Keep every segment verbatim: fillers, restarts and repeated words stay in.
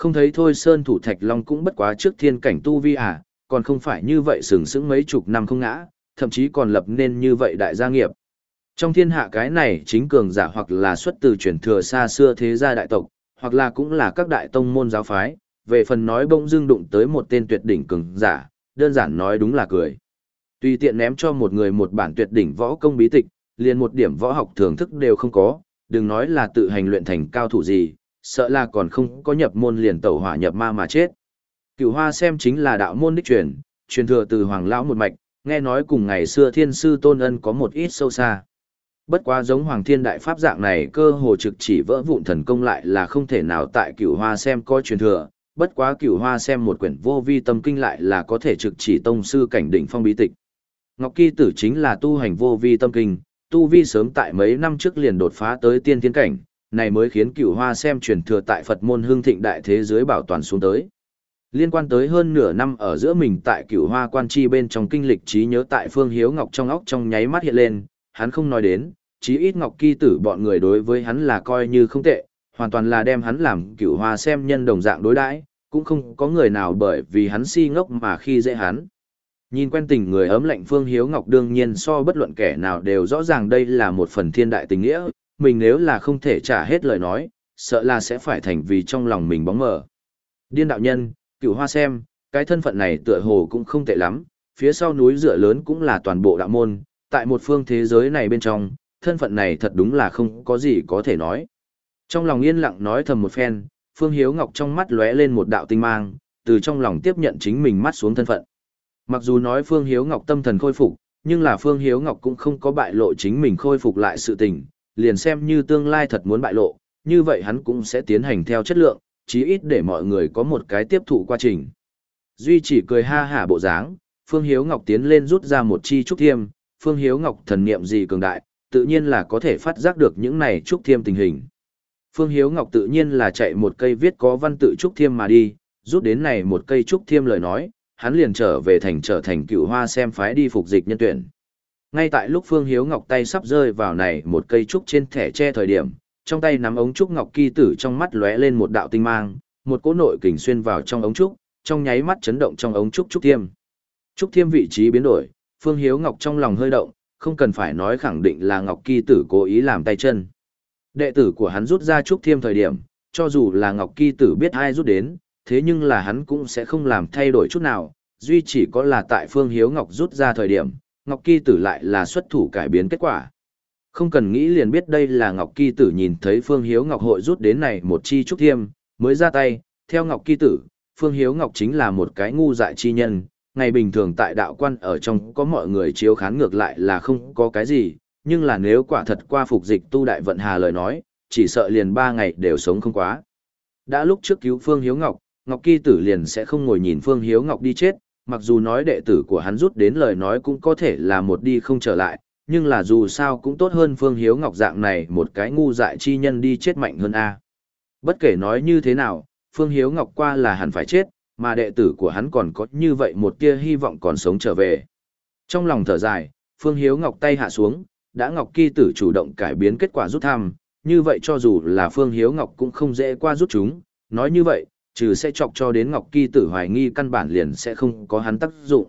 Không thấy thôi Sơn Thủ Thạch Long cũng bất quá trước thiên cảnh tu vi à, còn không phải như vậy sừng sững mấy chục năm không ngã, thậm chí còn lập nên như vậy đại gia nghiệp. Trong thiên hạ cái này chính cường giả hoặc là xuất từ truyền thừa xa xưa thế gia đại tộc, hoặc là cũng là các đại tông môn giáo phái, về phần nói bỗng dưng đụng tới một tên tuyệt đỉnh cường giả, đơn giản nói đúng là cười. Tùy tiện ném cho một người một bản tuyệt đỉnh võ công bí tịch, liền một điểm võ học thưởng thức đều không có, đừng nói là tự hành luyện thành cao thủ gì, sợ là còn không có nhập môn liền tẩu hỏa nhập ma mà chết. Cửu Hoa xem chính là đạo môn đích truyền, truyền thừa từ hoàng lão một mạch, nghe nói cùng ngày xưa thiên sư Tôn Ân có một ít sâu xa. Bất quá giống Hoàng Thiên Đại Pháp dạng này cơ hồ trực chỉ vỡ vụn thần công lại là không thể nào tại Cửu Hoa xem có truyền thừa, bất quá Cửu Hoa xem một quyển vô vi tâm kinh lại là có thể trực chỉ tông sư cảnh đỉnh phong bí tịch. Ngọc Kỳ Tử chính là tu hành vô vi tâm kinh, tu vi sớm tại mấy năm trước liền đột phá tới tiên thiên cảnh, này mới khiến Cửu Hoa xem truyền thừa tại Phật môn hương thịnh đại thế giới bảo toàn xuống tới. Liên quan tới hơn nửa năm ở giữa mình tại Cửu Hoa quan chi bên trong kinh lịch trí nhớ tại Phương Hiếu Ngọc trong óc trong nháy mắt hiện lên, hắn không nói đến, chí ít Ngọc Kỳ Tử bọn người đối với hắn là coi như không tệ, hoàn toàn là đem hắn làm Cửu Hoa xem nhân đồng dạng đối đãi, cũng không có người nào bởi vì hắn si ngốc mà khi dễ hắn. Nhìn quen tình người ấm lạnh Phương Hiếu Ngọc đương nhiên so bất luận kẻ nào đều rõ ràng đây là một phần thiên đại tình nghĩa, mình nếu là không thể trả hết lời nói, sợ là sẽ phải thành vì trong lòng mình bóng mờ. Điên đạo nhân, Cửu Hoa xem, cái thân phận này tựa hồ cũng không tệ lắm, phía sau núi dựa lớn cũng là toàn bộ đạo môn, tại một phương thế giới này bên trong, thân phận này thật đúng là không có gì có thể nói. Trong lòng yên lặng nói thầm một phen, Phương Hiếu Ngọc trong mắt lóe lên một đạo tinh mang, từ trong lòng tiếp nhận chính mình mắt xuống thân phận. Mặc dù nói Phương Hiếu Ngọc tâm thần khôi phục, nhưng là Phương Hiếu Ngọc cũng không có bại lộ chính mình khôi phục lại sự tình, liền xem như tương lai thật muốn bại lộ, như vậy hắn cũng sẽ tiến hành theo chất lượng, chí ít để mọi người có một cái tiếp thụ quá trình. Duy chỉ cười ha hả bộ dáng, Phương Hiếu Ngọc tiến lên rút ra một chi trúc thiêm, Phương Hiếu Ngọc thần niệm gì cường đại, tự nhiên là có thể phát giác được những này trúc thiêm tình hình. Phương Hiếu Ngọc tự nhiên là chạy một cây viết có văn tự trúc thiêm mà đi, rút đến này một cây trúc thiêm lời nói, hắn liền trở về thành trở thành Cửu Hoa xem phái đi phục dịch nhân tuyển. Ngay tại lúc Phương Hiếu Ngọc tay sắp rơi vào này một cây trúc trên thẻ tre thời điểm, trong tay nắm ống trúc Ngọc Kỳ Tử trong mắt lóe lên một đạo tinh mang, một cỗ nội kình xuyên vào trong ống trúc, trong nháy mắt chấn động trong ống trúc trúc thiêm. Trúc thiêm vị trí biến đổi, Phương Hiếu Ngọc trong lòng hơi động, không cần phải nói khẳng định là Ngọc Kỳ Tử cố ý làm tay chân. Đệ tử của hắn rút ra trúc thiêm thời điểm, cho dù là Ngọc Kỳ Tử biết ai rút đến, thế nhưng là hắn cũng sẽ không làm thay đổi chút nào, duy chỉ có là tại Phương Hiếu Ngọc rút ra thời điểm, Ngọc Kỳ Tử lại là xuất thủ cải biến kết quả. Không cần nghĩ liền biết đây là Ngọc Kỳ Tử nhìn thấy Phương Hiếu Ngọc hội rút đến này một chi trúc thiêm, mới ra tay, theo Ngọc Kỳ Tử, Phương Hiếu Ngọc chính là một cái ngu dại chi nhân, ngày bình thường tại đạo quan ở trong có mọi người chiếu khán ngược lại là không có cái gì, nhưng là nếu quả thật qua phục dịch tu đại vận hà lời nói, chỉ sợ liền ba ngày đều sống không quá. Đã lúc trước cứu Phương Hiếu Ngọc, Ngọc Kỳ Tử liền sẽ không ngồi nhìn Phương Hiếu Ngọc đi chết, mặc dù nói đệ tử của hắn rút đến lời nói cũng có thể là một đi không trở lại, nhưng là dù sao cũng tốt hơn Phương Hiếu Ngọc dạng này một cái ngu dại chi nhân đi chết mạnh hơn a. Bất kể nói như thế nào, Phương Hiếu Ngọc qua là hẳn phải chết, mà đệ tử của hắn còn có như vậy một tia hy vọng còn sống trở về. Trong lòng thở dài, Phương Hiếu Ngọc tay hạ xuống, đã Ngọc Kỳ Tử chủ động cải biến kết quả rút thăm, như vậy cho dù là Phương Hiếu Ngọc cũng không dễ qua rút chúng, nói như vậy, trừ sẽ chọc cho đến Ngọc Kỳ Tử hoài nghi căn bản liền sẽ không có hắn tác dụng.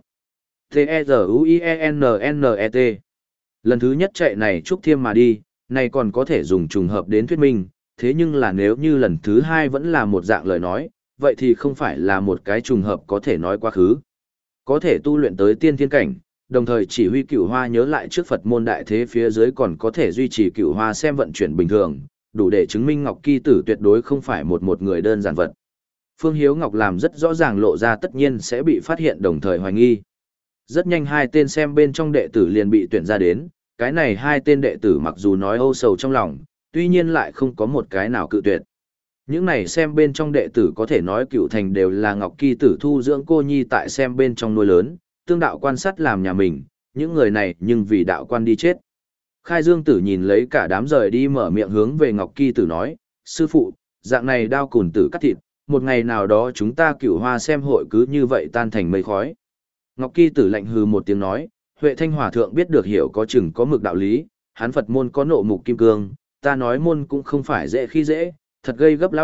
T-E-Z-U-I-E-N-N-E-T Lần thứ nhất chạy này trúc thiêm mà đi, này còn có thể dùng trùng hợp đến thuyết minh, thế nhưng là nếu như lần thứ hai vẫn là một dạng lời nói, vậy thì không phải là một cái trùng hợp có thể nói quá khứ. Có thể tu luyện tới tiên thiên cảnh, đồng thời chỉ huy Cửu Hoa nhớ lại trước Phật môn đại thế phía dưới còn có thể duy trì Cửu Hoa xem vận chuyển bình thường, đủ để chứng minh Ngọc Kỳ Tử tuyệt đối không phải một một người đơn giản vật. Phương Hiếu Ngọc làm rất rõ ràng lộ ra tất nhiên sẽ bị phát hiện đồng thời hoài nghi. Rất nhanh hai tên xem bên trong đệ tử liền bị tuyển ra đến, cái này hai tên đệ tử mặc dù nói âu sầu trong lòng, tuy nhiên lại không có một cái nào cự tuyệt. Những này xem bên trong đệ tử có thể nói cựu thành đều là Ngọc Kỳ Tử thu dưỡng cô nhi tại xem bên trong nuôi lớn, tương đạo quan sát làm nhà mình, những người này nhưng vì đạo quan đi chết. Khai Dương Tử nhìn lấy cả đám rời đi mở miệng hướng về Ngọc Kỳ Tử nói, sư phụ, dạng này đao cùn tử cắt thịt, một ngày nào đó chúng ta Cửu Hoa xem hội cứ như vậy tan thành mây khói. Ngọc Kỳ Tử lạnh hừ một tiếng nói, Huệ Thanh Hòa Thượng biết được hiểu có chừng có mực đạo lý, hắn Phật môn có nộ mục kim cương, ta nói môn cũng không phải dễ khi dễ, thật gây gấp lão đạo,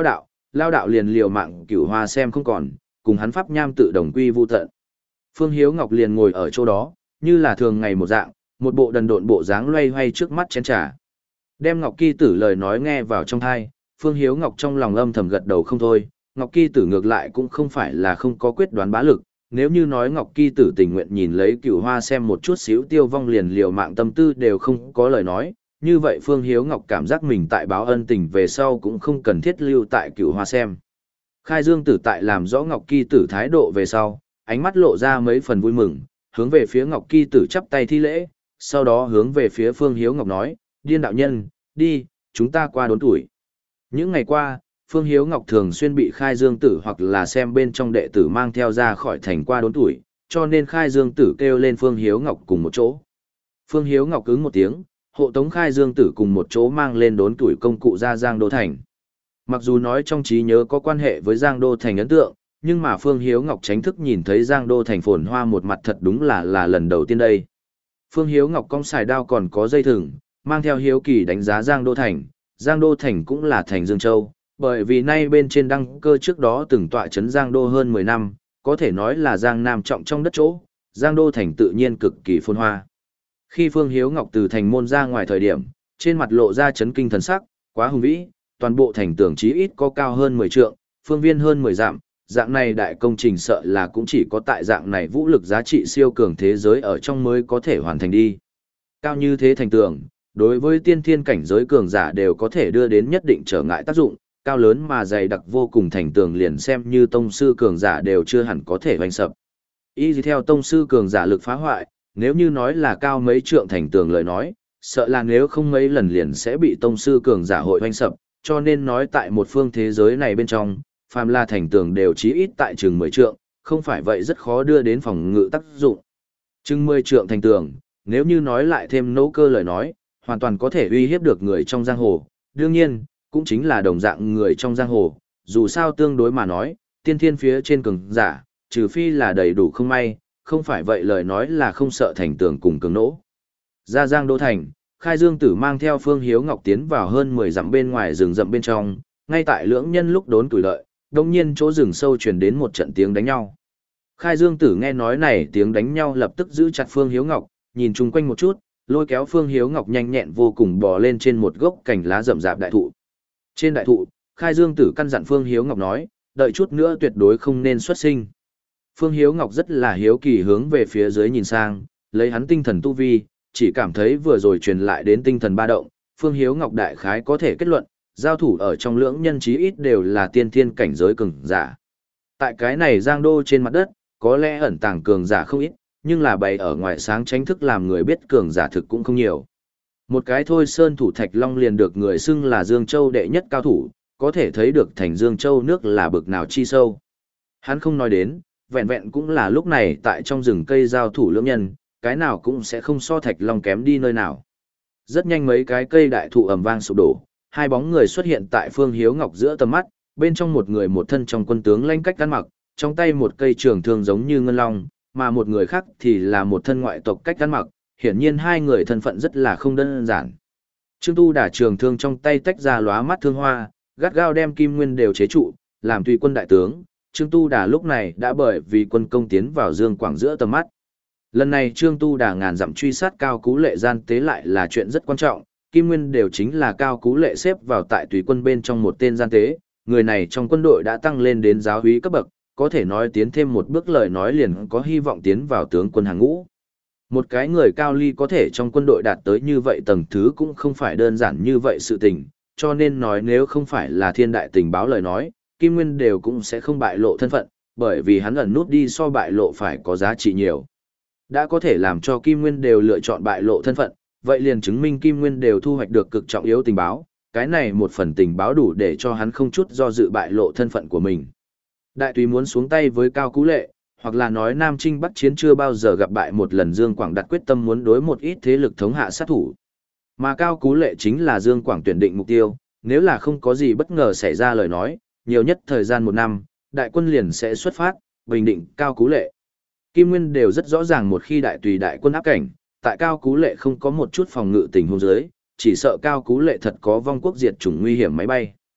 lao đạo liền liều mạng cửu hoa xem không còn, cùng hắn pháp nham tự đồng quy vu tận. Phương Hiếu Ngọc liền ngồi ở chỗ đó, như là thường ngày một dạng, một bộ đần độn bộ dáng loay hoay trước mắt chén trà. Đem Ngọc Kỳ Tử lời nói nghe vào trong tai, Phương Hiếu Ngọc trong lòng âm thầm gật đầu không thôi, Ngọc Kỳ Tử ngược lại cũng không phải là không có quyết đoán bá lực, nếu như nói Ngọc Kỳ Tử tình nguyện nhìn lấy Cửu Hoa xem một chút xíu tiêu vong liền liều mạng tâm tư đều không có lời nói, như vậy Phương Hiếu Ngọc cảm giác mình tại báo ân tình về sau cũng không cần thiết lưu tại Cửu Hoa xem. Khai Dương Tử tại làm rõ Ngọc Kỳ Tử thái độ về sau, ánh mắt lộ ra mấy phần vui mừng, hướng về phía Ngọc Kỳ Tử chắp tay thi lễ, sau đó hướng về phía Phương Hiếu Ngọc nói, điên đạo nhân, đi, chúng ta qua đốn tuổi. Những ngày qua, Phương Hiếu Ngọc thường xuyên bị Khai Dương Tử hoặc là xem bên trong đệ tử mang theo ra khỏi thành qua đốn tuổi, cho nên Khai Dương Tử kêu lên Phương Hiếu Ngọc cùng một chỗ. Phương Hiếu Ngọc ứng một tiếng, hộ tống Khai Dương Tử cùng một chỗ mang lên đốn tuổi công cụ ra Giang Đô Thành. Mặc dù nói trong trí nhớ có quan hệ với Giang Đô Thành ấn tượng, nhưng mà Phương Hiếu Ngọc tránh thức nhìn thấy Giang Đô Thành phồn hoa một mặt thật đúng là là lần đầu tiên đây. Phương Hiếu Ngọc cong xài đao còn có dây thừng, mang theo hiếu kỳ đánh giá Giang Đô Thành. Giang Đô Thành cũng là thành Dương Châu, bởi vì nay bên trên đăng cơ trước đó từng tọa trấn Giang Đô hơn mười năm, có thể nói là Giang Nam trọng trong đất chỗ, Giang Đô Thành tự nhiên cực kỳ phồn hoa. Khi Phương Hiếu Ngọc từ thành môn ra ngoài thời điểm, trên mặt lộ ra chấn kinh thần sắc, quá hùng vĩ, toàn bộ thành tường chí ít có cao hơn mười trượng, phương viên hơn mười dặm, dạng này đại công trình sợ là cũng chỉ có tại dạng này vũ lực giá trị siêu cường thế giới ở trong mới có thể hoàn thành đi. Cao như thế thành tường, đối với tiên thiên cảnh giới cường giả đều có thể đưa đến nhất định trở ngại tác dụng, cao lớn mà dày đặc vô cùng thành tường liền xem như tông sư cường giả đều chưa hẳn có thể vành sập. Y theo tông sư cường giả lực phá hoại, nếu như nói là cao mấy trượng thành tường lời nói, sợ là nếu không mấy lần liền sẽ bị tông sư cường giả hội vành sập, cho nên nói tại một phương thế giới này bên trong, phàm là thành tường đều chí ít tại chừng mười trượng, không phải vậy rất khó đưa đến phòng ngự tác dụng. Chừng mười trượng thành tường, nếu như nói lại thêm nấu cơ lời nói, hoàn toàn có thể uy hiếp được người trong giang hồ, đương nhiên, cũng chính là đồng dạng người trong giang hồ, dù sao tương đối mà nói, tiên thiên phía trên cường giả, trừ phi là đầy đủ không may, không phải vậy lời nói là không sợ thành tường cùng cường nỗ. Ra Giang Đô Thành, Khai Dương Tử mang theo Phương Hiếu Ngọc tiến vào hơn mười dặm bên ngoài rừng rậm bên trong, ngay tại lưỡng nhân lúc đốn tuổi lợi, đồng nhiên chỗ rừng sâu truyền đến một trận tiếng đánh nhau. Khai Dương Tử nghe nói này tiếng đánh nhau lập tức giữ chặt Phương Hiếu Ngọc, nhìn chung quanh một chút, lôi kéo Phương Hiếu Ngọc nhanh nhẹn vô cùng bò lên trên một gốc cành lá rậm rạp đại thụ. Trên đại thụ, Khai Dương Tử căn dặn Phương Hiếu Ngọc nói, đợi chút nữa tuyệt đối không nên xuất sinh. Phương Hiếu Ngọc rất là hiếu kỳ hướng về phía dưới nhìn sang, lấy hắn tinh thần tu vi, chỉ cảm thấy vừa rồi truyền lại đến tinh thần ba động, Phương Hiếu Ngọc đại khái có thể kết luận, giao thủ ở trong lưỡng nhân chí ít đều là tiên thiên cảnh giới cường giả. Tại cái này Giang Đô trên mặt đất, có lẽ ẩn tàng cường giả không ít, nhưng là bày ở ngoài sáng tránh thức làm người biết cường giả thực cũng không nhiều. Một cái thôi Sơn Thủ Thạch Long liền được người xưng là Dương Châu đệ nhất cao thủ, có thể thấy được thành Dương Châu nước là bực nào chi sâu. Hắn không nói đến, vẹn vẹn cũng là lúc này tại trong rừng cây giao thủ lưỡng nhân, cái nào cũng sẽ không so Thạch Long kém đi nơi nào. Rất nhanh mấy cái cây đại thụ ầm vang sụp đổ, hai bóng người xuất hiện tại Phương Hiếu Ngọc giữa tầm mắt, bên trong một người một thân trong quân tướng lanh cách ăn mặc, trong tay một cây trường thương giống như ngân long, mà một người khác thì là một thân ngoại tộc cách ăn mặc, hiển nhiên hai người thân phận rất là không đơn giản. Trương Tu Đả trường thương trong tay tách ra lóa mắt thương hoa, gắt gao đem Kim Nguyên đều chế trụ, làm tùy quân đại tướng. Trương Tu Đả lúc này đã bởi vì quân công tiến vào Dương Quảng giữa tầm mắt. Lần này Trương Tu Đả ngàn dặm truy sát Cao Cú Lệ gian tế lại là chuyện rất quan trọng, Kim Nguyên đều chính là Cao Cú Lệ xếp vào tại tùy quân bên trong một tên gian tế, người này trong quân đội đã tăng lên đến giáo úy cấp bậc, có thể nói tiến thêm một bước lời nói liền có hy vọng tiến vào tướng quân hàng ngũ. Một cái người cao ly có thể trong quân đội đạt tới như vậy tầng thứ cũng không phải đơn giản như vậy sự tình, cho nên nói nếu không phải là thiên đại tình báo lời nói, Kim Nguyên đều cũng sẽ không bại lộ thân phận, bởi vì hắn ẩn nút đi so bại lộ phải có giá trị nhiều. Đã có thể làm cho Kim Nguyên đều lựa chọn bại lộ thân phận, vậy liền chứng minh Kim Nguyên đều thu hoạch được cực trọng yếu tình báo, cái này một phần tình báo đủ để cho hắn không chút do dự bại lộ thân phận của mình. Đại tùy muốn xuống tay với Cao Cú Lệ, hoặc là nói Nam Trinh Bắc Chiến chưa bao giờ gặp bại một lần Dương Quảng đặt quyết tâm muốn đối một ít thế lực thống hạ sát thủ. Mà Cao Cú Lệ chính là Dương Quảng tuyển định mục tiêu, nếu là không có gì bất ngờ xảy ra lời nói, nhiều nhất thời gian một năm, đại quân liền sẽ xuất phát, bình định Cao Cú Lệ. Kim Nguyên đều rất rõ ràng một khi đại tùy đại quân áp cảnh, tại Cao Cú Lệ không có một chút phòng ngự tình huống dưới, chỉ sợ Cao Cú Lệ thật có vong quốc diệt chủng nguy hiểm máy bay.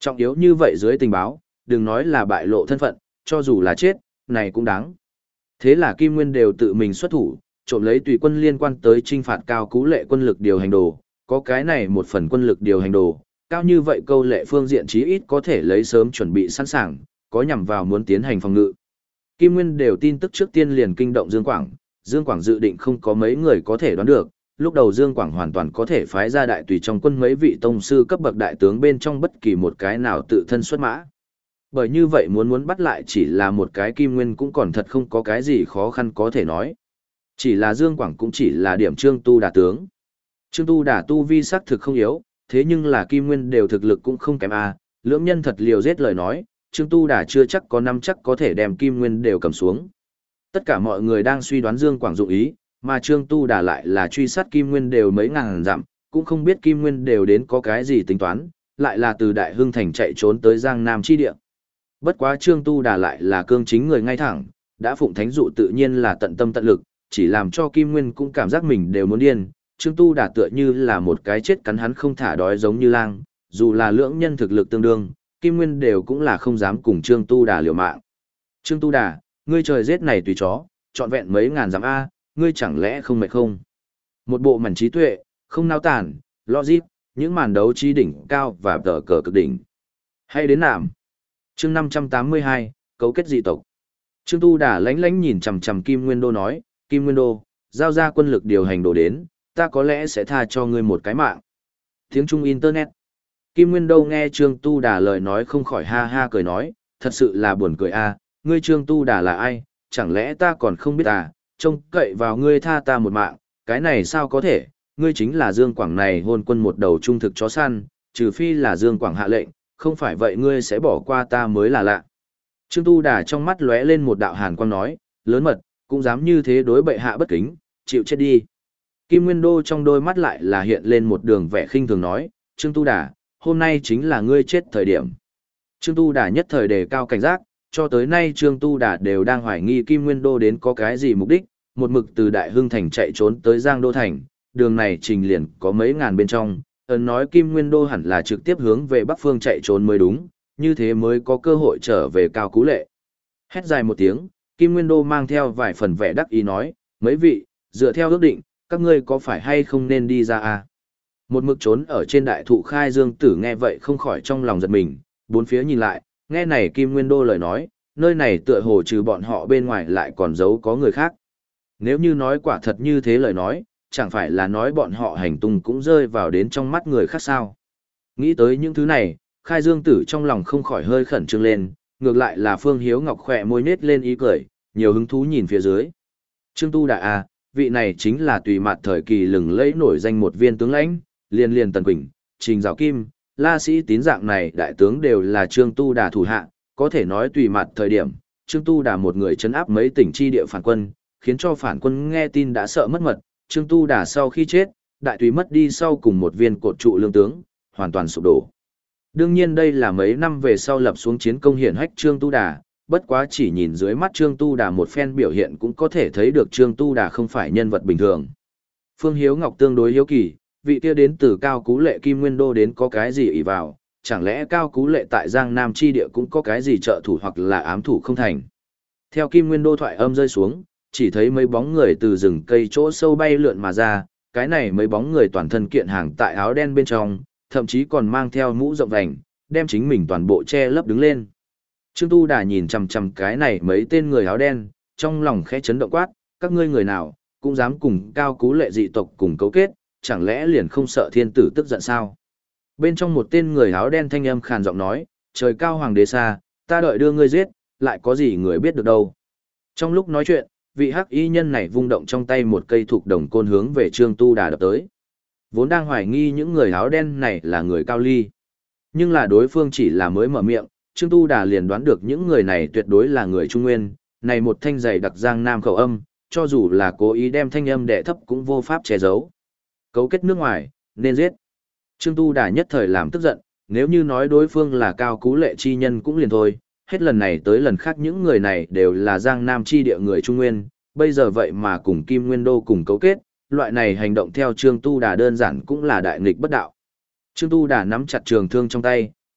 Trọng yếu như vậy dưới tình báo, đừng nói là bại lộ thân phận, cho dù là chết, này cũng đáng. Thế là Kim Nguyên đều tự mình xuất thủ, trộm lấy tùy quân liên quan tới trinh phạt Cao Cú Lệ quân lực điều hành đồ, có cái này một phần quân lực điều hành đồ, cao như vậy câu lệ phương diện chí ít có thể lấy sớm chuẩn bị sẵn sàng, có nhằm vào muốn tiến hành phòng ngự. Kim Nguyên đều tin tức trước tiên liền kinh động Dương Quảng, Dương Quảng dự định không có mấy người có thể đoán được, lúc đầu Dương Quảng hoàn toàn có thể phái ra đại tùy trong quân mấy vị tông sư cấp bậc đại tướng bên trong bất kỳ một cái nào tự thân xuất mã. Bởi như vậy muốn muốn bắt lại chỉ là một cái Kim Nguyên cũng còn thật không có cái gì khó khăn có thể nói. Chỉ là Dương Quảng cũng chỉ là điểm Trương Tu Đà tướng. Trương Tu Đà tu vi sắc thực không yếu, thế nhưng là Kim Nguyên đều thực lực cũng không kém a, lưỡng nhân thật liều giết lời nói, Trương Tu Đà chưa chắc có năm chắc có thể đem Kim Nguyên đều cầm xuống. Tất cả mọi người đang suy đoán Dương Quảng dụng ý, mà Trương Tu Đà lại là truy sát Kim Nguyên đều mấy ngàn dặm, cũng không biết Kim Nguyên đều đến có cái gì tính toán, lại là từ Đại Hưng Thành chạy trốn tới Giang Nam chi địa. Bất quá Trương Tu Đà lại là cương chính người ngay thẳng, đã phụng thánh dụ tự nhiên là tận tâm tận lực, chỉ làm cho Kim Nguyên cũng cảm giác mình đều muốn điên. Trương Tu Đà tựa như là một cái chết cắn hắn không thả đói giống như lang, dù là lưỡng nhân thực lực tương đương, Kim Nguyên đều cũng là không dám cùng Trương Tu Đà liều mạng. Trương Tu Đà, ngươi trời giết này tùy chó, trọn vẹn mấy ngàn dặm A, ngươi chẳng lẽ không mệt không? Một bộ mảnh trí tuệ, không nao tản, logic, những màn đấu trí đỉnh cao và tờ cờ cực đỉnh. Hay đến nạm. Chương năm trăm tám mươi hai, cấu kết dị tộc. Trương Tu Đà lánh lánh nhìn chằm chằm Kim Nguyên Đô nói, Kim Nguyên Đô, giao ra quân lực điều hành đồ đến, ta có lẽ sẽ tha cho ngươi một cái mạng. Tiếng Trung Internet. Kim Nguyên Đô nghe Trương Tu Đà lời nói không khỏi ha ha cười nói, thật sự là buồn cười a, ngươi Trương Tu Đà là ai, chẳng lẽ ta còn không biết à, trông cậy vào ngươi tha ta một mạng, cái này sao có thể, ngươi chính là Dương Quảng này hôn quân một đầu trung thực chó săn, trừ phi là Dương Quảng hạ lệnh, không phải vậy ngươi sẽ bỏ qua ta mới là lạ. Trương Tu Đà trong mắt lóe lên một đạo hàn quang nói, lớn mật, cũng dám như thế đối bệ hạ bất kính, chịu chết đi. Kim Nguyên Đô trong đôi mắt lại là hiện lên một đường vẻ khinh thường nói, Trương Tu Đà, hôm nay chính là ngươi chết thời điểm. Trương Tu Đà nhất thời đề cao cảnh giác, cho tới nay Trương Tu Đà đều đang hoài nghi Kim Nguyên Đô đến có cái gì mục đích, một mực từ Đại Hưng Thành chạy trốn tới Giang Đô Thành, đường này trình liền có mấy ngàn bên trong, ấn nói Kim Nguyên Đô hẳn là trực tiếp hướng về Bắc Phương chạy trốn mới đúng, như thế mới có cơ hội trở về Cao Cú Lệ. Hét dài một tiếng, Kim Nguyên Đô mang theo vài phần vẻ đắc ý nói, mấy vị, dựa theo ước định, các ngươi có phải hay không nên đi ra à? Một mực trốn ở trên đại thụ khai Dương Tử nghe vậy không khỏi trong lòng giật mình, bốn phía nhìn lại, nghe này Kim Nguyên Đô lời nói, nơi này tựa hồ trừ bọn họ bên ngoài lại còn giấu có người khác. Nếu như nói quả thật như thế lời nói, chẳng phải là nói bọn họ hành tung cũng rơi vào đến trong mắt người khác sao. Nghĩ tới những thứ này, Khai Dương Tử trong lòng không khỏi hơi khẩn trương lên, ngược lại là Phương Hiếu Ngọc khỏe môi nết lên ý cười, nhiều hứng thú nhìn phía dưới. Trương Tu Đà à, vị này chính là tùy mặt thời kỳ lừng lẫy nổi danh một viên tướng lãnh, liên liên Tần Quỳnh, Trình Giảo Kim, La Sĩ Tín dạng này đại tướng đều là Trương Tu Đà thủ hạ, có thể nói tùy mặt thời điểm, Trương Tu Đà một người trấn áp mấy tỉnh chi địa phản quân, khiến cho phản quân nghe tin đã sợ mất mật, Trương Tu Đà sau khi chết, đại tùy mất đi sau cùng một viên cột trụ lương tướng, hoàn toàn sụp đổ. Đương nhiên đây là mấy năm về sau lập xuống chiến công hiển hách Trương Tu Đà, bất quá chỉ nhìn dưới mắt Trương Tu Đà một phen biểu hiện cũng có thể thấy được Trương Tu Đà không phải nhân vật bình thường. Phương Hiếu Ngọc tương đối hiếu kỳ, vị kia đến từ Cao Cú Lệ Kim Nguyên Đô đến có cái gì ỷ vào, chẳng lẽ Cao Cú Lệ tại Giang Nam chi địa cũng có cái gì trợ thủ hoặc là ám thủ không thành. Theo Kim Nguyên Đô thoại âm rơi xuống, chỉ thấy mấy bóng người từ rừng cây chỗ sâu bay lượn mà ra, cái này mấy bóng người toàn thân kiện hàng tại áo đen bên trong, thậm chí còn mang theo mũ rộng vành, đem chính mình toàn bộ che lấp đứng lên. Trương Tu Đà nhìn chằm chằm cái này mấy tên người áo đen, trong lòng khẽ chấn động quát, các ngươi người nào, cũng dám cùng Cao Cú Lệ dị tộc cùng cấu kết, chẳng lẽ liền không sợ thiên tử tức giận sao? Bên trong một tên người áo đen thanh âm khàn giọng nói, trời cao hoàng đế xa, ta đợi đưa ngươi giết, lại có gì người biết được đâu. Trong lúc nói chuyện, vị hắc y nhân này vung động trong tay một cây thục đồng côn hướng về Trương Tu Đà đập tới. Vốn đang hoài nghi những người áo đen này là người Cao Ly. Nhưng là đối phương chỉ là mới mở miệng, Trương Tu Đà liền đoán được những người này tuyệt đối là người Trung Nguyên, này một thanh giày đặc Giang Nam khẩu âm, cho dù là cố ý đem thanh âm đè thấp cũng vô pháp che giấu. Cấu kết nước ngoài, nên giết. Trương Tu Đà nhất thời làm tức giận, nếu như nói đối phương là Cao Cú Lệ chi nhân cũng liền thôi, hết lần này tới lần khác những người này đều là Giang Nam chi địa người Trung Nguyên, bây giờ vậy mà cùng Kim Nguyên Đô cùng cấu kết, loại này hành động theo Trương Tu Đà đơn giản cũng là đại nghịch bất đạo. Trương Tu Đà nắm chặt trường thương trong tay,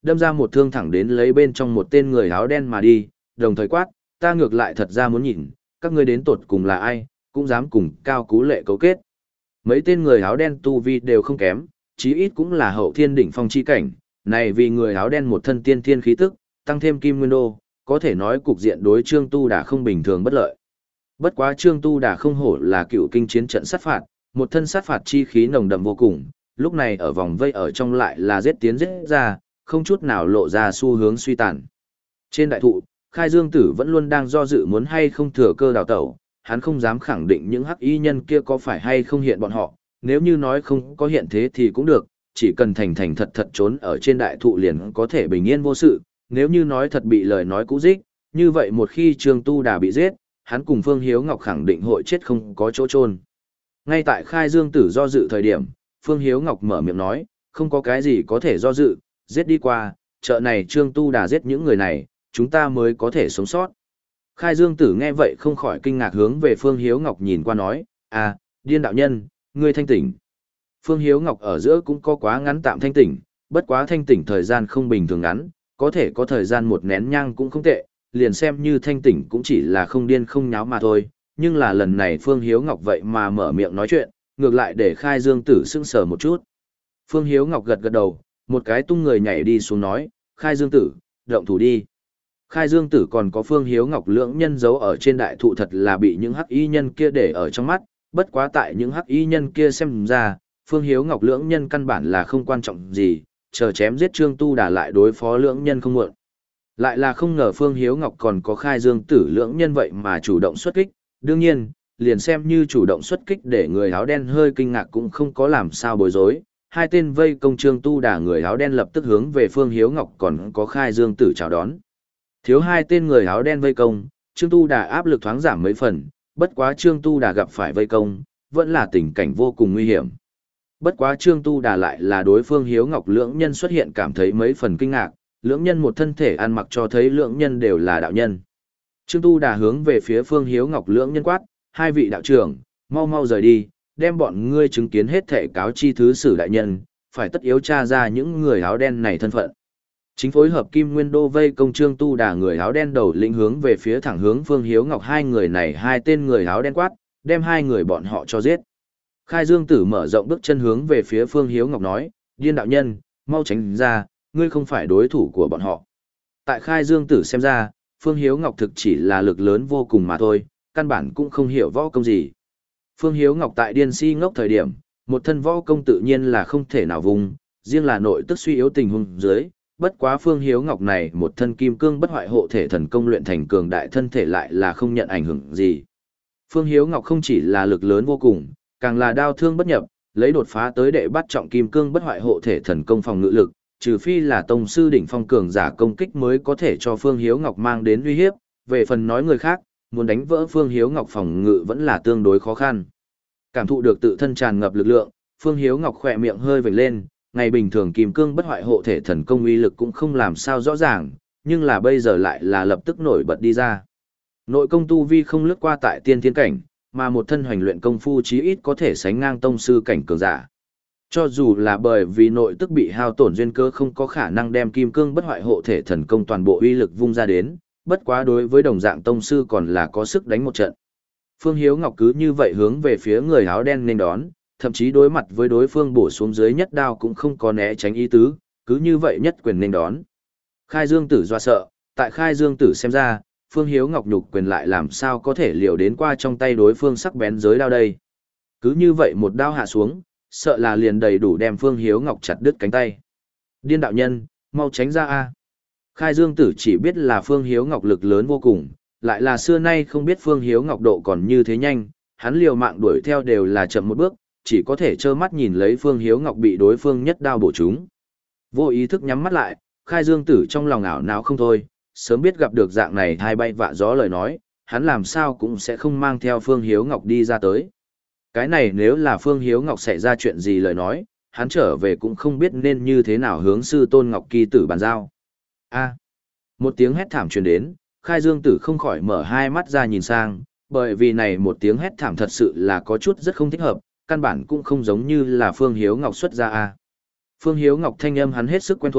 đâm ra một thương thẳng đến lấy bên trong một tên người áo đen mà đi, đồng thời quát, ta ngược lại thật ra muốn nhìn, các ngươi đến tột cùng là ai, cũng dám cùng Cao Cú Lệ cấu kết. Mấy tên người áo đen tu vi đều không kém, chí ít cũng là hậu thiên đỉnh phong chi cảnh, này vì người áo đen một thân tiên thiên khí tức, tăng thêm kim nguyên đô, có thể nói cục diện đối Trương Tu Đà không bình thường bất lợi. Bất quá Trương Tu Đà không hổ là cựu kinh chiến trận sát phạt, một thân sát phạt chi khí nồng đậm vô cùng, lúc này ở vòng vây ở trong lại là giết tiến giết ra, không chút nào lộ ra xu hướng suy tàn. Trên đại thụ, Khai Dương Tử vẫn luôn đang do dự muốn hay không thừa cơ đào tẩu, hắn không dám khẳng định những hắc y nhân kia có phải hay không hiện bọn họ, nếu như nói không có hiện thế thì cũng được, chỉ cần thành thành thật thật trốn ở trên đại thụ liền có thể bình yên vô sự, nếu như nói thật bị lời nói cũ dích, như vậy một khi Trương Tu Đà bị giết, hắn cùng Phương Hiếu Ngọc khẳng định hội chết không có chỗ chôn. Ngay tại Khai Dương Tử do dự thời điểm, Phương Hiếu Ngọc mở miệng nói, không có cái gì có thể do dự, giết đi qua, chợ này Trương Tu Đà giết những người này, chúng ta mới có thể sống sót. Khai Dương Tử nghe vậy không khỏi kinh ngạc hướng về Phương Hiếu Ngọc nhìn qua nói, à, điên đạo nhân, ngươi thanh tỉnh. Phương Hiếu Ngọc ở giữa cũng có quá ngắn tạm thanh tỉnh, bất quá thanh tỉnh thời gian không bình thường ngắn, có thể có thời gian một nén nhang cũng không tệ, liền xem như thanh tỉnh cũng chỉ là không điên không nháo mà thôi, nhưng là lần này Phương Hiếu Ngọc vậy mà mở miệng nói chuyện, ngược lại để Khai Dương Tử sững sờ một chút. Phương Hiếu Ngọc gật gật đầu, một cái tung người nhảy đi xuống nói, Khai Dương Tử, động thủ đi. Khai Dương Tử còn có Phương Hiếu Ngọc lưỡng nhân giấu ở trên đại thụ thật là bị những hắc y nhân kia để ở trong mắt, bất quá tại những hắc y nhân kia xem ra, Phương Hiếu Ngọc lưỡng nhân căn bản là không quan trọng gì, chờ chém giết Trương Tu Đà lại đối phó lưỡng nhân không muộn. Lại là không ngờ Phương Hiếu Ngọc còn có Khai Dương Tử lưỡng nhân vậy mà chủ động xuất kích, đương nhiên, liền xem như chủ động xuất kích để người áo đen hơi kinh ngạc cũng không có làm sao bối rối. Hai tên vây công Trương Tu Đà người áo đen lập tức hướng về Phương Hiếu Ngọc còn có Khai Dương Tử chào đón. Thiếu hai tên người áo đen vây công, Trương Tu Đà áp lực thoáng giảm mấy phần, bất quá Trương Tu Đà gặp phải vây công, vẫn là tình cảnh vô cùng nguy hiểm. Bất quá Trương Tu Đà lại là đối Phương Hiếu Ngọc lưỡng nhân xuất hiện cảm thấy mấy phần kinh ngạc, lưỡng nhân một thân thể ăn mặc cho thấy lưỡng nhân đều là đạo nhân. Trương Tu Đà hướng về phía Phương Hiếu Ngọc lưỡng nhân quát, hai vị đạo trưởng, mau mau rời đi, đem bọn ngươi chứng kiến hết thể cáo chi thứ sử đại nhân, phải tất yếu tra ra những người áo đen này thân phận. Chính phối hợp Kim Nguyên Đô vây công Trương Tu Đà người áo đen đầu lĩnh hướng về phía thẳng hướng Phương Hiếu Ngọc hai người này hai tên người áo đen quát, đem hai người bọn họ cho giết. Khai Dương Tử mở rộng bước chân hướng về phía Phương Hiếu Ngọc nói, điên đạo nhân, mau tránh ra, ngươi không phải đối thủ của bọn họ. Tại Khai Dương Tử xem ra, Phương Hiếu Ngọc thực chỉ là lực lớn vô cùng mà thôi, căn bản cũng không hiểu võ công gì. Phương Hiếu Ngọc tại điên si ngốc thời điểm, một thân võ công tự nhiên là không thể nào vùng, riêng là nội tức suy yếu tình huống dưới, bất quá Phương Hiếu Ngọc này một thân kim cương bất hoại hộ thể thần công luyện thành cường đại thân thể lại là không nhận ảnh hưởng gì. Phương Hiếu Ngọc không chỉ là lực lớn vô cùng, càng là đao thương bất nhập, lấy đột phá tới đệ bắt trọng kim cương bất hoại hộ thể thần công phòng ngự lực, trừ phi là tông sư đỉnh phong cường giả công kích mới có thể cho Phương Hiếu Ngọc mang đến uy hiếp, về phần nói người khác, muốn đánh vỡ Phương Hiếu Ngọc phòng ngự vẫn là tương đối khó khăn. Cảm thụ được tự thân tràn ngập lực lượng, Phương Hiếu Ngọc khỏe miệng hơi vểnh lên, ngày bình thường kim cương bất hoại hộ thể thần công uy lực cũng không làm sao rõ ràng, nhưng là bây giờ lại là lập tức nổi bật đi ra. Nội công tu vi không lướt qua tại tiên thiên cảnh, mà một thân hoành luyện công phu chí ít có thể sánh ngang tông sư cảnh cường giả. Cho dù là bởi vì nội tức bị hao tổn duyên cơ không có khả năng đem kim cương bất hoại hộ thể thần công toàn bộ uy lực vung ra đến, bất quá đối với đồng dạng tông sư còn là có sức đánh một trận. Phương Hiếu Ngọc cứ như vậy hướng về phía người áo đen nên đón, thậm chí đối mặt với đối phương bổ xuống dưới nhất đao cũng không có né tránh ý tứ, cứ như vậy nhất quyền nên đón. Khai Dương Tử doa sợ, tại Khai Dương Tử xem ra, Phương Hiếu Ngọc nhục quyền lại làm sao có thể liều đến qua trong tay đối phương sắc bén giới đao đây. Cứ như vậy một đao hạ xuống, sợ là liền đầy đủ đem Phương Hiếu Ngọc chặt đứt cánh tay. Điên đạo nhân, mau tránh ra a. Khai Dương Tử chỉ biết là Phương Hiếu Ngọc lực lớn vô cùng, lại là xưa nay không biết Phương Hiếu Ngọc độ còn như thế nhanh, hắn liều mạng đuổi theo đều là chậm một bước, chỉ có thể trơ mắt nhìn lấy Phương Hiếu Ngọc bị đối phương nhất đao bổ trúng. Vô ý thức nhắm mắt lại, Khai Dương Tử trong lòng ảo não không thôi, sớm biết gặp được dạng này hai bay vạ gió lời nói, hắn làm sao cũng sẽ không mang theo Phương Hiếu Ngọc đi ra tới. Cái này nếu là Phương Hiếu Ngọc xảy ra chuyện gì lời nói, hắn trở về cũng không biết nên như thế nào hướng sư tôn Ngọc Kỳ Tử bàn giao. A. Một tiếng hét thảm truyền đến, Khai Dương Tử không khỏi mở hai mắt ra nhìn sang, bởi vì này một tiếng hét thảm thật sự là có chút rất không thích hợp, căn bản cũng không giống như là Phương Hiếu Ngọc xuất ra a. Phương Hiếu Ngọc thanh âm hắn hết sức quen thuộc,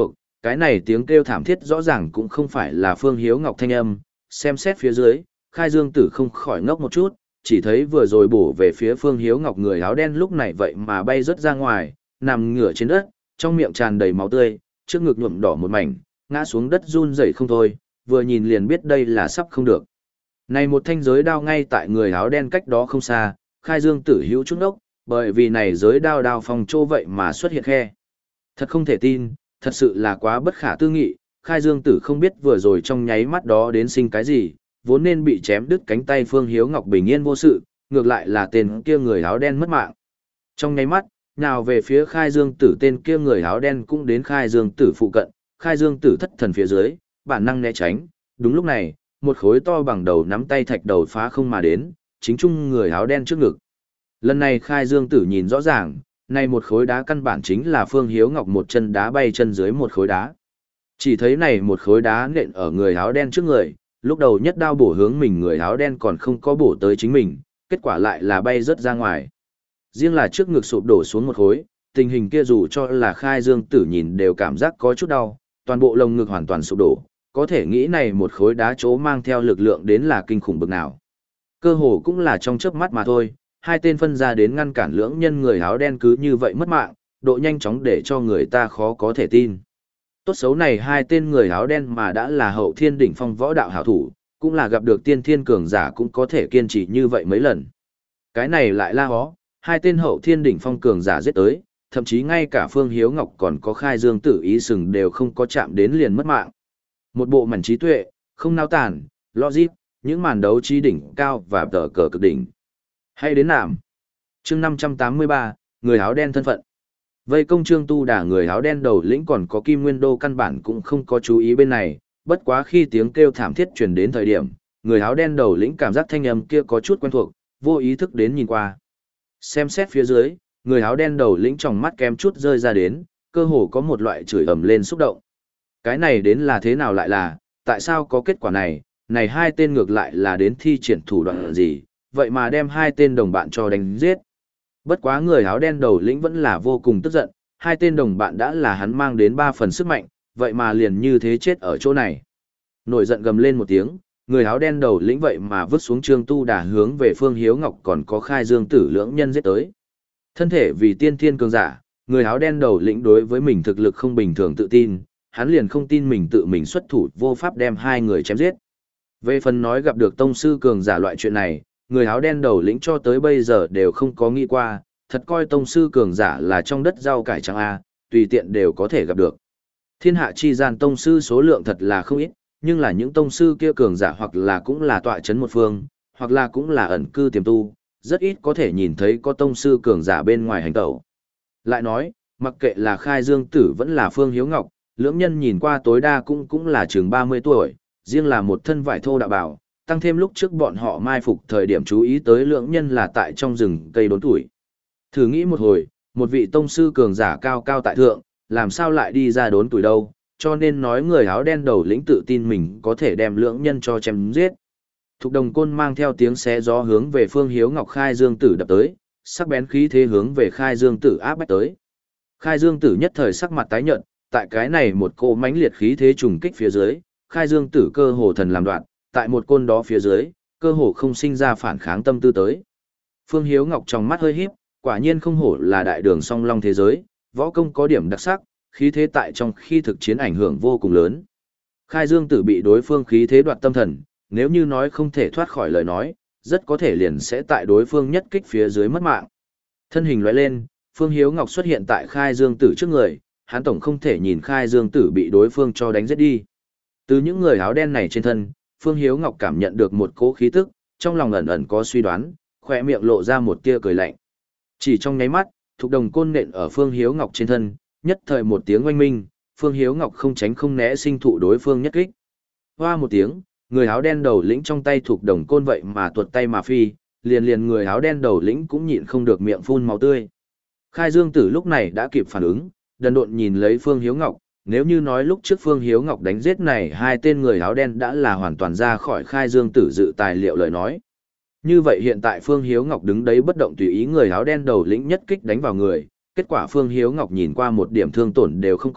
Cái này tiếng kêu thảm thiết rõ ràng cũng không phải là Phương Hiếu Ngọc thanh âm, xem xét phía dưới, Khai Dương Tử không khỏi ngốc một chút, chỉ thấy vừa rồi bổ về phía Phương Hiếu Ngọc người áo đen lúc này vậy mà bay rớt ra ngoài, nằm ngửa trên đất, trong miệng tràn đầy máu tươi, trước ngực nhuộm đỏ một mảnh, ngã xuống đất run rẩy không thôi, vừa nhìn liền biết đây là sắp không được. Này một thanh giới đao ngay tại người áo đen cách đó không xa, Khai Dương Tử hữu chút ốc, bởi vì này giới đao đao phòng trô vậy mà xuất hiện khe. Thật không thể tin, thật sự là quá bất khả tư nghị, Khai Dương Tử không biết vừa rồi trong nháy mắt đó đến sinh cái gì, vốn nên bị chém đứt cánh tay Phương Hiếu Ngọc bình yên vô sự, ngược lại là tên kia người áo đen mất mạng. Trong nháy mắt, nào về phía Khai Dương Tử tên kia người áo đen cũng đến Khai Dương Tử phụ cận, Khai Dương Tử thất thần phía dưới, bản năng né tránh, đúng lúc này, một khối to bằng đầu nắm tay thạch đầu phá không mà đến, chính trung người áo đen trước ngực. Lần này Khai Dương Tử nhìn rõ ràng, này một khối đá căn bản chính là Phương Hiếu Ngọc một chân đá bay chân dưới một khối đá. Chỉ thấy này một khối đá nện ở người áo đen trước người, lúc đầu nhất đao bổ hướng mình người áo đen còn không có bổ tới chính mình, kết quả lại là bay rớt ra ngoài. Riêng là trước ngực sụp đổ xuống một khối, tình hình kia dù cho là Khai Dương Tử nhìn đều cảm giác có chút đau, toàn bộ lồng ngực hoàn toàn sụp đổ, có thể nghĩ này một khối đá chỗ mang theo lực lượng đến là kinh khủng bực nào. Cơ hồ cũng là trong chớp mắt mà thôi, hai tên phân ra đến ngăn cản lưỡng nhân người áo đen cứ như vậy mất mạng, độ nhanh chóng để cho người ta khó có thể tin. Tốt xấu này hai tên người áo đen mà đã là hậu thiên đỉnh phong võ đạo hảo thủ, cũng là gặp được tiên thiên cường giả cũng có thể kiên trì như vậy mấy lần. Cái này lại la hó, hai tên hậu thiên đỉnh phong cường giả giết tới, thậm chí ngay cả Phương Hiếu Ngọc còn có Khai Dương Tử ý sừng đều không có chạm đến liền mất mạng. Một bộ mảnh trí tuệ, không nao tản, logic, những màn đấu trí đỉnh cao và tờ cờ cực đỉnh. Hay đến nạm. Chương năm trăm tám mươi ba, người áo đen thân phận. Vây công Trương Tu Đả người áo đen đầu lĩnh còn có Kim Nguyên Đô căn bản cũng không có chú ý bên này, bất quá khi tiếng kêu thảm thiết truyền đến thời điểm, người áo đen đầu lĩnh cảm giác thanh âm kia có chút quen thuộc, vô ý thức đến nhìn qua. Xem xét phía dưới, người áo đen đầu lĩnh trong mắt kém chút rơi ra đến, cơ hồ có một loại chửi ầm lên xúc động. Cái này đến là thế nào lại là, tại sao có kết quả này, này hai tên ngược lại là đến thi triển thủ đoạn gì, vậy mà đem hai tên đồng bạn cho đánh giết. Bất quá người áo đen đầu lĩnh vẫn là vô cùng tức giận, hai tên đồng bạn đã là hắn mang đến ba phần sức mạnh, vậy mà liền như thế chết ở chỗ này. Nổi giận gầm lên một tiếng, người áo đen đầu lĩnh vậy mà vứt xuống Trương Tu Đả hướng về Phương Hiếu Ngọc còn có Khai Dương Tử lưỡng nhân giết tới. Thân thể vì tiên thiên cường giả, người áo đen đầu lĩnh đối với mình thực lực không bình thường tự tin, hắn liền không tin mình tự mình xuất thủ vô pháp đem hai người chém giết. Về phần nói gặp được tông sư cường giả loại chuyện này, người áo đen đầu lĩnh cho tới bây giờ đều không có nghĩ qua, thật coi tông sư cường giả là trong đất rau cải trắng A, tùy tiện đều có thể gặp được. Thiên hạ chi gian tông sư số lượng thật là không ít, nhưng là những tông sư kia cường giả hoặc là cũng là tọa chấn một phương, hoặc là cũng là ẩn cư tiềm tu, rất ít có thể nhìn thấy có tông sư cường giả bên ngoài hành tẩu. Lại nói, mặc kệ là Khai Dương Tử vẫn là Phương Hiếu Ngọc, lưỡng nhân nhìn qua tối đa cũng cũng là chừng ba mươi tuổi, riêng là một thân vải thô đạo bảo, tăng thêm lúc trước bọn họ mai phục thời điểm chú ý tới lưỡng nhân là tại trong rừng cây đốn tuổi. Thử nghĩ một hồi, một vị tông sư cường giả cao cao tại thượng, làm sao lại đi ra đốn tuổi đâu, cho nên nói người áo đen đầu lĩnh tự tin mình có thể đem lưỡng nhân cho chém giết. Thục đồng côn mang theo tiếng xé gió hướng về Phương Hiếu Ngọc Khai Dương Tử đập tới, sắc bén khí thế hướng về Khai Dương Tử áp bách tới. Khai Dương Tử nhất thời sắc mặt tái nhợt, tại cái này một cỗ mãnh liệt khí thế trùng kích phía dưới, Khai Dương Tử cơ hồ thần làm đoạn, tại một côn đó phía dưới, cơ hồ không sinh ra phản kháng tâm tư tới. Phương Hiếu Ngọc trong mắt hơi híp, quả nhiên không hổ là đại đường song long thế giới, võ công có điểm đặc sắc, khí thế tại trong khi thực chiến ảnh hưởng vô cùng lớn. Khai Dương Tử bị đối phương khí thế đoạt tâm thần, nếu như nói không thể thoát khỏi lời nói, rất có thể liền sẽ tại đối phương nhất kích phía dưới mất mạng. Thân hình lóe lên, Phương Hiếu Ngọc xuất hiện tại Khai Dương Tử trước người, hắn tổng không thể nhìn Khai Dương Tử bị đối phương cho đánh giết đi. Từ những người áo đen này trên thân, Phương Hiếu Ngọc cảm nhận được một cỗ khí tức, trong lòng ẩn ẩn có suy đoán, khỏe miệng lộ ra một tia cười lạnh. Chỉ trong nháy mắt, thục đồng côn nện ở Phương Hiếu Ngọc trên thân, nhất thời một tiếng oanh minh, Phương Hiếu Ngọc không tránh không né sinh thụ đối phương nhất kích. Hoa một tiếng, người áo đen đầu lĩnh trong tay thục đồng côn vậy mà tuột tay mà phi, liền liền người áo đen đầu lĩnh cũng nhịn không được miệng phun máu tươi. Khai Dương Tử lúc này đã kịp phản ứng, đần độn nhìn lấy Phương Hiếu Ngọc, nếu như nói lúc trước Phương Hiếu Ngọc đánh giết này hai tên người áo đen đã là hoàn toàn ra khỏi Khai Dương Tử dự tài liệu lời nói. Như vậy hiện tại Phương Hiếu Ngọc đứng đấy bất động tùy ý người áo đen đầu lĩnh nhất kích đánh vào người, kết quả Phương Hiếu Ngọc nhìn qua một điểm thương tổn đều không có,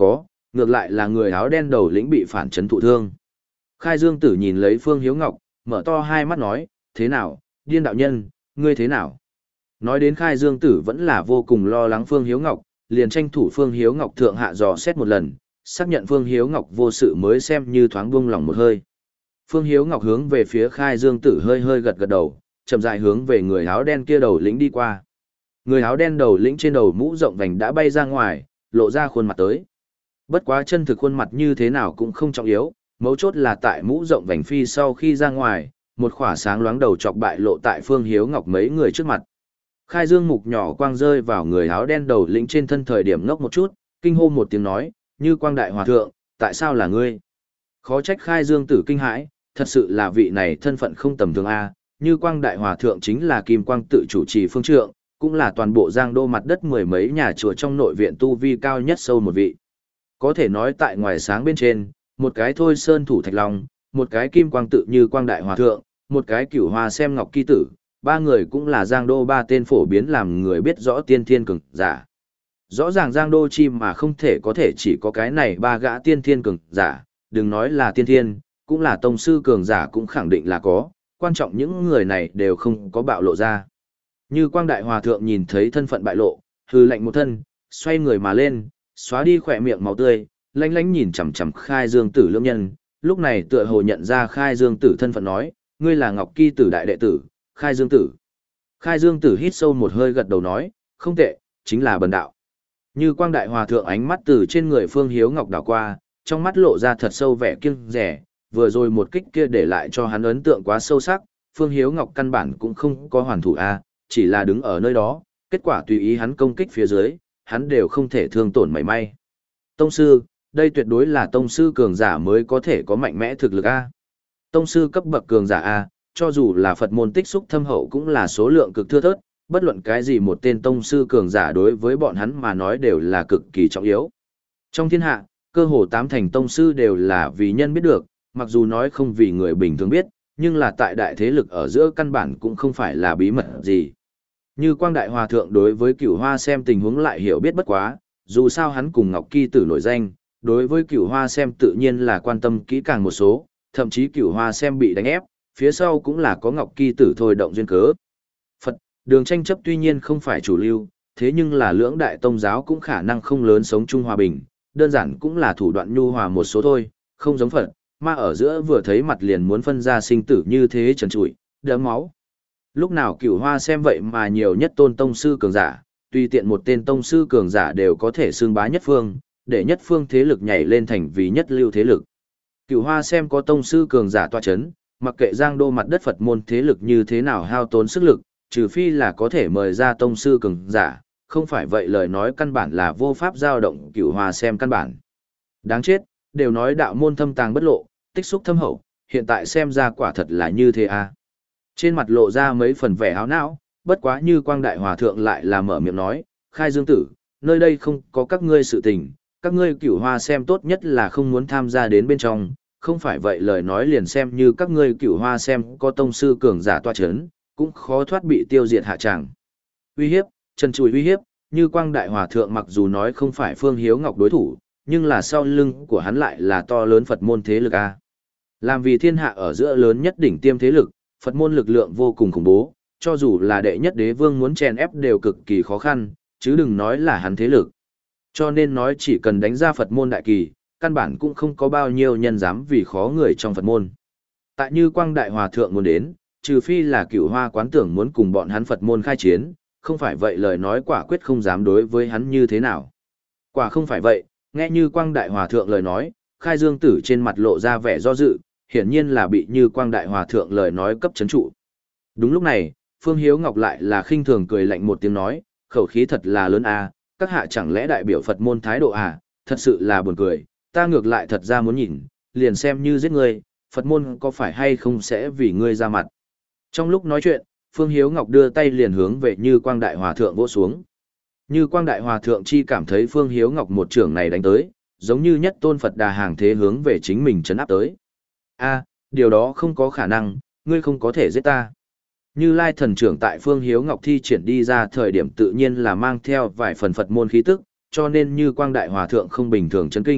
ngược lại là người áo đen đầu lĩnh bị phản chấn thụ thương. Khai Dương Tử nhìn lấy Phương Hiếu Ngọc, mở to hai mắt nói, thế nào, điên đạo nhân, ngươi thế nào? Nói đến Khai Dương Tử vẫn là vô cùng lo lắng Phương Hiếu Ngọc, liền tranh thủ Phương Hiếu Ngọc thượng hạ dò xét một lần, xác nhận Phương Hiếu Ngọc vô sự mới xem như thoáng buông lòng một hơi. Phương Hiếu Ngọc hướng về phía Khai Dương Tử hơi hơi gật gật đầu, chậm rãi hướng về người áo đen kia đầu lĩnh đi qua. Người áo đen đầu lĩnh trên đầu mũ rộng vành đã bay ra ngoài, lộ ra khuôn mặt tới. Bất quá chân thực khuôn mặt như thế nào cũng không trọng yếu, mấu chốt là tại mũ rộng vành phi sau khi ra ngoài, một khỏa sáng loáng đầu chọc bại lộ tại Phương Hiếu Ngọc mấy người trước mặt. Khai Dương mục nhỏ quang rơi vào người áo đen đầu lĩnh trên thân thời điểm ngốc một chút, kinh hô một tiếng nói, như quang đại hòa thượng, tại sao là ngươi? Khó trách Khai Dương Tử kinh hãi, thật sự là vị này thân phận không tầm thường a, như quang đại hòa thượng chính là kim quang tự chủ trì phương trượng, cũng là toàn bộ giang đô mặt đất mười mấy nhà chùa trong nội viện tu vi cao nhất sâu một vị. Có thể nói tại ngoài sáng bên trên, một cái thôi sơn thủ thạch long, một cái kim quang tự như quang đại hòa thượng, một cái cửu hoa xem ngọc kỳ tử, ba người cũng là giang đô ba tên phổ biến làm người biết rõ tiên thiên cường giả. Rõ ràng giang đô chi mà không thể có thể chỉ có cái này ba gã tiên thiên cường giả, đừng nói là tiên thiên, cũng là tông sư cường giả cũng khẳng định là có, quan trọng những người này đều không có bạo lộ ra. Như quang đại hòa thượng nhìn thấy thân phận bại lộ, hư lạnh một thân, xoay người mà lên, xóa đi khỏe miệng máu tươi, lánh lánh nhìn chằm chằm Khai Dương Tử lưỡng nhân, lúc này tựa hồ nhận ra Khai Dương Tử thân phận nói, ngươi là Ngọc Kỳ Tử đại đệ tử, Khai Dương Tử. Khai Dương Tử hít sâu một hơi gật đầu nói, không tệ, chính là bần đạo. Như quang đại hòa thượng ánh mắt từ trên người Phương Hiếu Ngọc đảo qua, trong mắt lộ ra thật sâu vẻ kiêng rẻ, vừa rồi một kích kia để lại cho hắn ấn tượng quá sâu sắc, Phương Hiếu Ngọc căn bản cũng không có hoàn thủ a, chỉ là đứng ở nơi đó, kết quả tùy ý hắn công kích phía dưới, hắn đều không thể thương tổn mảy may. Tông sư, đây tuyệt đối là tông sư cường giả mới có thể có mạnh mẽ thực lực a. Tông sư cấp bậc cường giả a, cho dù là Phật môn tích xúc thâm hậu cũng là số lượng cực thưa thớt, bất luận cái gì một tên tông sư cường giả đối với bọn hắn mà nói đều là cực kỳ trọng yếu. Trong thiên hạ, cơ hồ tám thành tông sư đều là vì nhân biết được, mặc dù nói không vì người bình thường biết, nhưng là tại đại thế lực ở giữa căn bản cũng không phải là bí mật gì. Như quang đại hòa thượng đối với Cửu Hoa xem tình huống lại hiểu biết bất quá, dù sao hắn cùng Ngọc Kỳ Tử nổi danh, đối với Cửu Hoa xem tự nhiên là quan tâm kỹ càng một số, thậm chí Cửu Hoa xem bị đánh ép, phía sau cũng là có Ngọc Kỳ Tử thôi động duyên cớ. Phật, đường tranh chấp tuy nhiên không phải chủ lưu, thế nhưng là lưỡng đại tông giáo cũng khả năng không lớn sống chung hòa bình, đơn giản cũng là thủ đoạn nhu hòa một số thôi, không giống Phật, mà ở giữa vừa thấy mặt liền muốn phân ra sinh tử như thế trần trụi, đẫm máu. Lúc nào Cửu Hoa xem vậy mà nhiều nhất tôn tông sư cường giả, tùy tiện một tên tông sư cường giả đều có thể xương bá nhất phương, để nhất phương thế lực nhảy lên thành vì nhất lưu thế lực. Cửu Hoa xem có tông sư cường giả tọa chấn, mặc kệ giang đô mặt đất Phật môn thế lực như thế nào hao tốn sức lực, trừ phi là có thể mời ra tông sư cường giả, không phải vậy lời nói căn bản là vô pháp giao động Cửu Hoa xem căn bản. Đáng chết, đều nói đạo môn thâm tàng bất lộ, tích xúc thâm hậu, hiện tại xem ra quả thật là như thế à. Trên mặt lộ ra mấy phần vẻ áo não, bất quá như quang đại hòa thượng lại là mở miệng nói, Khai Dương Tử, nơi đây không có các ngươi sự tình, các ngươi Cửu Hoa xem tốt nhất là không muốn tham gia đến bên trong, không phải vậy lời nói liền xem như các ngươi Cửu Hoa xem có tông sư cường giả toa chấn, cũng khó thoát bị tiêu diệt hạ tràng. Uy hiếp, trần trùi uy hiếp, như quang đại hòa thượng mặc dù nói không phải Phương Hiếu Ngọc đối thủ, nhưng là sau lưng của hắn lại là to lớn Phật môn thế lực a. Làm vì thiên hạ ở giữa lớn nhất đỉnh tiêm thế lực, Phật môn lực lượng vô cùng khủng bố, cho dù là đệ nhất đế vương muốn chèn ép đều cực kỳ khó khăn, chứ đừng nói là hắn thế lực. Cho nên nói chỉ cần đánh ra Phật môn đại kỳ, căn bản cũng không có bao nhiêu nhân dám vì khó người trong Phật môn. Tại như quang đại hòa thượng muốn đến, trừ phi là Cửu Hoa quán tưởng muốn cùng bọn hắn Phật môn khai chiến, không phải vậy lời nói quả quyết không dám đối với hắn như thế nào. Quả không phải vậy, nghe như quang đại hòa thượng lời nói, Khai Dương Tử trên mặt lộ ra vẻ do dự, hiển nhiên là bị như quang đại hòa thượng lời nói cấp chấn trụ. Đúng lúc này, Phương Hiếu Ngọc lại là khinh thường cười lạnh một tiếng nói, khẩu khí thật là lớn a, các hạ chẳng lẽ đại biểu Phật môn thái độ à, thật sự là buồn cười, ta ngược lại thật ra muốn nhìn, liền xem như giết ngươi, Phật môn có phải hay không sẽ vì ngươi ra mặt. Trong lúc nói chuyện, Phương Hiếu Ngọc đưa tay liền hướng về Như Quang Đại Hòa Thượng vỗ xuống. Như Quang Đại Hòa Thượng chi cảm thấy Phương Hiếu Ngọc một trưởng này đánh tới, giống như nhất tôn Phật đà hàng thế hướng về chính mình trấn áp tới. A, điều đó không có khả năng, ngươi không có thể giết ta. Như Lai thần trưởng tại Phương Hiếu Ngọc thi triển đi ra thời điểm tự nhiên là mang theo vài phần Phật môn khí tức, cho nên Như Quang Đại Hòa Thượng không bình thường chấn kinh,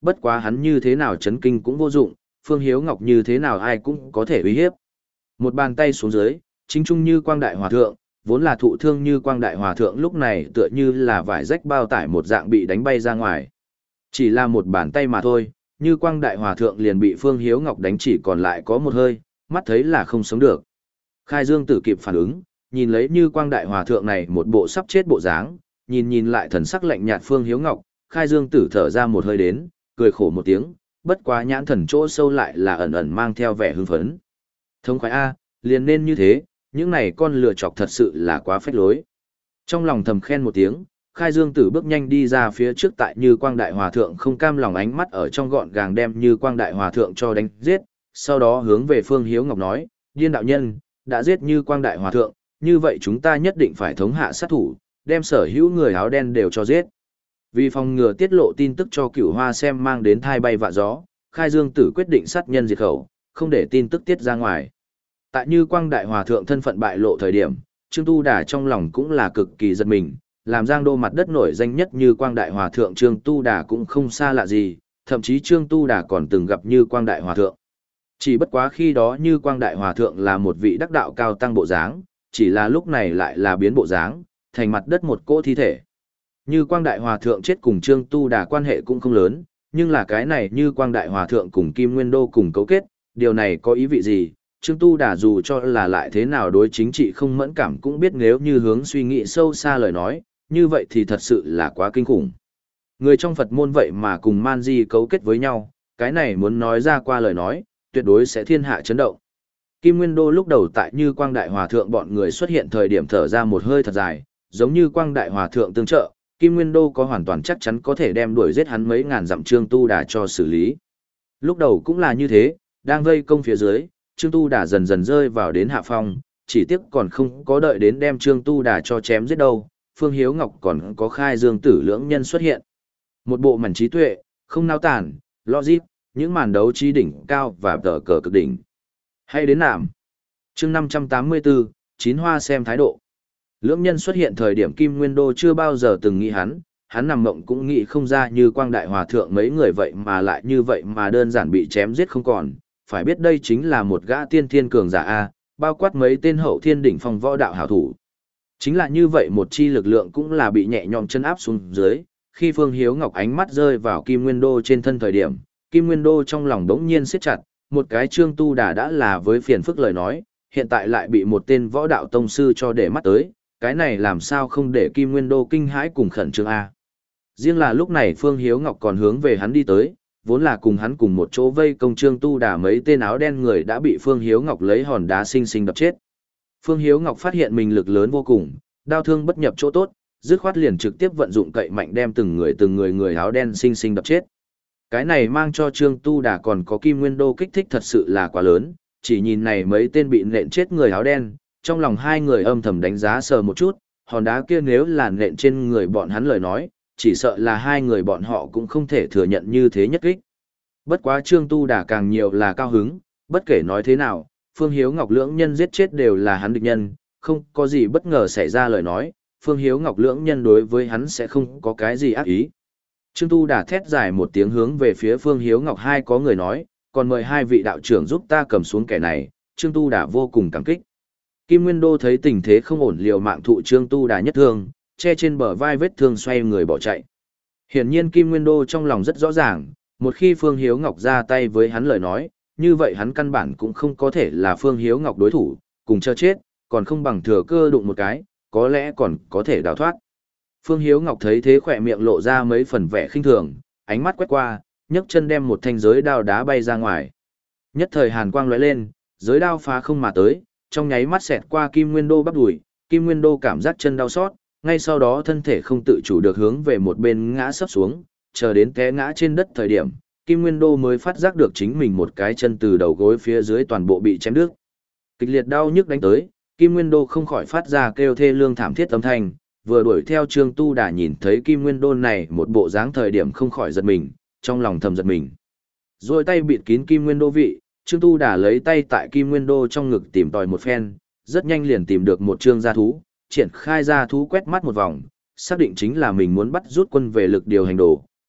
bất quá hắn như thế nào chấn kinh cũng vô dụng, Phương Hiếu Ngọc như thế nào ai cũng có thể uy hiếp. Một bàn tay xuống dưới, chính trung Như Quang Đại Hòa Thượng, vốn là thụ thương Như Quang Đại Hòa Thượng lúc này tựa như là vải rách bao tải một dạng bị đánh bay ra ngoài. Chỉ là một bàn tay mà thôi, Như Quang Đại Hòa Thượng liền bị Phương Hiếu Ngọc đánh chỉ còn lại có một hơi, mắt thấy là không sống được. Khai Dương Tử kịp phản ứng, nhìn lấy Như Quang Đại Hòa Thượng này một bộ sắp chết bộ dáng, nhìn nhìn lại thần sắc lạnh nhạt Phương Hiếu Ngọc, Khai Dương Tử thở ra một hơi đến, cười khổ một tiếng, bất quá nhãn thần chỗ sâu lại là ẩn ẩn mang theo vẻ hưng phấn. Thống khoái A, liền nên như thế, những này con lừa chọc thật sự là quá phách lối. Trong lòng thầm khen một tiếng, Khai Dương Tử bước nhanh đi ra phía trước tại Như Quang Đại Hòa Thượng không cam lòng ánh mắt ở trong gọn gàng đem Như Quang Đại Hòa Thượng cho đánh giết, sau đó hướng về Phương Hiếu Ngọc nói, điên đạo nhân, đã giết Như Quang Đại Hòa Thượng, như vậy chúng ta nhất định phải thống hạ sát thủ, đem sở hữu người áo đen đều cho giết. Vì phòng ngừa tiết lộ tin tức cho Cửu Hoa xem mang đến thai bay vạ gió, Khai Dương Tử quyết định sát nhân diệt khẩu, không để tin tức tiết ra ngoài. Tại Như Quang Đại Hòa Thượng thân phận bại lộ thời điểm, Trương Tu Đà trong lòng cũng là cực kỳ giật mình, làm Giang Đô mặt đất nổi danh nhất Như Quang Đại Hòa Thượng Trương Tu Đà cũng không xa lạ gì, thậm chí Trương Tu Đà còn từng gặp Như Quang Đại Hòa Thượng. Chỉ bất quá khi đó Như Quang Đại Hòa Thượng là một vị đắc đạo cao tăng bộ dáng, chỉ là lúc này lại là biến bộ dáng, thành mặt đất một cỗ thi thể. Như Quang Đại Hòa Thượng chết cùng Trương Tu Đà quan hệ cũng không lớn, nhưng là cái này Như Quang Đại Hòa Thượng cùng Kim Nguyên Đô cùng cấu kết, điều này có ý vị gì? Trương Tu Đà dù cho là lại thế nào đối chính trị không mẫn cảm cũng biết nếu như hướng suy nghĩ sâu xa lời nói, như vậy thì thật sự là quá kinh khủng. Người trong Phật môn vậy mà cùng Man Di cấu kết với nhau, cái này muốn nói ra qua lời nói, tuyệt đối sẽ thiên hạ chấn động. Kim Nguyên Đô lúc đầu tại Như Quang Đại Hòa Thượng bọn người xuất hiện thời điểm thở ra một hơi thật dài, giống như Quang Đại Hòa Thượng tương trợ, Kim Nguyên Đô có hoàn toàn chắc chắn có thể đem đuổi giết hắn mấy ngàn dặm Trương Tu Đà cho xử lý. Lúc đầu cũng là như thế, đang vây công phía dưới, Trương Tu Đà dần dần rơi vào đến hạ phong, chỉ tiếc còn không có đợi đến đem Trương Tu Đà cho chém giết đâu, Phương Hiếu Ngọc còn có Khai Dương Tử lưỡng nhân xuất hiện. Một bộ mảnh trí tuệ, không nao tản, logic, những màn đấu trí đỉnh cao và tờ cờ cực đỉnh. Hay đến nạm. Chương năm trăm tám mươi tư, Chín Hoa xem thái độ. Lưỡng nhân xuất hiện thời điểm Kim Nguyên Đô chưa bao giờ từng nghĩ hắn, hắn nằm mộng cũng nghĩ không ra Như Quang Đại Hòa Thượng mấy người vậy mà lại như vậy mà đơn giản bị chém giết không còn, phải biết đây chính là một gã tiên thiên cường giả A, bao quát mấy tên hậu thiên đỉnh phong võ đạo hảo thủ. Chính là như vậy một chi lực lượng cũng là bị nhẹ nhõm chân áp xuống dưới, khi Phương Hiếu Ngọc ánh mắt rơi vào Kim Nguyên Đô trên thân thời điểm, Kim Nguyên Đô trong lòng đống nhiên siết chặt, một cái Trương Tu Đà đã là với phiền phức lời nói, hiện tại lại bị một tên võ đạo tông sư cho để mắt tới, cái này làm sao không để Kim Nguyên Đô kinh hãi cùng khẩn trương A. Riêng là lúc này Phương Hiếu Ngọc còn hướng về hắn đi tới, vốn là cùng hắn cùng một chỗ vây công Trương Tu Đà mấy tên áo đen người đã bị Phương Hiếu Ngọc lấy hòn đá xinh xinh đập chết. Phương Hiếu Ngọc phát hiện mình lực lớn vô cùng, đao thương bất nhập chỗ tốt, dứt khoát liền trực tiếp vận dụng cậy mạnh đem từng người từng người người áo đen xinh xinh đập chết. Cái này mang cho Trương Tu Đà còn có Kim Nguyên Đô kích thích thật sự là quá lớn, chỉ nhìn này mấy tên bị nện chết người áo đen, trong lòng hai người âm thầm đánh giá sờ một chút, hòn đá kia nếu là nện trên người bọn hắn lời nói, chỉ sợ là hai người bọn họ cũng không thể thừa nhận như thế nhất kích. Bất quá Trương Tu Đà càng nhiều là cao hứng, bất kể nói thế nào, Phương Hiếu Ngọc lưỡng nhân giết chết đều là hắn địch nhân, không có gì bất ngờ xảy ra lời nói, Phương Hiếu Ngọc lưỡng nhân đối với hắn sẽ không có cái gì ác ý. Trương Tu Đà thét dài một tiếng hướng về phía Phương Hiếu Ngọc hai có người nói, còn mời hai vị đạo trưởng giúp ta cầm xuống kẻ này, Trương Tu Đà vô cùng cảm kích. Kim Nguyên Đô thấy tình thế không ổn liều mạng thụ Trương Tu Đà nhất thương, che trên bờ vai vết thương xoay người bỏ chạy. Hiển nhiên Kim Nguyên Đô trong lòng rất rõ ràng, một khi Phương Hiếu Ngọc ra tay với hắn lời nói, như vậy hắn căn bản cũng không có thể là Phương Hiếu Ngọc đối thủ, cùng chờ chết, còn không bằng thừa cơ đụng một cái, có lẽ còn có thể đào thoát. Phương Hiếu Ngọc thấy thế khỏe miệng lộ ra mấy phần vẻ khinh thường, ánh mắt quét qua, nhấc chân đem một thanh giới đao đá bay ra ngoài. Nhất thời hàn quang lóe lên, giới đao phá không mà tới, trong nháy mắt xẹt qua Kim Nguyên Đô bắp đùi, Kim Nguyên Đô cảm giác chân đau xót, ngay sau đó thân thể không tự chủ được hướng về một bên ngã sấp xuống, chờ đến té ngã trên đất thời điểm, Kim Nguyên Đô mới phát giác được chính mình một cái chân từ đầu gối phía dưới toàn bộ bị chém đứt. Kịch liệt đau nhức đánh tới, Kim Nguyên Đô không khỏi phát ra kêu thê lương thảm thiết âm thanh, vừa đuổi theo Trương Tu Đà nhìn thấy Kim Nguyên Đô này một bộ dáng thời điểm không khỏi giật mình, trong lòng thầm giật mình. Rồi tay bịt kín Kim Nguyên Đô vị, Trương Tu Đà lấy tay tại Kim Nguyên Đô trong ngực tìm tòi một phen, rất nhanh liền tìm được một trương gia thú, triển khai gia thú quét mắt một vòng, xác định chính là mình muốn bắt rút quân về lực điều hành đồ,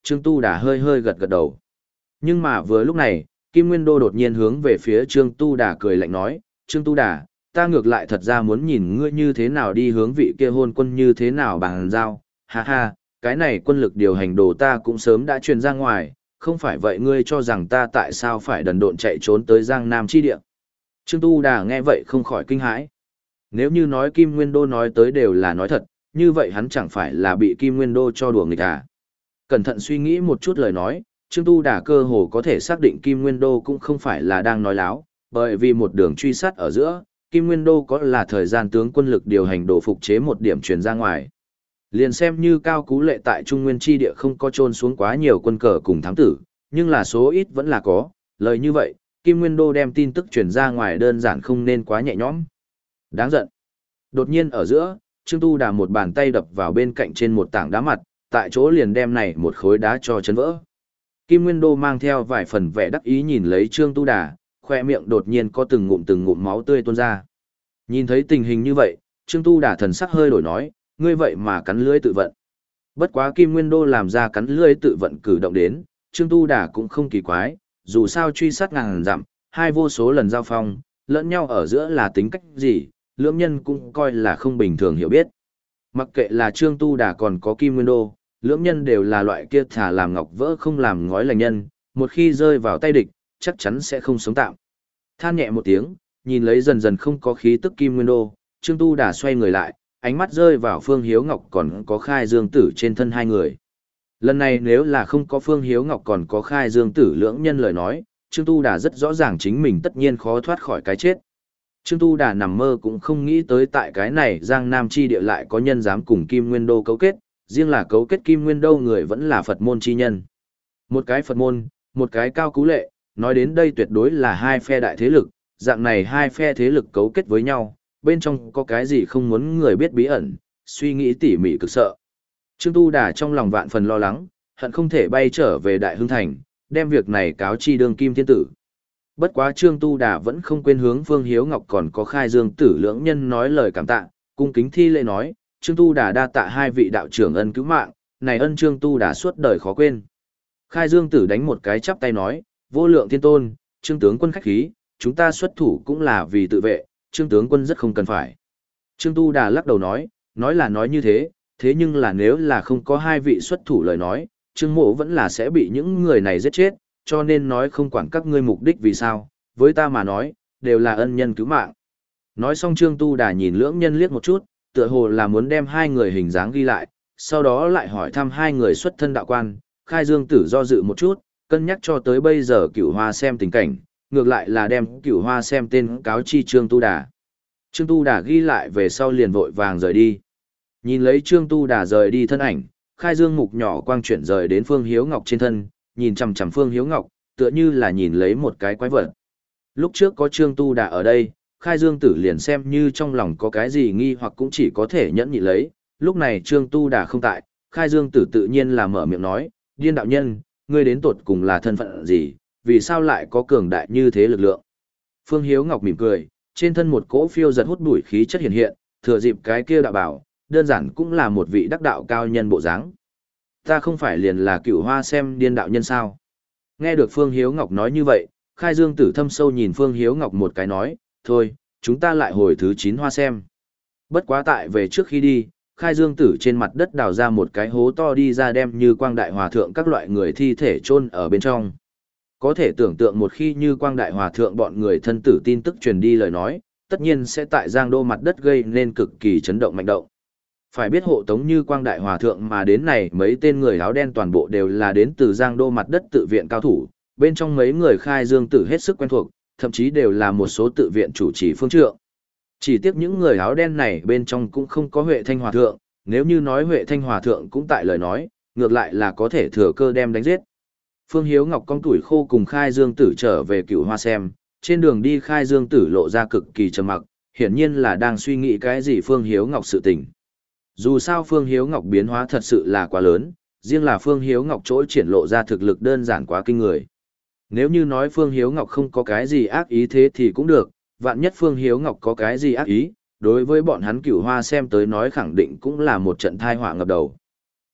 Trương Tu Đà hơi hơi gật gật đầu. Nhưng mà vừa lúc này, Kim Nguyên Đô đột nhiên hướng về phía Trương Tu Đà cười lạnh nói, Trương Tu Đà, ta ngược lại thật ra muốn nhìn ngươi như thế nào đi hướng vị kia hôn quân như thế nào bằng giao, ha ha, cái này quân lực điều hành đồ ta cũng sớm đã truyền ra ngoài, không phải vậy ngươi cho rằng ta tại sao phải đần độn chạy trốn tới Giang Nam chi địa. Trương Tu Đà nghe vậy không khỏi kinh hãi. Nếu như nói Kim Nguyên Đô nói tới đều là nói thật, như vậy hắn chẳng phải là bị Kim Nguyên Đô cho đùa nghịch à. Cẩn thận suy nghĩ một chút lời nói, Trương Tu Đà cơ hồ có thể xác định Kim Nguyên Đô cũng không phải là đang nói láo, bởi vì một đường truy sát ở giữa, Kim Nguyên Đô có là thời gian tướng quân lực điều hành đồ phục chế một điểm truyền ra ngoài. Liền xem như Cao Cú Lệ tại Trung Nguyên chi địa không có trôn xuống quá nhiều quân cờ cùng thám tử, nhưng là số ít vẫn là có, lời như vậy, Kim Nguyên Đô đem tin tức truyền ra ngoài đơn giản không nên quá nhẹ nhõm. Đáng giận. Đột nhiên ở giữa, Trương Tu Đà một bàn tay đập vào bên cạnh trên một tảng đá mặt, tại chỗ liền đem này một khối đá cho chấn vỡ. Kim Nguyên Đô mang theo vài phần vẻ đắc ý nhìn lấy Trương Tu Đà, khoe miệng đột nhiên có từng ngụm từng ngụm máu tươi tuôn ra. Nhìn thấy tình hình như vậy, Trương Tu Đà thần sắc hơi đổi nói, ngươi vậy mà cắn lưỡi tự vận. Bất quá Kim Nguyên Đô làm ra cắn lưỡi tự vận cử động đến, Trương Tu Đà cũng không kỳ quái, dù sao truy sát ngàn dặm, hai vô số lần giao phong, lẫn nhau ở giữa là tính cách gì, lưỡng nhân cũng coi là không bình thường hiểu biết. Mặc kệ là Trương Tu Đà còn có Kim Nguyên Đô, lưỡng nhân đều là loại kia thả làm ngọc vỡ không làm ngói lành nhân, một khi rơi vào tay địch, chắc chắn sẽ không sống tạm. Than nhẹ một tiếng, nhìn lấy dần dần không có khí tức Kim Nguyên Đô, Trương Tu Đà xoay người lại, ánh mắt rơi vào Phương Hiếu Ngọc còn có Khai Dương Tử trên thân hai người. Lần này nếu là không có Phương Hiếu Ngọc còn có Khai Dương Tử lưỡng nhân lời nói, Trương Tu Đà rất rõ ràng chính mình tất nhiên khó thoát khỏi cái chết. Trương Tu Đà nằm mơ cũng không nghĩ tới tại cái này Giang Nam chi địa lại có nhân dám cùng Kim Nguyên Đô cấu kết, riêng là cấu kết Kim Nguyên Đô người vẫn là Phật môn chi nhân. Một cái Phật môn, một cái Cao Cú Lệ, nói đến đây tuyệt đối là hai phe đại thế lực, dạng này hai phe thế lực cấu kết với nhau, bên trong có cái gì không muốn người biết bí ẩn, suy nghĩ tỉ mỉ cực sợ. Trương Tu Đà trong lòng vạn phần lo lắng, hận không thể bay trở về Đại Hưng Thành, đem việc này cáo chi đương kim thiên tử. Bất quá Trương Tu Đà vẫn không quên hướng Phương Hiếu Ngọc còn có Khai Dương Tử lưỡng nhân nói lời cảm tạ, cung kính thi lễ nói, Trương Tu Đà đa tạ hai vị đạo trưởng ân cứu mạng, này ân Trương Tu Đà suốt đời khó quên. Khai Dương Tử đánh một cái chắp tay nói, vô lượng thiên tôn, Trương tướng quân khách khí, chúng ta xuất thủ cũng là vì tự vệ, Trương tướng quân rất không cần phải. Trương Tu Đà lắc đầu nói, nói là nói như thế, thế nhưng là nếu là không có hai vị xuất thủ lời nói, Trương Mộ vẫn là sẽ bị những người này giết chết, cho nên nói không quản các ngươi mục đích vì sao, với ta mà nói, đều là ân nhân cứu mạng. Nói xong Trương Tu Đà nhìn lưỡng nhân liếc một chút, tựa hồ là muốn đem hai người hình dáng ghi lại, sau đó lại hỏi thăm hai người xuất thân đạo quan, Khai Dương Tử do dự một chút, cân nhắc cho tới bây giờ Cửu Hoa xem tình cảnh, ngược lại là đem Cửu Hoa xem tên cáo chi Trương Tu Đà. Trương Tu Đà ghi lại về sau liền vội vàng rời đi. Nhìn lấy Trương Tu Đà rời đi thân ảnh, Khai Dương mục nhỏ quang chuyển rời đến Phương Hiếu Ngọc trên thân, nhìn chằm chằm Phương Hiếu Ngọc, tựa như là nhìn lấy một cái quái vật. Lúc trước có Trương Tu Đà ở đây, Khai Dương Tử liền xem như trong lòng có cái gì nghi hoặc cũng chỉ có thể nhẫn nhịn lấy, lúc này Trương Tu Đà không tại, Khai Dương Tử tự nhiên là mở miệng nói, điên đạo nhân, ngươi đến tột cùng là thân phận gì, vì sao lại có cường đại như thế lực lượng. Phương Hiếu Ngọc mỉm cười, trên thân một cỗ phiêu giật hút bụi khí chất hiện hiện, thừa dịp cái kia đạo bảo, đơn giản cũng là một vị đắc đạo cao nhân bộ dáng. Ta không phải liền là Cửu Hoa xem điên đạo nhân sao. Nghe được Phương Hiếu Ngọc nói như vậy, Khai Dương Tử thâm sâu nhìn Phương Hiếu Ngọc một cái nói, thôi, chúng ta lại hồi thứ chín hoa xem. Bất quá tại về trước khi đi, Khai Dương Tử trên mặt đất đào ra một cái hố to đi ra đem Như Quang Đại Hòa Thượng các loại người thi thể chôn ở bên trong. Có thể tưởng tượng một khi Như Quang Đại Hòa Thượng bọn người thân tử tin tức truyền đi lời nói, tất nhiên sẽ tại Giang Đô mặt đất gây nên cực kỳ chấn động mạnh động. Phải biết hộ tống Như Quang Đại Hòa Thượng mà đến này mấy tên người áo đen toàn bộ đều là đến từ Giang Đô mặt đất tự viện cao thủ, bên trong mấy người Khai Dương Tử hết sức quen thuộc, thậm chí đều là một số tự viện chủ trì phương trượng. Chỉ tiếc những người áo đen này bên trong cũng không có Huệ Thanh Hòa Thượng, nếu như nói Huệ Thanh Hòa Thượng cũng tại lời nói, ngược lại là có thể thừa cơ đem đánh giết. Phương Hiếu Ngọc cong tuổi khô cùng Khai Dương Tử trở về Cửu Hoa xem, trên đường đi Khai Dương Tử lộ ra cực kỳ trầm mặc, hiển nhiên là đang suy nghĩ cái gì Phương Hiếu Ngọc sự tình. Dù sao Phương Hiếu Ngọc biến hóa thật sự là quá lớn, riêng là Phương Hiếu Ngọc chỗ triển lộ ra thực lực đơn giản quá kinh người. Nếu như nói Phương Hiếu Ngọc không có cái gì ác ý thế thì cũng được, vạn nhất Phương Hiếu Ngọc có cái gì ác ý, đối với bọn hắn Cửu Hoa xem tới nói khẳng định cũng là một trận thai họa ngập đầu.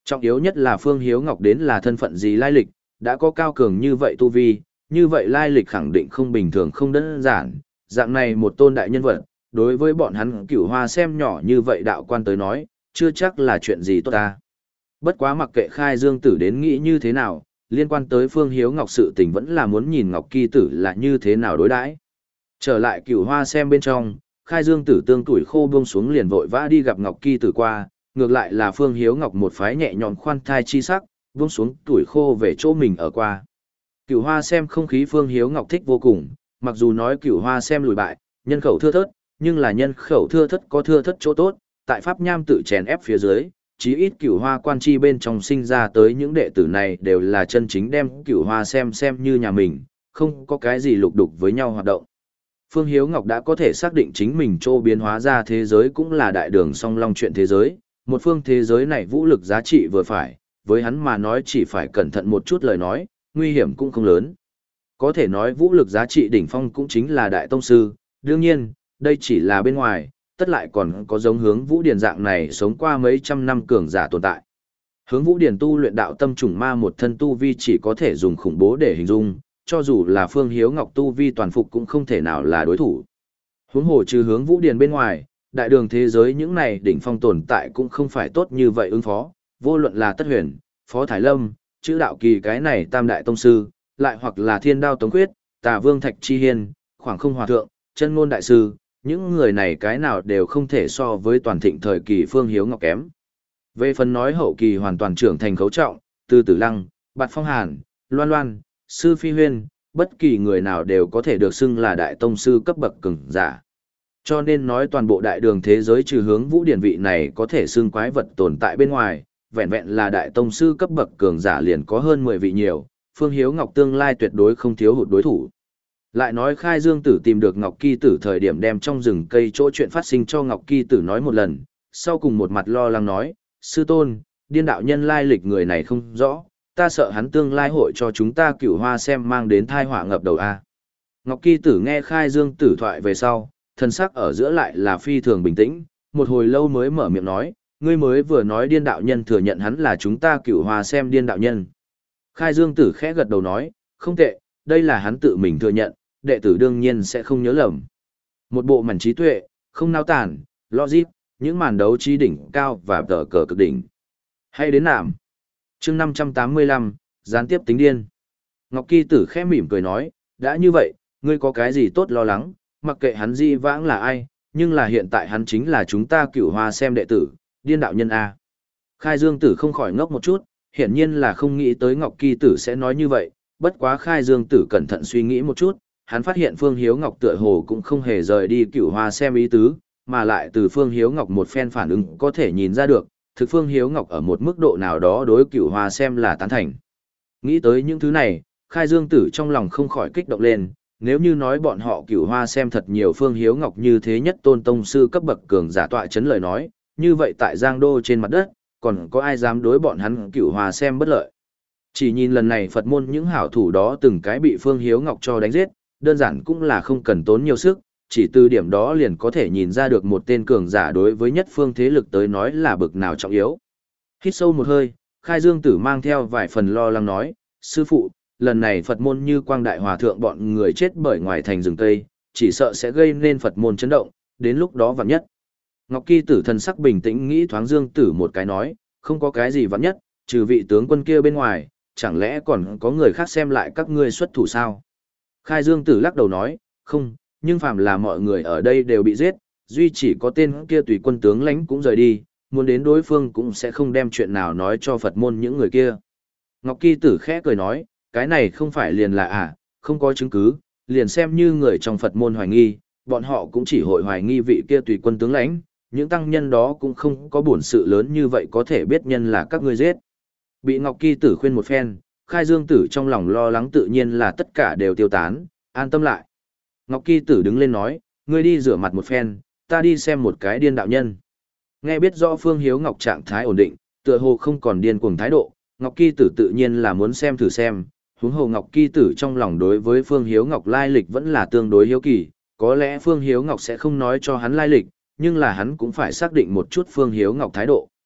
Trọng yếu nhất là Phương Hiếu Ngọc đến là thân phận gì lai lịch, đã có cao cường như vậy tu vi, như vậy lai lịch khẳng định không bình thường không đơn giản, dạng này một tôn đại nhân vật, đối với bọn hắn Cửu Hoa xem nhỏ như vậy đạo quan tới nói, chưa chắc là chuyện gì tốt ta. Bất quá mặc kệ Khai Dương Tử đến nghĩ như thế nào, liên quan tới Phương Hiếu Ngọc sự tình vẫn là muốn nhìn Ngọc Kỳ Tử là như thế nào đối đãi. Trở lại Cửu Hoa xem bên trong, Khai Dương Tử tương tuổi khô buông xuống liền vội vã đi gặp Ngọc Kỳ Tử qua, ngược lại là Phương Hiếu Ngọc một phái nhẹ nhõm khoan thai chi sắc, buông xuống tuổi khô về chỗ mình ở qua. Cửu Hoa xem không khí Phương Hiếu Ngọc thích vô cùng, mặc dù nói Cửu Hoa xem lùi bại, nhân khẩu thưa thớt, nhưng là nhân khẩu thưa thớt có thưa thớt chỗ tốt, tại pháp nham tự chèn ép phía dưới, chí ít Cửu Hoa quan chi bên trong sinh ra tới những đệ tử này đều là chân chính đem Cửu Hoa xem xem như nhà mình, không có cái gì lục đục với nhau hoạt động. Phương Hiếu Ngọc đã có thể xác định chính mình trô biến hóa ra thế giới cũng là đại đường song long chuyện thế giới, một phương thế giới này vũ lực giá trị vừa phải, với hắn mà nói chỉ phải cẩn thận một chút lời nói, nguy hiểm cũng không lớn. Có thể nói vũ lực giá trị đỉnh phong cũng chính là đại tông sư, đương nhiên, đây chỉ là bên ngoài, tất lại còn có giống hướng vũ điển dạng này sống qua mấy trăm năm cường giả tồn tại. Hướng vũ điển tu luyện đạo tâm trùng ma một thân tu vi chỉ có thể dùng khủng bố để hình dung, cho dù là Phương Hiếu Ngọc tu vi toàn phục cũng không thể nào là đối thủ. Huống hồ trừ hướng vũ điển bên ngoài, đại đường thế giới những này đỉnh phong tồn tại cũng không phải tốt như vậy ứng phó, vô luận là Tất Huyền, Phó Thái Lâm, chữ đạo kỳ cái này tam đại tông sư, lại hoặc là Thiên Đao Tống Quyết, Tà Vương Thạch Chi Hiên, Khoảng Không Hòa Thượng, Chân Ngôn Đại Sư, những người này cái nào đều không thể so với toàn thịnh thời kỳ Phương Hiếu Ngọc kém. Về phần nói hậu kỳ hoàn toàn trưởng thành Khấu Trọng, Từ Tử Lăng, Bạt Phong Hàn, Loan Loan, Sư Phi Huyên, bất kỳ người nào đều có thể được xưng là đại tông sư cấp bậc cường giả. Cho nên nói toàn bộ đại đường thế giới trừ hướng vũ điển vị này có thể xưng quái vật tồn tại bên ngoài, vẹn vẹn là đại tông sư cấp bậc cường giả liền có hơn mười vị nhiều, Phương Hiếu Ngọc tương lai tuyệt đối không thiếu hụt đối thủ. Lại nói Khai Dương Tử tìm được Ngọc Kỳ Tử thời điểm đem trong rừng cây chỗ chuyện phát sinh cho Ngọc Kỳ Tử nói một lần, sau cùng một mặt lo lắng nói, sư tôn, điên đạo nhân lai lịch người này không rõ, ta sợ hắn tương lai hội cho chúng ta Cửu Hoa xem mang đến thai họa ngập đầu a. Ngọc Kỳ Tử nghe Khai Dương Tử thoại về sau, thân sắc ở giữa lại là phi thường bình tĩnh, một hồi lâu mới mở miệng nói, ngươi mới vừa nói điên đạo nhân thừa nhận hắn là chúng ta Cửu Hoa xem điên đạo nhân. Khai Dương Tử khẽ gật đầu nói, không tệ, đây là hắn tự mình thừa nhận, đệ tử đương nhiên sẽ không nhớ lầm. Một bộ mảnh trí tuệ, không nao tản, logic, những màn đấu trí đỉnh cao và tờ cờ cực đỉnh. Hay đến nạm. chương năm trăm tám mươi lăm, gián tiếp tính điên. Ngọc Kỳ Tử khẽ mỉm cười nói, đã như vậy, ngươi có cái gì tốt lo lắng, mặc kệ hắn di vãng là ai, nhưng là hiện tại hắn chính là chúng ta Cửu Hoa xem đệ tử, điên đạo nhân A. Khai Dương Tử không khỏi ngốc một chút, hiển nhiên là không nghĩ tới Ngọc Kỳ Tử sẽ nói như vậy, bất quá Khai Dương Tử cẩn thận suy nghĩ một chút, hắn phát hiện Phương Hiếu Ngọc tựa hồ cũng không hề rời đi Cửu Hoa xem ý tứ, mà lại từ Phương Hiếu Ngọc một phen phản ứng có thể nhìn ra được, thực Phương Hiếu Ngọc ở một mức độ nào đó đối Cửu Hoa xem là tán thành. Nghĩ tới những thứ này, Khai Dương Tử trong lòng không khỏi kích động lên, nếu như nói bọn họ Cửu Hoa xem thật nhiều Phương Hiếu Ngọc như thế nhất tôn tông sư cấp bậc cường giả tọa chấn lời nói, như vậy tại Giang Đô trên mặt đất, còn có ai dám đối bọn hắn Cửu Hoa xem bất lợi. Chỉ nhìn lần này Phật môn những hảo thủ đó từng cái bị Phương Hiếu Ngọc cho đánh giết, đơn giản cũng là không cần tốn nhiều sức, chỉ từ điểm đó liền có thể nhìn ra được một tên cường giả đối với nhất phương thế lực tới nói là bực nào trọng yếu. Hít sâu một hơi, Khai Dương Tử mang theo vài phần lo lắng nói, sư phụ, lần này Phật môn như Quang Đại Hòa Thượng bọn người chết bởi ngoài thành rừng Tây, chỉ sợ sẽ gây nên Phật môn chấn động, đến lúc đó vạn nhất. Ngọc Kỳ Tử thần sắc bình tĩnh nghĩ thoáng Dương Tử một cái nói, không có cái gì vạn nhất, trừ vị tướng quân kia bên ngoài, chẳng lẽ còn có người khác xem lại các ngươi xuất thủ sao? Khai Dương Tử lắc đầu nói, không, nhưng phàm là mọi người ở đây đều bị giết, duy chỉ có tên kia tùy quân tướng lãnh cũng rời đi, muốn đến đối phương cũng sẽ không đem chuyện nào nói cho Phật môn những người kia. Ngọc Kỳ Tử khẽ cười nói, cái này không phải liền là à, không có chứng cứ, liền xem như người trong Phật môn hoài nghi, bọn họ cũng chỉ hội hoài nghi vị kia tùy quân tướng lãnh, những tăng nhân đó cũng không có bổn sự lớn như vậy có thể biết nhân là các ngươi giết. Bị Ngọc Kỳ Tử khuyên một phen, Khai Dương Tử trong lòng lo lắng tự nhiên là tất cả đều tiêu tán, an tâm lại. Ngọc Kỳ Tử đứng lên nói, ngươi đi rửa mặt một phen, ta đi xem một cái điên đạo nhân. Nghe biết rõ Phương Hiếu Ngọc trạng thái ổn định, tựa hồ không còn điên cuồng thái độ, Ngọc Kỳ Tử tự nhiên là muốn xem thử xem, huống hồ Ngọc Kỳ Tử trong lòng đối với Phương Hiếu Ngọc lai lịch vẫn là tương đối hiếu kỳ, có lẽ Phương Hiếu Ngọc sẽ không nói cho hắn lai lịch, nhưng là hắn cũng phải xác định một chút Phương Hiếu Ngọc thái độ.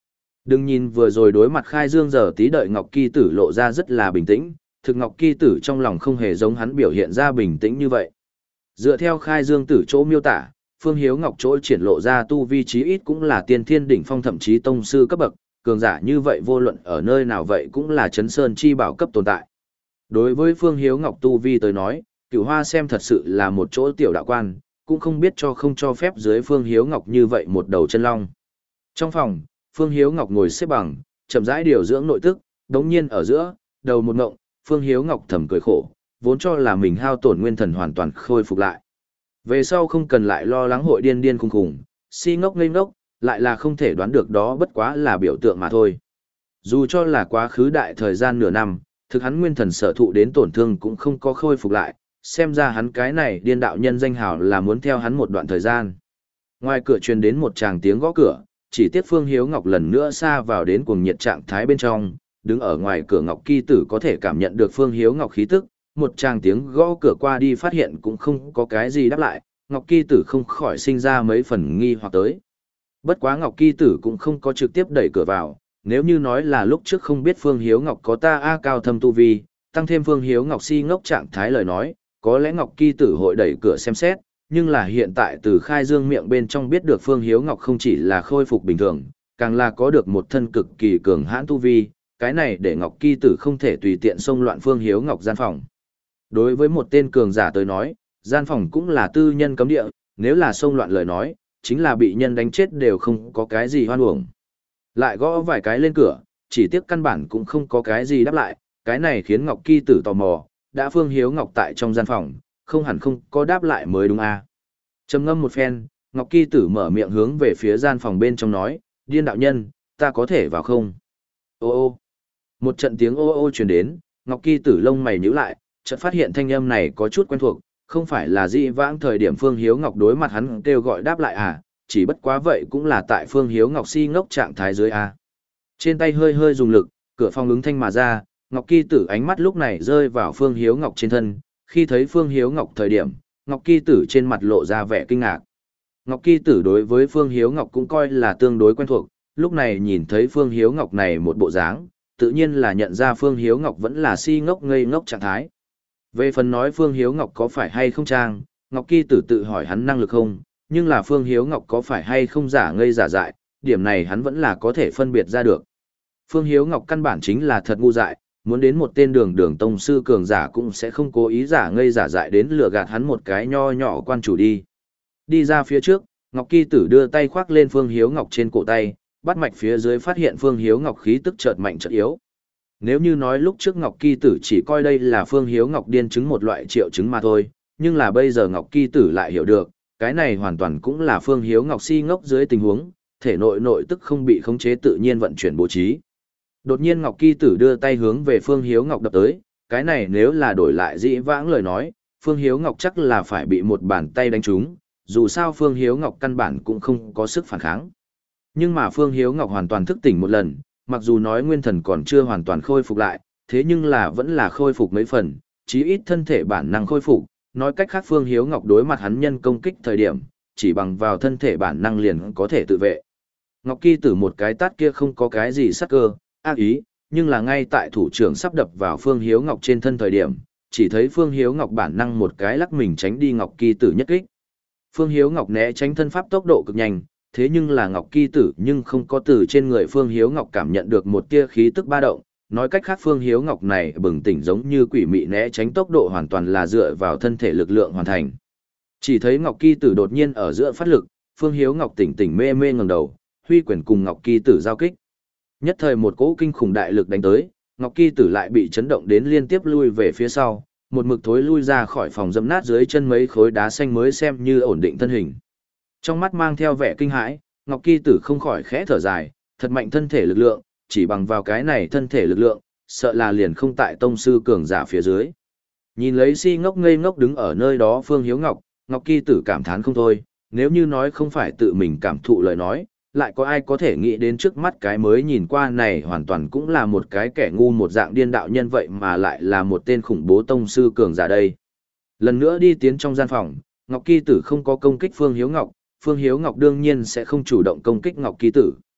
Đừng nhìn vừa rồi đối mặt Khai Dương giờ tí đợi Ngọc Kỳ Tử lộ ra rất là bình tĩnh, thực Ngọc Kỳ Tử trong lòng không hề giống hắn biểu hiện ra bình tĩnh như vậy. Dựa theo Khai Dương Tử chỗ miêu tả, Phương Hiếu Ngọc chỗ triển lộ ra tu vi chí ít cũng là tiên thiên đỉnh phong thậm chí tông sư cấp bậc, cường giả như vậy vô luận ở nơi nào vậy cũng là chấn sơn chi bảo cấp tồn tại. Đối với Phương Hiếu Ngọc tu vi tới nói, Cửu Hoa xem thật sự là một chỗ tiểu đạo quan, cũng không biết cho không cho phép dưới Phương Hiếu Ngọc như vậy một đầu chân long. Trong phòng, Phương Hiếu Ngọc ngồi xếp bằng, chậm rãi điều dưỡng nội tức, đống nhiên ở giữa, đầu một ngộng, Phương Hiếu Ngọc thầm cười khổ, vốn cho là mình hao tổn nguyên thần hoàn toàn khôi phục lại. Về sau không cần lại lo lắng hội điên điên khùng khùng, si ngốc ngây ngốc, lại là không thể đoán được đó bất quá là biểu tượng mà thôi. Dù cho là quá khứ đại thời gian nửa năm, thực hắn nguyên thần sở thụ đến tổn thương cũng không có khôi phục lại, xem ra hắn cái này điên đạo nhân danh hào là muốn theo hắn một đoạn thời gian. Ngoài cửa truyền đến một tràng tiếng gõ cửa, chỉ tiếc Phương Hiếu Ngọc lần nữa xa vào đến cuồng nhiệt trạng thái bên trong, đứng ở ngoài cửa Ngọc Kỳ Tử có thể cảm nhận được Phương Hiếu Ngọc khí tức, một tràng tiếng gõ cửa qua đi phát hiện cũng không có cái gì đáp lại, Ngọc Kỳ Tử không khỏi sinh ra mấy phần nghi hoặc tới. Bất quá Ngọc Kỳ Tử cũng không có trực tiếp đẩy cửa vào, nếu như nói là lúc trước không biết Phương Hiếu Ngọc có ta a cao thâm tu vi, tăng thêm Phương Hiếu Ngọc si ngốc trạng thái lời nói, có lẽ Ngọc Kỳ Tử hội đẩy cửa xem xét, nhưng là hiện tại từ Khai Dương miệng bên trong biết được Phương Hiếu Ngọc không chỉ là khôi phục bình thường, càng là có được một thân cực kỳ cường hãn tu vi, cái này để Ngọc Kỳ Tử không thể tùy tiện xông loạn Phương Hiếu Ngọc gian phòng. Đối với một tên cường giả tới nói, gian phòng cũng là tư nhân cấm địa, nếu là xông loạn lời nói, chính là bị nhân đánh chết đều không có cái gì hoan uổng. Lại gõ vài cái lên cửa, chỉ tiếc căn bản cũng không có cái gì đáp lại, cái này khiến Ngọc Kỳ Tử tò mò, đã Phương Hiếu Ngọc tại trong gian phòng, không hẳn không có đáp lại mới đúng à. Trầm ngâm một phen, Ngọc Kỳ Tử mở miệng hướng về phía gian phòng bên trong nói, điên đạo nhân, ta có thể vào không? Ô ô. Một trận tiếng ô ô truyền đến, Ngọc Kỳ Tử lông mày nhíu lại, chợt phát hiện thanh âm này có chút quen thuộc, không phải là dị vãng thời điểm Phương Hiếu Ngọc đối mặt hắn kêu gọi đáp lại à, chỉ bất quá vậy cũng là tại Phương Hiếu Ngọc si ngốc trạng thái dưới à. Trên tay hơi hơi dùng lực, cửa phòng ứng thanh mà ra, Ngọc Kỳ Tử ánh mắt lúc này rơi vào Phương Hiếu Ngọc trên thân, khi thấy Phương Hiếu Ngọc thời điểm, Ngọc Kỳ Tử trên mặt lộ ra vẻ kinh ngạc. Ngọc Kỳ Tử đối với Phương Hiếu Ngọc cũng coi là tương đối quen thuộc, lúc này nhìn thấy Phương Hiếu Ngọc này một bộ dáng, tự nhiên là nhận ra Phương Hiếu Ngọc vẫn là si ngốc ngây ngốc trạng thái. Về phần nói Phương Hiếu Ngọc có phải hay không trang, Ngọc Kỳ Tử tự hỏi hắn năng lực không, nhưng là Phương Hiếu Ngọc có phải hay không giả ngây giả dại, điểm này hắn vẫn là có thể phân biệt ra được. Phương Hiếu Ngọc căn bản chính là thật ngu dại, muốn đến một tên đường đường tông sư cường giả cũng sẽ không cố ý giả ngây giả dại đến lừa gạt hắn một cái nho nhỏ quan chủ đi. Đi ra phía trước, Ngọc Kỳ Tử đưa tay khoác lên Phương Hiếu Ngọc trên cổ tay, bắt mạch phía dưới phát hiện Phương Hiếu Ngọc khí tức chợt mạnh chợt yếu. Nếu như nói lúc trước Ngọc Kỳ Tử chỉ coi đây là Phương Hiếu Ngọc điên chứng một loại triệu chứng mà thôi, nhưng là bây giờ Ngọc Kỳ Tử lại hiểu được, cái này hoàn toàn cũng là Phương Hiếu Ngọc si ngốc dưới tình huống, thể nội nội tức không bị khống chế tự nhiên vận chuyển bố trí. Đột nhiên Ngọc Kỳ Tử đưa tay hướng về Phương Hiếu Ngọc đập tới, cái này nếu là đổi lại dĩ vãng lời nói, Phương Hiếu Ngọc chắc là phải bị một bàn tay đánh trúng, dù sao Phương Hiếu Ngọc căn bản cũng không có sức phản kháng. Nhưng mà Phương Hiếu Ngọc hoàn toàn thức tỉnh một lần, mặc dù nói nguyên thần còn chưa hoàn toàn khôi phục lại, thế nhưng là vẫn là khôi phục mấy phần, chí ít thân thể bản năng khôi phục, nói cách khác Phương Hiếu Ngọc đối mặt hắn nhân công kích thời điểm, chỉ bằng vào thân thể bản năng liền có thể tự vệ. Ngọc Kỳ Tử một cái tát kia không có cái gì sắc cơ, ác ý, nhưng là ngay tại thủ trưởng sắp đập vào Phương Hiếu Ngọc trên thân thời điểm, chỉ thấy Phương Hiếu Ngọc bản năng một cái lắc mình tránh đi Ngọc Kỳ Tử nhất kích. Phương Hiếu Ngọc né tránh thân pháp tốc độ cực nhanh, thế nhưng là Ngọc Kỳ Tử nhưng không có từ trên người Phương Hiếu Ngọc cảm nhận được một tia khí tức ba động, nói cách khác Phương Hiếu Ngọc này bừng tỉnh giống như quỷ mị né tránh tốc độ hoàn toàn là dựa vào thân thể lực lượng hoàn thành. Chỉ thấy Ngọc Kỳ Tử đột nhiên ở giữa phát lực, Phương Hiếu Ngọc tỉnh tỉnh mê mê ngẩng đầu, huy quyền cùng Ngọc Kỳ Tử giao kích. Nhất thời một cỗ kinh khủng đại lực đánh tới, Ngọc Kỳ Tử lại bị chấn động đến liên tiếp lui về phía sau, một mực thối lui ra khỏi phòng dẫm nát dưới chân mấy khối đá xanh mới xem như ổn định thân hình. Trong mắt mang theo vẻ kinh hãi, Ngọc Kỳ Tử không khỏi khẽ thở dài, thật mạnh thân thể lực lượng, chỉ bằng vào cái này thân thể lực lượng, sợ là liền không tại tông sư cường giả phía dưới. Nhìn lấy si ngốc ngây ngốc đứng ở nơi đó Phương Hiếu Ngọc, Ngọc Kỳ Tử cảm thán không thôi, nếu như nói không phải tự mình cảm thụ lời nói, lại có ai có thể nghĩ đến trước mắt cái mới nhìn qua này hoàn toàn cũng là một cái kẻ ngu một dạng điên đạo nhân vậy mà lại là một tên khủng bố tông sư cường giả đây. Lần nữa đi tiến trong gian phòng, Ngọc Kỳ Tử không có công kích Phương Hiếu Ngọc, Phương Hiếu Ngọc đương nhiên sẽ không chủ động công kích Ngọc Kỳ Tử.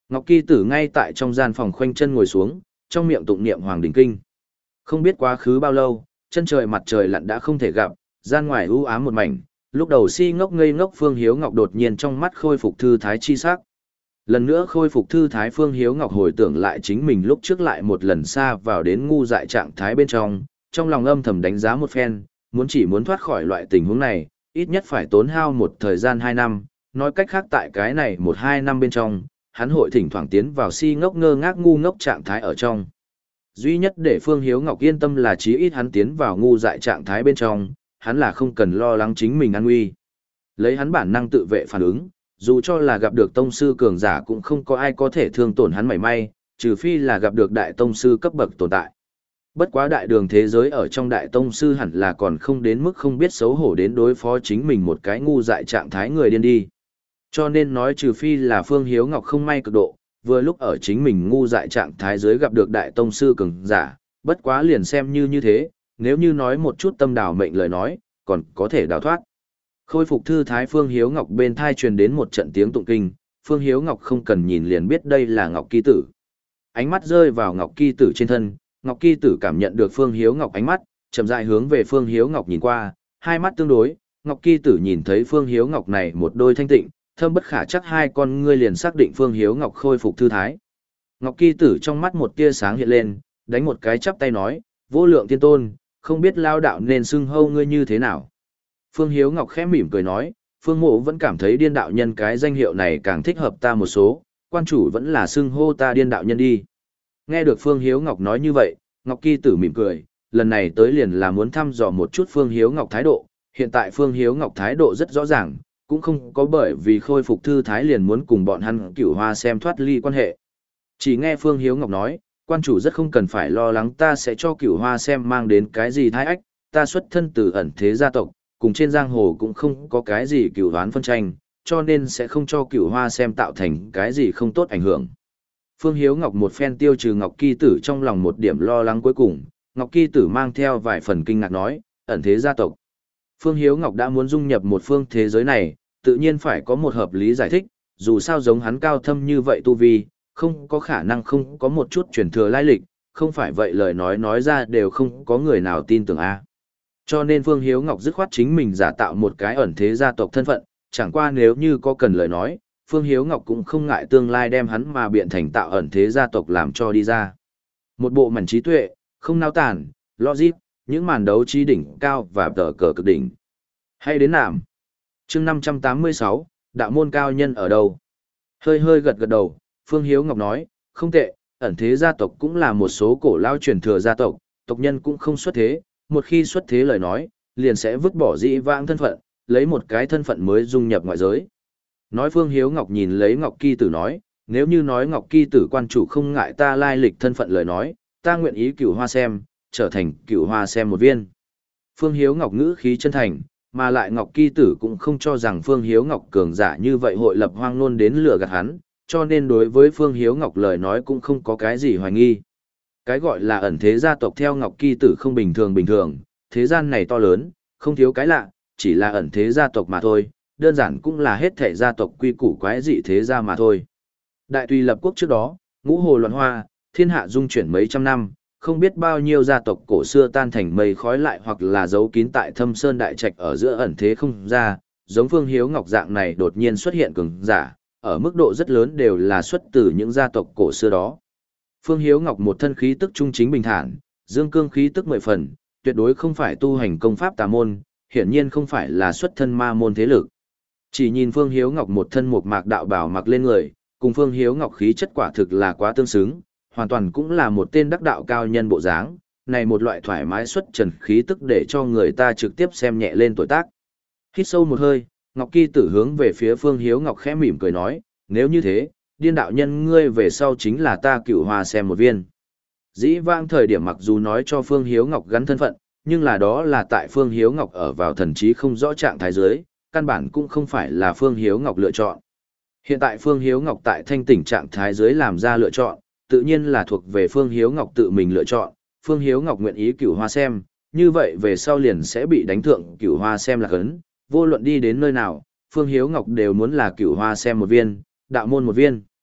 Ngọc Kỳ Tử ngay tại trong gian phòng khoanh chân ngồi xuống, trong miệng tụng niệm Hoàng Đình Kinh. Không biết quá khứ bao lâu, chân trời mặt trời lặn đã không thể gặp, gian ngoài u ám một mảnh, lúc đầu si ngốc ngây ngốc Phương Hiếu Ngọc đột nhiên trong mắt khôi phục thư thái chi sắc. Lần nữa khôi phục thư thái Phương Hiếu Ngọc hồi tưởng lại chính mình lúc trước lại một lần xa vào đến ngu dại trạng thái bên trong, trong lòng âm thầm đánh giá một phen, muốn chỉ muốn thoát khỏi loại tình huống này, ít nhất phải tốn hao một thời gian hai năm, nói cách khác tại cái này một hai năm bên trong, hắn hội thỉnh thoảng tiến vào si ngốc ngơ ngác ngu ngốc trạng thái ở trong. Duy nhất để Phương Hiếu Ngọc yên tâm là chí ít hắn tiến vào ngu dại trạng thái bên trong, hắn là không cần lo lắng chính mình an nguy. Lấy hắn bản năng tự vệ phản ứng, dù cho là gặp được tông sư cường giả cũng không có ai có thể thương tổn hắn mảy may, trừ phi là gặp được đại tông sư cấp bậc tồn tại. Bất quá đại đường thế giới ở trong đại tông sư hẳn là còn không đến mức không biết xấu hổ đến đối phó chính mình một cái ngu dại trạng thái người điên đi. Cho nên nói trừ phi là Phương Hiếu Ngọc không may cực độ, vừa lúc ở chính mình ngu dại trạng thái dưới gặp được đại tông sư cường giả, bất quá liền xem như như thế, nếu như nói một chút tâm đảo mệnh lời nói, còn có thể đào thoát. Khôi phục thư thái Phương Hiếu Ngọc bên thai truyền đến một trận tiếng tụng kinh, Phương Hiếu Ngọc không cần nhìn liền biết đây là Ngọc Kỳ Tử. Ánh mắt rơi vào Ngọc Kỳ Tử trên thân, Ngọc Kỳ Tử cảm nhận được Phương Hiếu Ngọc ánh mắt, chậm rãi hướng về Phương Hiếu Ngọc nhìn qua, hai mắt tương đối, Ngọc Kỳ Tử nhìn thấy Phương Hiếu Ngọc này một đôi thanh tịnh, thâm bất khả chắc hai con ngươi liền xác định Phương Hiếu Ngọc khôi phục thư thái. Ngọc Kỳ Tử trong mắt một tia sáng hiện lên, đánh một cái chắp tay nói, vô lượng tiên tôn, không biết lao đạo nên xưng hâu ngươi như thế nào. Phương Hiếu Ngọc khẽ mỉm cười nói, Phương Mộ vẫn cảm thấy điên đạo nhân cái danh hiệu này càng thích hợp ta một số, quan chủ vẫn là xưng hô ta điên đạo nhân đi. Nghe được Phương Hiếu Ngọc nói như vậy, Ngọc Kỳ Tử mỉm cười, lần này tới liền là muốn thăm dò một chút Phương Hiếu Ngọc thái độ, hiện tại Phương Hiếu Ngọc thái độ rất rõ ràng, cũng không có bởi vì khôi phục thư thái liền muốn cùng bọn hắn Cửu Hoa xem thoát ly quan hệ. Chỉ nghe Phương Hiếu Ngọc nói, quan chủ rất không cần phải lo lắng ta sẽ cho Cửu Hoa xem mang đến cái gì thái ách, ta xuất thân từ ẩn thế gia tộc, cùng trên giang hồ cũng không có cái gì cửu đoán phân tranh, cho nên sẽ không cho Cửu Hoa xem tạo thành cái gì không tốt ảnh hưởng. Phương Hiếu Ngọc một phen tiêu trừ Ngọc Kỳ Tử trong lòng một điểm lo lắng cuối cùng, Ngọc Kỳ Tử mang theo vài phần kinh ngạc nói, ẩn thế gia tộc. Phương Hiếu Ngọc đã muốn dung nhập một phương thế giới này, tự nhiên phải có một hợp lý giải thích, dù sao giống hắn cao thâm như vậy tu vi, không có khả năng không có một chút truyền thừa lai lịch, không phải vậy lời nói nói ra đều không có người nào tin tưởng a. Cho nên Phương Hiếu Ngọc dứt khoát chính mình giả tạo một cái ẩn thế gia tộc thân phận, chẳng qua nếu như có cần lời nói, Phương Hiếu Ngọc cũng không ngại tương lai đem hắn mà biện thành tạo ẩn thế gia tộc làm cho đi ra. Một bộ mảnh trí tuệ, không nao tản, logic, những màn đấu trí đỉnh cao và tờ cờ cực đỉnh. Hay đến nàm. chương năm trăm tám mươi sáu, đạo môn cao nhân ở đâu? Hơi hơi gật gật đầu, Phương Hiếu Ngọc nói, không tệ, ẩn thế gia tộc cũng là một số cổ lao truyền thừa gia tộc, tộc nhân cũng không xuất thế, một khi xuất thế lời nói, liền sẽ vứt bỏ dĩ vãng thân phận, lấy một cái thân phận mới dung nhập ngoại giới. Nói Phương Hiếu Ngọc nhìn lấy Ngọc Kỳ Tử nói, nếu như nói Ngọc Kỳ Tử quan chủ không ngại ta lai lịch thân phận lời nói, ta nguyện ý Cửu Hoa xem, trở thành Cửu Hoa xem một viên. Phương Hiếu Ngọc ngữ khí chân thành, mà lại Ngọc Kỳ Tử cũng không cho rằng Phương Hiếu Ngọc cường giả như vậy hội lập hoang nôn đến lừa gạt hắn, cho nên đối với Phương Hiếu Ngọc lời nói cũng không có cái gì hoài nghi. Cái gọi là ẩn thế gia tộc theo Ngọc Kỳ Tử không bình thường bình thường, thế gian này to lớn, không thiếu cái lạ, chỉ là ẩn thế gia tộc mà thôi, đơn giản cũng là hết thể gia tộc quy củ quái dị thế gia mà thôi. Đại tùy lập quốc trước đó, ngũ hồ loạn hoa, thiên hạ dung chuyển mấy trăm năm, không biết bao nhiêu gia tộc cổ xưa tan thành mây khói lại hoặc là giấu kín tại Thâm Sơn đại trạch ở giữa ẩn thế không ra, giống Phương Hiếu Ngọc dạng này đột nhiên xuất hiện cường giả, ở mức độ rất lớn đều là xuất từ những gia tộc cổ xưa đó. Phương Hiếu Ngọc một thân khí tức trung chính bình thản, dương cương khí tức mười phần, tuyệt đối không phải tu hành công pháp tà môn, hiển nhiên không phải là xuất thân ma môn thế lực. Chỉ nhìn Phương Hiếu Ngọc một thân một mạc đạo bảo mặc lên người, cùng Phương Hiếu Ngọc khí chất quả thực là quá tương xứng, hoàn toàn cũng là một tên đắc đạo cao nhân bộ dáng, này một loại thoải mái xuất trần khí tức để cho người ta trực tiếp xem nhẹ lên tuổi tác. Hít sâu một hơi, Ngọc Kỳ Tử hướng về phía Phương Hiếu Ngọc khẽ mỉm cười nói, nếu như thế, điên đạo nhân ngươi về sau chính là ta Cửu Hoa xem một viên. Dĩ vãng thời điểm mặc dù nói cho Phương Hiếu Ngọc gắn thân phận, nhưng là đó là tại Phương Hiếu Ngọc ở vào thần trí không rõ trạng thái dưới, căn bản cũng không phải là Phương Hiếu Ngọc lựa chọn. Hiện tại Phương Hiếu Ngọc tại thanh tỉnh trạng thái dưới làm ra lựa chọn, tự nhiên là thuộc về Phương Hiếu Ngọc tự mình lựa chọn, Phương Hiếu Ngọc nguyện ý Cửu Hoa xem, như vậy về sau liền sẽ bị đánh thượng Cửu Hoa xem là cấn, vô luận đi đến nơi nào, Phương Hiếu Ngọc đều muốn là Cửu Hoa xem một viên, đạo môn một viên.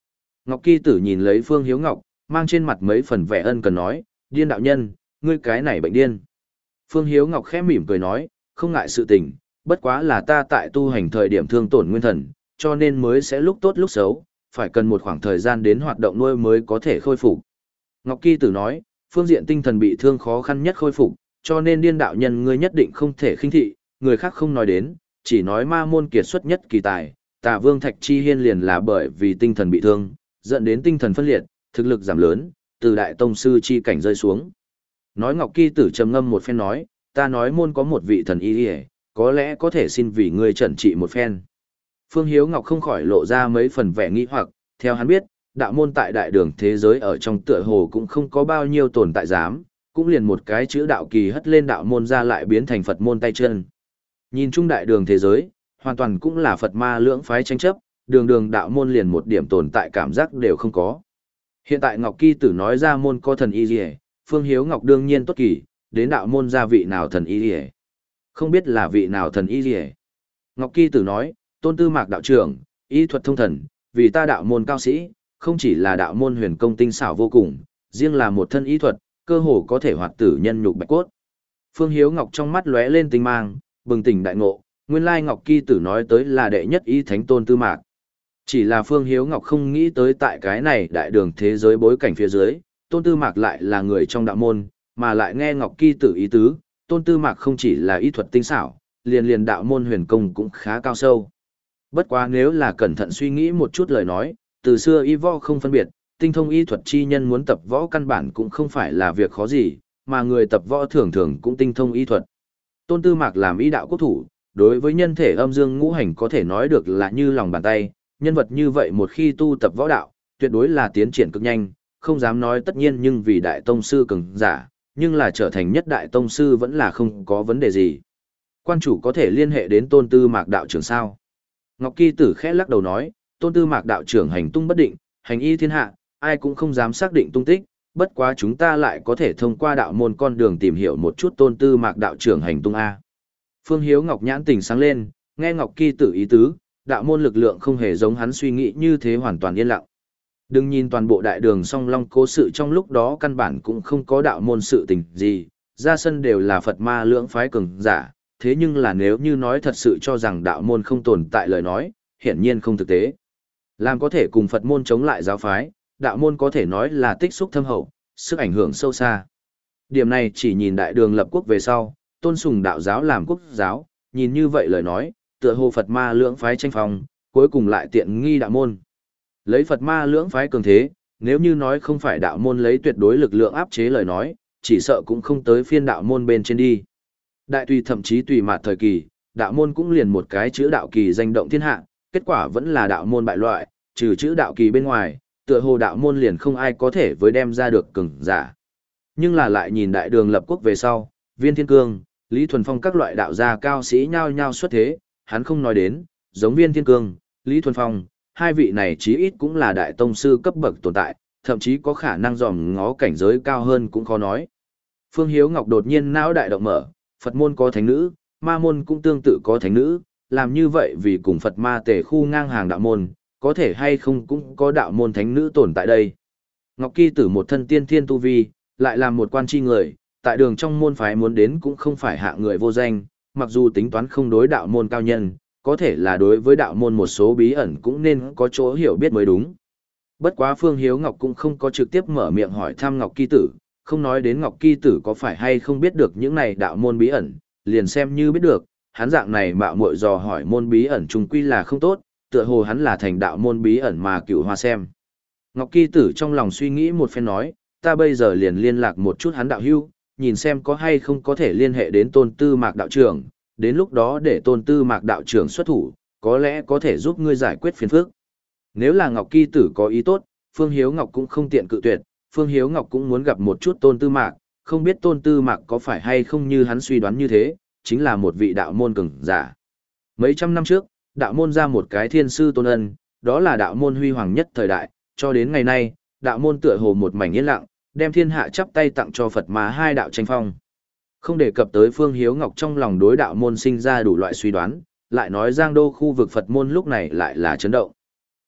Ngọc Kỳ Tử nhìn lấy Phương Hiếu Ngọc, mang trên mặt mấy phần vẻ ân cần nói, điên đạo nhân, ngươi cái này bệnh điên. Phương Hiếu Ngọc khẽ mỉm cười nói, không ngại sự tình, bất quá là ta tại tu hành thời điểm thương tổn nguyên thần, cho nên mới sẽ lúc tốt lúc xấu, phải cần một khoảng thời gian đến hoạt động nuôi mới có thể khôi phục. Ngọc Kỳ Tử nói, phương diện tinh thần bị thương khó khăn nhất khôi phục, cho nên điên đạo nhân ngươi nhất định không thể khinh thị, người khác không nói đến, chỉ nói ma môn kiệt xuất nhất kỳ tài, Tà Vương Thạch Chi Hiên liền là bởi vì tinh thần bị thương, dẫn đến tinh thần phân liệt, thực lực giảm lớn, từ đại tông sư chi cảnh rơi xuống. Nói Ngọc Kỳ Tử trầm ngâm một phen nói, ta nói môn có một vị thần y y, có lẽ có thể xin vì ngươi trần trị một phen. Phương Hiếu Ngọc không khỏi lộ ra mấy phần vẻ nghi hoặc, theo hắn biết, đạo môn tại đại đường thế giới ở trong tựa hồ cũng không có bao nhiêu tồn tại dám, cũng liền một cái chữ đạo kỳ hất lên đạo môn ra lại biến thành Phật môn tay chân. Nhìn chung đại đường thế giới, hoàn toàn cũng là Phật ma lưỡng phái tranh chấp, đường đường đạo môn liền một điểm tồn tại cảm giác đều không có. Hiện tại Ngọc Kỳ Tử nói ra môn có thần y liề, Phương Hiếu Ngọc đương nhiên tốt kỳ, đến đạo môn ra vị nào thần y liề. Không biết là vị nào thần y liề. Ngọc Kỳ Tử nói, Tôn Tư Mạc đạo trưởng, y thuật thông thần, vì ta đạo môn cao sĩ, không chỉ là đạo môn huyền công tinh xảo vô cùng, riêng là một thân y thuật, cơ hồ có thể hoạt tử nhân nhục bạch cốt. Phương Hiếu Ngọc trong mắt lóe lên tinh mang, bừng tỉnh đại ngộ, nguyên lai Ngọc Kỳ Tử nói tới là đệ nhất y thánh Tôn Tư Mạc. Chỉ là Phương Hiếu Ngọc không nghĩ tới tại cái này đại đường thế giới bối cảnh phía dưới, Tôn Tư Mạc lại là người trong đạo môn, mà lại nghe Ngọc Kỳ Tử ý tứ, Tôn Tư Mạc không chỉ là y thuật tinh xảo, liền liền đạo môn huyền công cũng khá cao sâu. Bất quá nếu là cẩn thận suy nghĩ một chút lời nói, từ xưa y võ không phân biệt, tinh thông y thuật chi nhân muốn tập võ căn bản cũng không phải là việc khó gì, mà người tập võ thường thường cũng tinh thông y thuật. Tôn Tư Mạc làm y đạo quốc thủ, đối với nhân thể âm dương ngũ hành có thể nói được là như lòng bàn tay, nhân vật như vậy một khi tu tập võ đạo, tuyệt đối là tiến triển cực nhanh, không dám nói tất nhiên nhưng vì đại tông sư cường giả, nhưng là trở thành nhất đại tông sư vẫn là không có vấn đề gì. Quan chủ có thể liên hệ đến Tôn Tư Mạc đạo trưởng sao? Ngọc Kỳ Tử khẽ lắc đầu nói, Tôn Tư Mạc đạo trưởng hành tung bất định, hành y thiên hạ, ai cũng không dám xác định tung tích, bất quá chúng ta lại có thể thông qua đạo môn con đường tìm hiểu một chút Tôn Tư Mạc đạo trưởng hành tung A. Phương Hiếu Ngọc nhãn tình sáng lên, nghe Ngọc Kỳ Tử ý tứ, đạo môn lực lượng không hề giống hắn suy nghĩ như thế hoàn toàn yên lặng. Đừng nhìn toàn bộ đại đường song long cố sự trong lúc đó căn bản cũng không có đạo môn sự tình gì, ra sân đều là Phật ma lưỡng phái cường giả, thế nhưng là nếu như nói thật sự cho rằng đạo môn không tồn tại lời nói, hiển nhiên không thực tế. Làm có thể cùng Phật môn chống lại giáo phái, đạo môn có thể nói là tích xúc thâm hậu, sức ảnh hưởng sâu xa. Điểm này chỉ nhìn đại đường lập quốc về sau, tôn sùng đạo giáo làm quốc giáo, nhìn như vậy lời nói, tựa hồ Phật ma lưỡng phái tranh phong, cuối cùng lại tiện nghi đạo môn. Lấy Phật ma lưỡng phái cường thế, nếu như nói không phải đạo môn lấy tuyệt đối lực lượng áp chế lời nói, chỉ sợ cũng không tới phiên đạo môn bên trên đi. Đại tùy thậm chí tùy mặt thời kỳ, đạo môn cũng liền một cái chữ đạo kỳ danh động thiên hạ, kết quả vẫn là đạo môn bại loại, trừ chữ đạo kỳ bên ngoài, tựa hồ đạo môn liền không ai có thể với đem ra được cường giả. Nhưng là lại nhìn đại đường lập quốc về sau, Viên Thiên Cương, Lý Thuần Phong các loại đạo gia cao sĩ nhao nhao xuất thế, hắn không nói đến, giống Viên Thiên Cương, Lý Thuần Phong, hai vị này chí ít cũng là đại tông sư cấp bậc tồn tại, thậm chí có khả năng dòm ngó cảnh giới cao hơn cũng khó nói. Phương Hiếu Ngọc đột nhiên não đại động mở, Phật môn có thánh nữ, ma môn cũng tương tự có thánh nữ, làm như vậy vì cùng Phật ma tề khu ngang hàng đạo môn, có thể hay không cũng có đạo môn thánh nữ tồn tại đây. Ngọc Kỳ Tử một thân tiên thiên tu vi, lại làm một quan tri người, tại đường trong môn phái muốn đến cũng không phải hạ người vô danh, mặc dù tính toán không đối đạo môn cao nhân, có thể là đối với đạo môn một số bí ẩn cũng nên có chỗ hiểu biết mới đúng. Bất quá Phương Hiếu Ngọc cũng không có trực tiếp mở miệng hỏi thăm Ngọc Kỳ Tử, không nói đến Ngọc Kỳ Tử có phải hay không biết được những này đạo môn bí ẩn, liền xem như biết được, hắn dạng này mạo muội dò hỏi môn bí ẩn chung quy là không tốt, tựa hồ hắn là thành đạo môn bí ẩn mà cựu hoa xem. Ngọc Kỳ Tử trong lòng suy nghĩ một phen nói, ta bây giờ liền liên lạc một chút hắn đạo hữu, nhìn xem có hay không có thể liên hệ đến Tôn Tư Mạc đạo trưởng, đến lúc đó để Tôn Tư Mạc đạo trưởng xuất thủ, có lẽ có thể giúp ngươi giải quyết phiền phức. Nếu là Ngọc Kỳ Tử có ý tốt, Phương Hiếu Ngọc cũng không tiện cự tuyệt, Phương Hiếu Ngọc cũng muốn gặp một chút Tôn Tư Mạc, không biết Tôn Tư Mạc có phải hay không như hắn suy đoán như thế, chính là một vị đạo môn cường giả. Mấy trăm năm trước, đạo môn ra một cái thiên sư Tôn Ân, đó là đạo môn huy hoàng nhất thời đại, cho đến ngày nay, đạo môn tựa hồ một mảnh yên lặng, đem thiên hạ chắp tay tặng cho Phật mà hai đạo tranh phong. Không đề cập tới Phương Hiếu Ngọc trong lòng đối đạo môn sinh ra đủ loại suy đoán, lại nói Giang Đô khu vực Phật môn lúc này lại là chấn động.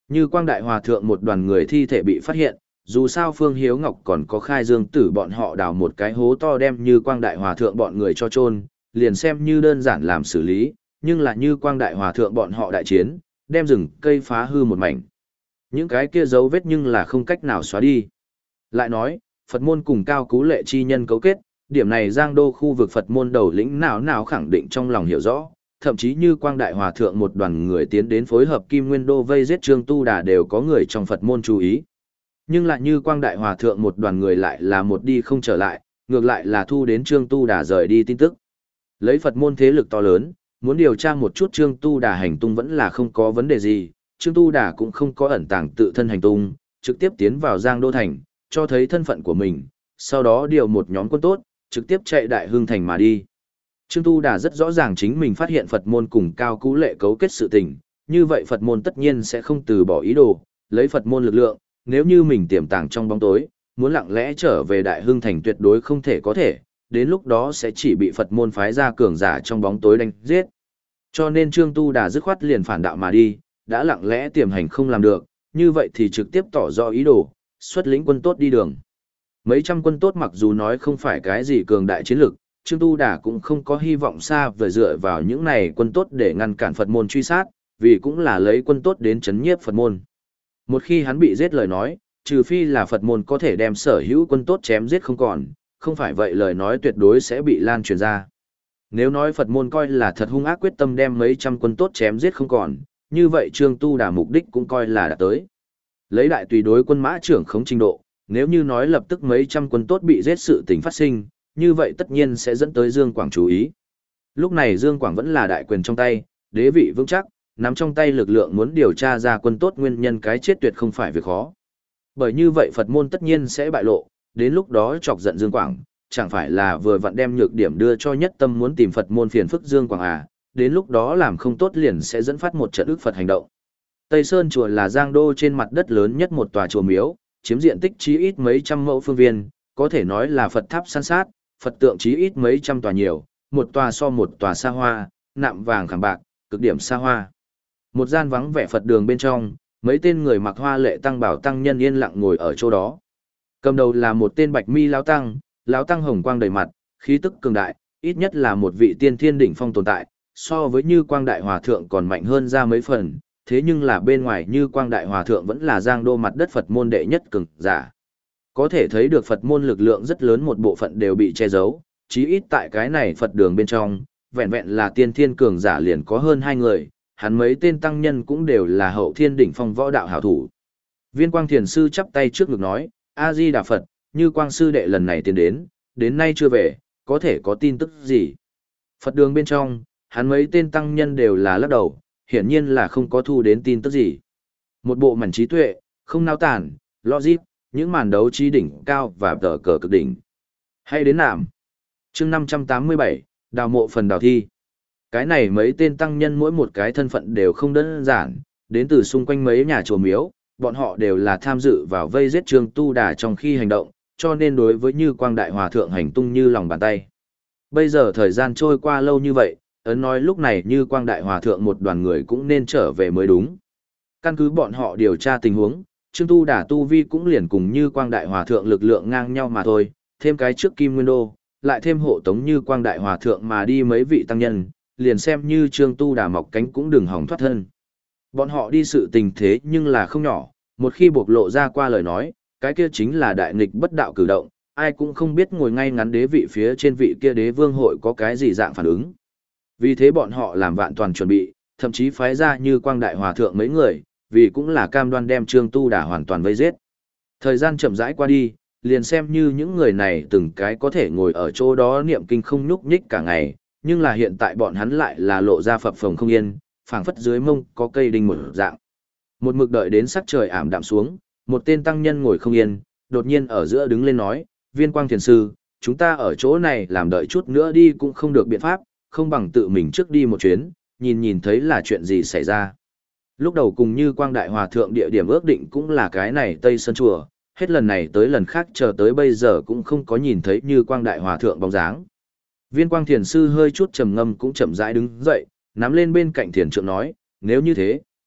Như Quang Đại Hòa Thượng một đoàn người thi thể bị phát hiện, dù sao Phương Hiếu Ngọc còn có Khai Dương Tử bọn họ đào một cái hố to đem Như Quang Đại Hòa Thượng bọn người cho chôn, liền xem như đơn giản làm xử lý, nhưng là Như Quang Đại Hòa Thượng bọn họ đại chiến, đem rừng cây phá hư một mảnh. Những cái kia dấu vết nhưng là không cách nào xóa đi. Lại nói, Phật môn cùng Cao Cú Lệ chi nhân cấu kết, điểm này Giang Đô khu vực Phật môn đầu lĩnh nào nào khẳng định trong lòng hiểu rõ, thậm chí Như Quang Đại Hòa Thượng một đoàn người tiến đến phối hợp Kim Nguyên Đô vây giết Trương Tu Đà đều có người trong Phật môn chú ý. Nhưng lại Như Quang Đại Hòa Thượng một đoàn người lại là một đi không trở lại, ngược lại là thu đến Trương Tu Đà rời đi tin tức. Lấy Phật môn thế lực to lớn, muốn điều tra một chút Trương Tu Đà hành tung vẫn là không có vấn đề gì, Trương Tu Đà cũng không có ẩn tàng tự thân hành tung, trực tiếp tiến vào Giang Đô Thành, cho thấy thân phận của mình, sau đó điều một nhóm quân tốt, trực tiếp chạy Đại Hưng Thành mà đi. Trương Tu Đà rất rõ ràng chính mình phát hiện Phật môn cùng Cao Cú Lệ cấu kết sự tình, như vậy Phật môn tất nhiên sẽ không từ bỏ ý đồ, lấy Phật môn lực lượng, nếu như mình tiềm tàng trong bóng tối, muốn lặng lẽ trở về Đại Hưng Thành tuyệt đối không thể có thể, đến lúc đó sẽ chỉ bị Phật môn phái ra cường giả trong bóng tối đánh giết. Cho nên Trương Tu Đà dứt khoát liền phản đạo mà đi, đã lặng lẽ tiềm hành không làm được, như vậy thì trực tiếp tỏ rõ ý đồ, xuất lĩnh quân tốt đi đường. Mấy trăm quân tốt mặc dù nói không phải cái gì cường đại chiến lực, Trương Tu Đà cũng không có hy vọng xa vời dựa vào những này quân tốt để ngăn cản Phật môn truy sát, vì cũng là lấy quân tốt đến chấn nhiếp Phật môn. Một khi hắn bị giết lời nói, trừ phi là Phật môn có thể đem sở hữu quân tốt chém giết không còn, không phải vậy lời nói tuyệt đối sẽ bị lan truyền ra. Nếu nói Phật môn coi là thật hung ác quyết tâm đem mấy trăm quân tốt chém giết không còn, như vậy Trương Tu Đà mục đích cũng coi là đã tới. Lấy đại tùy đối quân mã trưởng khống trình độ, nếu như nói lập tức mấy trăm quân tốt bị giết sự tình phát sinh, như vậy tất nhiên sẽ dẫn tới Dương Quảng chú ý. Lúc này Dương Quảng vẫn là đại quyền trong tay, đế vị vững chắc, nắm trong tay lực lượng muốn điều tra ra quân tốt nguyên nhân cái chết tuyệt không phải việc khó. Bởi như vậy Phật môn tất nhiên sẽ bại lộ, đến lúc đó chọc giận Dương Quảng, chẳng phải là vừa vặn đem nhược điểm đưa cho nhất tâm muốn tìm Phật môn phiền phức Dương Quảng à, đến lúc đó làm không tốt liền sẽ dẫn phát một trận ức Phật hành động. Tây Sơn chùa là Giang Đô trên mặt đất lớn nhất một tòa chùa miếu, chiếm diện tích chí ít mấy trăm mẫu phương viên, có thể nói là Phật tháp san sát, Phật tượng chí ít mấy trăm tòa nhiều, một tòa so một tòa xa hoa, nạm vàng khảm bạc, cực điểm xa hoa. Một gian vắng vẻ Phật đường bên trong, mấy tên người mặc hoa lệ tăng bảo tăng nhân yên lặng ngồi ở chỗ đó. Cầm đầu là một tên bạch mi lão tăng, lão tăng hồng quang đầy mặt, khí tức cường đại, ít nhất là một vị tiên thiên đỉnh phong tồn tại, so với Như Quang Đại Hòa Thượng còn mạnh hơn ra mấy phần, thế nhưng là bên ngoài Như Quang Đại Hòa Thượng vẫn là Giang Đô mặt đất Phật môn đệ nhất cường giả. Có thể thấy được Phật môn lực lượng rất lớn một bộ phận đều bị che giấu, chí ít tại cái này Phật đường bên trong, vẹn vẹn là tiên thiên cường giả liền có hơn hai người, hắn mấy tên tăng nhân cũng đều là hậu thiên đỉnh phong võ đạo hảo thủ. Viên Quang Thiền Sư chắp tay trước ngực nói, A-di-đà Phật, Như Quang Sư đệ lần này tiến đến, đến nay chưa về, có thể có tin tức gì? Phật đường bên trong, hắn mấy tên tăng nhân đều là lắc đầu, hiển nhiên là không có thu đến tin tức gì. Một bộ mảnh trí tuệ, không nao tản, logic, những màn đấu trí đỉnh cao và tờ cờ cực đỉnh. Hay đến nạm. chương năm trăm tám mươi bảy, đào mộ phần đào thi. Cái này mấy tên tăng nhân mỗi một cái thân phận đều không đơn giản, đến từ xung quanh mấy nhà chùa miếu, bọn họ đều là tham dự vào vây giết Trương Tu Đà trong khi hành động, cho nên đối với Như Quang Đại Hòa Thượng hành tung như lòng bàn tay. Bây giờ thời gian trôi qua lâu như vậy, ấn nói lúc này Như Quang Đại Hòa Thượng một đoàn người cũng nên trở về mới đúng. Căn cứ bọn họ điều tra tình huống, Trương Tu Đà tu vi cũng liền cùng Như Quang Đại Hòa Thượng lực lượng ngang nhau mà thôi, thêm cái trước Kim Nguyên Đô, lại thêm hộ tống Như Quang Đại Hòa Thượng mà đi mấy vị tăng nhân, liền xem như Trương Tu Đà mọc cánh cũng đừng hòng thoát thân. Bọn họ đi sự tình thế nhưng là không nhỏ, một khi bộc lộ ra qua lời nói, cái kia chính là đại nghịch bất đạo cử động, ai cũng không biết ngồi ngay ngắn đế vị phía trên vị kia đế vương hội có cái gì dạng phản ứng. Vì thế bọn họ làm vạn toàn chuẩn bị, thậm chí phái ra Như Quang Đại Hòa Thượng mấy người, vì cũng là cam đoan đem Trương Tu Đà hoàn toàn vây giết. Thời gian chậm rãi qua đi, liền xem như những người này từng cái có thể ngồi ở chỗ đó niệm kinh không nhúc nhích cả ngày, nhưng là hiện tại bọn hắn lại là lộ ra phập phồng không yên, phảng phất dưới mông có cây đinh một dạng. Một mực đợi đến sắc trời ảm đạm xuống, một tên tăng nhân ngồi không yên, đột nhiên ở giữa đứng lên nói, Viên Quang Thiền Sư, chúng ta ở chỗ này làm đợi chút nữa đi cũng không được biện pháp, không bằng tự mình trước đi một chuyến, nhìn nhìn thấy là chuyện gì xảy ra. Lúc đầu cùng Như Quang Đại Hòa Thượng địa điểm ước định cũng là cái này Tây Sơn Chùa, hết lần này tới lần khác chờ tới bây giờ cũng không có nhìn thấy Như Quang Đại Hòa Thượng bóng dáng. Viên Quang Thiền Sư hơi chút trầm ngâm cũng chậm rãi đứng dậy, nắm lên bên cạnh thiền trượng nói, nếu như thế,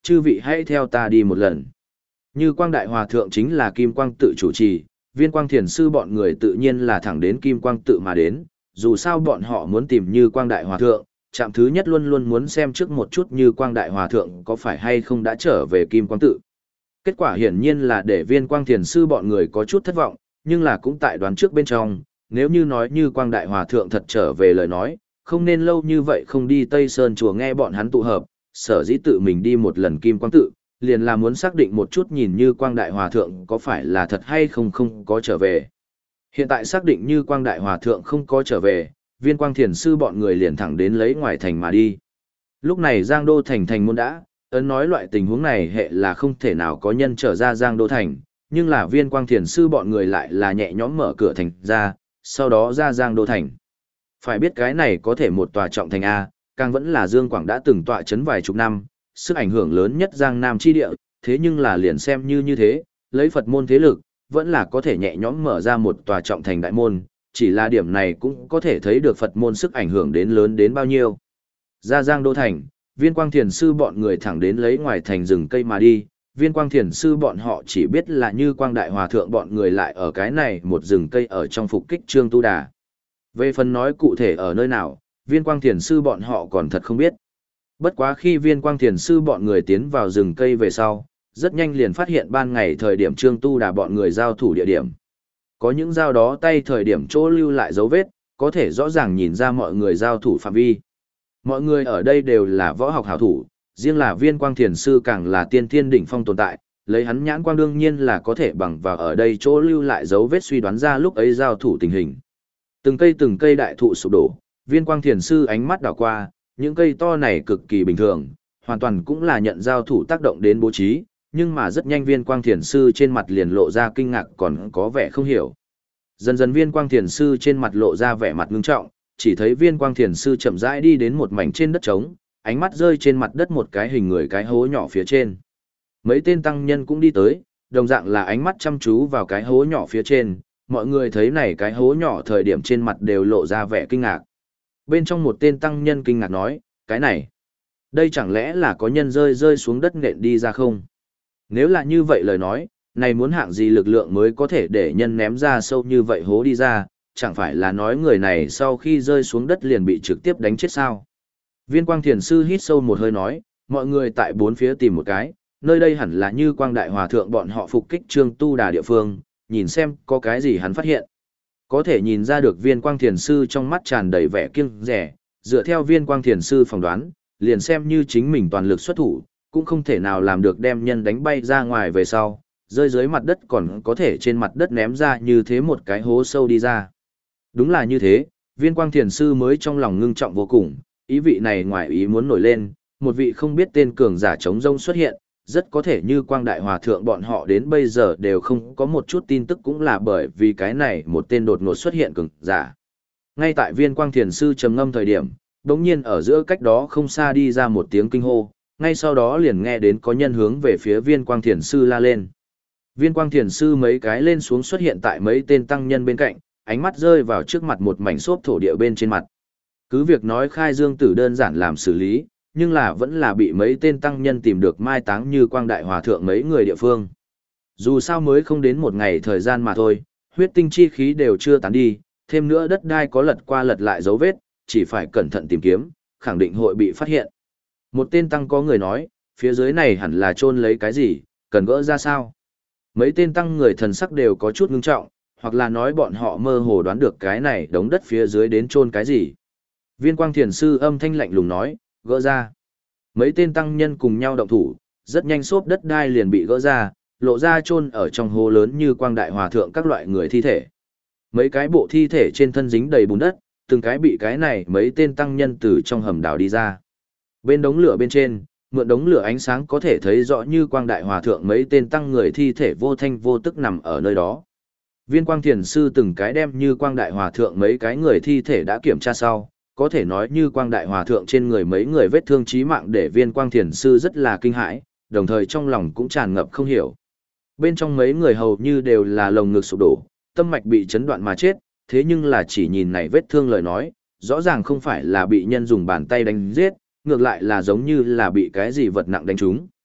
chư vị hãy theo ta đi một lần. Như Quang Đại Hòa Thượng chính là Kim Quang tự chủ trì, Viên Quang Thiền Sư bọn người tự nhiên là thẳng đến Kim Quang tự mà đến, dù sao bọn họ muốn tìm Như Quang Đại Hòa Thượng, trạm thứ nhất luôn luôn muốn xem trước một chút Như Quang Đại Hòa Thượng có phải hay không đã trở về Kim Quang tự. Kết quả hiển nhiên là để Viên Quang Thiền Sư bọn người có chút thất vọng, nhưng là cũng tại đoán trước bên trong, nếu như nói Như Quang Đại Hòa Thượng thật trở về lời nói, không nên lâu như vậy không đi Tây Sơn chùa nghe bọn hắn tụ hợp, sở dĩ tự mình đi một lần Kim Quang tự, liền là muốn xác định một chút nhìn Như Quang Đại Hòa Thượng có phải là thật hay không không có trở về. Hiện tại xác định Như Quang Đại Hòa Thượng không có trở về, Viên Quang Thiền Sư bọn người liền thẳng đến lấy ngoài thành mà đi. Lúc này Giang Đô thành thành môn đã, ấn nói loại tình huống này hệ là không thể nào có nhân trở ra Giang Đô thành, nhưng là Viên Quang Thiền Sư bọn người lại là nhẹ nhõm mở cửa thành ra, sau đó ra Giang Đô thành. Phải biết cái này có thể một tòa trọng thành A, càng vẫn là Dương Quảng đã từng tọa chấn vài chục năm, sức ảnh hưởng lớn nhất Giang Nam chi địa, thế nhưng là liền xem như như thế, lấy Phật môn thế lực, vẫn là có thể nhẹ nhõm mở ra một tòa trọng thành đại môn, chỉ là điểm này cũng có thể thấy được Phật môn sức ảnh hưởng đến lớn đến bao nhiêu. Ra Giang Đô thành, Viên Quang Thiền Sư bọn người thẳng đến lấy ngoài thành rừng cây mà đi, Viên Quang Thiền Sư bọn họ chỉ biết là Như Quang Đại Hòa Thượng bọn người lại ở cái này một rừng cây ở trong phục kích Trương Tu Đà. Về phần nói cụ thể ở nơi nào, Viên Quang Thiền Sư bọn họ còn thật không biết. Bất quá khi Viên Quang Thiền Sư bọn người tiến vào rừng cây về sau, rất nhanh liền phát hiện ban ngày thời điểm Trương Tu Đà bọn người giao thủ địa điểm. Có những giao đó tay thời điểm chỗ lưu lại dấu vết, có thể rõ ràng nhìn ra mọi người giao thủ phạm vi. Mọi người ở đây đều là võ học hảo thủ, riêng là Viên Quang Thiền Sư càng là tiên thiên đỉnh phong tồn tại, lấy hắn nhãn quang đương nhiên là có thể bằng vào ở đây chỗ lưu lại dấu vết suy đoán ra lúc ấy giao thủ tình hình. Từng cây từng cây đại thụ sụp đổ, Viên Quang Thiền Sư ánh mắt đảo qua, những cây to này cực kỳ bình thường, hoàn toàn cũng là nhận giao thủ tác động đến bố trí, nhưng mà rất nhanh Viên Quang Thiền Sư trên mặt liền lộ ra kinh ngạc còn có vẻ không hiểu. Dần dần Viên Quang Thiền Sư trên mặt lộ ra vẻ mặt ngưng trọng, chỉ thấy Viên Quang Thiền Sư chậm rãi đi đến một mảnh trên đất trống, ánh mắt rơi trên mặt đất một cái hình người cái hố nhỏ phía trên. Mấy tên tăng nhân cũng đi tới, đồng dạng là ánh mắt chăm chú vào cái hố nhỏ phía trên, mọi người thấy này cái hố nhỏ thời điểm trên mặt đều lộ ra vẻ kinh ngạc. Bên trong một tên tăng nhân kinh ngạc nói, cái này, đây chẳng lẽ là có nhân rơi rơi xuống đất nện đi ra không? Nếu là như vậy lời nói, này muốn hạng gì lực lượng mới có thể để nhân ném ra sâu như vậy hố đi ra, chẳng phải là nói người này sau khi rơi xuống đất liền bị trực tiếp đánh chết sao? Viên Quang Thiền Sư hít sâu một hơi nói, mọi người tại bốn phía tìm một cái, nơi đây hẳn là Như Quang Đại Hòa Thượng bọn họ phục kích Trương Tu Đà địa phương, nhìn xem có cái gì hắn phát hiện. Có thể nhìn ra được Viên Quang Thiền Sư trong mắt tràn đầy vẻ kiêng dè, dựa theo Viên Quang Thiền Sư phỏng đoán, liền xem như chính mình toàn lực xuất thủ, cũng không thể nào làm được đem nhân đánh bay ra ngoài về sau, rơi dưới mặt đất còn có thể trên mặt đất ném ra như thế một cái hố sâu đi ra. Đúng là như thế, Viên Quang Thiền Sư mới trong lòng ngưng trọng vô cùng, ý vị này ngoài ý muốn nổi lên, một vị không biết tên cường giả chống rông xuất hiện, rất có thể Như Quang Đại Hòa Thượng bọn họ đến bây giờ đều không có một chút tin tức cũng là bởi vì cái này một tên đột ngột xuất hiện cường giả. Ngay tại Viên Quang Thiền Sư trầm ngâm thời điểm, đống nhiên ở giữa cách đó không xa đi ra một tiếng kinh hô, ngay sau đó liền nghe đến có nhân hướng về phía Viên Quang Thiền Sư la lên. Viên Quang Thiền Sư mấy cái lên xuống xuất hiện tại mấy tên tăng nhân bên cạnh, ánh mắt rơi vào trước mặt một mảnh xốp thổ địa bên trên mặt. Cứ việc nói khai dương tử đơn giản làm xử lý, nhưng là vẫn là bị mấy tên tăng nhân tìm được mai táng Như Quang Đại Hòa Thượng mấy người địa phương. Dù sao mới không đến một ngày thời gian mà thôi, huyết tinh chi khí đều chưa tán đi, thêm nữa đất đai có lật qua lật lại dấu vết, chỉ phải cẩn thận tìm kiếm, khẳng định hội bị phát hiện. Một tên tăng có người nói, phía dưới này hẳn là chôn lấy cái gì, cần gỡ ra sao? Mấy tên tăng người thần sắc đều có chút ngưng trọng, hoặc là nói bọn họ mơ hồ đoán được cái này đống đất phía dưới đến chôn cái gì. Viên Quang Thiền Sư âm thanh lạnh lùng nói, gỡ ra. Mấy tên tăng nhân cùng nhau động thủ, rất nhanh xốp đất đai liền bị gỡ ra, lộ ra chôn ở trong hố lớn Như Quang Đại Hòa Thượng các loại người thi thể. Mấy cái bộ thi thể trên thân dính đầy bùn đất, từng cái bị cái này mấy tên tăng nhân từ trong hầm đào đi ra. Bên đống lửa bên trên, mượn đống lửa ánh sáng có thể thấy rõ Như Quang Đại Hòa Thượng mấy tên tăng người thi thể vô thanh vô tức nằm ở nơi đó. Viên Quang Thiền Sư từng cái đem Như Quang Đại Hòa Thượng mấy cái người thi thể đã kiểm tra sau, có thể nói Như Quang Đại Hòa Thượng trên người mấy người vết thương chí mạng để Viên Quang Thiền Sư rất là kinh hãi, đồng thời trong lòng cũng tràn ngập không hiểu. Bên trong mấy người hầu như đều là lồng ngực sụp đổ, tâm mạch bị chấn đoạn mà chết, thế nhưng là chỉ nhìn này vết thương lời nói, rõ ràng không phải là bị nhân dùng bàn tay đánh giết, ngược lại là giống như là bị cái gì vật nặng đánh trúng.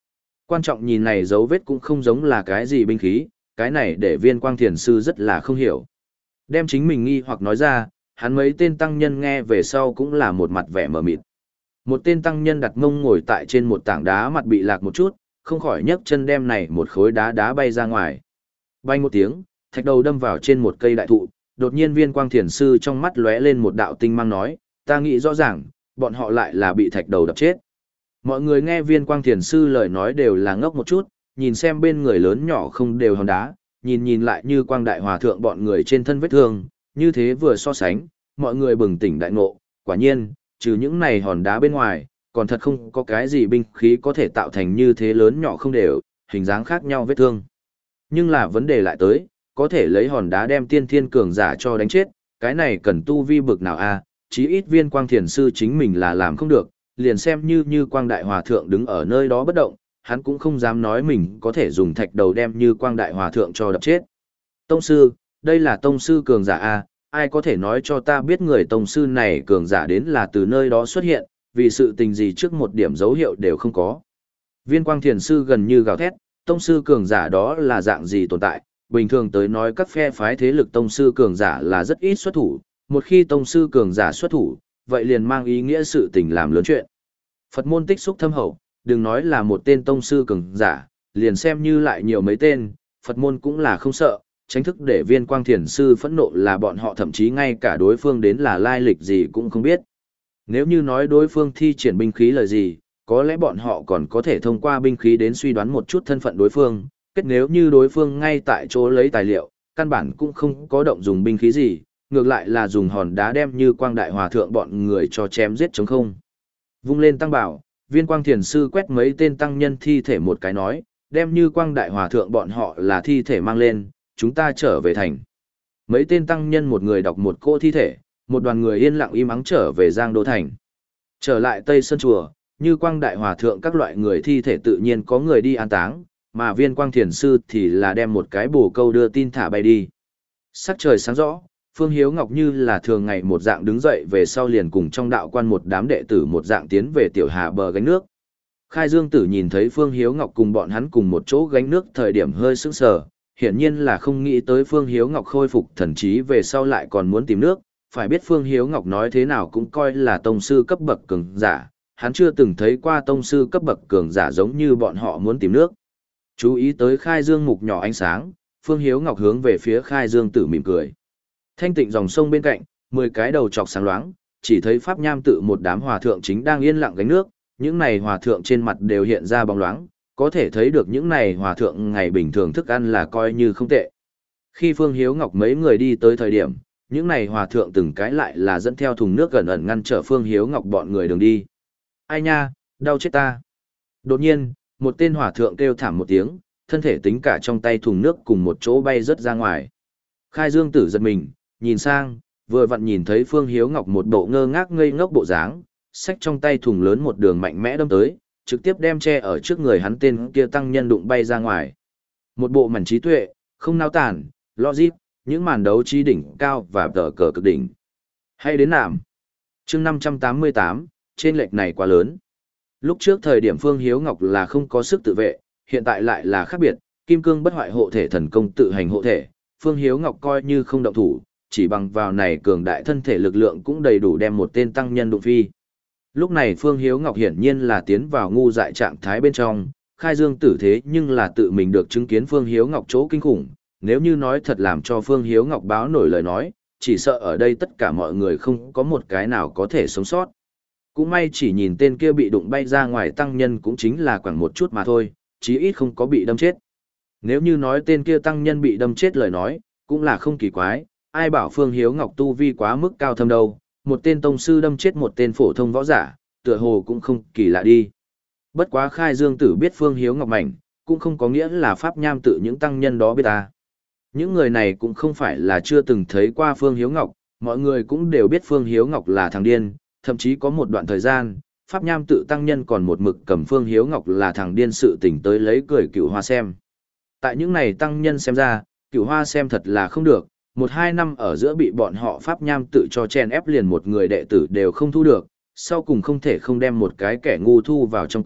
Quan trọng nhìn này dấu vết cũng không giống là cái gì binh khí, cái này để viên quang thiền sư rất là không hiểu. Đem chính mình nghi hoặc nói ra, hắn mấy tên tăng nhân nghe về sau cũng là một mặt vẻ mờ mịt. Một tên tăng nhân đặt mông ngồi tại trên một tảng đá mặt bị lạc một chút, không khỏi nhấc chân đem này một khối đá đá bay ra ngoài. Bay một tiếng, thạch đầu đâm vào trên một cây đại thụ, đột nhiên viên quang thiền sư trong mắt lóe lên một đạo tinh mang nói, ta nghĩ rõ ràng, bọn họ lại là bị thạch đầu đập chết. Mọi người nghe viên quang thiền sư lời nói đều là ngốc một chút, nhìn xem bên người lớn nhỏ không đều hòn đá, nhìn nhìn lại như quang đại hòa thượng bọn người trên thân vết thương, như thế vừa so sánh, mọi người bừng tỉnh đại ngộ, quả nhiên, trừ những này hòn đá bên ngoài, còn thật không có cái gì binh khí có thể tạo thành như thế lớn nhỏ không đều, hình dáng khác nhau vết thương. Nhưng là vấn đề lại tới, có thể lấy hòn đá đem tiên thiên cường giả cho đánh chết, cái này cần tu vi bực nào a? Chí ít viên quang thiền sư chính mình là làm không được, liền xem như như quang đại hòa thượng đứng ở nơi đó bất động, hắn cũng không dám nói mình có thể dùng thạch đầu đem như quang đại hòa thượng cho đập chết. Tông sư, đây là tông sư cường giả a, ai có thể nói cho ta biết người tông sư này cường giả đến là từ nơi đó xuất hiện, vì sự tình gì trước một điểm dấu hiệu đều không có. Viên quang thiền sư gần như gào thét, tông sư cường giả đó là dạng gì tồn tại, bình thường tới nói các phe phái thế lực tông sư cường giả là rất ít xuất thủ, một khi tông sư cường giả xuất thủ, vậy liền mang ý nghĩa sự tình làm lớn chuyện. Phật môn tích xúc thâm hậu, đừng nói là một tên tông sư cường giả, liền xem như lại nhiều mấy tên, Phật môn cũng là không sợ, tránh thức để viên quang thiền sư phẫn nộ là bọn họ thậm chí ngay cả đối phương đến là lai lịch gì cũng không biết. Nếu như nói đối phương thi triển binh khí là gì, có lẽ bọn họ còn có thể thông qua binh khí đến suy đoán một chút thân phận đối phương, kết nếu như đối phương ngay tại chỗ lấy tài liệu, căn bản cũng không có động dùng binh khí gì, ngược lại là dùng hòn đá đem như quang đại hòa thượng bọn người cho chém giết chống không. Vung lên tăng bảo, viên quang thiền sư quét mấy tên tăng nhân thi thể một cái nói, đem như quang đại hòa thượng bọn họ là thi thể mang lên, chúng ta trở về thành. Mấy tên tăng nhân một người đọc một cỗ thi thể, một đoàn người yên lặng im ắng trở về Giang Đô Thành. Trở lại Tây Sơn Chùa, như quang đại hòa thượng các loại người thi thể tự nhiên có người đi an táng, mà viên quang thiền sư thì là đem một cái bồ câu đưa tin thả bay đi. Sắc trời sáng rõ, Phương Hiếu Ngọc như là thường ngày một dạng đứng dậy về sau liền cùng trong đạo quan một đám đệ tử một dạng tiến về tiểu hà bờ gánh nước. Khai Dương Tử nhìn thấy Phương Hiếu Ngọc cùng bọn hắn cùng một chỗ gánh nước thời điểm hơi sững sờ, hiển nhiên là không nghĩ tới Phương Hiếu Ngọc khôi phục thần trí về sau lại còn muốn tìm nước, phải biết Phương Hiếu Ngọc nói thế nào cũng coi là tông sư cấp bậc cường giả, hắn chưa từng thấy qua tông sư cấp bậc cường giả giống như bọn họ muốn tìm nước. Chú ý tới Khai Dương mục nhỏ ánh sáng, Phương Hiếu Ngọc hướng về phía Khai Dương Tử mỉm cười. Thanh tịnh dòng sông bên cạnh, mười cái đầu chọc sáng loáng, chỉ thấy Pháp Nham Tự một đám hòa thượng chính đang yên lặng gánh nước, những này hòa thượng trên mặt đều hiện ra bóng loáng, có thể thấy được những này hòa thượng ngày bình thường thức ăn là coi như không tệ. Khi Phương Hiếu Ngọc mấy người đi tới thời điểm, những này hòa thượng từng cái lại là dẫn theo thùng nước gần ẩn ngăn trở Phương Hiếu Ngọc bọn người đường đi. Ai nha, đau chết ta. Đột nhiên, một tên hòa thượng kêu thảm một tiếng, thân thể tính cả trong tay thùng nước cùng một chỗ bay rớt ra ngoài. Khai Dương Tử giật mình, nhìn sang, vừa vặn nhìn thấy Phương Hiếu Ngọc một bộ ngơ ngác ngây ngốc bộ dáng, xách trong tay thùng lớn một đường mạnh mẽ đâm tới, trực tiếp đem che ở trước người hắn tên kia tăng nhân đụng bay ra ngoài. Một bộ mảnh trí tuệ, không nao tản, logic, những màn đấu trí đỉnh cao và tờ cờ cực đỉnh. Hay đến nạm. Chương năm trăm tám mươi tám, trên lệch này quá lớn. Lúc trước thời điểm Phương Hiếu Ngọc là không có sức tự vệ, hiện tại lại là khác biệt, kim cương bất hoại hộ thể thần công tự hành hộ thể, Phương Hiếu Ngọc coi như không động thủ, chỉ bằng vào này cường đại thân thể lực lượng cũng đầy đủ đem một tên tăng nhân đụng phi. Lúc này Phương Hiếu Ngọc hiển nhiên là tiến vào ngu dại trạng thái bên trong, Khai Dương Tử thế nhưng là tự mình được chứng kiến Phương Hiếu Ngọc chỗ kinh khủng, nếu như nói thật làm cho Phương Hiếu Ngọc báo nổi lời nói, chỉ sợ ở đây tất cả mọi người không có một cái nào có thể sống sót. Cũng may chỉ nhìn tên kia bị đụng bay ra ngoài tăng nhân cũng chính là khoảng một chút mà thôi, chí ít không có bị đâm chết. Nếu như nói tên kia tăng nhân bị đâm chết lời nói, cũng là không kỳ quái, ai bảo Phương Hiếu Ngọc tu vi quá mức cao thâm đâu, một tên tông sư đâm chết một tên phổ thông võ giả, tựa hồ cũng không kỳ lạ đi. Bất quá Khai Dương Tử biết Phương Hiếu Ngọc mạnh, cũng không có nghĩa là Pháp Nham Tự những tăng nhân đó biết ta. Những người này cũng không phải là chưa từng thấy qua Phương Hiếu Ngọc, mọi người cũng đều biết Phương Hiếu Ngọc là thằng điên, thậm chí có một đoạn thời gian, Pháp Nham Tự tăng nhân còn một mực cầm Phương Hiếu Ngọc là thằng điên sự tình tới lấy cười Cửu Hoa xem. Tại những này tăng nhân xem ra, Cửu Hoa xem thật là không được, một hai năm ở giữa bị bọn họ Pháp Nham Tự cho chen ép liền một người đệ tử đều không thu được, sau cùng không thể không đem một cái kẻ ngu thu vào trong cửa,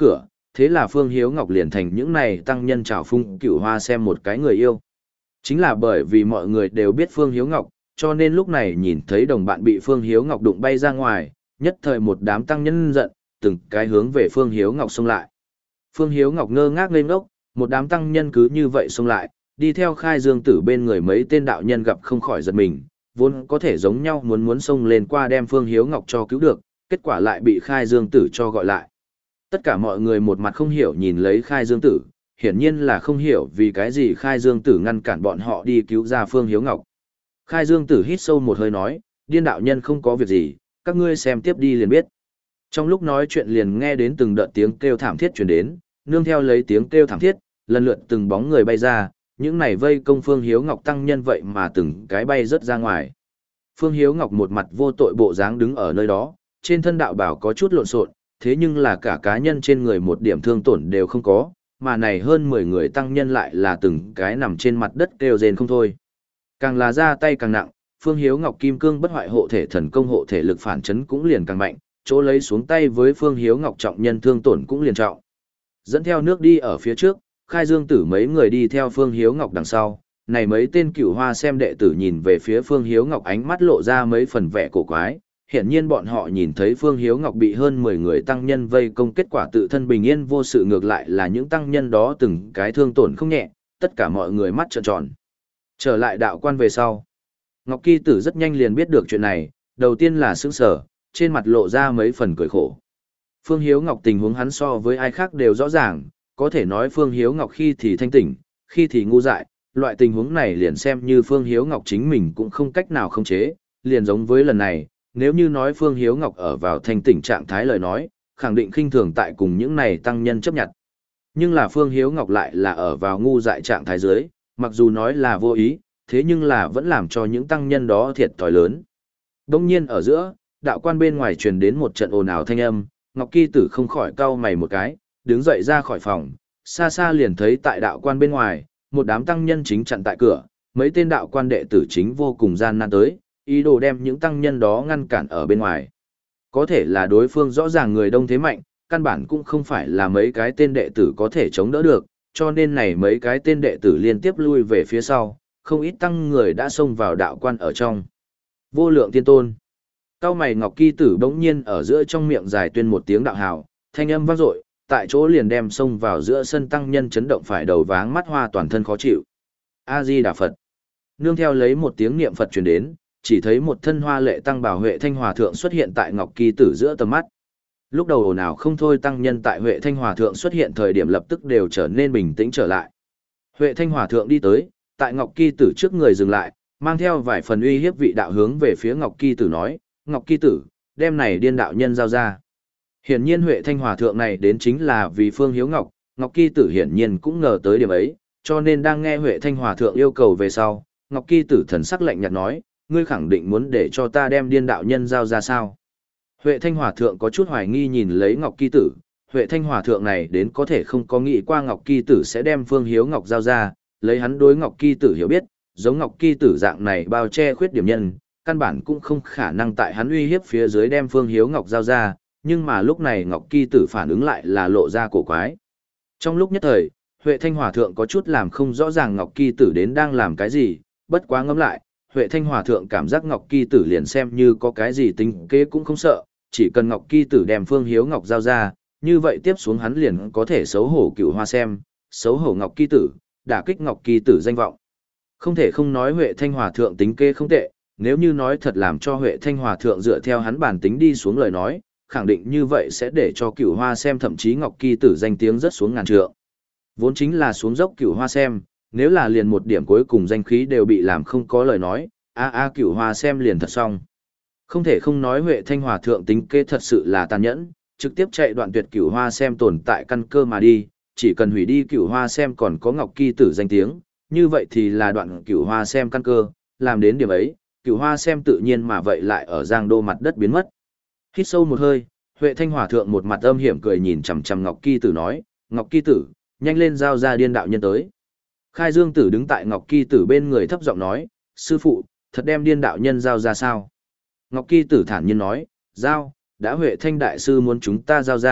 thế là Phương Hiếu Ngọc liền thành những này tăng nhân trào phung Cửu Hoa xem một cái người yêu. Chính là bởi vì mọi người đều biết Phương Hiếu Ngọc, cho nên lúc này nhìn thấy đồng bạn bị Phương Hiếu Ngọc đụng bay ra ngoài, nhất thời một đám tăng nhân giận, từng cái hướng về Phương Hiếu Ngọc xông lại. Phương Hiếu Ngọc ngơ ngác ngây ngốc, một đám tăng nhân cứ như vậy xông lại, đi theo Khai Dương Tử bên người mấy tên đạo nhân gặp không khỏi giật mình, vốn có thể giống nhau muốn muốn xông lên qua đem Phương Hiếu Ngọc cho cứu được, kết quả lại bị Khai Dương Tử cho gọi lại. Tất cả mọi người một mặt không hiểu nhìn lấy Khai Dương Tử, hiển nhiên là không hiểu vì cái gì Khai Dương Tử ngăn cản bọn họ đi cứu ra Phương Hiếu Ngọc. Khai Dương Tử hít sâu một hơi nói, điên đạo nhân không có việc gì, các ngươi xem tiếp đi liền biết. Trong lúc nói chuyện liền nghe đến từng đợt tiếng kêu thảm thiết truyền đến, nương theo lấy tiếng kêu thảm thiết, lần lượt từng bóng người bay ra, những này vây công Phương Hiếu Ngọc tăng nhân vậy mà từng cái bay rớt ra ngoài. Phương Hiếu Ngọc một mặt vô tội bộ dáng đứng ở nơi đó, trên thân đạo bảo có chút lộn xộn, thế nhưng là cả cá nhân trên người một điểm thương tổn đều không có, mà này hơn mười người tăng nhân lại là từng cái nằm trên mặt đất kêu rên không thôi. Càng là ra tay càng nặng, Phương Hiếu Ngọc kim cương bất hoại hộ thể thần công hộ thể lực phản chấn cũng liền càng mạnh, chỗ lấy xuống tay với Phương Hiếu Ngọc trọng nhân thương tổn cũng liền trọng. Dẫn theo nước đi ở phía trước, Khai Dương Tử mấy người đi theo Phương Hiếu Ngọc đằng sau, này mấy tên Cửu Hoa xem đệ tử nhìn về phía Phương Hiếu Ngọc ánh mắt lộ ra mấy phần vẻ cổ quái, hiển nhiên bọn họ nhìn thấy Phương Hiếu Ngọc bị hơn mười người tăng nhân vây công, kết quả tự thân bình yên vô sự, ngược lại là những tăng nhân đó từng cái thương tổn không nhẹ, tất cả mọi người mắt trợn tròn. Trở lại đạo quan về sau, Ngọc Kỳ Tử rất nhanh liền biết được chuyện này, đầu tiên là sững sờ, trên mặt lộ ra mấy phần cười khổ. Phương Hiếu Ngọc tình huống hắn so với ai khác đều rõ ràng, có thể nói Phương Hiếu Ngọc khi thì thanh tỉnh, khi thì ngu dại, loại tình huống này liền xem như Phương Hiếu Ngọc chính mình cũng không cách nào khống chế, liền giống với lần này, nếu như nói Phương Hiếu Ngọc ở vào thanh tỉnh trạng thái lời nói, khẳng định khinh thường tại cùng những này tăng nhân chấp nhận. Nhưng là Phương Hiếu Ngọc lại là ở vào ngu dại trạng thái dưới, mặc dù nói là vô ý, thế nhưng là vẫn làm cho những tăng nhân đó thiệt thòi lớn. Đông nhiên ở giữa, đạo quan bên ngoài truyền đến một trận ồn ào thanh âm, Ngọc Kỳ Tử không khỏi cau mày một cái, đứng dậy ra khỏi phòng, xa xa liền thấy tại đạo quan bên ngoài, một đám tăng nhân chính chặn tại cửa, mấy tên đạo quan đệ tử chính vô cùng gian nan tới, ý đồ đem những tăng nhân đó ngăn cản ở bên ngoài. Có thể là đối phương rõ ràng người đông thế mạnh, căn bản cũng không phải là mấy cái tên đệ tử có thể chống đỡ được, cho nên này mấy cái tên đệ tử liên tiếp lui về phía sau, không ít tăng người đã xông vào đạo quan ở trong. Vô lượng tiên tôn. Cao mày Ngọc Kỳ Tử bỗng nhiên ở giữa trong miệng dài tuyên một tiếng đạo hào, thanh âm vang dội, tại chỗ liền đem xông vào giữa sân tăng nhân chấn động phải đầu váng mắt hoa toàn thân khó chịu. A Di Đà Phật. Nương theo lấy một tiếng niệm Phật truyền đến, chỉ thấy một thân hoa lệ tăng bảo Huệ Thanh Hòa thượng xuất hiện tại Ngọc Kỳ Tử giữa tầm mắt. Lúc đầu ồn ào không thôi tăng nhân tại Huệ Thanh Hòa thượng xuất hiện thời điểm lập tức đều trở nên bình tĩnh trở lại. Huệ Thanh Hòa thượng đi tới, tại Ngọc Kỳ Tử trước người dừng lại, mang theo vài phần uy hiếp vị đạo hướng về phía Ngọc Kỳ Tử nói, Ngọc Kỳ Tử, đem này điên đạo nhân giao ra. Hiển nhiên Huệ Thanh Hòa thượng này đến chính là vì Phương Hiếu Ngọc, Ngọc Kỳ Tử hiển nhiên cũng ngờ tới điểm ấy, cho nên đang nghe Huệ Thanh Hòa thượng yêu cầu về sau, Ngọc Kỳ Tử thần sắc lạnh nhạt nói, ngươi khẳng định muốn để cho ta đem điên đạo nhân giao ra sao? Huệ Thanh Hòa thượng có chút hoài nghi nhìn lấy Ngọc Kỳ Tử, Huệ Thanh Hòa thượng này đến có thể không có nghĩ qua Ngọc Kỳ Tử sẽ đem Phương Hiếu Ngọc giao ra, lấy hắn đối Ngọc Kỳ Tử hiểu biết, giống Ngọc Kỳ Tử dạng này bao che khuyết điểm nhân, căn bản cũng không khả năng tại hắn uy hiếp phía dưới đem Phương Hiếu Ngọc giao ra, nhưng mà lúc này Ngọc Kỳ Tử phản ứng lại là lộ ra cổ quái. Trong lúc nhất thời, Huệ Thanh Hòa thượng có chút làm không rõ ràng Ngọc Kỳ Tử đến đang làm cái gì, bất quá ngẫm lại, Huệ Thanh Hòa thượng cảm giác Ngọc Kỳ Tử liền xem như có cái gì tính kế cũng không sợ, chỉ cần Ngọc Kỳ Tử đem Phương Hiếu Ngọc giao ra, như vậy tiếp xuống hắn liền có thể xấu hổ Cửu Hoa xem, xấu hổ Ngọc Kỳ Tử, đả kích Ngọc Kỳ Tử danh vọng. Không thể không nói Huệ Thanh Hòa thượng tính kế không tệ, nếu như nói thật làm cho Huệ Thanh Hòa thượng dựa theo hắn bản tính đi xuống lời nói, khẳng định như vậy sẽ để cho Cửu Hoa xem thậm chí Ngọc Kỳ Tử danh tiếng rất xuống ngàn trượng. Vốn chính là xuống dốc Cửu Hoa xem, nếu là liền một điểm cuối cùng danh khí đều bị làm không có lời nói, a a Cửu Hoa xem liền thật xong. Không thể không nói Huệ Thanh Hòa thượng tính kế thật sự là tàn nhẫn, trực tiếp chạy đoạn tuyệt Cửu Hoa xem tồn tại căn cơ mà đi, chỉ cần hủy đi Cửu Hoa xem còn có Ngọc Kỳ Tử danh tiếng, như vậy thì là đoạn Cửu Hoa xem căn cơ, làm đến điểm ấy, Cửu Hoa xem tự nhiên mà vậy lại ở Giang Đô mặt đất biến mất. Hít sâu một hơi, Huệ Thanh Hòa thượng một mặt âm hiểm cười nhìn chằm chằm Ngọc Kỳ Tử nói, Ngọc Kỳ Tử, nhanh lên giao ra điên đạo nhân tới. Khai Dương Tử đứng tại Ngọc Kỳ Tử bên người thấp giọng nói, sư phụ, thật đem điên đạo nhân giao ra sao? Ngọc Kỳ Tử thản nhiên nói, giao, đã Huệ Thanh đại sư muốn chúng ta giao ra,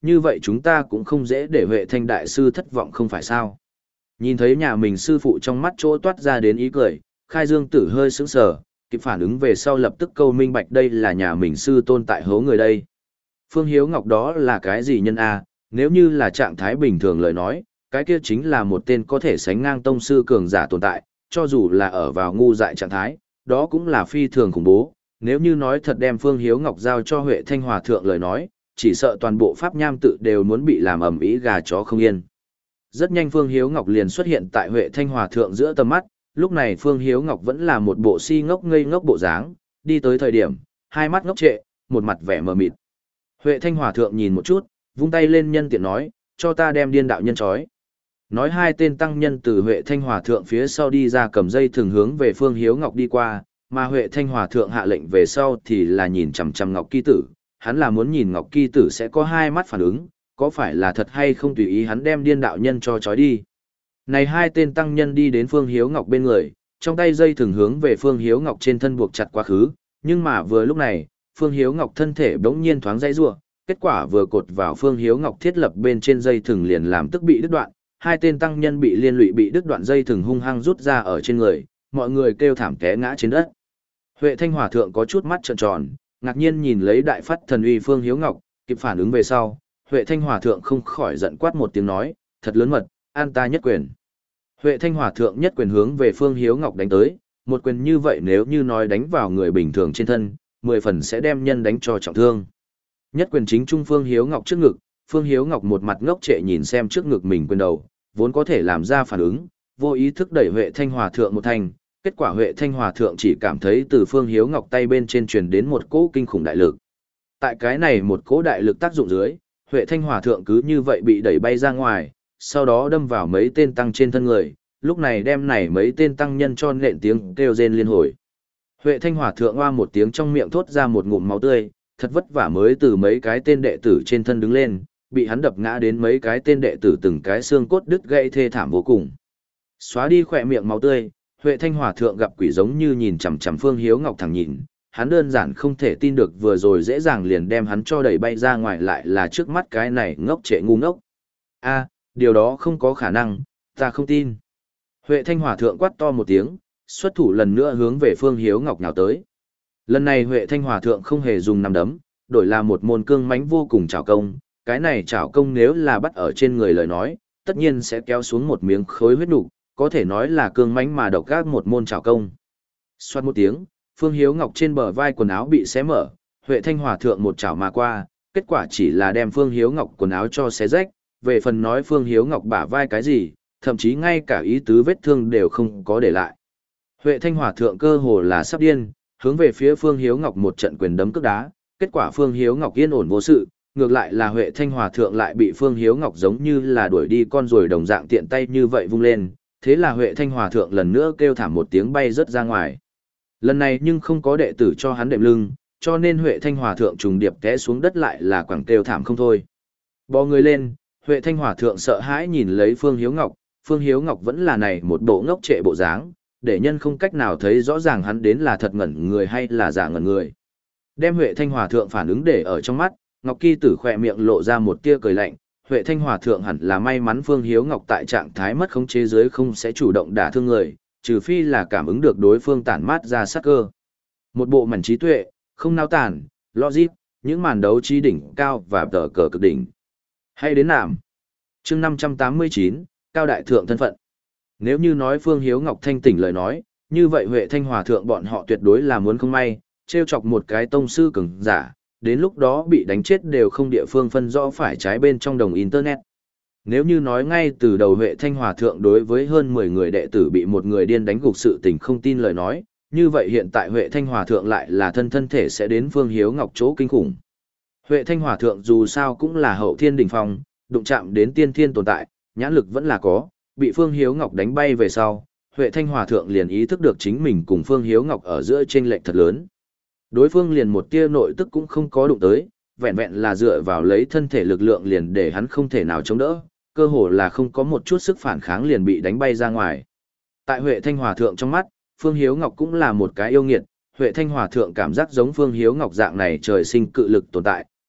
như vậy chúng ta cũng không dễ để Huệ Thanh đại sư thất vọng không phải sao. Nhìn thấy nhà mình sư phụ trong mắt chỗ toát ra đến ý cười, Khai Dương Tử hơi sững sờ, kịp phản ứng về sau lập tức câu minh bạch đây là nhà mình sư tôn tại hố người đây. Phương Hiếu Ngọc đó là cái gì nhân a? Nếu như là trạng thái bình thường lời nói, cái kia chính là một tên có thể sánh ngang tông sư cường giả tồn tại, cho dù là ở vào ngu dại trạng thái, đó cũng là phi thường khủng bố. Nếu như nói thật đem Phương Hiếu Ngọc giao cho Huệ Thanh Hòa thượng lời nói, chỉ sợ toàn bộ pháp nham tự đều muốn bị làm ầm ĩ gà chó không yên. Rất nhanh Phương Hiếu Ngọc liền xuất hiện tại Huệ Thanh Hòa thượng giữa tầm mắt, lúc này Phương Hiếu Ngọc vẫn là một bộ si ngốc ngây ngốc bộ dáng, đi tới thời điểm, hai mắt ngốc trệ, một mặt vẻ mờ mịt. Huệ Thanh Hòa thượng nhìn một chút, vung tay lên nhân tiện nói, cho ta đem điên đạo nhân trói. Nói hai tên tăng nhân từ Huệ Thanh Hòa thượng phía sau đi ra cầm dây thường hướng về Phương Hiếu Ngọc đi qua, mà Huệ Thanh Hòa thượng hạ lệnh về sau thì là nhìn chằm chằm Ngọc Kỳ Tử, hắn là muốn nhìn Ngọc Kỳ Tử sẽ có hai mắt phản ứng, có phải là thật hay không tùy ý hắn đem điên đạo nhân cho trói đi. Này hai tên tăng nhân đi đến Phương Hiếu Ngọc bên người, trong tay dây thường hướng về Phương Hiếu Ngọc trên thân buộc chặt quá khứ, nhưng mà vừa lúc này, Phương Hiếu Ngọc thân thể bỗng nhiên thoáng dãy rủa, kết quả vừa cột vào Phương Hiếu Ngọc thiết lập bên trên dây thừng liền làm tức bị đứt đoạn, hai tên tăng nhân bị liên lụy bị đứt đoạn dây thừng hung hăng rút ra ở trên người, mọi người kêu thảm té ngã trên đất. Huệ Thanh Hòa thượng có chút mắt trợn tròn, ngạc nhiên nhìn lấy đại phát thần uy Phương Hiếu Ngọc, kịp phản ứng về sau, Huệ Thanh Hòa thượng không khỏi giận quát một tiếng nói, thật lớn mật, an ta nhất quyền. Huệ Thanh Hòa thượng nhất quyền hướng về Phương Hiếu Ngọc đánh tới, một quyền như vậy nếu như nói đánh vào người bình thường trên thân, mười phần sẽ đem nhân đánh cho trọng thương. Nhất quyền chính trung Phương Hiếu Ngọc trước ngực, Phương Hiếu Ngọc một mặt ngốc trệ nhìn xem trước ngực mình quyền đầu, vốn có thể làm ra phản ứng, vô ý thức đẩy Huệ Thanh Hòa thượng một thành, kết quả Huệ Thanh Hòa thượng chỉ cảm thấy từ Phương Hiếu Ngọc tay bên trên truyền đến một cỗ kinh khủng đại lực. Tại cái này một cỗ đại lực tác dụng dưới, Huệ Thanh Hòa thượng cứ như vậy bị đẩy bay ra ngoài, sau đó đâm vào mấy tên tăng trên thân người, lúc này đem này mấy tên tăng nhân cho nện tiếng kêu rên liên hồi. Huệ Thanh Hòa thượng oa một tiếng trong miệng thốt ra một ngụm máu tươi, thật vất vả mới từ mấy cái tên đệ tử trên thân đứng lên, bị hắn đập ngã đến mấy cái tên đệ tử từng cái xương cốt đứt gãy thê thảm vô cùng. Xóa đi khỏe miệng máu tươi, Huệ Thanh Hòa thượng gặp quỷ giống như nhìn chằm chằm Phương Hiếu Ngọc thẳng nhìn, hắn đơn giản không thể tin được vừa rồi dễ dàng liền đem hắn cho đẩy bay ra ngoài lại là trước mắt cái này ngốc trệ ngu ngốc. A, điều đó không có khả năng, ta không tin. Huệ Thanh Hòa thượng quát to một tiếng, xuất thủ lần nữa hướng về Phương Hiếu Ngọc nhào tới. Lần này Huệ Thanh Hòa thượng không hề dùng nắm đấm, đổi là một môn cương mãnh vô cùng trảo công, cái này trảo công nếu là bắt ở trên người lời nói, tất nhiên sẽ kéo xuống một miếng khối huyết nục, có thể nói là cương mãnh mà độc ác một môn trảo công. Xoát một tiếng, Phương Hiếu Ngọc trên bờ vai quần áo bị xé mở, Huệ Thanh Hòa thượng một chảo mà qua, kết quả chỉ là đem Phương Hiếu Ngọc quần áo cho xé rách, về phần nói Phương Hiếu Ngọc bả vai cái gì, thậm chí ngay cả ý tứ vết thương đều không có để lại. Huệ Thanh Hòa thượng cơ hồ là sắp điên, hướng về phía Phương Hiếu Ngọc một trận quyền đấm cước đá, kết quả Phương Hiếu Ngọc yên ổn vô sự, ngược lại là Huệ Thanh Hòa thượng lại bị Phương Hiếu Ngọc giống như là đuổi đi con ruồi đồng dạng tiện tay như vậy vung lên, thế là Huệ Thanh Hòa thượng lần nữa kêu thảm một tiếng bay rớt ra ngoài. Lần này nhưng không có đệ tử cho hắn đệm lưng, cho nên Huệ Thanh Hòa thượng trùng điệp té xuống đất lại là quẳng kêu thảm không thôi. Bò người lên, Huệ Thanh Hòa thượng sợ hãi nhìn lấy Phương Hiếu Ngọc, Phương Hiếu Ngọc vẫn là này một bộ ngốc trệ bộ dáng, để nhân không cách nào thấy rõ ràng hắn đến là thật ngẩn người hay là giả ngẩn người. Đem Huệ Thanh Hòa thượng phản ứng để ở trong mắt, Ngọc Kỳ Tử khỏe miệng lộ ra một tia cười lạnh, Huệ Thanh Hòa thượng hẳn là may mắn Phương Hiếu Ngọc tại trạng thái mất khống chế dưới không sẽ chủ động đả thương người, trừ phi là cảm ứng được đối phương tản mát ra sát cơ. Một bộ mảnh trí tuệ, không nao tản, logic, những màn đấu trí đỉnh cao và tờ cờ cực đỉnh. Hay đến nạm. Chương năm trăm tám mươi chín, Cao Đại Thượng thân phận. Nếu như nói Phương Hiếu Ngọc thanh tỉnh lời nói, như vậy Huệ Thanh Hòa thượng bọn họ tuyệt đối là muốn không may, trêu chọc một cái tông sư cường giả, đến lúc đó bị đánh chết đều không địa phương phân rõ phải trái bên trong đồng internet. Nếu như nói ngay từ đầu Huệ Thanh Hòa thượng đối với hơn mười người đệ tử bị một người điên đánh gục sự tình không tin lời nói, như vậy hiện tại Huệ Thanh Hòa thượng lại là thân thân thể sẽ đến Phương Hiếu Ngọc chỗ kinh khủng. Huệ Thanh Hòa thượng dù sao cũng là hậu thiên đỉnh phong, đụng chạm đến tiên thiên tồn tại, nhãn lực vẫn là có, bị Phương Hiếu Ngọc đánh bay về sau, Huệ Thanh Hòa thượng liền ý thức được chính mình cùng Phương Hiếu Ngọc ở giữa chênh lệch thật lớn. Đối phương liền một tia nội tức cũng không có đụng tới, vẹn vẹn là dựa vào lấy thân thể lực lượng liền để hắn không thể nào chống đỡ, cơ hồ là không có một chút sức phản kháng liền bị đánh bay ra ngoài. Tại Huệ Thanh Hòa thượng trong mắt, Phương Hiếu Ngọc cũng là một cái yêu nghiệt, Huệ Thanh Hòa thượng cảm giác giống Phương Hiếu Ngọc dạng này trời sinh cự lực tồn tại,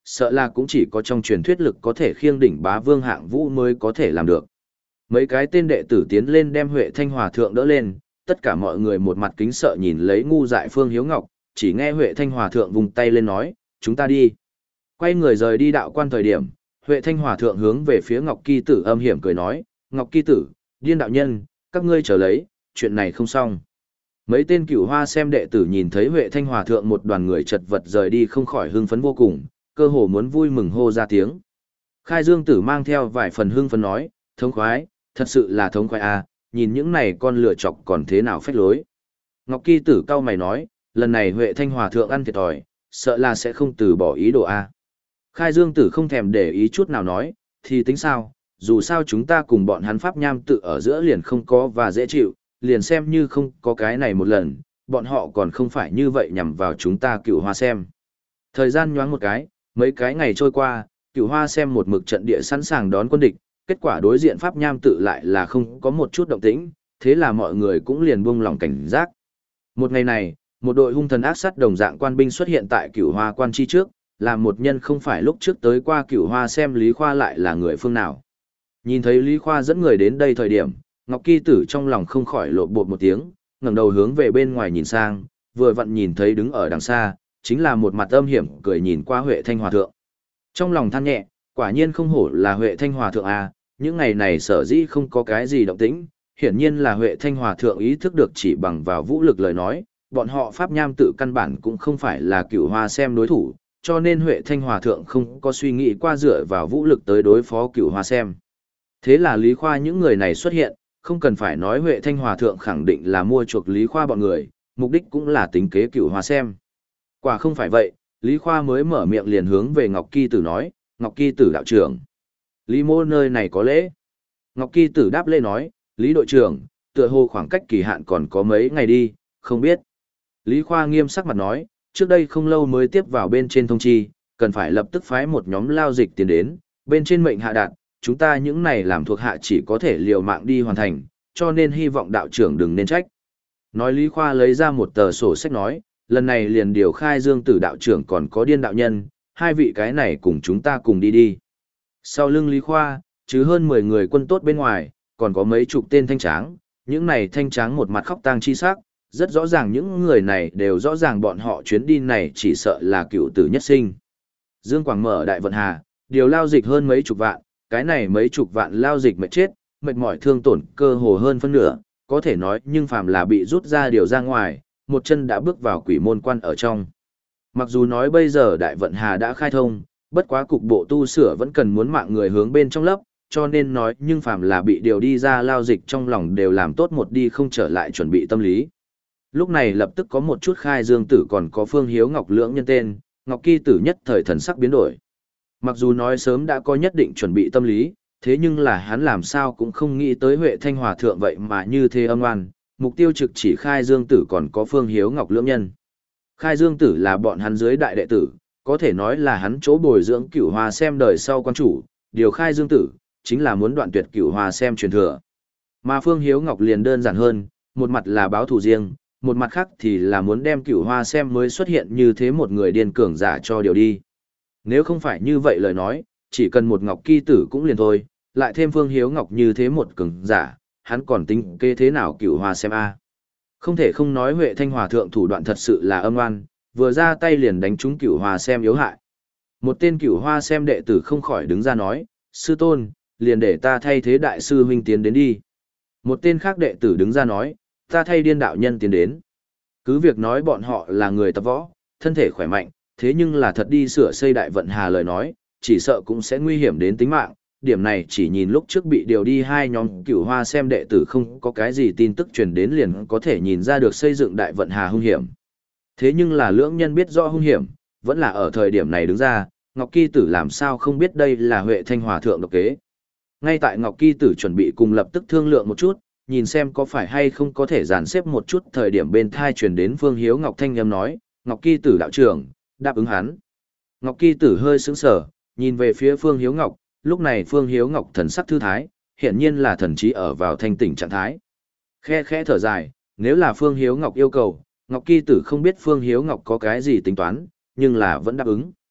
sợ là cũng chỉ có trong truyền thuyết lực có thể khiêng đỉnh bá vương hạng vũ mới có thể làm được. Mấy cái tên đệ tử tiến lên đem Huệ Thanh Hòa Thượng đỡ lên, tất cả mọi người một mặt kính sợ nhìn lấy ngu dại Phương Hiếu Ngọc, chỉ nghe Huệ Thanh Hòa Thượng vùng tay lên nói, chúng ta đi. Quay người rời đi đạo quan thời điểm, Huệ Thanh Hòa Thượng hướng về phía Ngọc Kỳ Tử âm hiểm cười nói, Ngọc Kỳ Tử, điên đạo nhân, các ngươi trở lấy, chuyện này không xong. Mấy tên cửu hoa xem đệ tử nhìn thấy Huệ Thanh Hòa Thượng một đoàn người chật vật rời đi không khỏi hưng phấn vô cùng, cơ hồ muốn vui mừng hô ra tiếng. Khai Dương Tử mang theo vài phần hưng phấn nói, thống khoái, thật sự là thống khoái à, nhìn những này con lựa chọc còn thế nào phách lối. Ngọc Kỳ Tử cau mày nói, lần này Huệ Thanh Hòa Thượng ăn thiệt thòi, sợ là sẽ không từ bỏ ý đồ a. À. Khai Dương Tử không thèm để ý chút nào nói, thì tính sao, dù sao chúng ta cùng bọn hắn pháp nham tự ở giữa liền không có và dễ chịu, liền xem như không có cái này một lần, bọn họ còn không phải như vậy nhằm vào chúng ta cửu hoa xem. Thời gian nhoáng một cái, mấy cái ngày trôi qua, cửu hoa xem một mực trận địa sẵn sàng đón quân địch, kết quả đối diện pháp nham tự lại là không có một chút động tĩnh, thế là mọi người cũng liền buông lòng cảnh giác. Một ngày này, một đội hung thần ác sát đồng dạng quan binh xuất hiện tại cửu hoa quan chi trước, làm một nhân không phải lúc trước tới qua cửu hoa xem Lý Khoa lại là người phương nào. Nhìn thấy Lý Khoa dẫn người đến đây thời điểm, Ngọc Kỳ Tử trong lòng không khỏi lộ bột một tiếng, ngẩng đầu hướng về bên ngoài nhìn sang, vừa vặn nhìn thấy đứng ở đằng xa, chính là một mặt âm hiểm cười nhìn qua Huệ Thanh Hòa Thượng. Trong lòng than nhẹ, quả nhiên không hổ là Huệ Thanh Hòa Thượng à, những ngày này sở dĩ không có cái gì động tĩnh, hiển nhiên là Huệ Thanh Hòa Thượng ý thức được chỉ bằng vào vũ lực lời nói, bọn họ pháp nham tự căn bản cũng không phải là cửu hoa xem đối thủ, cho nên Huệ Thanh Hòa Thượng không có suy nghĩ qua dựa vào vũ lực tới đối phó cửu hoa xem. Thế là Lý Khoa những người này xuất hiện, không cần phải nói Huệ Thanh Hòa Thượng khẳng định là mua chuộc Lý Khoa bọn người, mục đích cũng là tính kế cửu hoa xem. Quả không phải vậy, Lý Khoa mới mở miệng liền hướng về Ngọc Kỳ Tử nói, Ngọc Kỳ Tử đạo trưởng. Lý mô nơi này có lễ. Ngọc Kỳ Tử đáp lễ nói, Lý đội trưởng, tựa hồ khoảng cách kỳ hạn còn có mấy ngày đi, không biết. Lý Khoa nghiêm sắc mặt nói, trước đây không lâu mới tiếp vào bên trên thông chi, cần phải lập tức phái một nhóm lao dịch tiến đến, bên trên mệnh hạ đạt, chúng ta những này làm thuộc hạ chỉ có thể liều mạng đi hoàn thành, cho nên hy vọng đạo trưởng đừng nên trách. Nói Lý Khoa lấy ra một tờ sổ sách nói, lần này liền điều Khai Dương Tử đạo trưởng còn có điên đạo nhân, hai vị cái này cùng chúng ta cùng đi đi. Sau lưng Lý Khoa, chứ hơn mười người quân tốt bên ngoài, còn có mấy chục tên thanh tráng, những này thanh tráng một mặt khóc tang chi sắc, rất rõ ràng những người này đều rõ ràng bọn họ chuyến đi này chỉ sợ là cựu tử nhất sinh. Dương Quảng mở đại vận hà, điều lao dịch hơn mấy chục vạn, cái này mấy chục vạn lao dịch mệt chết, mệt mỏi thương tổn cơ hồ hơn phân nửa, có thể nói nhưng phàm là bị rút ra điều ra ngoài, một chân đã bước vào quỷ môn quan ở trong. Mặc dù nói bây giờ đại vận hà đã khai thông, bất quá cục bộ tu sửa vẫn cần muốn mạng người hướng bên trong lấp, cho nên nói nhưng phàm là bị điều đi ra lao dịch trong lòng đều làm tốt một đi không trở lại chuẩn bị tâm lý. Lúc này lập tức có một chút Khai Dương Tử còn có Phương Hiếu Ngọc lưỡng nhân tên, Ngọc Kỳ Tử nhất thời thần sắc biến đổi. Mặc dù nói sớm đã có nhất định chuẩn bị tâm lý, thế nhưng là hắn làm sao cũng không nghĩ tới Huệ Thanh Hòa Thượng vậy mà như thế âm oan, mục tiêu trực chỉ Khai Dương Tử còn có Phương Hiếu Ngọc lưỡng nhân. Khai Dương Tử là bọn hắn dưới đại đệ tử, có thể nói là hắn chỗ bồi dưỡng cửu hoa xem đời sau quan chủ, điều Khai Dương Tử, chính là muốn đoạn tuyệt cửu hoa xem truyền thừa. Mà Phương Hiếu Ngọc liền đơn giản hơn, một mặt là báo thù riêng, một mặt khác thì là muốn đem cửu hoa xem mới xuất hiện như thế một người điên cường giả cho điều đi. Nếu không phải như vậy lời nói, chỉ cần một Ngọc Kỳ Tử cũng liền thôi, lại thêm Phương Hiếu Ngọc như thế một cường giả, hắn còn tính kế thế nào cửu hoa xem a. Không thể không nói Huệ Thanh Hòa Thượng thủ đoạn thật sự là âm oan, vừa ra tay liền đánh trúng cửu hoa xem yếu hại. Một tên cửu hoa xem đệ tử không khỏi đứng ra nói, sư tôn, liền để ta thay thế đại sư huynh tiến đến đi. Một tên khác đệ tử đứng ra nói, ta thay điên đạo nhân tiến đến. Cứ việc nói bọn họ là người tập võ, thân thể khỏe mạnh, thế nhưng là thật đi sửa xây đại vận hà lời nói, chỉ sợ cũng sẽ nguy hiểm đến tính mạng. Điểm này chỉ nhìn lúc trước bị điều đi hai nhóm cửu hoa xem đệ tử không có cái gì tin tức truyền đến liền có thể nhìn ra được xây dựng đại vận hà hung hiểm. Thế nhưng là lưỡng nhân biết rõ hung hiểm, vẫn là ở thời điểm này đứng ra, Ngọc Kỳ Tử làm sao không biết đây là Huệ Thanh Hòa Thượng độc kế. Ngay tại Ngọc Kỳ Tử chuẩn bị cùng lập tức thương lượng một chút, nhìn xem có phải hay không có thể dàn xếp một chút thời điểm bên thai truyền đến Phương Hiếu Ngọc thanh âm nói, Ngọc Kỳ Tử đạo trưởng, đáp ứng hắn. Ngọc Kỳ Tử hơi sững sờ, nhìn về phía Phương Hiếu Ngọc, lúc này Phương Hiếu Ngọc thần sắc thư thái, hiện nhiên là thần trí ở vào thanh tỉnh trạng thái. Khe khẽ thở dài, nếu là Phương Hiếu Ngọc yêu cầu, Ngọc Kỳ Tử không biết Phương Hiếu Ngọc có cái gì tính toán, nhưng là vẫn đáp ứng.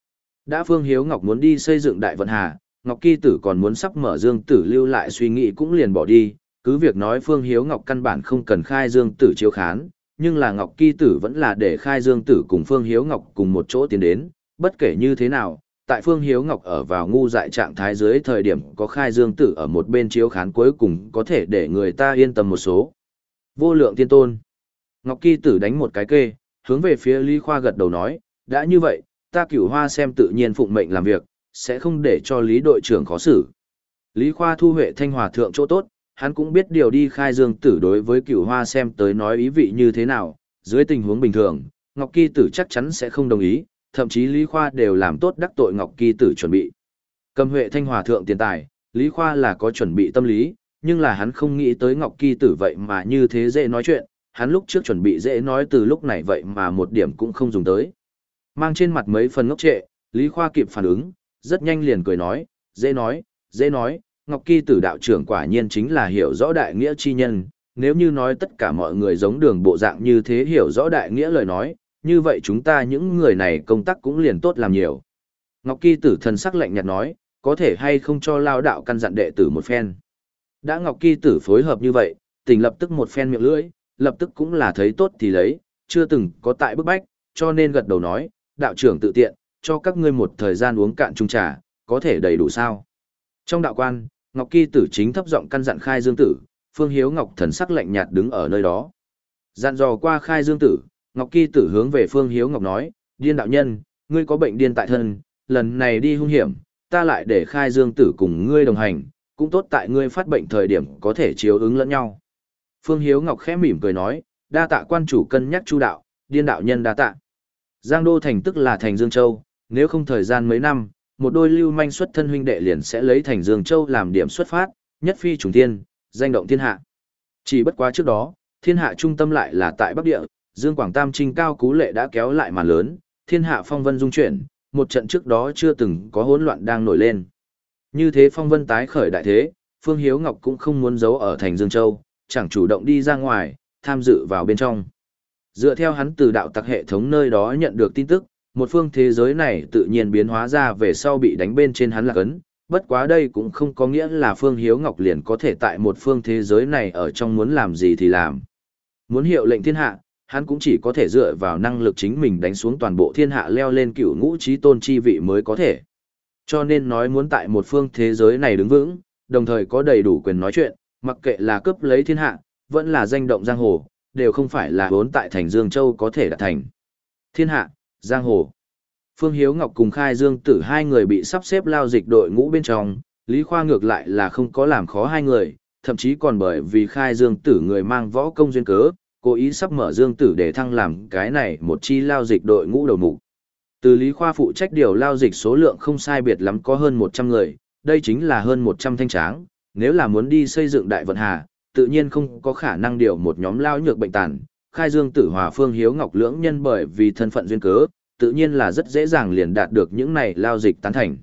Đã Phương Hiếu Ngọc muốn đi xây dựng Đại Vận Hà, Ngọc Kỳ Tử còn muốn sắp mở Dương Tử lưu lại suy nghĩ cũng liền bỏ đi, cứ việc nói Phương Hiếu Ngọc căn bản không cần khai Dương Tử chiếu khán, nhưng là Ngọc Kỳ Tử vẫn là để khai Dương Tử cùng Phương Hiếu Ngọc cùng một chỗ tiến đến, bất kể như thế nào, tại Phương Hiếu Ngọc ở vào ngu dại trạng thái dưới thời điểm có khai Dương Tử ở một bên chiếu khán cuối cùng có thể để người ta yên tâm một số. Vô lượng tiên tôn. Ngọc Kỳ Tử đánh một cái kê, hướng về phía Lý Khoa gật đầu nói, đã như vậy, ta Cửu Hoa xem tự nhiên phụng mệnh làm việc, sẽ không để cho Lý đội trưởng khó xử. Lý Khoa thu Huệ Thanh Hòa thượng chỗ tốt, hắn cũng biết điều đi khai Dương Tử đối với Cửu Hoa xem tới nói ý vị như thế nào, dưới tình huống bình thường, Ngọc Kỳ Tử chắc chắn sẽ không đồng ý, thậm chí Lý Khoa đều làm tốt đắc tội Ngọc Kỳ Tử chuẩn bị. Cầm Huệ Thanh Hòa thượng tiền tài, Lý Khoa là có chuẩn bị tâm lý, nhưng là hắn không nghĩ tới Ngọc Kỳ Tử vậy mà như thế dễ nói chuyện, hắn lúc trước chuẩn bị dễ nói từ lúc này vậy mà một điểm cũng không dùng tới. Mang trên mặt mấy phần ngốc trệ, Lý Khoa kịp phản ứng, rất nhanh liền cười nói, dễ nói, dễ nói, Ngọc Kỳ Tử đạo trưởng quả nhiên chính là hiểu rõ đại nghĩa chi nhân, nếu như nói tất cả mọi người giống đường bộ dạng như thế hiểu rõ đại nghĩa lời nói, như vậy chúng ta những người này công tác cũng liền tốt làm nhiều. Ngọc Kỳ Tử thần sắc lạnh nhạt nói, có thể hay không cho lao đạo căn dặn đệ tử một phen. Đã Ngọc Kỳ Tử phối hợp như vậy, tỉnh lập tức một phen miệng lưỡi, lập tức cũng là thấy tốt thì lấy, chưa từng có tại bức bách, cho nên gật đầu nói, đạo trưởng tự tiện, cho các ngươi một thời gian uống cạn chung trà, có thể đầy đủ sao. Trong đạo quan, Ngọc Kỳ Tử chính thấp giọng căn dặn khai Dương Tử, Phương Hiếu Ngọc thần sắc lạnh nhạt đứng ở nơi đó. Dặn dò qua khai Dương Tử, Ngọc Kỳ Tử hướng về Phương Hiếu Ngọc nói, điên đạo nhân, ngươi có bệnh điên tại thân, lần này đi hung hiểm, ta lại để khai Dương Tử cùng ngươi đồng hành, cũng tốt tại ngươi phát bệnh thời điểm có thể chiếu ứng lẫn nhau. Phương Hiếu Ngọc khẽ mỉm cười nói, đa tạ quan chủ cân nhắc chu đạo, điên đạo nhân đa tạ. Giang Đô Thành tức là thành Dương Châu, nếu không thời gian mấy năm, một đôi lưu manh xuất thân huynh đệ liền sẽ lấy thành Dương Châu làm điểm xuất phát, nhất phi trùng thiên, danh động thiên hạ. Chỉ bất quá trước đó, thiên hạ trung tâm lại là tại Bắc Địa, Dương Quảng Tam Trinh cao cú lệ đã kéo lại màn lớn, thiên hạ phong vân dung chuyển, một trận trước đó chưa từng có hỗn loạn đang nổi lên. Như thế phong vân tái khởi đại thế, Phương Hiếu Ngọc cũng không muốn giấu ở thành Dương Châu, chẳng chủ động đi ra ngoài, tham dự vào bên trong. Dựa theo hắn từ đạo tặc hệ thống nơi đó nhận được tin tức, một phương thế giới này tự nhiên biến hóa ra về sau bị đánh bên trên hắn là cấn, bất quá đây cũng không có nghĩa là Phương Hiếu Ngọc liền có thể tại một phương thế giới này ở trong muốn làm gì thì làm. Muốn hiệu lệnh thiên hạ, hắn cũng chỉ có thể dựa vào năng lực chính mình đánh xuống toàn bộ thiên hạ leo lên cửu ngũ chí tôn chi vị mới có thể. Cho nên nói muốn tại một phương thế giới này đứng vững, đồng thời có đầy đủ quyền nói chuyện, mặc kệ là cướp lấy thiên hạ, vẫn là danh động giang hồ, đều không phải là vốn tại thành Dương Châu có thể đạt thành. Thiên hạ, giang hồ. Phương Hiếu Ngọc cùng Khai Dương Tử hai người bị sắp xếp lao dịch đội ngũ bên trong, Lý Khoa ngược lại là không có làm khó hai người, thậm chí còn bởi vì Khai Dương Tử người mang võ công duyên cớ, cố ý sắp mở Dương Tử để thăng làm cái này một chi lao dịch đội ngũ đầu mục. Từ Lý Khoa phụ trách điều lao dịch số lượng không sai biệt lắm có hơn một trăm người, đây chính là hơn một trăm thanh tráng, nếu là muốn đi xây dựng Đại Vận Hà, tự nhiên không có khả năng điều một nhóm lao nhược bệnh tàn. Khai Dương Tử hòa Phương Hiếu Ngọc lưỡng nhân bởi vì thân phận duyên cớ, tự nhiên là rất dễ dàng liền đạt được những này lao dịch tán thành.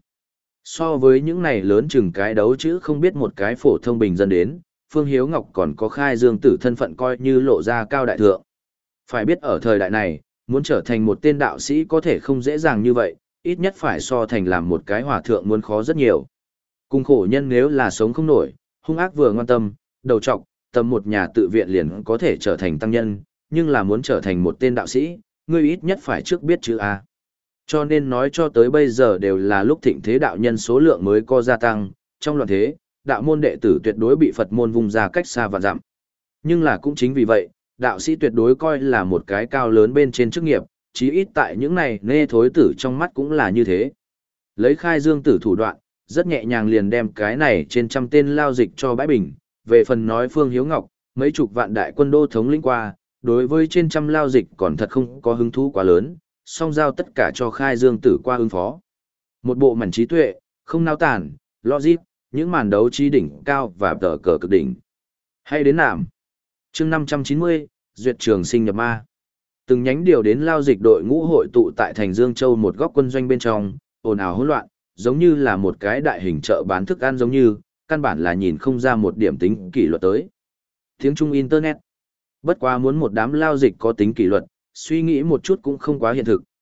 So với những này lớn chừng cái đấu chữ không biết một cái phổ thông bình dân đến, Phương Hiếu Ngọc còn có Khai Dương Tử thân phận coi như lộ ra cao đại thượng. Phải biết ở thời đại này, muốn trở thành một tên đạo sĩ có thể không dễ dàng như vậy, ít nhất phải so thành làm một cái hòa thượng muốn khó rất nhiều. Cùng khổ nhân nếu là sống không nổi, hung ác vừa ngoan tâm, đầu trọc, tầm một nhà tự viện liền có thể trở thành tăng nhân, nhưng là muốn trở thành một tên đạo sĩ, ngươi ít nhất phải trước biết chữ A. Cho nên nói cho tới bây giờ đều là lúc thịnh thế đạo nhân số lượng mới có gia tăng, trong loạn thế, đạo môn đệ tử tuyệt đối bị Phật môn vung ra cách xa vạn dặm. Nhưng là cũng chính vì vậy, đạo sĩ tuyệt đối coi là một cái cao lớn bên trên chức nghiệp, chí ít tại những này nê thối tử trong mắt cũng là như thế. Lấy Khai Dương Tử thủ đoạn, rất nhẹ nhàng liền đem cái này trên trăm tên lao dịch cho bãi bình, về phần nói Phương Hiếu Ngọc, mấy chục vạn đại quân đô thống lĩnh qua, đối với trên trăm lao dịch còn thật không có hứng thú quá lớn, song giao tất cả cho Khai Dương Tử qua ứng phó. Một bộ mảnh trí tuệ, không nao tản, logic, những màn đấu trí đỉnh cao và tờ cờ cực đỉnh. Hay đến nạm. Chương năm trăm chín mươi, Duyệt Trường Sinh nhập ma. Từng nhánh điều đến lao dịch đội ngũ hội tụ tại thành Dương Châu một góc quân doanh bên trong, ồn ào hỗn loạn, giống như là một cái đại hình chợ bán thức ăn giống như, căn bản là nhìn không ra một điểm tính kỷ luật tới. Tiếng Trung Internet. Bất quá muốn một đám lao dịch có tính kỷ luật, suy nghĩ một chút cũng không quá hiện thực,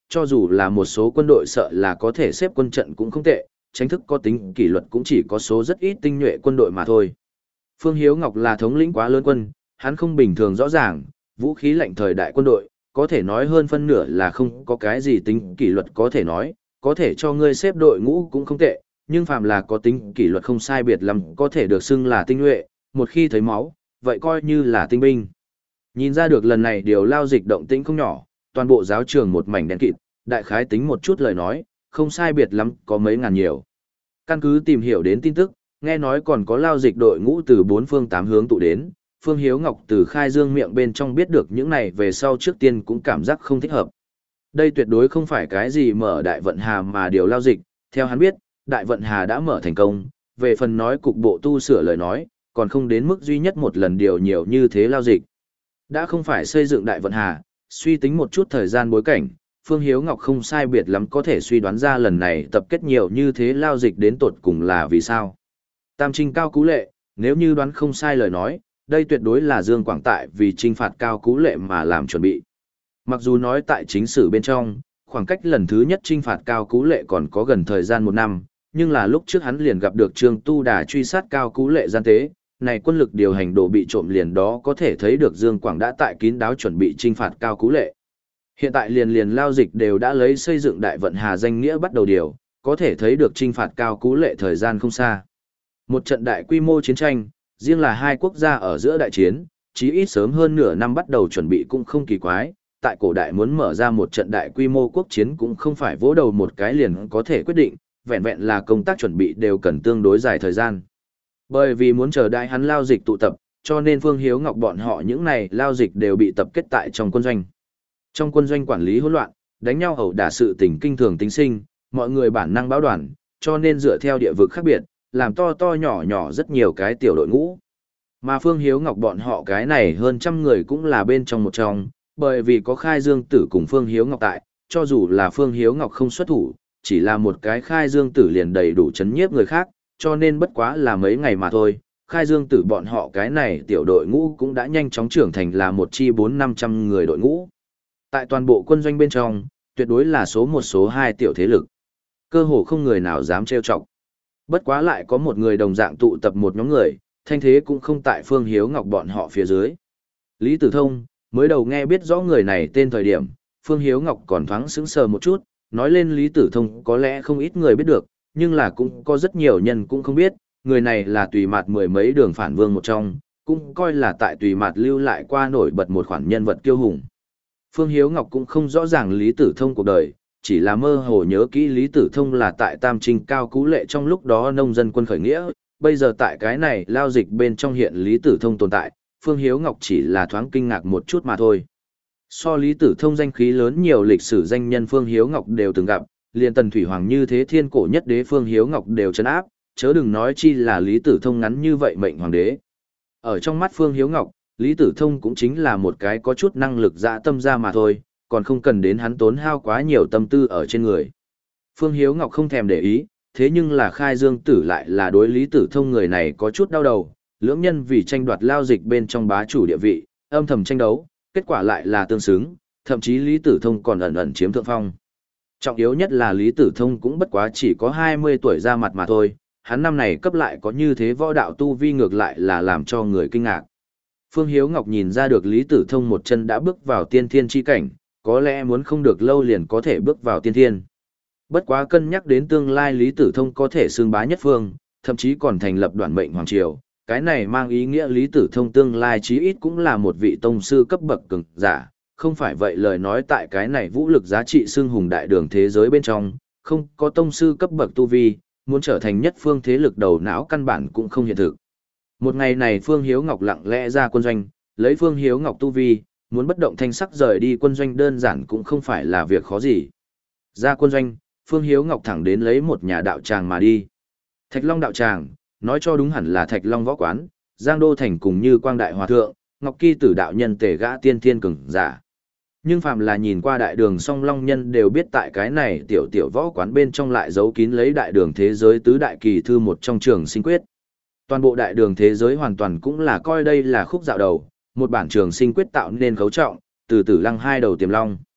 cho dù là một số quân đội sợ là có thể xếp quân trận cũng không tệ, chính thức có tính kỷ luật cũng chỉ có số rất ít tinh nhuệ quân đội mà thôi. Phương Hiếu Ngọc là thống lĩnh quá lớn quân, hắn không bình thường rõ ràng, vũ khí lạnh thời đại quân đội, có thể nói hơn phân nửa là không có cái gì tính kỷ luật có thể nói, có thể cho ngươi xếp đội ngũ cũng không tệ, nhưng phàm là có tính kỷ luật không sai biệt lắm có thể được xưng là tinh nhuệ, một khi thấy máu, vậy coi như là tinh binh. Nhìn ra được lần này điều lao dịch động tĩnh không nhỏ, toàn bộ giáo trường một mảnh đen kịt, đại khái tính một chút lời nói, không sai biệt lắm có mấy ngàn nhiều. Căn cứ tìm hiểu đến tin tức, nghe nói còn có lao dịch đội ngũ từ bốn phương tám hướng tụ đến, Phương Hiếu Ngọc từ khai dương miệng bên trong biết được những này về sau trước tiên cũng cảm giác không thích hợp. Đây tuyệt đối không phải cái gì mở đại vận hà mà điều lao dịch, theo hắn biết, đại vận hà đã mở thành công, về phần nói cục bộ tu sửa lời nói, còn không đến mức duy nhất một lần điều nhiều như thế lao dịch. Đã không phải xây dựng đại vận hà, suy tính một chút thời gian bối cảnh, Phương Hiếu Ngọc không sai biệt lắm có thể suy đoán ra lần này tập kết nhiều như thế lao dịch đến tột cùng là vì sao. Tam Trinh Cao Cú Lệ, nếu như đoán không sai lời nói, đây tuyệt đối là Dương Quảng tại vì trinh phạt Cao Cú Lệ mà làm chuẩn bị. Mặc dù nói tại chính sử bên trong, khoảng cách lần thứ nhất trinh phạt Cao Cú Lệ còn có gần thời gian một năm, nhưng là lúc trước hắn liền gặp được Trương Tu Đà truy sát Cao Cú Lệ gian tế, này quân lực điều hành đồ bị trộm liền đó có thể thấy được Dương Quảng đã tại kín đáo chuẩn bị trinh phạt Cao Cú Lệ. Hiện tại liền liền lao dịch đều đã lấy xây dựng đại vận hà danh nghĩa bắt đầu điều, có thể thấy được trinh phạt Cao Cú Lệ thời gian không xa. Một trận đại quy mô chiến tranh, riêng là hai quốc gia ở giữa đại chiến, chí ít sớm hơn nửa năm bắt đầu chuẩn bị cũng không kỳ quái, tại cổ đại muốn mở ra một trận đại quy mô quốc chiến cũng không phải vỗ đầu một cái liền có thể quyết định, vẹn vẹn là công tác chuẩn bị đều cần tương đối dài thời gian. Bởi vì muốn chờ đại hắn lao dịch tụ tập, cho nên Phương Hiếu Ngọc bọn họ những này lao dịch đều bị tập kết tại trong quân doanh. Trong quân doanh quản lý hỗn loạn, đánh nhau ẩu đả sự tình kinh thường tính sinh, mọi người bản năng báo đoàn, cho nên dựa theo địa vực khác biệt, làm to to nhỏ nhỏ rất nhiều cái tiểu đội ngũ. Mà Phương Hiếu Ngọc bọn họ cái này hơn trăm người cũng là bên trong một trong, bởi vì có Khai Dương Tử cùng Phương Hiếu Ngọc tại, cho dù là Phương Hiếu Ngọc không xuất thủ, chỉ là một cái Khai Dương Tử liền đầy đủ chấn nhiếp người khác, cho nên bất quá là mấy ngày mà thôi. Khai Dương Tử bọn họ cái này tiểu đội ngũ cũng đã nhanh chóng trưởng thành là một chi bốn năm trăm người đội ngũ. Tại toàn bộ quân doanh bên trong, tuyệt đối là số một số hai tiểu thế lực. Cơ hồ không người nào dám trêu chọc. Bất quá lại có một người đồng dạng tụ tập một nhóm người, thanh thế cũng không tại Phương Hiếu Ngọc bọn họ phía dưới. Lý Tử Thông, mới đầu nghe biết rõ người này tên thời điểm, Phương Hiếu Ngọc còn thoáng sững sờ một chút, nói lên Lý Tử Thông có lẽ không ít người biết được, nhưng là cũng có rất nhiều nhân cũng không biết, người này là tùy mặt mười mấy đường phản vương một trong, cũng coi là tại tùy mặt lưu lại qua nổi bật một khoản nhân vật kiêu hùng. Phương Hiếu Ngọc cũng không rõ ràng Lý Tử Thông cuộc đời, chỉ là mơ hồ nhớ kỹ Lý Tử Thông là tại Tam Trinh Cao Cú Lệ trong lúc đó nông dân quân khởi nghĩa, bây giờ tại cái này lao dịch bên trong hiện Lý Tử Thông tồn tại, Phương Hiếu Ngọc chỉ là thoáng kinh ngạc một chút mà thôi. So Lý Tử Thông danh khí lớn nhiều lịch sử danh nhân Phương Hiếu Ngọc đều từng gặp, liền Tần Thủy Hoàng như thế thiên cổ nhất đế Phương Hiếu Ngọc đều trấn áp, chớ đừng nói chi là Lý Tử Thông ngắn như vậy mệnh hoàng đế. Ở trong mắt Phương Hiếu Ngọc, Lý Tử Thông cũng chính là một cái có chút năng lực dã tâm ra mà thôi, còn không cần đến hắn tốn hao quá nhiều tâm tư ở trên người. Phương Hiếu Ngọc không thèm để ý, thế nhưng là Khai Dương Tử lại là đối Lý Tử Thông người này có chút đau đầu, lưỡng nhân vì tranh đoạt lao dịch bên trong bá chủ địa vị, âm thầm tranh đấu, kết quả lại là tương xứng, thậm chí Lý Tử Thông còn ẩn ẩn chiếm thượng phong. Trọng yếu nhất là Lý Tử Thông cũng bất quá chỉ có hai mươi tuổi ra mặt mà thôi, hắn năm này cấp lại có như thế võ đạo tu vi ngược lại là làm cho người kinh ngạc. Phương Hiếu Ngọc nhìn ra được Lý Tử Thông một chân đã bước vào tiên thiên chi cảnh, có lẽ muốn không được lâu liền có thể bước vào tiên thiên. Bất quá cân nhắc đến tương lai Lý Tử Thông có thể xương bá nhất phương, thậm chí còn thành lập đoạn mệnh hoàng triều, cái này mang ý nghĩa Lý Tử Thông tương lai chí ít cũng là một vị tông sư cấp bậc cường giả, không phải vậy lời nói tại cái này vũ lực giá trị xưng hùng đại đường thế giới bên trong, không có tông sư cấp bậc tu vi, muốn trở thành nhất phương thế lực đầu não căn bản cũng không hiện thực. Một ngày này Phương Hiếu Ngọc lặng lẽ ra quân doanh, lấy Phương Hiếu Ngọc tu vi, muốn bất động thanh sắc rời đi quân doanh đơn giản cũng không phải là việc khó gì. Ra quân doanh, Phương Hiếu Ngọc thẳng đến lấy một nhà đạo tràng mà đi. Thạch Long đạo tràng, nói cho đúng hẳn là Thạch Long võ quán, Giang Đô Thành cùng như Quang Đại Hòa Thượng, Ngọc Kỳ Tử đạo nhân tề gã tiên thiên cường giả. Nhưng phàm là nhìn qua đại đường song long nhân đều biết tại cái này tiểu tiểu võ quán bên trong lại giấu kín lấy đại đường thế giới tứ đại kỳ thư một trong trường sinh quyết. Toàn bộ đại đường thế giới hoàn toàn cũng là coi đây là khúc dạo đầu, một bản trường sinh quyết tạo nên cấu trọng, từ tử lăng hai đầu tiềm long.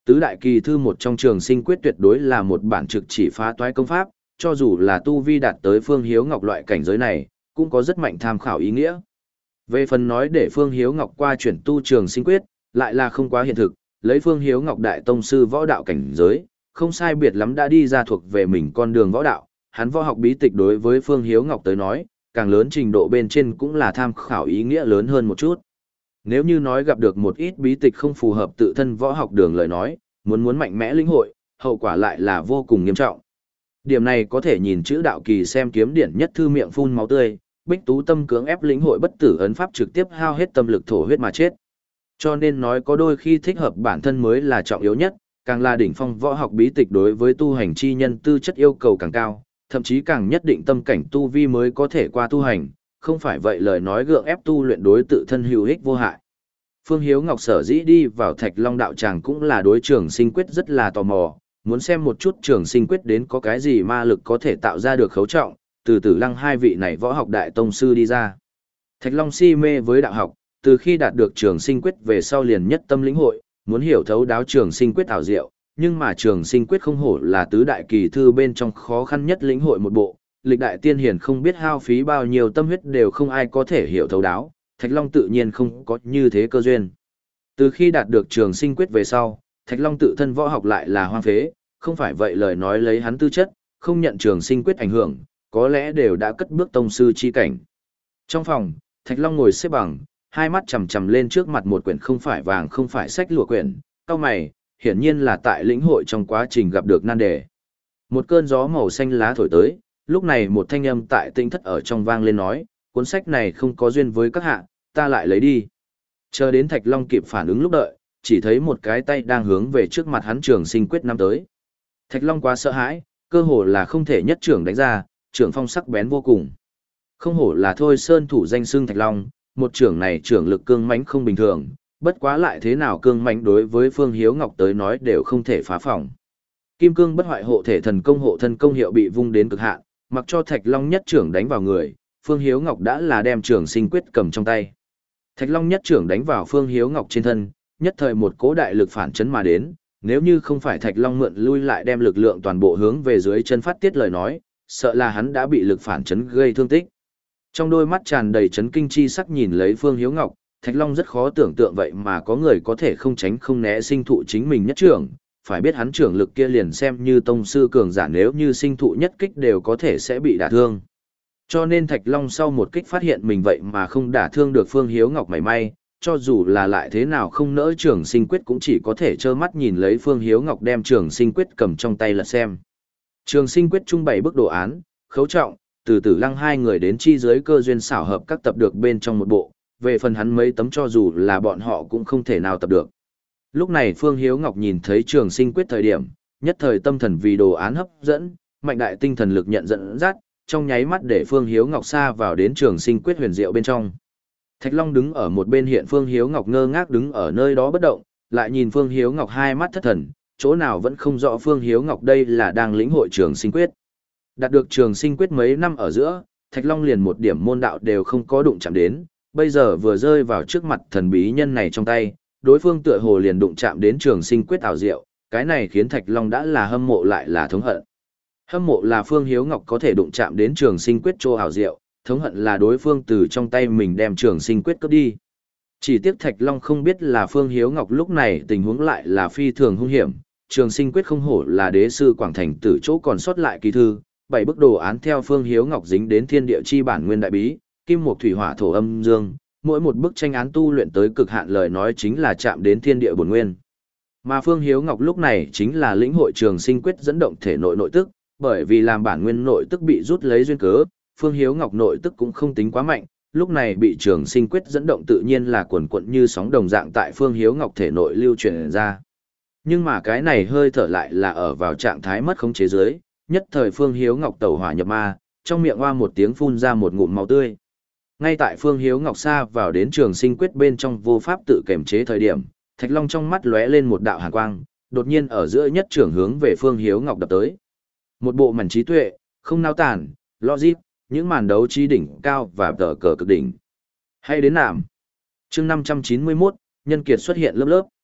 Tứ đại kỳ thư một trong trường sinh quyết tuyệt đối là một bản trực chỉ phá toái công pháp, cho dù là tu vi đạt tới Phương Hiếu Ngọc loại cảnh giới này, cũng có rất mạnh tham khảo ý nghĩa. Về phần nói để Phương Hiếu Ngọc qua chuyển tu trường sinh quyết, lại là không quá hiện thực, lấy Phương Hiếu Ngọc đại tông sư võ đạo cảnh giới, không sai biệt lắm đã đi ra thuộc về mình con đường võ đạo, hắn võ học bí tịch đối với Phương Hiếu Ngọc tới nói, càng lớn trình độ bên trên cũng là tham khảo ý nghĩa lớn hơn một chút. Nếu như nói gặp được một ít bí tịch không phù hợp tự thân võ học đường lời nói, muốn muốn mạnh mẽ lĩnh hội, hậu quả lại là vô cùng nghiêm trọng. Điểm này có thể nhìn chữ đạo kỳ xem kiếm điển nhất thư miệng phun máu tươi, Bích Tú Tâm cưỡng ép lĩnh hội bất tử ấn pháp trực tiếp hao hết tâm lực thổ huyết mà chết. Cho nên nói có đôi khi thích hợp bản thân mới là trọng yếu nhất, càng là đỉnh phong võ học bí tịch đối với tu hành chi nhân tư chất yêu cầu càng cao, thậm chí càng nhất định tâm cảnh tu vi mới có thể qua tu hành, không phải vậy lời nói gượng ép tu luyện đối tự thân hữu ích vô hại. Phương Hiếu Ngọc sở dĩ đi vào Thạch Long đạo tràng cũng là đối trường sinh quyết rất là tò mò, muốn xem một chút trường sinh quyết đến có cái gì ma lực có thể tạo ra được khấu trọng, từ từ lăng hai vị này võ học đại tông sư đi ra. Thạch Long si mê với đạo học, từ khi đạt được trường sinh quyết về sau liền nhất tâm lĩnh hội, muốn hiểu thấu đáo trường sinh quyết ảo diệu, nhưng mà trường sinh quyết không hổ là tứ đại kỳ thư bên trong khó khăn nhất lĩnh hội một bộ, lịch đại tiên hiền không biết hao phí bao nhiêu tâm huyết đều không ai có thể hiểu thấu đáo, Thạch Long tự nhiên không có như thế cơ duyên. Từ khi đạt được trường sinh quyết về sau, Thạch Long tự thân võ học lại là hoang phế, không phải vậy lời nói lấy hắn tư chất, không nhận trường sinh quyết ảnh hưởng, có lẽ đều đã cất bước tông sư chi cảnh. Trong phòng, Thạch Long ngồi xếp bằng, hai mắt chằm chằm lên trước mặt một quyển không phải vàng không phải sách lụa quyển, cau mày, hiển nhiên là tại lĩnh hội trong quá trình gặp được nan đề. Một cơn gió màu xanh lá thổi tới, lúc này một thanh âm tại tinh thất ở trong vang lên nói, cuốn sách này không có duyên với các hạ, ta lại lấy đi. Chờ đến Thạch Long kịp phản ứng lúc đợi, chỉ thấy một cái tay đang hướng về trước mặt hắn trường sinh quyết năm tới. Thạch Long quá sợ hãi, cơ hồ là không thể nhất trưởng đánh ra, trưởng phong sắc bén vô cùng. Không hổ là thôi sơn thủ danh xưng Thạch Long, một trưởng này trưởng lực cương mãnh không bình thường, bất quá lại thế nào cương mãnh đối với Phương Hiếu Ngọc tới nói đều không thể phá phỏng. Kim cương bất hoại hộ thể thần công hộ thân công hiệu bị vung đến cực hạn, mặc cho Thạch Long nhất trưởng đánh vào người, Phương Hiếu Ngọc đã là đem trường sinh quyết cầm trong tay. Thạch Long nhất trưởng đánh vào Phương Hiếu Ngọc trên thân, nhất thời một cỗ đại lực phản chấn mà đến, nếu như không phải Thạch Long mượn lui lại đem lực lượng toàn bộ hướng về dưới chân phát tiết lời nói, sợ là hắn đã bị lực phản chấn gây thương tích. Trong đôi mắt tràn đầy chấn kinh chi sắc nhìn lấy Phương Hiếu Ngọc, Thạch Long rất khó tưởng tượng vậy mà có người có thể không tránh không né sinh thụ chính mình nhất trưởng, phải biết hắn trưởng lực kia liền xem như tông sư cường giả nếu như sinh thụ nhất kích đều có thể sẽ bị đả thương. Cho nên Thạch Long sau một kích phát hiện mình vậy mà không đả thương được Phương Hiếu Ngọc mảy may, cho dù là lại thế nào không nỡ trường sinh quyết cũng chỉ có thể trơ mắt nhìn lấy Phương Hiếu Ngọc đem trường sinh quyết cầm trong tay lật xem. Trường sinh quyết trung bày bức đồ án, khấu trọng, từ từ lăng hai người đến chi giới cơ duyên xảo hợp các tập được bên trong một bộ, về phần hắn mấy tấm cho dù là bọn họ cũng không thể nào tập được. Lúc này Phương Hiếu Ngọc nhìn thấy trường sinh quyết thời điểm, nhất thời tâm thần vì đồ án hấp dẫn, mạnh đại tinh thần lực nhận dẫn dắt, trong nháy mắt để Phương Hiếu Ngọc xa vào đến trường sinh quyết huyền diệu bên trong. Thạch Long đứng ở một bên hiện Phương Hiếu Ngọc ngơ ngác đứng ở nơi đó bất động, lại nhìn Phương Hiếu Ngọc hai mắt thất thần, chỗ nào vẫn không rõ Phương Hiếu Ngọc đây là đang lĩnh hội trường sinh quyết. Đạt được trường sinh quyết mấy năm ở giữa, Thạch Long liền một điểm môn đạo đều không có đụng chạm đến, bây giờ vừa rơi vào trước mặt thần bí nhân này trong tay, đối phương tựa hồ liền đụng chạm đến trường sinh quyết ảo diệu, cái này khiến Thạch Long đã là hâm mộ lại là thống hận. Hâm mộ là Phương Hiếu Ngọc có thể đụng chạm đến trường sinh quyết chỗ ảo diệu, thống hận là đối phương từ trong tay mình đem trường sinh quyết cướp đi. Chỉ tiếc Thạch Long không biết là Phương Hiếu Ngọc lúc này tình huống lại là phi thường hung hiểm, trường sinh quyết không hổ là đế sư Quảng Thành từ chỗ còn sót lại kỳ thư, bảy bức đồ án theo Phương Hiếu Ngọc dính đến thiên địa chi bản nguyên đại bí, kim mộc thủy hỏa thổ âm dương, mỗi một bức tranh án tu luyện tới cực hạn lời nói chính là chạm đến thiên địa bổn nguyên. Mà Phương Hiếu Ngọc lúc này chính là lĩnh hội trường sinh quyết dẫn động thể nội nội tức, bởi vì làm bản nguyên nội tức bị rút lấy duyên cớ, Phương Hiếu Ngọc nội tức cũng không tính quá mạnh, lúc này bị trường sinh quyết dẫn động tự nhiên là quần quận như sóng đồng dạng tại Phương Hiếu Ngọc thể nội lưu truyền ra. Nhưng mà cái này hơi thở lại là ở vào trạng thái mất khống chế giới, nhất thời Phương Hiếu Ngọc tẩu hỏa nhập ma, trong miệng hoa một tiếng phun ra một ngụm máu tươi. Ngay tại Phương Hiếu Ngọc xa vào đến trường sinh quyết bên trong vô pháp tự kiềm chế thời điểm, Thạch Long trong mắt lóe lên một đạo hàn quang, đột nhiên ở giữa nhất trưởng hướng về Phương Hiếu Ngọc đập tới. Một bộ màn trí tuệ, không nao tản, logic, những màn đấu trí đỉnh cao và tờ cờ cực đỉnh. Hay đến nạm. Chương năm trăm chín mươi mốt, nhân kiệt xuất hiện lớp lớp.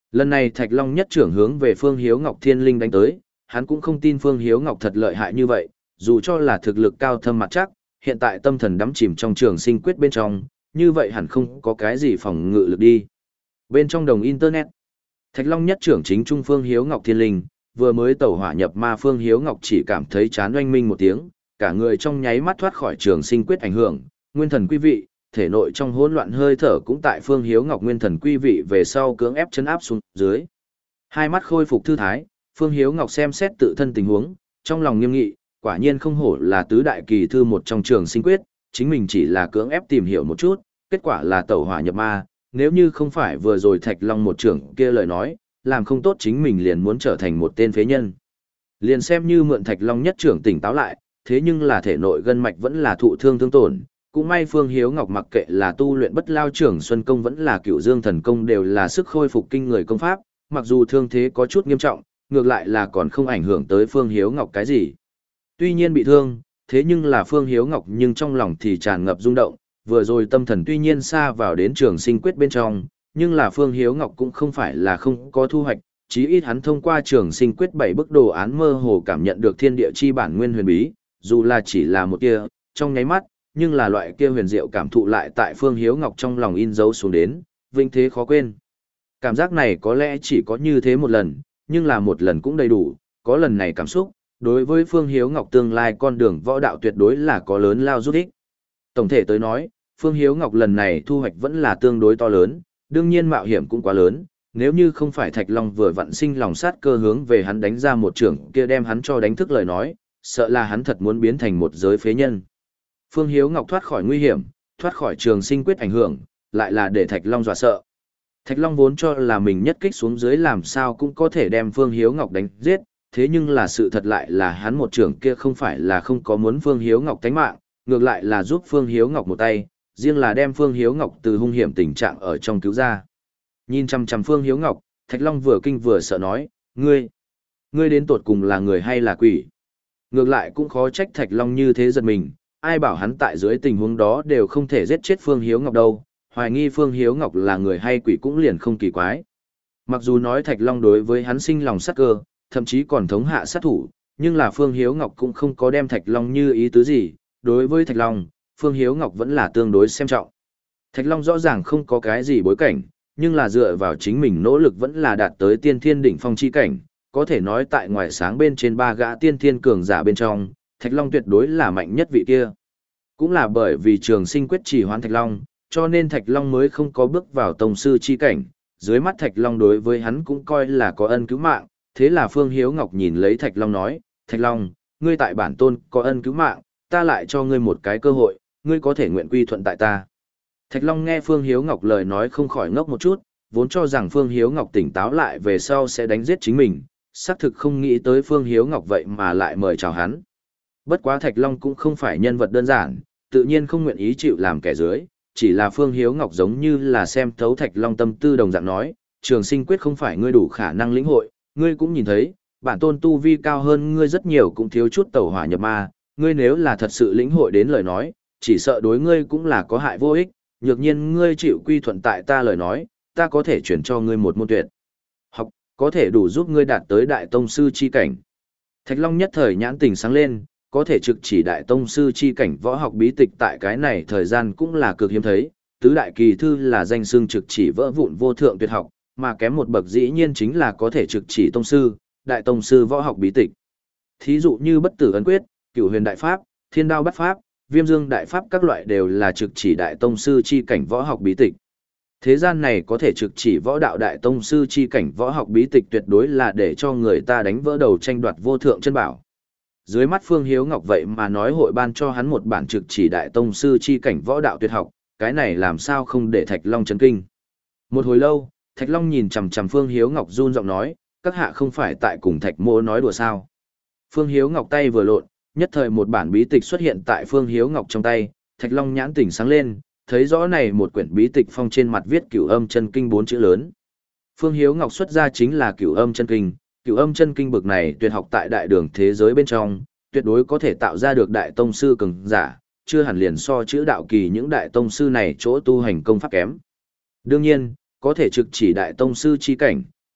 Lần này Thạch Long nhất trưởng hướng về Phương Hiếu Ngọc Thiên Linh đánh tới, hắn cũng không tin Phương Hiếu Ngọc thật lợi hại như vậy, dù cho là thực lực cao thâm mặt chắc, hiện tại tâm thần đắm chìm trong trường sinh quyết bên trong, như vậy hẳn không có cái gì phòng ngự lực đi. Bên trong đồng internet, Thạch Long nhất trưởng chính trung Phương Hiếu Ngọc Thiên Linh, vừa mới tẩu hỏa nhập ma Phương Hiếu Ngọc chỉ cảm thấy chán oanh minh một tiếng, cả người trong nháy mắt thoát khỏi trường sinh quyết ảnh hưởng, nguyên thần quý vị, thể nội trong hỗn loạn hơi thở cũng tại Phương Hiếu Ngọc nguyên thần quý vị về sau cưỡng ép chấn áp xuống dưới. Hai mắt khôi phục thư thái, Phương Hiếu Ngọc xem xét tự thân tình huống, trong lòng nghiêm nghị, quả nhiên không hổ là tứ đại kỳ thư một trong trường sinh quyết, chính mình chỉ là cưỡng ép tìm hiểu một chút, kết quả là tẩu hỏa nhập ma, nếu như không phải vừa rồi Thạch Long một trưởng kia lời nói, làm không tốt chính mình liền muốn trở thành một tên phế nhân. Liền xem như mượn Thạch Long nhất trưởng tỉnh táo lại, thế nhưng là thể nội gân mạch vẫn là thụ thương thương tổn, cũng may Phương Hiếu Ngọc mặc kệ là tu luyện Bất Lao Trưởng Xuân công vẫn là Cửu Dương thần công đều là sức khôi phục kinh người công pháp, mặc dù thương thế có chút nghiêm trọng, ngược lại là còn không ảnh hưởng tới Phương Hiếu Ngọc cái gì. Tuy nhiên bị thương, thế nhưng là Phương Hiếu Ngọc nhưng trong lòng thì tràn ngập rung động, vừa rồi tâm thần tuy nhiên xa vào đến trường sinh quyết bên trong, nhưng là Phương Hiếu Ngọc cũng không phải là không có thu hoạch, chí ít hắn thông qua trường sinh quyết bảy bức đồ án mơ hồ cảm nhận được thiên địa chi bản nguyên huyền bí, dù là chỉ là một kia, trong nháy mắt, nhưng là loại kia huyền diệu cảm thụ lại tại Phương Hiếu Ngọc trong lòng in dấu xuống đến, vinh thế khó quên. Cảm giác này có lẽ chỉ có như thế một lần, nhưng là một lần cũng đầy đủ, có lần này cảm xúc, đối với Phương Hiếu Ngọc tương lai con đường võ đạo tuyệt đối là có lớn lao giúp ích. Tổng thể tới nói, Phương Hiếu Ngọc lần này thu hoạch vẫn là tương đối to lớn, đương nhiên mạo hiểm cũng quá lớn, nếu như không phải Thạch Long vừa vặn sinh lòng sát cơ hướng về hắn đánh ra một trưởng kia đem hắn cho đánh thức lời nói, sợ là hắn thật muốn biến thành một giới phế nhân. Phương Hiếu Ngọc thoát khỏi nguy hiểm, thoát khỏi trường sinh quyết ảnh hưởng, lại là để Thạch Long dọa sợ. Thạch Long vốn cho là mình nhất kích xuống dưới làm sao cũng có thể đem Phương Hiếu Ngọc đánh giết, thế nhưng là sự thật lại là hắn một trưởng kia không phải là không có muốn Phương Hiếu Ngọc tánh mạng, ngược lại là giúp Phương Hiếu Ngọc một tay, riêng là đem Phương Hiếu Ngọc từ hung hiểm tình trạng ở trong cứu ra. Nhìn chằm chằm Phương Hiếu Ngọc, Thạch Long vừa kinh vừa sợ nói, ngươi, ngươi đến tột cùng là người hay là quỷ? Ngược lại cũng khó trách Thạch Long như thế giật mình, ai bảo hắn tại dưới tình huống đó đều không thể giết chết Phương Hiếu Ngọc đâu, hoài nghi Phương Hiếu Ngọc là người hay quỷ cũng liền không kỳ quái. Mặc dù nói Thạch Long đối với hắn sinh lòng sát cơ, thậm chí còn thống hạ sát thủ, nhưng là Phương Hiếu Ngọc cũng không có đem Thạch Long như ý tứ gì, đối với Thạch Long, Phương Hiếu Ngọc vẫn là tương đối xem trọng. Thạch Long rõ ràng không có cái gì bối cảnh, nhưng là dựa vào chính mình nỗ lực vẫn là đạt tới tiên thiên đỉnh phong chi cảnh, có thể nói tại ngoài sáng bên trên ba gã tiên thiên cường giả bên trong, Thạch Long tuyệt đối là mạnh nhất vị kia. Cũng là bởi vì trường sinh quyết chỉ hoán Thạch Long, cho nên Thạch Long mới không có bước vào tông sư chi cảnh, dưới mắt Thạch Long đối với hắn cũng coi là có ân cứu mạng, thế là Phương Hiếu Ngọc nhìn lấy Thạch Long nói, Thạch Long, ngươi tại bản tôn có ân cứu mạng, ta lại cho ngươi một cái cơ hội, ngươi có thể nguyện quy thuận tại ta. Thạch Long nghe Phương Hiếu Ngọc lời nói không khỏi ngốc một chút, vốn cho rằng Phương Hiếu Ngọc tỉnh táo lại về sau sẽ đánh giết chính mình, xác thực không nghĩ tới Phương Hiếu Ngọc vậy mà lại mời chào hắn. Bất quá Thạch Long cũng không phải nhân vật đơn giản, tự nhiên không nguyện ý chịu làm kẻ dưới, chỉ là Phương Hiếu Ngọc giống như là xem thấu Thạch Long tâm tư đồng dạng nói, trường sinh quyết không phải ngươi đủ khả năng lĩnh hội, ngươi cũng nhìn thấy, bản tôn tu vi cao hơn ngươi rất nhiều cũng thiếu chút tẩu hỏa nhập ma, ngươi nếu là thật sự lĩnh hội đến lời nói, chỉ sợ đối ngươi cũng là có hại vô ích, nhược nhiên ngươi chịu quy thuận tại ta lời nói, ta có thể chuyển cho ngươi một môn tuyệt học, có thể đủ giúp ngươi đạt tới đại tông sư chi cảnh. Thạch Long nhất thời nhãn tình sáng lên, có thể trực chỉ đại tông sư chi cảnh võ học bí tịch tại cái này thời gian cũng là cực hiếm thấy, tứ đại kỳ thư là danh xưng trực chỉ vỡ vụn vô thượng tuyệt học, mà kém một bậc dĩ nhiên chính là có thể trực chỉ tông sư, đại tông sư võ học bí tịch. Thí dụ như bất tử ấn quyết, cửu huyền đại pháp, thiên đao bắt pháp, viêm dương đại pháp các loại đều là trực chỉ đại tông sư chi cảnh võ học bí tịch. Thế gian này có thể trực chỉ võ đạo đại tông sư chi cảnh võ học bí tịch tuyệt đối là để cho người ta đánh vỡ đầu tranh đoạt vô thượng chân bảo. Dưới mắt Phương Hiếu Ngọc vậy mà nói hội ban cho hắn một bản trực chỉ đại tông sư chi cảnh võ đạo tuyệt học, cái này làm sao không để Thạch Long chấn kinh. Một hồi lâu, Thạch Long nhìn chằm chằm Phương Hiếu Ngọc run giọng nói, các hạ không phải tại cùng Thạch Mỗ nói đùa sao. Phương Hiếu Ngọc tay vừa lộn, nhất thời một bản bí tịch xuất hiện tại Phương Hiếu Ngọc trong tay, Thạch Long nhãn tỉnh sáng lên, thấy rõ này một quyển bí tịch phong trên mặt viết Cửu Âm Chân Kinh bốn chữ lớn. Phương Hiếu Ngọc xuất ra chính là Cửu Âm Chân Kinh, Cửu Âm Chân Kinh bực này tuyệt học tại đại đường thế giới bên trong, tuyệt đối có thể tạo ra được đại tông sư cường giả, chưa hẳn liền so chữ đạo kỳ những đại tông sư này chỗ tu hành công pháp kém. Đương nhiên, có thể trực chỉ đại tông sư chi cảnh,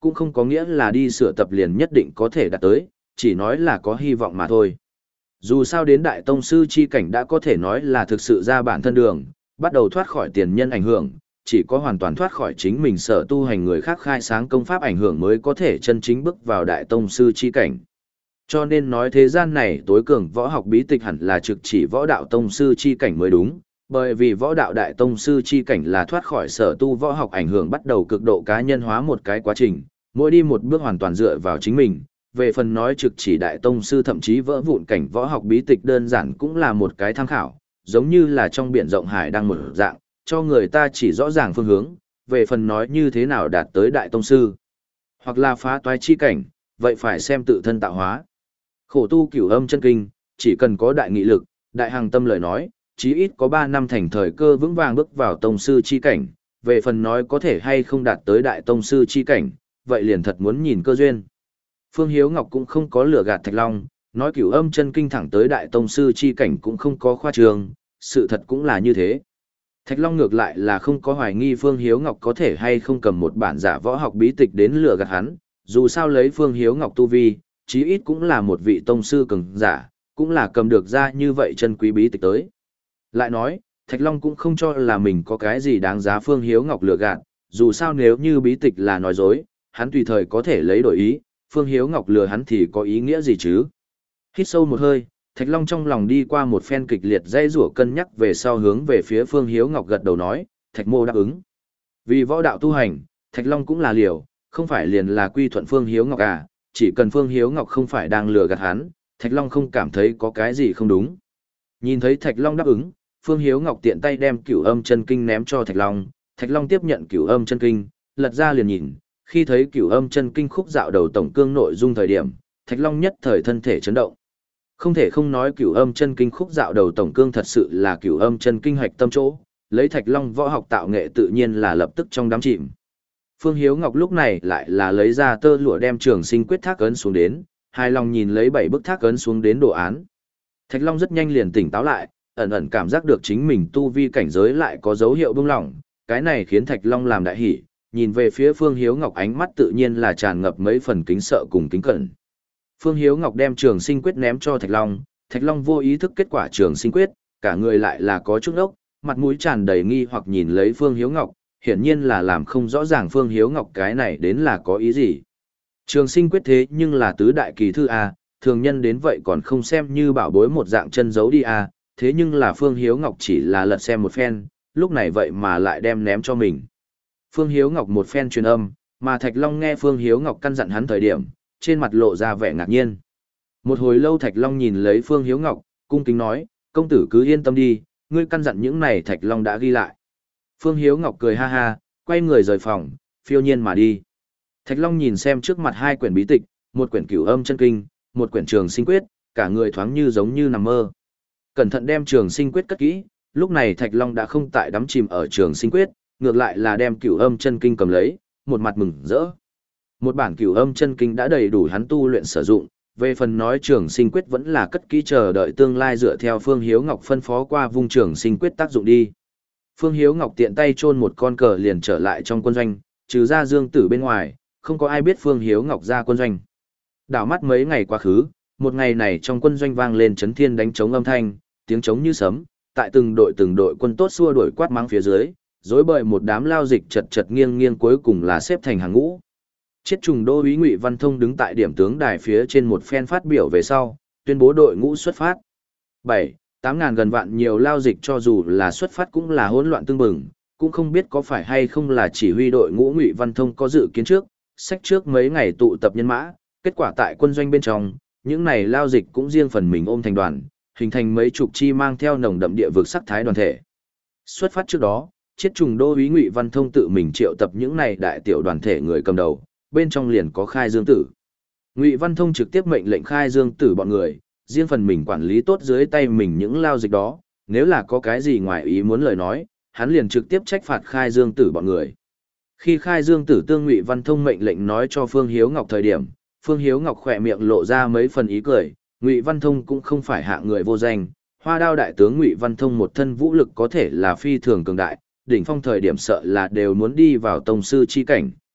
cũng không có nghĩa là đi sửa tập liền nhất định có thể đạt tới, chỉ nói là có hy vọng mà thôi. Dù sao đến đại tông sư chi cảnh đã có thể nói là thực sự ra bản thân đường, bắt đầu thoát khỏi tiền nhân ảnh hưởng, chỉ có hoàn toàn thoát khỏi chính mình sở tu hành người khác khai sáng công pháp ảnh hưởng mới có thể chân chính bước vào đại tông sư chi cảnh. Cho nên nói thế gian này tối cường võ học bí tịch hẳn là trực chỉ võ đạo tông sư chi cảnh mới đúng, bởi vì võ đạo đại tông sư chi cảnh là thoát khỏi sở tu võ học ảnh hưởng bắt đầu cực độ cá nhân hóa một cái quá trình, mỗi đi một bước hoàn toàn dựa vào chính mình. Về phần nói trực chỉ đại tông sư thậm chí vỡ vụn cảnh võ học bí tịch đơn giản cũng là một cái tham khảo, giống như là trong biển rộng hải đang một dạng, cho người ta chỉ rõ ràng phương hướng, về phần nói như thế nào đạt tới đại tông sư, hoặc là phá toái chi cảnh, vậy phải xem tự thân tạo hóa. Khổ tu cửu âm chân kinh, chỉ cần có đại nghị lực, đại hàng tâm lời nói, chí ít có ba năm thành thời cơ vững vàng bước vào tông sư chi cảnh, về phần nói có thể hay không đạt tới đại tông sư chi cảnh, vậy liền thật muốn nhìn cơ duyên. Phương Hiếu Ngọc cũng không có lừa gạt Thạch Long, nói cửu âm chân kinh thẳng tới đại tông sư chi cảnh cũng không có khoa trương, sự thật cũng là như thế. Thạch Long ngược lại là không có hoài nghi Phương Hiếu Ngọc có thể hay không cầm một bản giả võ học bí tịch đến lừa gạt hắn, dù sao lấy Phương Hiếu Ngọc tu vi, chí ít cũng là một vị tông sư cường giả, cũng là cầm được ra như vậy chân quý bí tịch tới. Lại nói, Thạch Long cũng không cho là mình có cái gì đáng giá Phương Hiếu Ngọc lừa gạt, dù sao nếu như bí tịch là nói dối, hắn tùy thời có thể lấy đổi ý, Phương Hiếu Ngọc lừa hắn thì có ý nghĩa gì chứ? Hít sâu một hơi, Thạch Long trong lòng đi qua một phen kịch liệt dây rủa cân nhắc về sau hướng về phía Phương Hiếu Ngọc gật đầu nói, Thạch mô đáp ứng. Vì võ đạo tu hành, Thạch Long cũng là liều, không phải liền là quy thuận Phương Hiếu Ngọc à, chỉ cần Phương Hiếu Ngọc không phải đang lừa gạt hắn, Thạch Long không cảm thấy có cái gì không đúng. Nhìn thấy Thạch Long đáp ứng, Phương Hiếu Ngọc tiện tay đem cửu âm chân kinh ném cho Thạch Long, Thạch Long tiếp nhận cửu âm chân kinh, lật ra liền nhìn, khi thấy cửu âm chân kinh khúc dạo đầu tổng cương nội dung thời điểm, Thạch Long nhất thời thân thể chấn động. Không thể không nói cửu âm chân kinh khúc dạo đầu tổng cương thật sự là cửu âm chân kinh hoạch tâm chỗ, lấy Thạch Long võ học tạo nghệ tự nhiên là lập tức trong đám chìm. Phương Hiếu Ngọc lúc này lại là lấy ra tơ lụa đem trường sinh quyết thác ấn xuống đến, hài lòng nhìn lấy bảy bức thác ấn xuống đến đồ án. Thạch Long rất nhanh liền tỉnh táo lại, ẩn ẩn cảm giác được chính mình tu vi cảnh giới lại có dấu hiệu bông lỏng, cái này khiến Thạch Long làm đại hỉ, nhìn về phía Phương Hiếu Ngọc ánh mắt tự nhiên là tràn ngập mấy phần kính sợ cùng kính cẩn. Phương Hiếu Ngọc đem trường sinh quyết ném cho Thạch Long, Thạch Long vô ý thức kết quả trường sinh quyết, cả người lại là có chút ốc, mặt mũi tràn đầy nghi hoặc nhìn lấy Phương Hiếu Ngọc, hiển nhiên là làm không rõ ràng Phương Hiếu Ngọc cái này đến là có ý gì. Trường sinh quyết thế nhưng là tứ đại kỳ thư A, thường nhân đến vậy còn không xem như bảo bối một dạng chân giấu đi A, thế nhưng là Phương Hiếu Ngọc chỉ là lật xem một phen, lúc này vậy mà lại đem ném cho mình. Phương Hiếu Ngọc một phen truyền âm, mà Thạch Long nghe Phương Hiếu Ngọc căn dặn hắn thời điểm, trên mặt lộ ra vẻ ngạc nhiên. Một hồi lâu Thạch Long nhìn lấy Phương Hiếu Ngọc, cung kính nói, công tử cứ yên tâm đi, ngươi căn dặn những này Thạch Long đã ghi lại. Phương Hiếu Ngọc cười ha ha, quay người rời phòng, phiêu nhiên mà đi. Thạch Long nhìn xem trước mặt hai quyển bí tịch, một quyển cửu âm chân kinh, một quyển trường sinh quyết, cả người thoáng như giống như nằm mơ. Cẩn thận đem trường sinh quyết cất kỹ, lúc này Thạch Long đã không tại đắm chìm ở trường sinh quyết, ngược lại là đem cửu âm chân kinh cầm lấy, một mặt mừng rỡ. Một bản cửu âm chân kinh đã đầy đủ hắn tu luyện sử dụng, về phần nói trường sinh quyết vẫn là cất kỹ chờ đợi tương lai dựa theo Phương Hiếu Ngọc phân phó qua vung trường sinh quyết tác dụng đi. Phương Hiếu Ngọc tiện tay chôn một con cờ liền trở lại trong quân doanh, trừ ra Dương Tử bên ngoài, không có ai biết Phương Hiếu Ngọc ra quân doanh. Đảo mắt mấy ngày quá khứ, một ngày này trong quân doanh vang lên chấn thiên đánh trống âm thanh, tiếng trống như sấm, tại từng đội từng đội quân tốt xua đuổi quát mắng phía dưới, rối bời một đám lao dịch chật chật nghiêng nghiêng cuối cùng là xếp thành hàng ngũ. Chiết trùng đô úy Ngụy Văn Thông đứng tại điểm tướng đài phía trên một phen phát biểu về sau, tuyên bố đội ngũ xuất phát. bảy, tám ngàn gần vạn nhiều lao dịch cho dù là xuất phát cũng là hỗn loạn tương bừng, cũng không biết có phải hay không là chỉ huy đội ngũ Ngụy Văn Thông có dự kiến trước, sách trước mấy ngày tụ tập nhân mã, kết quả tại quân doanh bên trong, những này lao dịch cũng riêng phần mình ôm thành đoàn, hình thành mấy chục chi mang theo nồng đậm địa vực sắc thái đoàn thể. Xuất phát trước đó, Chiết trùng đô úy Ngụy Văn Thông tự mình triệu tập những này đại tiểu đoàn thể người cầm đầu, bên trong liền có Khai Dương Tử. Ngụy Văn Thông trực tiếp mệnh lệnh Khai Dương Tử bọn người, riêng phần mình quản lý tốt dưới tay mình những lao dịch đó, nếu là có cái gì ngoài ý muốn lời nói, hắn liền trực tiếp trách phạt Khai Dương Tử bọn người. Khi Khai Dương Tử tương Ngụy Văn Thông mệnh lệnh nói cho Phương Hiếu Ngọc thời điểm, Phương Hiếu Ngọc khỏe miệng lộ ra mấy phần ý cười, Ngụy Văn Thông cũng không phải hạng người vô danh, Hoa Đao đại tướng Ngụy Văn Thông một thân vũ lực có thể là phi thường cường đại, đỉnh phong thời điểm sợ là đều muốn đi vào tông sư chi cảnh,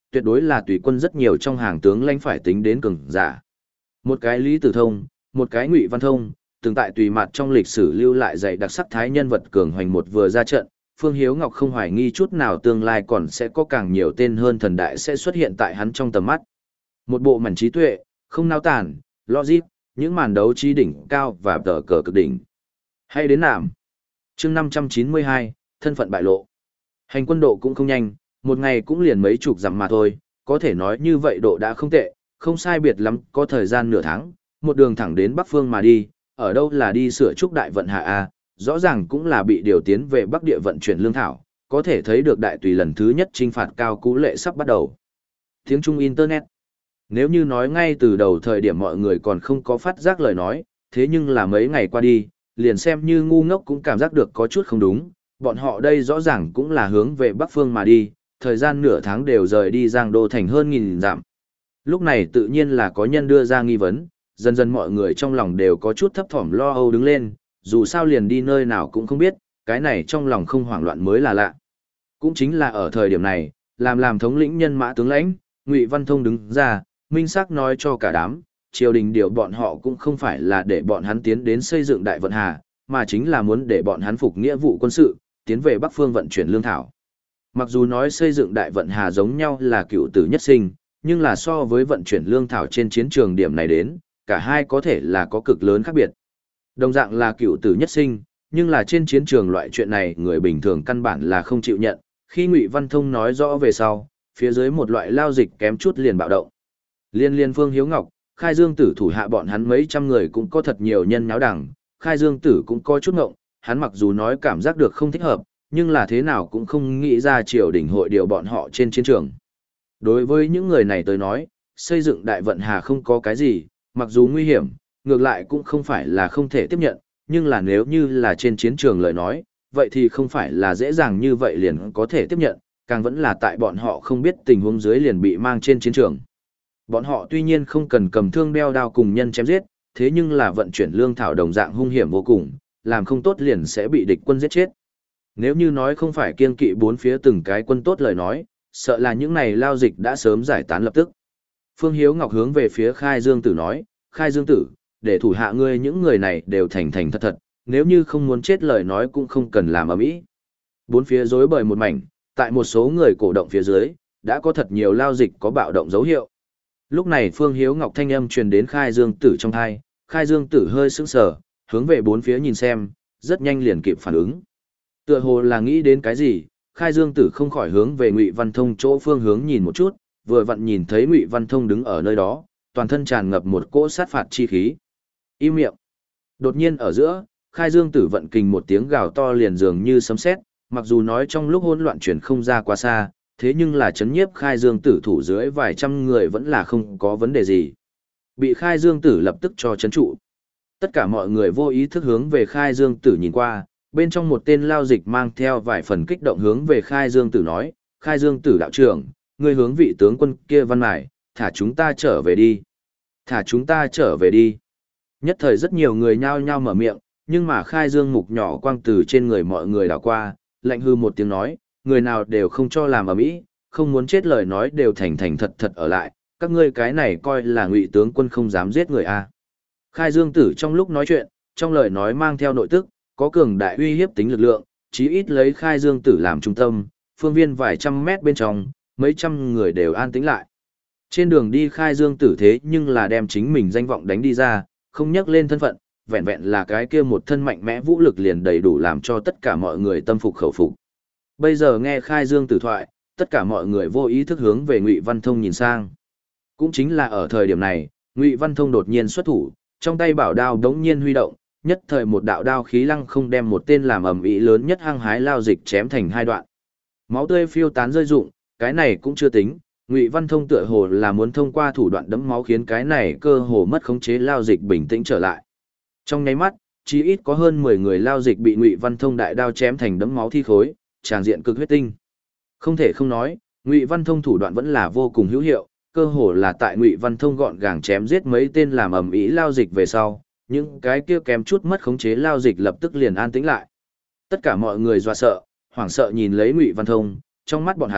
tuyệt đối là tùy quân rất nhiều trong hàng tướng lãnh phải tính đến cường giả. Một cái Lý Tử Thông, một cái Ngụy Văn Thông, từng tại tùy mặt trong lịch sử lưu lại dạy đặc sắc thái nhân vật cường hoành một vừa ra trận, Phương Hiếu Ngọc không hoài nghi chút nào tương lai còn sẽ có càng nhiều tên hơn thần đại sẽ xuất hiện tại hắn trong tầm mắt. Một bộ mảnh trí tuệ, không nao tản, logic, những màn đấu trí đỉnh cao và tờ cờ cực đỉnh. Hay đến nạm. chương năm trăm chín mươi hai, thân phận bại lộ. Hành quân độ cũng không nhanh, một ngày cũng liền mấy chục dặm mà thôi, có thể nói như vậy độ đã không tệ, không sai biệt lắm, có thời gian nửa tháng, một đường thẳng đến Bắc Phương mà đi, ở đâu là đi sửa trúc đại vận hạ A, rõ ràng cũng là bị điều tiến về Bắc địa vận chuyển lương thảo, có thể thấy được đại tùy lần thứ nhất chinh phạt cao cú lệ sắp bắt đầu. Tiếng Trung Internet. Nếu như nói ngay từ đầu thời điểm mọi người còn không có phát giác lời nói, thế nhưng là mấy ngày qua đi, liền xem như ngu ngốc cũng cảm giác được có chút không đúng, bọn họ đây rõ ràng cũng là hướng về Bắc Phương mà đi, thời gian nửa tháng đều rời đi Giang Đô thành hơn nghìn dặm. Lúc này tự nhiên là có nhân đưa ra nghi vấn, dần dần mọi người trong lòng đều có chút thấp thỏm lo âu đứng lên, dù sao liền đi nơi nào cũng không biết, cái này trong lòng không hoảng loạn mới là lạ. Cũng chính là ở thời điểm này, làm làm thống lĩnh nhân mã tướng lãnh, Ngụy Văn Thông đứng ra, minh xác nói cho cả đám, triều đình điều bọn họ cũng không phải là để bọn hắn tiến đến xây dựng đại vận hà, mà chính là muốn để bọn hắn phục nghĩa vụ quân sự, tiến về Bắc Phương vận chuyển lương thảo. Mặc dù nói xây dựng đại vận hà giống nhau là cựu tử nhất sinh, nhưng là so với vận chuyển lương thảo trên chiến trường điểm này đến, cả hai có thể là có cực lớn khác biệt. Đồng dạng là cựu tử nhất sinh, nhưng là trên chiến trường loại chuyện này người bình thường căn bản là không chịu nhận. Khi Ngụy Văn Thông nói rõ về sau, phía dưới một loại lao dịch kém chút liền bạo động. Liên liên Phương Hiếu Ngọc, Khai Dương Tử thủ hạ bọn hắn mấy trăm người cũng có thật nhiều nhân nháo đẳng, Khai Dương Tử cũng có chút ngộng, hắn mặc dù nói cảm giác được không thích hợp, nhưng là thế nào cũng không nghĩ ra triều đình hội điều bọn họ trên chiến trường. Đối với những người này tới nói, xây dựng đại vận hà không có cái gì, mặc dù nguy hiểm, ngược lại cũng không phải là không thể tiếp nhận, nhưng là nếu như là trên chiến trường lời nói, vậy thì không phải là dễ dàng như vậy liền có thể tiếp nhận, càng vẫn là tại bọn họ không biết tình huống dưới liền bị mang trên chiến trường. Bọn họ tuy nhiên không cần cầm thương đeo đao cùng nhân chém giết, thế nhưng là vận chuyển lương thảo đồng dạng hung hiểm vô cùng, làm không tốt liền sẽ bị địch quân giết chết. Nếu như nói không phải kiêng kỵ bốn phía từng cái quân tốt lời nói, sợ là những này lao dịch đã sớm giải tán lập tức. Phương Hiếu Ngọc hướng về phía Khai Dương Tử nói, Khai Dương Tử, để thủ hạ ngươi những người này đều thành thành thật thật, nếu như không muốn chết lời nói cũng không cần làm ầm ĩ. Bốn phía rối bời một mảnh, tại một số người cổ động phía dưới, đã có thật nhiều lao dịch có bạo động dấu hiệu. Lúc này Phương Hiếu Ngọc thanh âm truyền đến Khai Dương Tử trong tai, Khai Dương Tử hơi sững sờ, hướng về bốn phía nhìn xem, rất nhanh liền kịp phản ứng. Tựa hồ là nghĩ đến cái gì, Khai Dương Tử không khỏi hướng về Ngụy Văn Thông chỗ phương hướng nhìn một chút, vừa vặn nhìn thấy Ngụy Văn Thông đứng ở nơi đó, toàn thân tràn ngập một cỗ sát phạt chi khí. Im miệng. Đột nhiên ở giữa, Khai Dương Tử vận kình một tiếng gào to liền dường như sấm sét, mặc dù nói trong lúc hỗn loạn chuyển không ra quá xa, thế nhưng là chấn nhiếp Khai Dương Tử thủ dưới vài trăm người vẫn là không có vấn đề gì. Bị Khai Dương Tử lập tức cho chấn trụ. Tất cả mọi người vô ý thức hướng về Khai Dương Tử nhìn qua, bên trong một tên lao dịch mang theo vài phần kích động hướng về Khai Dương Tử nói, Khai Dương Tử đạo trưởng, ngươi hướng vị tướng quân kia văn mải, thả chúng ta trở về đi. Thả chúng ta trở về đi. Nhất thời rất nhiều người nhao nhao mở miệng, nhưng mà Khai Dương mục nhỏ quang từ trên người mọi người đảo qua, lạnh hư một tiếng nói, người nào đều không cho làm ở mỹ, không muốn chết lời nói đều thành thành thật thật ở lại, các ngươi cái này coi là Ngụy tướng quân không dám giết người a. À. Khai Dương Tử trong lúc nói chuyện, trong lời nói mang theo nội tức, có cường đại uy hiếp tính lực lượng, chí ít lấy Khai Dương Tử làm trung tâm, phương viên vài trăm mét bên trong, mấy trăm người đều an tĩnh lại. Trên đường đi Khai Dương Tử thế nhưng là đem chính mình danh vọng đánh đi ra, không nhắc lên thân phận, vẹn vẹn là cái kia một thân mạnh mẽ vũ lực liền đầy đủ làm cho tất cả mọi người tâm phục khẩu phục. Bây giờ nghe Khai Dương Tử thoại, tất cả mọi người vô ý thức hướng về Ngụy Văn Thông nhìn sang. Cũng chính là ở thời điểm này, Ngụy Văn Thông đột nhiên xuất thủ, trong tay bảo đao đống nhiên huy động, nhất thời một đạo đao khí lăng không đem một tên làm ầm ĩ lớn nhất hăng hái lao dịch chém thành hai đoạn. Máu tươi phiêu tán rơi rụng, cái này cũng chưa tính, Ngụy Văn Thông tựa hồ là muốn thông qua thủ đoạn đẫm máu khiến cái này cơ hồ mất khống chế lao dịch bình tĩnh trở lại. Trong nháy mắt, chỉ ít có hơn mười người lao dịch bị Ngụy Văn Thông đại đao chém thành đẫm máu thi khối, tràng diện cực huyết tinh. Không thể không nói, Ngụy Văn Thông thủ đoạn vẫn là vô cùng hữu hiệu, cơ hồ là tại Ngụy Văn Thông gọn gàng chém giết mấy tên làm ầm ĩ lao dịch về sau, những cái kia kém chút mất khống chế lao dịch lập tức liền an tĩnh lại. Tất cả mọi người dọa sợ, hoảng sợ nhìn lấy Ngụy Văn Thông, trong mắt bọn hắn,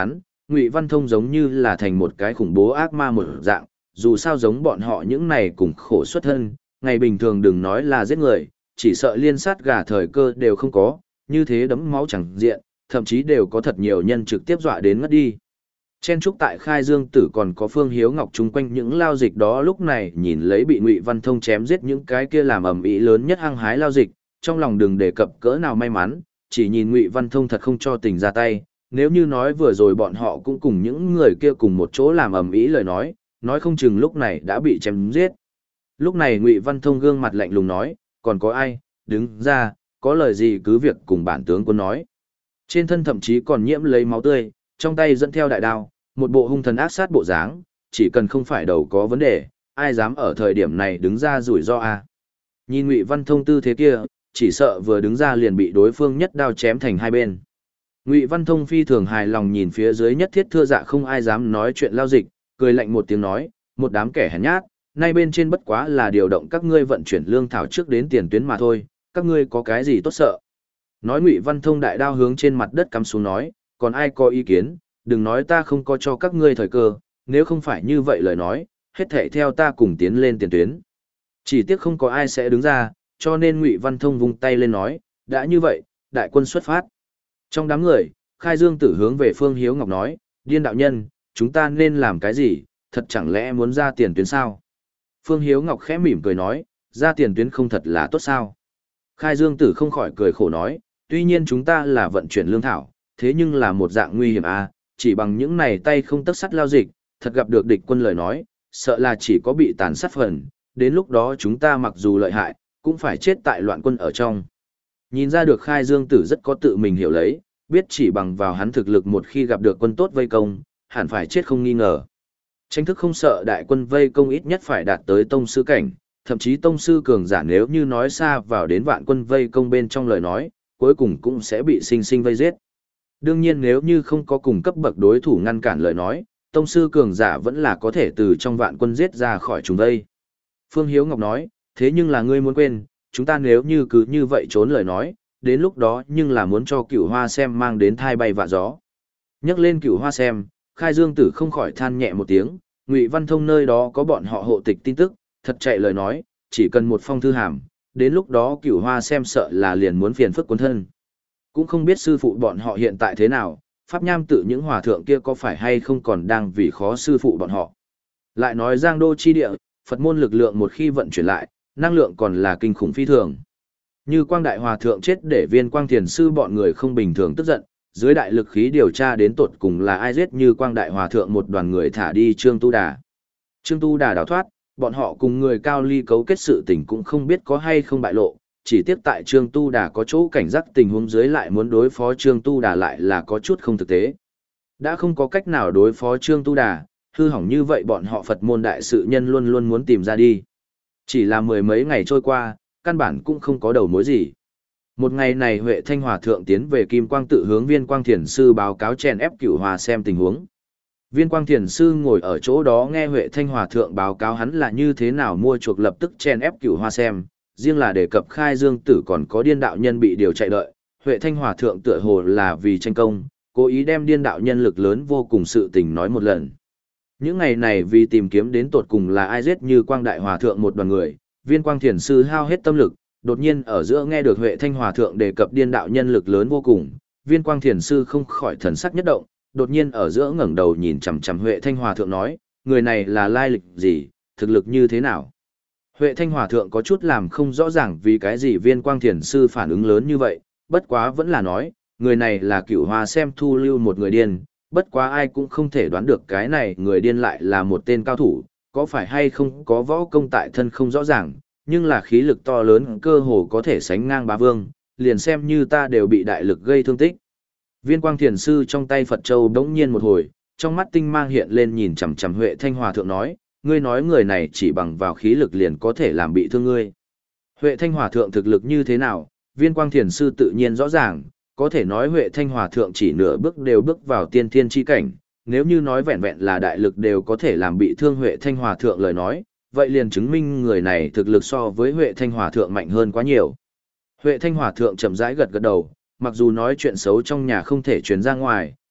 Ngụy Văn Thông giống như là thành một cái khủng bố ác ma một dạng, dù sao giống bọn họ những này cùng khổ xuất thân, ngày bình thường đừng nói là giết người, chỉ sợ liên sát gà thời cơ đều không có, như thế đấm máu chẳng diện, thậm chí đều có thật nhiều nhân trực tiếp dọa đến ngất đi. Chen trúc tại Khai Dương Tử còn có Phương Hiếu Ngọc chung quanh những lao dịch đó lúc này nhìn lấy bị Ngụy Văn Thông chém giết những cái kia làm ầm ĩ lớn nhất hăng hái lao dịch, trong lòng đừng đề cập cỡ nào may mắn, chỉ nhìn Ngụy Văn Thông thật không cho tình ra tay, nếu như nói vừa rồi bọn họ cũng cùng những người kia cùng một chỗ làm ầm ĩ lời nói, nói không chừng lúc này đã bị chém giết. Lúc này Ngụy Văn Thông gương mặt lạnh lùng nói, còn có ai, đứng ra, có lời gì cứ việc cùng bản tướng quân nói. Trên thân thậm chí còn nhiễm lấy máu tươi, trong tay dẫn theo đại đao, một bộ hung thần ác sát bộ dáng, chỉ cần không phải đầu có vấn đề, ai dám ở thời điểm này đứng ra rủi ro à. Nhìn Ngụy Văn Thông tư thế kia, chỉ sợ vừa đứng ra liền bị đối phương nhất đao chém thành hai bên. Ngụy Văn Thông phi thường hài lòng nhìn phía dưới nhất thiết thưa dạ không ai dám nói chuyện lao dịch, cười lạnh một tiếng nói, một đám kẻ hèn nhát, nay bên trên bất quá là điều động các ngươi vận chuyển lương thảo trước đến tiền tuyến mà thôi, các ngươi có cái gì tốt sợ. Nói Ngụy Văn Thông đại đao hướng trên mặt đất cắm xuống nói, còn ai có ý kiến, đừng nói ta không có cho các ngươi thời cơ, nếu không phải như vậy lời nói, hết thảy theo ta cùng tiến lên tiền tuyến. Chỉ tiếc không có ai sẽ đứng ra, cho nên Ngụy Văn Thông vung tay lên nói, đã như vậy, đại quân xuất phát. Trong đám người, Khai Dương Tử hướng về Phương Hiếu Ngọc nói, điên đạo nhân, chúng ta nên làm cái gì, thật chẳng lẽ muốn ra tiền tuyến sao? Phương Hiếu Ngọc khẽ mỉm cười nói, ra tiền tuyến không thật là tốt sao? Khai Dương Tử không khỏi cười khổ nói, tuy nhiên chúng ta là vận chuyển lương thảo, thế nhưng là một dạng nguy hiểm à, chỉ bằng những này tay không tấc sắt lao dịch, thật gặp được địch quân lời nói, sợ là chỉ có bị tàn sát phần, đến lúc đó chúng ta mặc dù lợi hại, cũng phải chết tại loạn quân ở trong. Nhìn ra được Khai Dương Tử rất có tự mình hiểu lấy, biết chỉ bằng vào hắn thực lực một khi gặp được quân tốt vây công, hẳn phải chết không nghi ngờ. Tranh thức không sợ đại quân vây công ít nhất phải đạt tới tông sư cảnh, thậm chí tông sư cường giả nếu như nói xa vào đến vạn quân vây công bên trong lời nói, cuối cùng cũng sẽ bị sinh sinh vây giết. Đương nhiên nếu như không có cùng cấp bậc đối thủ ngăn cản lời nói, tông sư cường giả vẫn là có thể từ trong vạn quân giết ra khỏi chúng đây. Phương Hiếu Ngọc nói, thế nhưng là ngươi muốn quên, chúng ta nếu như cứ như vậy trốn lời nói, đến lúc đó nhưng là muốn cho Cửu Hoa Xem mang đến thai bay vạ gió. Nhắc lên Cửu Hoa Xem, Khai Dương Tử không khỏi than nhẹ một tiếng, Ngụy Văn Thông nơi đó có bọn họ hộ tịch tin tức, thật chạy lời nói, chỉ cần một phong thư hàm, đến lúc đó Cửu Hoa Xem sợ là liền muốn phiền phức cuốn thân. Cũng không biết sư phụ bọn họ hiện tại thế nào, Pháp Nham tự những hòa thượng kia có phải hay không còn đang vì khó sư phụ bọn họ. Lại nói Giang Đô chi địa, Phật môn lực lượng một khi vận chuyển lại, năng lượng còn là kinh khủng phi thường. Như Quang Đại Hòa Thượng chết để Viên Quang Thiền Sư bọn người không bình thường tức giận, dưới đại lực khí điều tra đến tột cùng là ai giết Như Quang Đại Hòa Thượng một đoàn người thả đi Trương Tu Đà. Trương Tu Đà đào thoát, bọn họ cùng người cao ly cấu kết sự tình cũng không biết có hay không bại lộ, chỉ tiếc tại Trương Tu Đà có chỗ cảnh giác tình huống dưới lại muốn đối phó Trương Tu Đà lại là có chút không thực tế. Đã không có cách nào đối phó Trương Tu Đà, hư hỏng như vậy bọn họ Phật môn đại sự nhân luôn luôn muốn tìm ra đi. Chỉ là mười mấy ngày trôi qua, căn bản cũng không có đầu mối gì. Một ngày này Huệ Thanh Hòa Thượng tiến về Kim Quang tự hướng Viên Quang Thiền Sư báo cáo chèn ép Cửu Hoa Xem tình huống. Viên Quang Thiền Sư ngồi ở chỗ đó nghe Huệ Thanh Hòa Thượng báo cáo hắn là như thế nào mua chuộc lập tức chèn ép Cửu Hoa Xem, riêng là đề cập Khai Dương Tử còn có điên đạo nhân bị điều chạy đợi, Huệ Thanh Hòa Thượng tựa hồ là vì tranh công, cố ý đem điên đạo nhân lực lớn vô cùng sự tình nói một lần. Những ngày này vì tìm kiếm đến tột cùng là ai giết Như Quang Đại Hòa Thượng một đoàn người, Viên Quang Thiền Sư hao hết tâm lực, đột nhiên ở giữa nghe được Huệ Thanh Hòa Thượng đề cập điên đạo nhân lực lớn vô cùng, Viên Quang Thiền Sư không khỏi thần sắc nhất động, đột nhiên ở giữa ngẩng đầu nhìn chằm chằm Huệ Thanh Hòa Thượng nói, người này là lai lịch gì, thực lực như thế nào? Huệ Thanh Hòa Thượng có chút làm không rõ ràng vì cái gì Viên Quang Thiền Sư phản ứng lớn như vậy, bất quá vẫn là nói, người này là Cửu Hoa Xem thu lưu một người điên, bất quá ai cũng không thể đoán được cái này người điên lại là một tên cao thủ, có phải hay không có võ công tại thân không rõ ràng, nhưng là khí lực to lớn cơ hồ có thể sánh ngang bá vương, liền xem như ta đều bị đại lực gây thương tích. Viên Quang Thiền Sư trong tay Phật Châu đống nhiên một hồi, trong mắt tinh mang hiện lên nhìn chằm chằm Huệ Thanh Hòa Thượng nói, ngươi nói người này chỉ bằng vào khí lực liền có thể làm bị thương ngươi. Huệ Thanh Hòa Thượng thực lực như thế nào, Viên Quang Thiền Sư tự nhiên rõ ràng, có thể nói Huệ Thanh Hòa Thượng chỉ nửa bước đều bước vào tiên thiên chi cảnh, nếu như nói vẹn vẹn là đại lực đều có thể làm bị thương Huệ Thanh Hòa Thượng lời nói, vậy liền chứng minh người này thực lực so với Huệ Thanh Hòa Thượng mạnh hơn quá nhiều. Huệ Thanh Hòa Thượng chậm rãi gật gật đầu, mặc dù nói chuyện xấu trong nhà không thể truyền ra ngoài,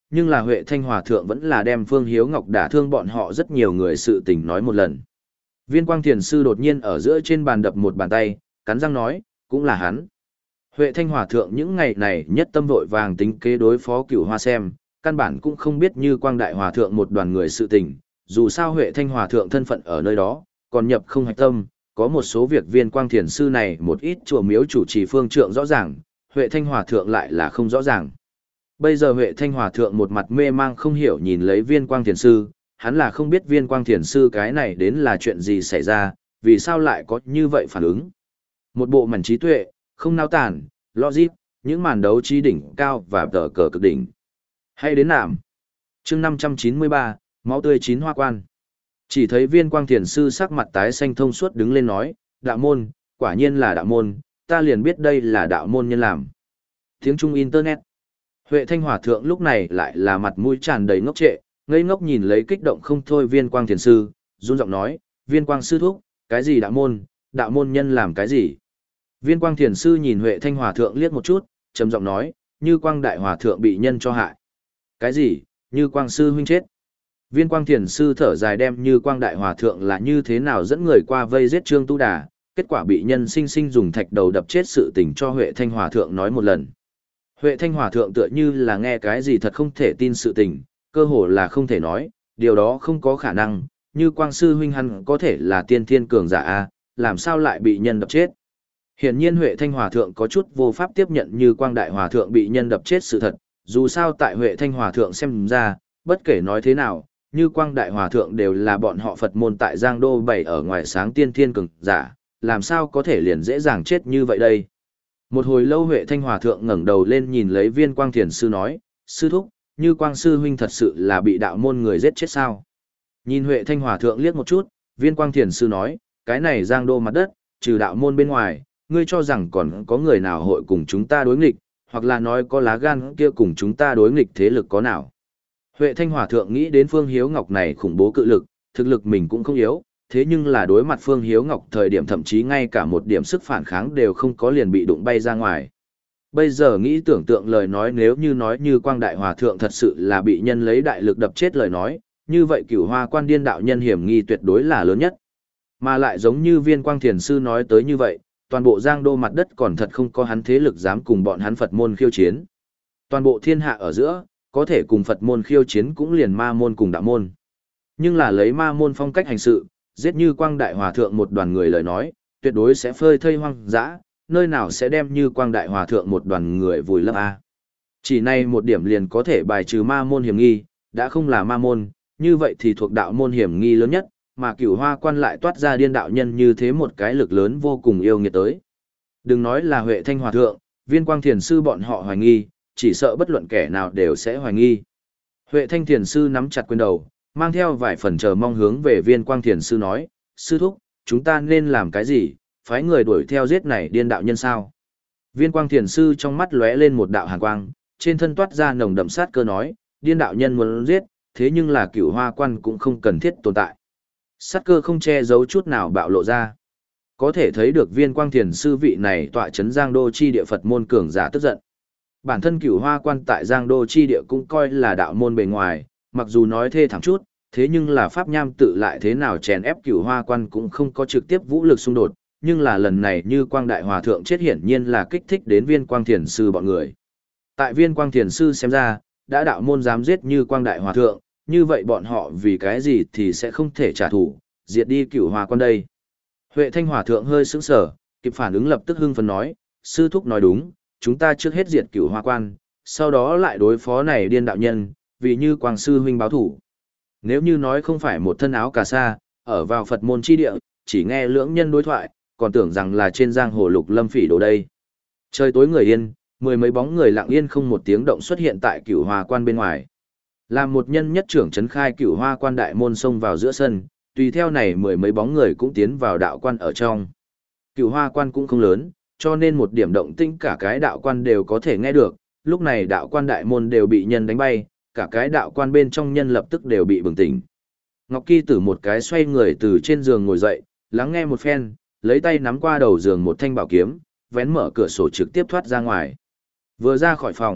nhưng là Huệ Thanh Hòa Thượng vẫn là đem Phương Hiếu Ngọc đả thương bọn họ rất nhiều người sự tình nói một lần. Viên Quang Thiền Sư đột nhiên ở giữa trên bàn đập một bàn tay, cắn răng nói, cũng là hắn. Huệ Thanh Hòa Thượng những ngày này nhất tâm vội vàng tính kế đối phó Cửu Hoa xem, căn bản cũng không biết Như Quang Đại Hòa Thượng một đoàn người sự tình, dù sao Huệ Thanh Hòa Thượng thân phận ở nơi đó, còn nhập không hạch tâm, có một số việc Viên Quang Thiền Sư này một ít chùa miếu chủ trì phương trượng rõ ràng, Huệ Thanh Hòa Thượng lại là không rõ ràng. Bây giờ Huệ Thanh Hòa Thượng một mặt mê mang không hiểu nhìn lấy Viên Quang Thiền Sư, hắn là không biết Viên Quang Thiền Sư cái này đến là chuyện gì xảy ra, vì sao lại có như vậy phản ứng. Một bộ mảnh trí tuệ, không nao tản, logic, những màn đấu trí đỉnh cao và tờ cờ cực đỉnh. Hay đến nạm. chương năm trăm chín mươi ba, máu tươi chín hoa quan. Chỉ thấy Viên Quang Thiền Sư sắc mặt tái xanh thông suốt đứng lên nói, đạo môn, quả nhiên là đạo môn, ta liền biết đây là đạo môn nhân làm. Tiếng Trung Internet. Huệ Thanh Hòa Thượng lúc này lại là mặt mũi tràn đầy ngốc trệ, ngây ngốc nhìn lấy kích động không thôi Viên Quang Thiền Sư, run giọng nói, Viên Quang Sư thúc, cái gì đạo môn, đạo môn nhân làm cái gì? Viên Quang Thiền Sư nhìn Huệ Thanh Hòa Thượng liếc một chút, trầm giọng nói, Như Quang Đại Hòa Thượng bị nhân cho hại. Cái gì, Như Quang Sư huynh chết? Viên Quang Thiền Sư thở dài đem Như Quang Đại Hòa Thượng là như thế nào dẫn người qua vây giết Trương Tu Đà, kết quả bị nhân sinh sinh dùng thạch đầu đập chết sự tình cho Huệ Thanh Hòa Thượng nói một lần. Huệ Thanh Hòa Thượng tựa như là nghe cái gì thật không thể tin sự tình, cơ hồ là không thể nói, điều đó không có khả năng, Như Quang Sư huynh hắn có thể là tiên thiên cường giả a, làm sao lại bị nhân đập chết? Hiển nhiên Huệ Thanh Hòa Thượng có chút vô pháp tiếp nhận Như Quang Đại Hòa Thượng bị nhân đập chết sự thật, dù sao tại Huệ Thanh Hòa Thượng xem ra, bất kể nói thế nào, Như Quang Đại Hòa Thượng đều là bọn họ Phật môn tại Giang Đô bảy ở ngoài sáng tiên thiên cường giả, làm sao có thể liền dễ dàng chết như vậy đây? Một hồi lâu Huệ Thanh Hòa Thượng ngẩng đầu lên nhìn lấy Viên Quang Thiền Sư nói, Sư thúc, Như Quang Sư huynh thật sự là bị đạo môn người giết chết sao? Nhìn Huệ Thanh Hòa Thượng liếc một chút, Viên Quang Thiền Sư nói, cái này Giang Đô mặt đất, trừ đạo môn bên ngoài, ngươi cho rằng còn có người nào hội cùng chúng ta đối nghịch, hoặc là nói có lá gan kia cùng chúng ta đối nghịch thế lực có nào? Huệ Thanh Hòa Thượng nghĩ đến Phương Hiếu Ngọc này khủng bố cự lực, thực lực mình cũng không yếu, thế nhưng là đối mặt Phương Hiếu Ngọc thời điểm thậm chí ngay cả một điểm sức phản kháng đều không có liền bị đụng bay ra ngoài. Bây giờ nghĩ tưởng tượng lời nói nếu như nói Như Quang Đại Hòa Thượng thật sự là bị nhân lấy đại lực đập chết lời nói, như vậy Cửu Hoa Quan điên đạo nhân hiểm nghi tuyệt đối là lớn nhất. Mà lại giống như Viên Quang Thiền Sư nói tới như vậy, toàn bộ Giang Đô mặt đất còn thật không có hắn thế lực dám cùng bọn hắn Phật môn khiêu chiến. Toàn bộ thiên hạ ở giữa, có thể cùng Phật môn khiêu chiến cũng liền ma môn cùng đạo môn. Nhưng là lấy ma môn phong cách hành sự, giết Như Quang Đại Hòa Thượng một đoàn người lời nói, tuyệt đối sẽ phơi thây hoang dã, nơi nào sẽ đem Như Quang Đại Hòa Thượng một đoàn người vùi lấp a. Chỉ này một điểm liền có thể bài trừ ma môn hiểm nghi, đã không là ma môn, như vậy thì thuộc đạo môn hiểm nghi lớn nhất, mà Cửu Hoa Quan lại toát ra điên đạo nhân như thế một cái lực lớn vô cùng yêu nghiệt tới. Đừng nói là Huệ Thanh Hòa Thượng, Viên Quang Thiền Sư bọn họ hoài nghi, chỉ sợ bất luận kẻ nào đều sẽ hoài nghi. Huệ Thanh Thiền Sư nắm chặt quyền đầu, mang theo vài phần chờ mong hướng về Viên Quang Thiền Sư nói, Sư thúc, chúng ta nên làm cái gì, phái người đuổi theo giết này điên đạo nhân sao? Viên Quang Thiền Sư trong mắt lóe lên một đạo hàn quang, trên thân toát ra nồng đậm sát cơ nói, điên đạo nhân muốn giết, thế nhưng là Cửu Hoa Quan cũng không cần thiết tồn tại. Sát cơ không che giấu chút nào bạo lộ ra. Có thể thấy được Viên Quang Thiền Sư vị này tọa chấn Giang Đô chi địa Phật môn cường giả tức giận. Bản thân Cửu Hoa Quan tại Giang Đô chi địa cũng coi là đạo môn bề ngoài, mặc dù nói thê thảm chút, thế nhưng là Pháp Nham tự lại thế nào chèn ép Cửu Hoa Quan cũng không có trực tiếp vũ lực xung đột, nhưng là lần này Như Quang Đại Hòa Thượng chết hiển nhiên là kích thích đến Viên Quang Thiền Sư bọn người. Tại Viên Quang Thiền Sư xem ra, đã đạo môn dám giết Như Quang Đại Hòa Thượng, như vậy bọn họ vì cái gì thì sẽ không thể trả thù, diệt đi Cửu Hoa Quan đây. Huệ Thanh Hòa Thượng hơi sững sờ, kịp phản ứng lập tức hưng phấn nói, sư thúc nói đúng, chúng ta trước hết diệt Cửu Hoa Quan, sau đó lại đối phó này điên đạo nhân, vì Như Quang sư huynh báo thủ. Nếu như nói không phải một thân áo cà sa, ở vào Phật môn chi địa, chỉ nghe lưỡng nhân đối thoại, còn tưởng rằng là trên giang hồ lục lâm phỉ đồ đây. Trời tối người yên, mười mấy bóng người lặng yên không một tiếng động xuất hiện tại Cửu Hoa Quan bên ngoài. Làm một nhân nhất trưởng trấn khai Cửu Hoa Quan đại môn xông vào giữa sân, tùy theo này mười mấy bóng người cũng tiến vào đạo quan ở trong. Cửu Hoa Quan cũng không lớn, cho nên một điểm động tĩnh cả cái đạo quan đều có thể nghe được, lúc này đạo quan đại môn đều bị nhân đánh bay, cả cái đạo quan bên trong nhân lập tức đều bị bừng tỉnh. Ngọc Kỳ Tử một cái xoay người từ trên giường ngồi dậy, lắng nghe một phen, lấy tay nắm qua đầu giường một thanh bảo kiếm, vén mở cửa sổ trực tiếp thoát ra ngoài. Vừa ra khỏi phòng,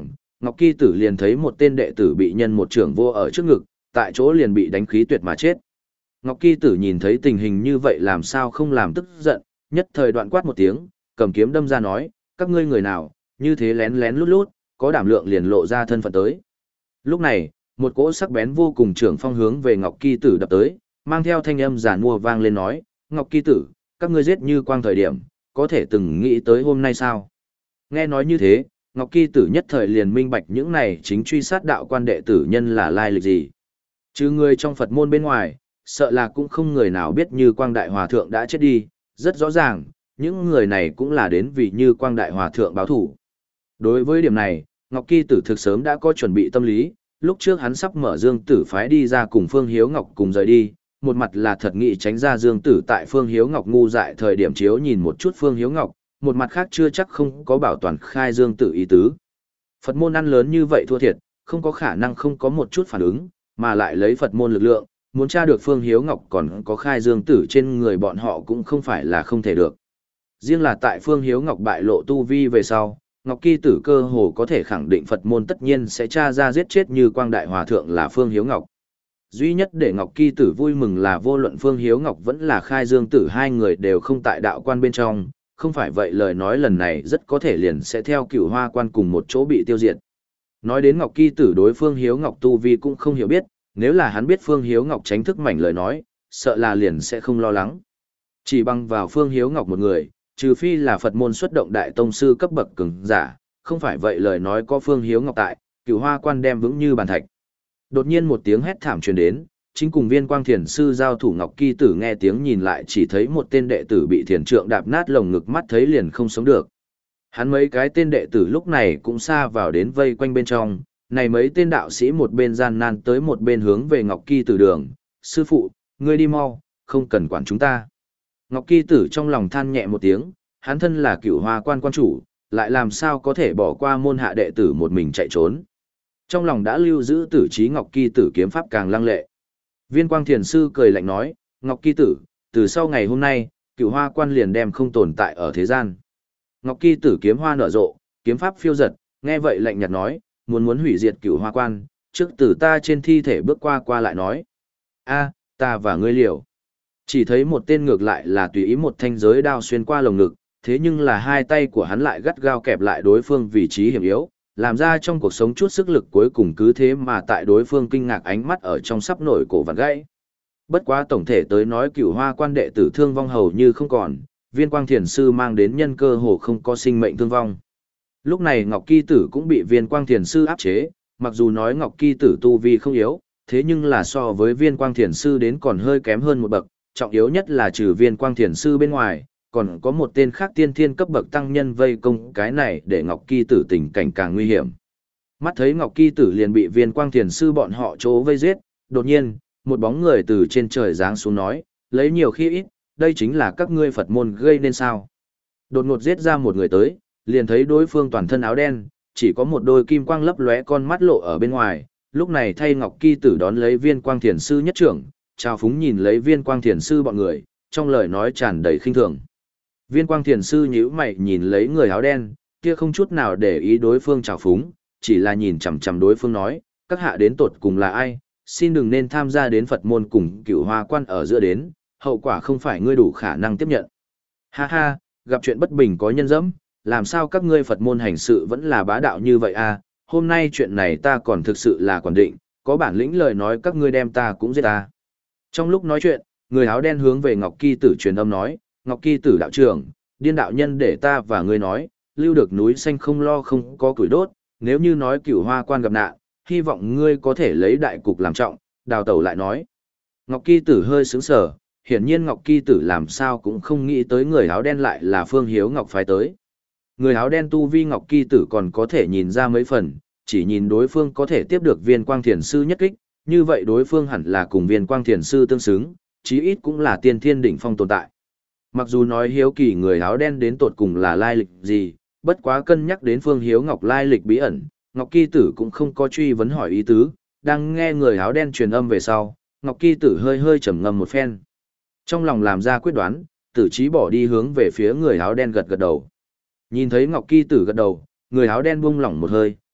Ngọc Kỳ Tử liền thấy một tên đệ tử bị nhân một trưởng vô ở trước ngực, tại chỗ liền bị đánh khí tuyệt mà chết. Ngọc Kỳ Tử nhìn thấy tình hình như vậy làm sao không làm tức giận, nhất thời đoạn quát một tiếng, cầm kiếm đâm ra nói, các ngươi người nào, như thế lén lén lút lút, có đảm lượng liền lộ ra thân phận tới. Lúc này, một cỗ sắc bén vô cùng trưởng phong hướng về Ngọc Kỳ Tử đập tới, mang theo thanh âm giản mua vang lên nói, Ngọc Kỳ Tử, các ngươi giết Như Quang thời điểm, có thể từng nghĩ tới hôm nay sao? Nghe nói như thế, Ngọc Kỳ Tử nhất thời liền minh bạch những này chính truy sát đạo quan đệ tử nhân là lai lịch gì. Chứ người trong Phật môn bên ngoài, sợ là cũng không người nào biết Như Quang Đại Hòa Thượng đã chết đi, rất rõ ràng, những người này cũng là đến vì Như Quang Đại Hòa Thượng báo thủ. Đối với điểm này, Ngọc Kỳ Tử thực sớm đã có chuẩn bị tâm lý, lúc trước hắn sắp mở Dương Tử phái đi ra cùng Phương Hiếu Ngọc cùng rời đi, một mặt là thật nghị tránh ra Dương Tử tại Phương Hiếu Ngọc ngu dại thời điểm chiếu nhìn một chút Phương Hiếu Ngọc, một mặt khác chưa chắc không có bảo toàn khai Dương Tử ý tứ. Phật môn ăn lớn như vậy thua thiệt, không có khả năng không có một chút phản ứng, mà lại lấy Phật môn lực lượng, muốn tra được Phương Hiếu Ngọc còn có khai Dương Tử trên người bọn họ cũng không phải là không thể được. Riêng là tại Phương Hiếu Ngọc bại lộ tu vi về sau, Ngọc Kỳ Tử cơ hồ có thể khẳng định Phật môn tất nhiên sẽ tra ra giết chết Như Quang Đại Hòa Thượng là Phương Hiếu Ngọc. Duy nhất để Ngọc Kỳ Tử vui mừng là vô luận Phương Hiếu Ngọc vẫn là khai Dương Tử hai người đều không tại đạo quan bên trong, không phải vậy lời nói lần này rất có thể liền sẽ theo Cửu Hoa quan cùng một chỗ bị tiêu diệt. Nói đến Ngọc Kỳ Tử đối Phương Hiếu Ngọc tu vi cũng không hiểu biết, nếu là hắn biết Phương Hiếu Ngọc tránh thức mảnh lời nói, sợ là liền sẽ không lo lắng. Chỉ bằng vào Phương Hiếu Ngọc một người, trừ phi là Phật môn xuất động đại tông sư cấp bậc cường giả, không phải vậy lời nói có Phương Hiếu Ngọc tại, Cửu Hoa quan đem vững như bàn thạch. Đột nhiên một tiếng hét thảm truyền đến, chính cùng Viên Quang Thiền sư giao thủ Ngọc Kỳ Tử nghe tiếng nhìn lại chỉ thấy một tên đệ tử bị thiền trượng đạp nát lồng ngực, mắt thấy liền không sống được. Hắn mấy cái tên đệ tử lúc này cũng xa vào đến vây quanh bên trong, này mấy tên đạo sĩ một bên gian nan tới một bên hướng về Ngọc Kỳ Tử đường, sư phụ, ngươi đi mau, không cần quản chúng ta. Ngọc Kỳ Tử trong lòng than nhẹ một tiếng, hắn thân là Cửu Hoa quan quan chủ, lại làm sao có thể bỏ qua môn hạ đệ tử một mình chạy trốn. Trong lòng đã lưu giữ tử trí Ngọc Kỳ Tử kiếm pháp càng lăng lệ. Viên Quang Thiền sư cười lạnh nói, Ngọc Kỳ Tử, từ sau ngày hôm nay, Cửu Hoa quan liền đem không tồn tại ở thế gian. Ngọc Kỳ Tử kiếm hoa nở rộ, kiếm pháp phiêu giật, nghe vậy lạnh nhạt nói, muốn muốn hủy diệt Cửu Hoa quan, trước từ ta trên thi thể bước qua qua lại nói. A, ta và ngươi liều. Chỉ thấy một tên ngược lại là tùy ý một thanh giới đao xuyên qua lồng ngực, thế nhưng là hai tay của hắn lại gắt gao kẹp lại đối phương vị trí hiểm yếu, làm ra trong cuộc sống chút sức lực cuối cùng cứ thế mà tại đối phương kinh ngạc ánh mắt ở trong sắp nổi cổ vặn gãy. Bất quá tổng thể tới nói Cửu Hoa quan đệ tử thương vong hầu như không còn, Viên Quang Thiền sư mang đến nhân cơ hồ không có sinh mệnh thương vong. Lúc này Ngọc Kỳ Tử cũng bị Viên Quang Thiền sư áp chế, mặc dù nói Ngọc Kỳ Tử tu vi không yếu, thế nhưng là so với Viên Quang Thiền sư đến còn hơi kém hơn một bậc, trọng yếu nhất là trừ Viên Quang Thiền sư bên ngoài, còn có một tên khác tiên thiên cấp bậc tăng nhân vây công cái này để Ngọc Kỳ Tử tình cảnh càng nguy hiểm. Mắt thấy Ngọc Kỳ Tử liền bị Viên Quang Thiền sư bọn họ chỗ vây giết, đột nhiên, một bóng người từ trên trời giáng xuống nói, lấy nhiều khi ít, đây chính là các ngươi Phật môn gây nên sao. Đột ngột giết ra một người tới, liền thấy đối phương toàn thân áo đen, chỉ có một đôi kim quang lấp lóe con mắt lộ ở bên ngoài, lúc này thay Ngọc Kỳ Tử đón lấy Viên Quang Thiền sư nhất trưởng, chào phúng nhìn lấy Viên Quang Thiền sư bọn người, trong lời nói tràn đầy khinh thường. Viên Quang Thiền sư nhíu mày nhìn lấy người áo đen, kia không chút nào để ý đối phương chào phúng, chỉ là nhìn chằm chằm đối phương nói, các hạ đến tột cùng là ai, xin đừng nên tham gia đến Phật môn cùng Cửu Hoa quan ở giữa đến, hậu quả không phải ngươi đủ khả năng tiếp nhận. Ha ha, gặp chuyện bất bình có nhân dẫm, làm sao các ngươi Phật môn hành sự vẫn là bá đạo như vậy à, hôm nay chuyện này ta còn thực sự là quản định, có bản lĩnh lời nói các ngươi đem ta cũng giết ta. Trong lúc nói chuyện, người áo đen hướng về Ngọc Kỳ Tử truyền âm nói, Ngọc Kỳ Tử đạo trưởng, điên đạo nhân để ta và ngươi nói, lưu được núi xanh không lo không có củi đốt, nếu như nói Cửu Hoa quan gặp nạn, hy vọng ngươi có thể lấy đại cục làm trọng, đào tẩu lại nói. Ngọc Kỳ Tử hơi sững sờ, hiển nhiên Ngọc Kỳ Tử làm sao cũng không nghĩ tới người áo đen lại là Phương Hiếu Ngọc phái tới. Người áo đen tu vi Ngọc Kỳ Tử còn có thể nhìn ra mấy phần, chỉ nhìn đối phương có thể tiếp được Viên Quang Thiền sư nhất kích, như vậy đối phương hẳn là cùng Viên Quang Thiền sư tương xứng, chí ít cũng là tiên thiên đỉnh phong tồn tại. Mặc dù nói hiếu kỳ người áo đen đến tột cùng là lai lịch gì, bất quá cân nhắc đến Phương Hiếu Ngọc lai lịch bí ẩn, Ngọc Kỳ Tử cũng không có truy vấn hỏi ý tứ, đang nghe người áo đen truyền âm về sau, Ngọc Kỳ Tử hơi hơi trầm ngâm một phen. Trong lòng làm ra quyết đoán, tử chí bỏ đi hướng về phía người áo đen gật gật đầu. Nhìn thấy Ngọc Kỳ Tử gật đầu, người áo đen buông lỏng một hơi,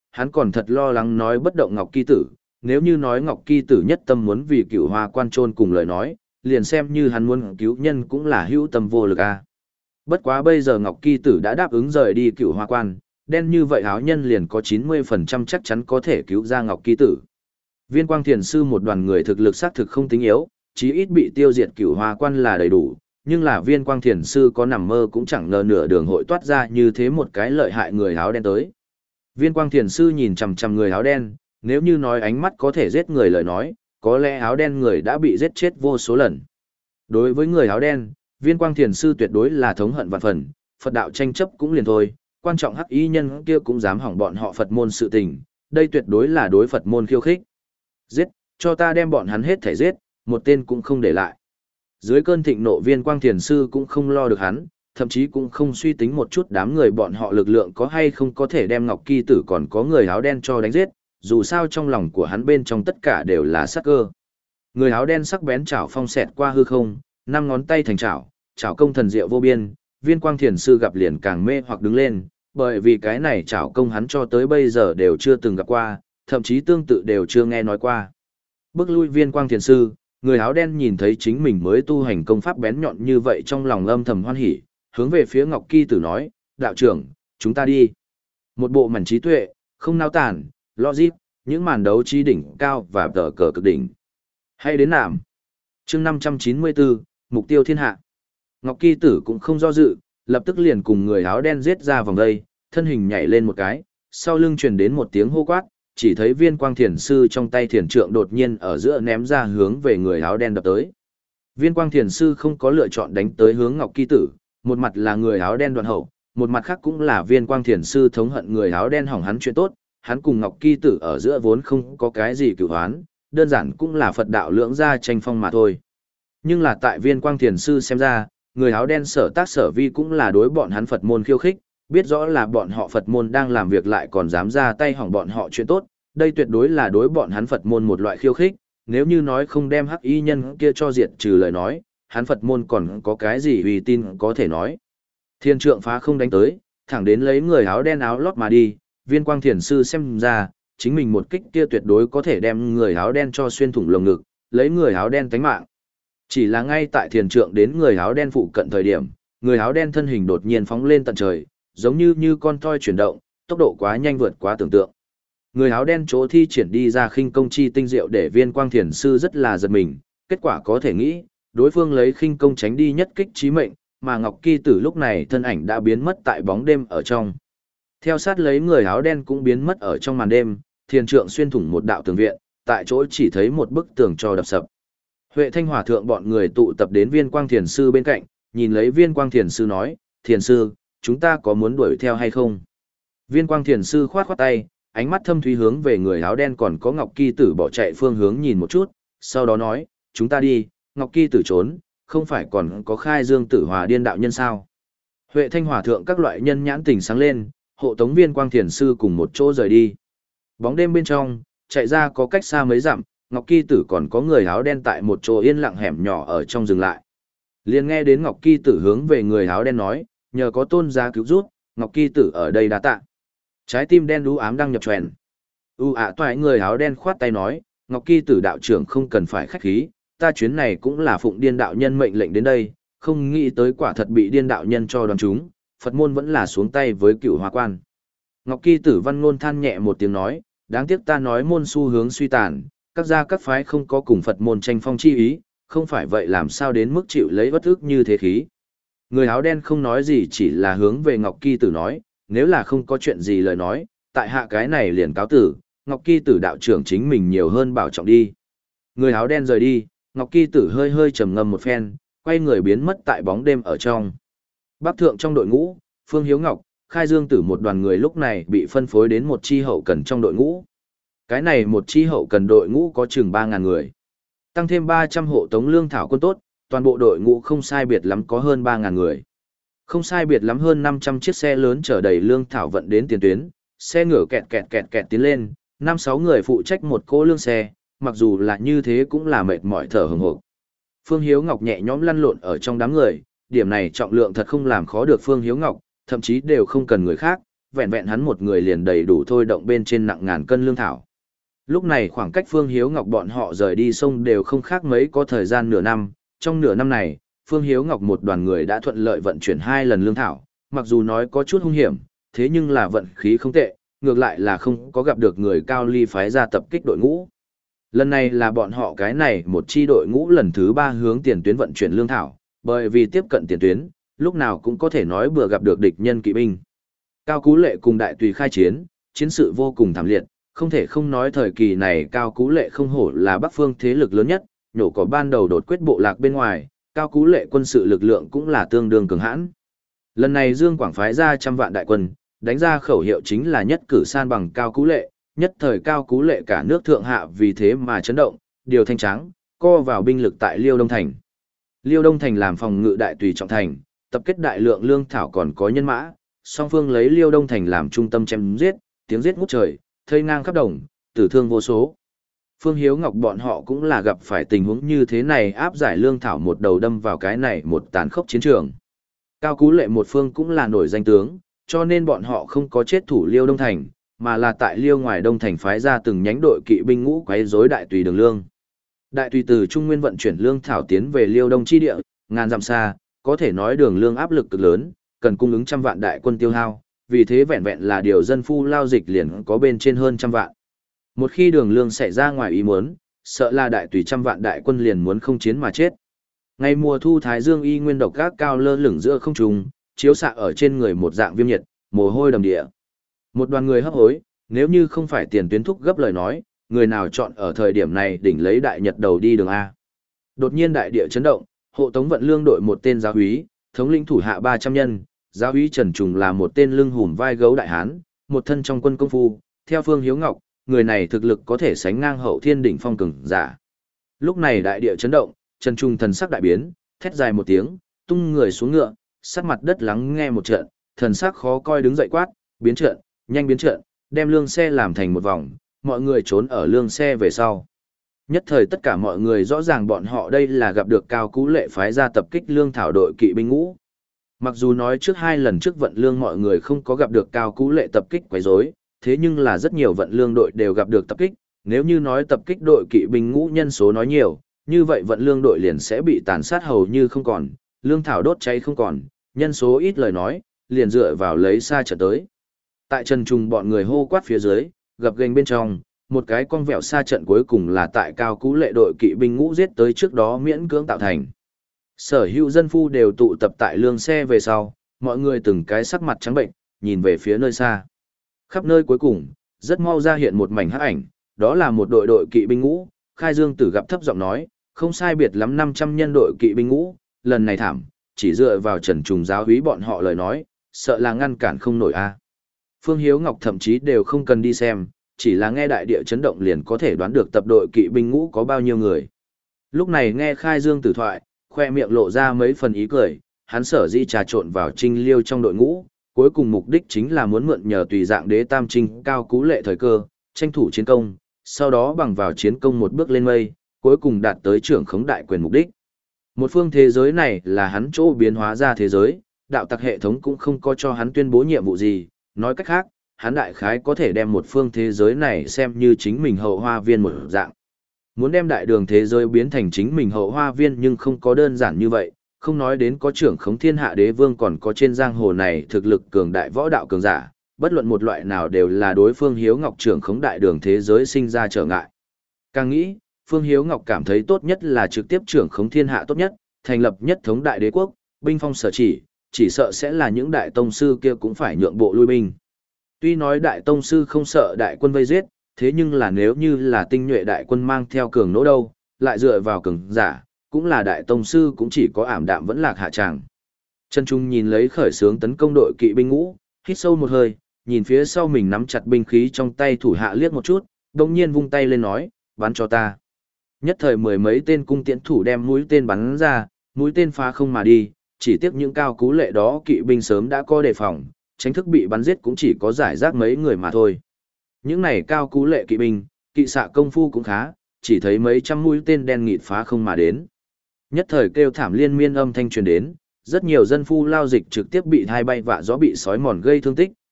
hắn còn thật lo lắng nói bất động Ngọc Kỳ Tử, nếu như nói Ngọc Kỳ Tử nhất tâm muốn vì Cửu Hoa Quan chôn cùng lời nói, liền xem như hắn muốn cứu nhân cũng là hữu tâm vô lực a. Bất quá bây giờ Ngọc Kỳ Tử đã đáp ứng rời đi Cửu Hoa Quan, đen như vậy áo nhân liền có chín mươi phần trăm chắc chắn có thể cứu ra Ngọc Kỳ Tử. Viên Quang Thiền Sư một đoàn người thực lực xác thực không tính yếu, chí ít bị tiêu diệt Cửu Hoa Quan là đầy đủ, nhưng là Viên Quang Thiền Sư có nằm mơ cũng chẳng ngờ nửa đường hội toát ra như thế một cái lợi hại người áo đen tới. Viên Quang Thiền Sư nhìn chằm chằm người áo đen, nếu như nói ánh mắt có thể giết người lời nói, có lẽ áo đen người đã bị giết chết vô số lần. Đối với người áo đen, Viên Quang Thiền Sư tuyệt đối là thống hận vạn phần, Phật đạo tranh chấp cũng liền thôi, quan trọng hắc y nhân kia cũng dám hỏng bọn họ Phật môn sự tình, đây tuyệt đối là đối Phật môn khiêu khích. Giết, cho ta đem bọn hắn hết thể giết, một tên cũng không để lại. Dưới cơn thịnh nộ Viên Quang Thiền Sư cũng không lo được hắn, thậm chí cũng không suy tính một chút đám người bọn họ lực lượng có hay không có thể đem Ngọc Kỳ Tử còn có người áo đen cho đánh giết, dù sao trong lòng của hắn bên trong tất cả đều là sắc cơ. Người áo đen sắc bén chảo phong xẹt qua hư không, năm ngón tay thành chảo, chảo công thần diệu vô biên, Viên Quang Thiền Sư gặp liền càng mê hoặc đứng lên, bởi vì cái này chảo công hắn cho tới bây giờ đều chưa từng gặp qua, thậm chí tương tự đều chưa nghe nói qua. Bước lui Viên Quang Thiền Sư, người áo đen nhìn thấy chính mình mới tu hành công pháp bén nhọn như vậy trong lòng âm thầm hoan hỉ, hướng về phía Ngọc Kỳ Tử nói, đạo trưởng, chúng ta đi. Một bộ mảnh trí tuệ, không nao tản, logic, những màn đấu trí đỉnh cao và tờ cờ cực đỉnh. Hay đến nạm. chương năm trăm chín mươi bốn, mục tiêu thiên hạ. Ngọc Kỳ Tử cũng không do dự, lập tức liền cùng người áo đen giết ra vòng đây, thân hình nhảy lên một cái, sau lưng truyền đến một tiếng hô quát, chỉ thấy Viên Quang Thiền Sư trong tay thiền trượng đột nhiên ở giữa ném ra hướng về người áo đen đập tới. Viên Quang Thiền Sư không có lựa chọn đánh tới hướng Ngọc Kỳ Tử, một mặt là người áo đen đoạn hậu, một mặt khác cũng là Viên Quang Thiền Sư thống hận người áo đen hỏng hắn chuyện tốt, hắn cùng Ngọc Kỳ Tử ở giữa vốn không có cái gì cửu hoán, đơn giản cũng là Phật đạo lưỡng gia tranh phong mà thôi. Nhưng là tại Viên Quang Thiền Sư xem ra, người áo đen sở tác sở vi cũng là đối bọn hắn Phật môn khiêu khích, biết rõ là bọn họ Phật môn đang làm việc lại còn dám ra tay hỏng bọn họ chuyện tốt, đây tuyệt đối là đối bọn hắn Phật môn một loại khiêu khích, nếu như nói không đem hắc y nhân kia cho diệt trừ lời nói, hắn Phật môn còn có cái gì uy tín có thể nói. Thiên trượng phá không đánh tới, thẳng đến lấy người áo đen áo lót mà đi, Viên Quang Thiền Sư xem ra, chính mình một kích kia tuyệt đối có thể đem người áo đen cho xuyên thủng lồng ngực, lấy người áo đen tánh mạng. Chỉ là ngay tại thiền trượng đến người áo đen phụ cận thời điểm, người áo đen thân hình đột nhiên phóng lên tận trời, giống như như con toy chuyển động, tốc độ quá nhanh vượt quá tưởng tượng. Người áo đen chỗ thi triển đi ra khinh công chi tinh diệu để Viên Quang Thiền Sư rất là giật mình, kết quả có thể nghĩ, đối phương lấy khinh công tránh đi nhất kích chí mệnh, mà Ngọc Kỳ Tử lúc này thân ảnh đã biến mất tại bóng đêm ở trong. Theo sát lấy người áo đen cũng biến mất ở trong màn đêm, thiền trượng xuyên thủng một đạo tường viện, tại chỗ chỉ thấy một bức tường cho đập sập. Huệ Thanh Hòa thượng bọn người tụ tập đến Viên Quang Thiền Sư bên cạnh, nhìn lấy Viên Quang Thiền Sư nói, Thiền Sư, chúng ta có muốn đuổi theo hay không? Viên Quang Thiền Sư khoát khoát tay, ánh mắt thâm thúy hướng về người áo đen còn có Ngọc Kỳ Tử bỏ chạy phương hướng nhìn một chút, sau đó nói, chúng ta đi, Ngọc Kỳ Tử trốn, không phải còn có Khai Dương Tử Hòa Điên đạo nhân sao? Huệ Thanh Hòa thượng các loại nhân nhãn tỉnh sáng lên, hộ tống Viên Quang Thiền Sư cùng một chỗ rời đi. Bóng đêm bên trong, chạy ra có cách xa mấy dặm, Ngọc Kỳ Tử còn có người áo đen tại một chỗ yên lặng hẻm nhỏ ở trong dừng lại. Liền nghe đến Ngọc Kỳ Tử hướng về người áo đen nói, nhờ có tôn giá cứu giúp, Ngọc Kỳ Tử ở đây đã tạ. Trái tim đen đú ám đang nhập trèn. U ạ toại người áo đen khoát tay nói, Ngọc Kỳ Tử đạo trưởng không cần phải khách khí, ta chuyến này cũng là phụng điên đạo nhân mệnh lệnh đến đây, không nghĩ tới quả thật bị điên đạo nhân cho đoán chúng, Phật môn vẫn là xuống tay với Cửu Hoa Quan. Ngọc Kỳ Tử văn ngôn than nhẹ một tiếng nói, đáng tiếc ta nói môn xu hướng suy tàn, các gia các phái không có cùng Phật môn tranh phong chi ý, không phải vậy làm sao đến mức chịu lấy bất ức như thế khí. Người áo đen không nói gì chỉ là hướng về Ngọc Kỳ Tử nói, nếu là không có chuyện gì lời nói, tại hạ cái này liền cáo tử, Ngọc Kỳ Tử đạo trưởng chính mình nhiều hơn bảo trọng đi. Người áo đen rời đi, Ngọc Kỳ Tử hơi hơi trầm ngâm một phen, quay người biến mất tại bóng đêm ở trong. Bắc thượng trong đội ngũ, Phương Hiếu Ngọc, Khai Dương Tử một đoàn người lúc này bị phân phối đến một chi hậu cần trong đội ngũ. Cái này một chi hậu cần đội ngũ có chừng ba ngàn người. Tăng thêm ba trăm hộ tống lương thảo quân tốt, toàn bộ đội ngũ không sai biệt lắm có hơn ba ngàn người. Không sai biệt lắm hơn năm trăm chiếc xe lớn chở đầy lương thảo vận đến tiền tuyến, xe ngựa kẹt kẹt kẹt kẹt tiến lên, năm sáu người phụ trách một cỗ lương xe, mặc dù là như thế cũng là mệt mỏi thở hừng hực. Phương Hiếu Ngọc nhẹ nhõm lăn lộn ở trong đám người, điểm này trọng lượng thật không làm khó được Phương Hiếu Ngọc, thậm chí đều không cần người khác, vẹn vẹn hắn một người liền đầy đủ thôi động bên trên nặng ngàn cân lương thảo. Lúc này khoảng cách Phương Hiếu Ngọc bọn họ rời đi sông đều không khác mấy có thời gian nửa năm, trong nửa năm này, Phương Hiếu Ngọc một đoàn người đã thuận lợi vận chuyển hai lần lương thảo, mặc dù nói có chút hung hiểm, thế nhưng là vận khí không tệ, ngược lại là không có gặp được người cao ly phái ra tập kích đội ngũ. Lần này là bọn họ cái này một chi đội ngũ lần thứ ba hướng tiền tuyến vận chuyển lương thảo, bởi vì tiếp cận tiền tuyến, lúc nào cũng có thể nói bừa gặp được địch nhân kỵ binh. Cao Cú Lệ cùng Đại Tùy khai chiến, chiến sự vô cùng thảm liệt, không thể không nói thời kỳ này Cao Cú Lệ không hổ là Bắc phương thế lực lớn nhất, nhổ có ban đầu đột quyết bộ lạc bên ngoài, Cao Cú Lệ quân sự lực lượng cũng là tương đương cường hãn. Lần này Dương Quảng phái ra trăm vạn đại quân, đánh ra khẩu hiệu chính là nhất cử san bằng Cao Cú Lệ, nhất thời Cao Cú Lệ cả nước thượng hạ vì thế mà chấn động, điều thanh trắng, co vào binh lực tại Liêu Đông Thành. Liêu Đông Thành làm phòng ngự Đại Tùy trọng thành, tập kết đại lượng lương thảo còn có nhân mã, song phương lấy Liêu Đông Thành làm trung tâm chém giết, tiếng giết ngút trời, thây ngang khắp đồng, tử thương vô số. Phương Hiếu Ngọc bọn họ cũng là gặp phải tình huống như thế này, áp giải lương thảo một đầu đâm vào cái này một tàn khốc chiến trường. Cao Cú Lệ một phương cũng là nổi danh tướng, cho nên bọn họ không có chết thủ Liêu Đông Thành, mà là tại Liêu ngoài Đông Thành phái ra từng nhánh đội kỵ binh ngũ quấy rối Đại Tùy đường lương. Đại Tùy từ Trung Nguyên vận chuyển lương thảo tiến về Liêu Đông chi địa, ngàn dặm xa, có thể nói đường lương áp lực cực lớn, cần cung ứng trăm vạn đại quân tiêu hao, vì thế vẹn vẹn là điều dân phu lao dịch liền có bên trên hơn trăm vạn. Một khi đường lương xảy ra ngoài ý muốn, sợ là Đại Tùy trăm vạn đại quân liền muốn không chiến mà chết. Ngày mùa thu thái dương y nguyên độc gác cao lơ lửng giữa không trung, chiếu xạ ở trên người một dạng viêm nhiệt, mồ hôi đầm địa. Một đoàn người hấp hối, nếu như không phải tiền tuyến thúc gấp lời nói, người nào chọn ở thời điểm này đỉnh lấy đại nhật đầu đi đường A. Đột nhiên đại địa chấn động, hộ tống vận lương đội một tên giáo úy, thống lĩnh thủ hạ ba trăm nhân, giáo úy Trần Trùng là một tên lưng hùm vai gấu đại hán, một thân trong quân công phu, theo Phương Hiếu Ngọc, người này thực lực có thể sánh ngang hậu thiên đỉnh phong cường giả. Lúc này đại địa chấn động, Trần Trùng thần sắc đại biến, thét dài một tiếng, tung người xuống ngựa, sát mặt đất lắng nghe một trận, thần sắc khó coi đứng dậy quát, biến trận, nhanh biến trận, đem lương xe làm thành một vòng, mọi người trốn ở lương xe về sau. Nhất thời tất cả mọi người rõ ràng bọn họ đây là gặp được Cao Cú Lệ phái ra tập kích lương thảo đội kỵ binh ngũ. Mặc dù nói trước hai lần trước vận lương mọi người không có gặp được Cao Cú Lệ tập kích quấy rối, thế nhưng là rất nhiều vận lương đội đều gặp được tập kích, nếu như nói tập kích đội kỵ binh ngũ nhân số nói nhiều, như vậy vận lương đội liền sẽ bị tàn sát hầu như không còn, lương thảo đốt cháy không còn, nhân số ít lời nói, liền dựa vào lấy xa trở tới. Tại Trần Trung bọn người hô quát phía dưới, gập ghềnh bên trong, một cái con vẹo xa trận cuối cùng là tại Cao Cú Lệ đội kỵ binh ngũ giết tới trước đó miễn cưỡng tạo thành. Sở hữu dân phu đều tụ tập tại lương xe về sau, mọi người từng cái sắc mặt trắng bệnh, nhìn về phía nơi xa. Khắp nơi cuối cùng, rất mau ra hiện một mảnh hắc ảnh, đó là một đội đội kỵ binh ngũ, Khai Dương Tử gặp thấp giọng nói, không sai biệt lắm năm trăm nhân đội kỵ binh ngũ, lần này thảm, chỉ dựa vào Trần Trùng giáo úy bọn họ lời nói, sợ là ngăn cản không nổi a. Phương Hiếu Ngọc thậm chí đều không cần đi xem, chỉ là nghe đại địa chấn động liền có thể đoán được tập đội kỵ binh ngũ có bao nhiêu người. Lúc này nghe Khai Dương Tử thoại, khoe miệng lộ ra mấy phần ý cười, hắn sở dĩ trà trộn vào Trinh Liêu trong đội ngũ, cuối cùng mục đích chính là muốn mượn nhờ tùy dạng đế tam trinh Cao Cú Lệ thời cơ, tranh thủ chiến công, sau đó bằng vào chiến công một bước lên mây, cuối cùng đạt tới trưởng khống đại quyền mục đích. Một phương thế giới này là hắn chỗ biến hóa ra thế giới, đạo tặc hệ thống cũng không có cho hắn tuyên bố nhiệm vụ gì, nói cách khác, hắn đại khái có thể đem một phương thế giới này xem như chính mình hậu hoa viên một dạng. Muốn đem đại đường thế giới biến thành chính mình hậu hoa viên nhưng không có đơn giản như vậy, không nói đến có trưởng khống thiên hạ đế vương còn có trên giang hồ này thực lực cường đại võ đạo cường giả, bất luận một loại nào đều là đối phương Hiếu Ngọc trưởng khống đại đường thế giới sinh ra trở ngại. Càng nghĩ, Phương Hiếu Ngọc cảm thấy tốt nhất là trực tiếp trưởng khống thiên hạ tốt nhất, thành lập nhất thống đại đế quốc, binh phong sở chỉ, chỉ sợ sẽ là những đại tông sư kia cũng phải nhượng bộ lui binh. Tuy nói đại tông sư không sợ đại quân vây giết, thế nhưng là nếu như là tinh nhuệ đại quân mang theo cường nỗ đâu, lại dựa vào cường giả, cũng là đại tông sư cũng chỉ có ảm đạm vẫn lạc hạ tràng. Trần Trung nhìn lấy khởi xướng tấn công đội kỵ binh ngũ, hít sâu một hơi, nhìn phía sau mình nắm chặt binh khí trong tay thủ hạ liếc một chút, đồng nhiên vung tay lên nói, bắn cho ta. Nhất thời mười mấy tên cung tiễn thủ đem mũi tên bắn ra, mũi tên phá không mà đi, chỉ tiếc những Cao Cú Lệ đó kỵ binh sớm đã có đề phòng, tránh thức bị bắn giết cũng chỉ có giải rác mấy người mà thôi. Những này Cao Cú Lệ kỵ binh, kỵ xạ công phu cũng khá, chỉ thấy mấy trăm mũi tên đen nghịt phá không mà đến. Nhất thời kêu thảm liên miên âm thanh truyền đến, rất nhiều dân phu lao dịch trực tiếp bị hai bay vạ gió bị sói mòn gây thương tích,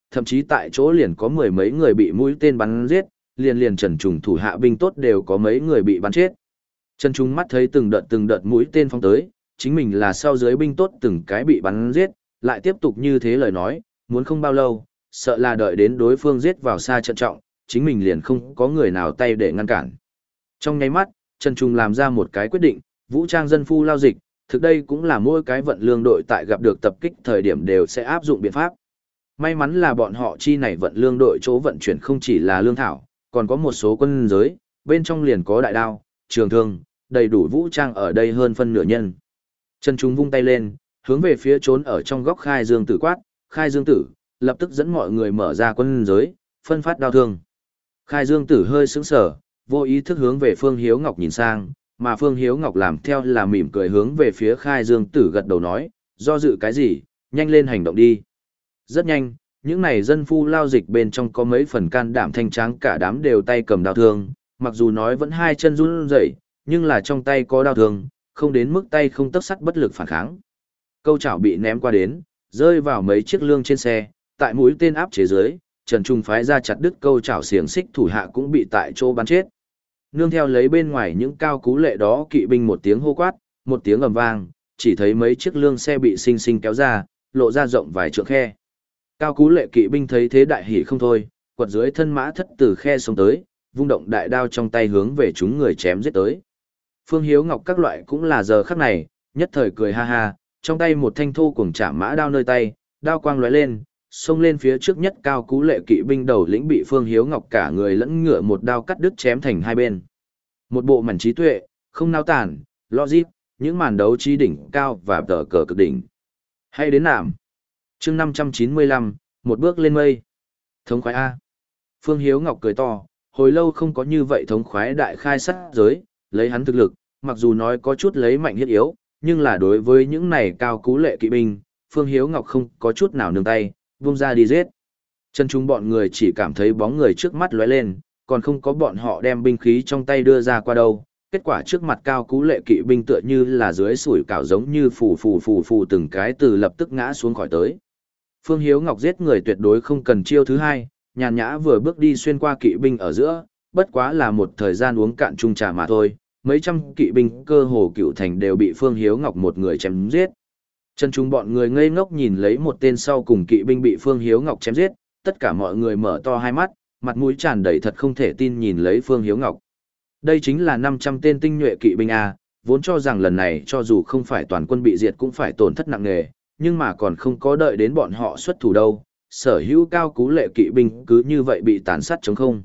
thậm chí tại chỗ liền có mười mấy người bị mũi tên bắn giết, liền liền Trần Trùng thủ hạ binh tốt đều có mấy người bị bắn chết. Trần Trung mắt thấy từng đợt từng đợt mũi tên phóng tới, chính mình là sau dưới binh tốt từng cái bị bắn giết, lại tiếp tục như thế lời nói, muốn không bao lâu, sợ là đợi đến đối phương giết vào xa trận trọng, chính mình liền không có người nào tay để ngăn cản. Trong nháy mắt, Trần Trung làm ra một cái quyết định, vũ trang dân phu lao dịch, thực đây cũng là mỗi cái vận lương đội tại gặp được tập kích thời điểm đều sẽ áp dụng biện pháp. May mắn là bọn họ chi này vận lương đội chỗ vận chuyển không chỉ là lương thảo, còn có một số quân giới, bên trong liền có đại đao, trường thương, đầy đủ vũ trang ở đây hơn phân nửa nhân. Trần Trung vung tay lên, hướng về phía trốn ở trong góc Khai Dương Tử quát, Khai Dương Tử, lập tức dẫn mọi người mở ra quân giới, phân phát đao thương. Khai Dương Tử hơi sững sờ, vô ý thức hướng về Phương Hiếu Ngọc nhìn sang, mà Phương Hiếu Ngọc làm theo là mỉm cười hướng về phía Khai Dương Tử gật đầu nói, do dự cái gì, nhanh lên hành động đi. Rất nhanh, những này dân phu lao dịch bên trong có mấy phần can đảm thanh tráng cả đám đều tay cầm đao thương, mặc dù nói vẫn hai chân run rẩy, nhưng là trong tay có đao thương, không đến mức tay không tấc sắt bất lực phản kháng. Câu chảo bị ném qua đến, rơi vào mấy chiếc lương trên xe, tại mũi tên áp chế dưới, Trần Trung phái ra chặt đứt câu chảo xiềng xích thủ hạ cũng bị tại chỗ bắn chết. Nương theo lấy bên ngoài những cao cú lệ đó kỵ binh một tiếng hô quát, một tiếng ầm vang, chỉ thấy mấy chiếc lương xe bị xinh xinh kéo ra, lộ ra rộng vài trượng khe. Cao cú lệ kỵ binh thấy thế đại hỉ không thôi, quật dưới thân mã thất từ khe xuống tới, vung động đại đao trong tay hướng về chúng người chém giết tới. Phương Hiếu Ngọc các loại cũng là giờ khắc này, nhất thời cười ha ha, trong tay một thanh thô cuồng chạm mã đao nơi tay, đao quang lóe lên, xông lên phía trước nhất cao cú lệ kỵ binh đầu lĩnh bị Phương Hiếu Ngọc cả người lẫn ngựa một đao cắt đứt chém thành hai bên. Một bộ mảnh trí tuệ, không nao tản, logic, những màn đấu trí đỉnh cao và tờ cờ cực đỉnh. Hay đến nạm. Chương năm trăm chín mươi lăm, một bước lên mây. Thống khoái A. Phương Hiếu Ngọc cười to, hồi lâu không có như vậy thống khoái đại khai sát giới, lấy hắn thực lực, mặc dù nói có chút lấy mạnh hiết yếu, nhưng là đối với những này cao cú lệ kỵ binh, Phương Hiếu Ngọc không có chút nào nương tay, vung ra đi giết. Chân chúng bọn người chỉ cảm thấy bóng người trước mắt lóe lên, còn không có bọn họ đem binh khí trong tay đưa ra qua đâu. Kết quả trước mặt cao cú lệ kỵ binh tựa như là dưới sủi cảo giống như phù phù phù phù từng cái từ lập tức ngã xuống khỏi tới. Phương Hiếu Ngọc giết người tuyệt đối không cần chiêu thứ hai, nhàn nhã vừa bước đi xuyên qua kỵ binh ở giữa, bất quá là một thời gian uống cạn chung trà mà thôi, mấy trăm kỵ binh cơ hồ cựu thành đều bị Phương Hiếu Ngọc một người chém giết. Chân chúng bọn người ngây ngốc nhìn lấy một tên sau cùng kỵ binh bị Phương Hiếu Ngọc chém giết, tất cả mọi người mở to hai mắt, mặt mũi tràn đầy thật không thể tin nhìn lấy Phương Hiếu Ngọc. Đây chính là năm trăm tên tinh nhuệ kỵ binh A, vốn cho rằng lần này cho dù không phải toàn quân bị diệt cũng phải tổn thất nặng nề, nhưng mà còn không có đợi đến bọn họ xuất thủ đâu, sở hữu cao cú lệ kỵ binh cứ như vậy bị tàn sát trống không.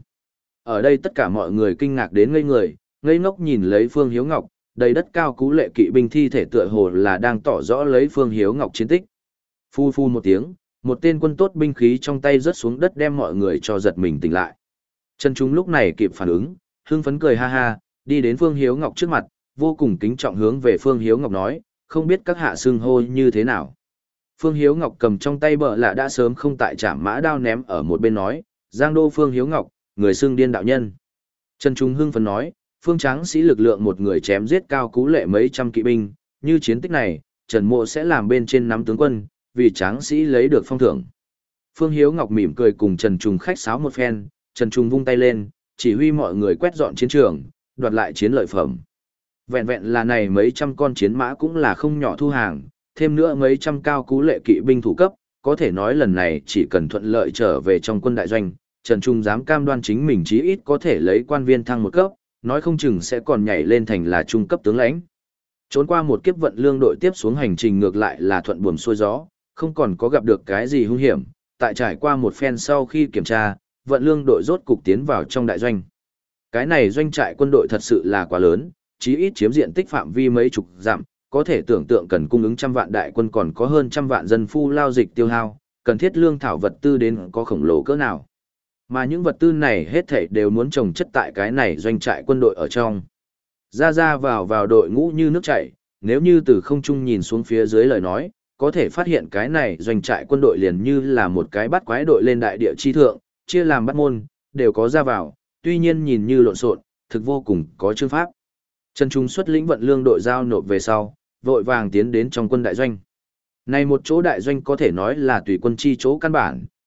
Ở đây tất cả mọi người kinh ngạc đến ngây người, ngây ngốc nhìn lấy Phương Hiếu Ngọc, đầy đất cao cú lệ kỵ binh thi thể tựa hồ là đang tỏ rõ lấy Phương Hiếu Ngọc chiến tích. Phu phu một tiếng, một tên quân tốt binh khí trong tay rớt xuống đất đem mọi người cho giật mình tỉnh lại. Trần chúng lúc này kịp phản ứng, hưng phấn cười ha ha, đi đến Phương Hiếu Ngọc trước mặt, vô cùng kính trọng hướng về Phương Hiếu Ngọc nói, không biết các hạ xưng hô như thế nào. Phương Hiếu Ngọc cầm trong tay bợ lạ đã sớm không tại chạm mã đao ném ở một bên nói, Giang Đô Phương Hiếu Ngọc, người xưng điên đạo nhân. Trần Trung hưng phấn nói, Phương Tráng sĩ lực lượng một người chém giết cao cú lệ mấy trăm kỵ binh, như chiến tích này, Trần Mộ sẽ làm bên trên nắm tướng quân, vì Tráng sĩ lấy được phong thưởng. Phương Hiếu Ngọc mỉm cười cùng Trần Trung khách sáo một phen, Trần Trung vung tay lên, chỉ huy mọi người quét dọn chiến trường, đoạt lại chiến lợi phẩm. Vẹn vẹn là này mấy trăm con chiến mã cũng là không nhỏ thu hàng, thêm nữa mấy trăm cao cú lệ kỵ binh thủ cấp, có thể nói lần này chỉ cần thuận lợi trở về trong quân đại doanh, Trần Trung dám cam đoan chính mình chí ít có thể lấy quan viên thăng một cấp, nói không chừng sẽ còn nhảy lên thành là trung cấp tướng lãnh. Trốn qua một kiếp vận lương đội tiếp xuống hành trình ngược lại là thuận buồm xuôi gió, không còn có gặp được cái gì hung hiểm, tại trải qua một phen sau khi kiểm tra, vận lương đội rốt cục tiến vào trong đại doanh. Cái này doanh trại quân đội thật sự là quá lớn, chí ít chiếm diện tích phạm vi mấy chục dặm, có thể tưởng tượng cần cung ứng trăm vạn đại quân còn có hơn trăm vạn dân phu lao dịch tiêu hao, cần thiết lương thảo vật tư đến có khổng lồ cỡ nào. Mà những vật tư này hết thảy đều muốn trồng chất tại cái này doanh trại quân đội ở trong. Ra ra vào vào đội ngũ như nước chảy, nếu như từ không trung nhìn xuống phía dưới lời nói, có thể phát hiện cái này doanh trại quân đội liền như là một cái bắt quái đội lên đại địa chi thượng, chia làm bắt môn, đều có ra vào, tuy nhiên nhìn như lộn xộn, thực vô cùng có chương pháp. Trần Trung xuất lĩnh vận lương đội giao nộp về sau, vội vàng tiến đến trong quân đại doanh. Này một chỗ đại doanh có thể nói là tùy quân chi chỗ căn bản,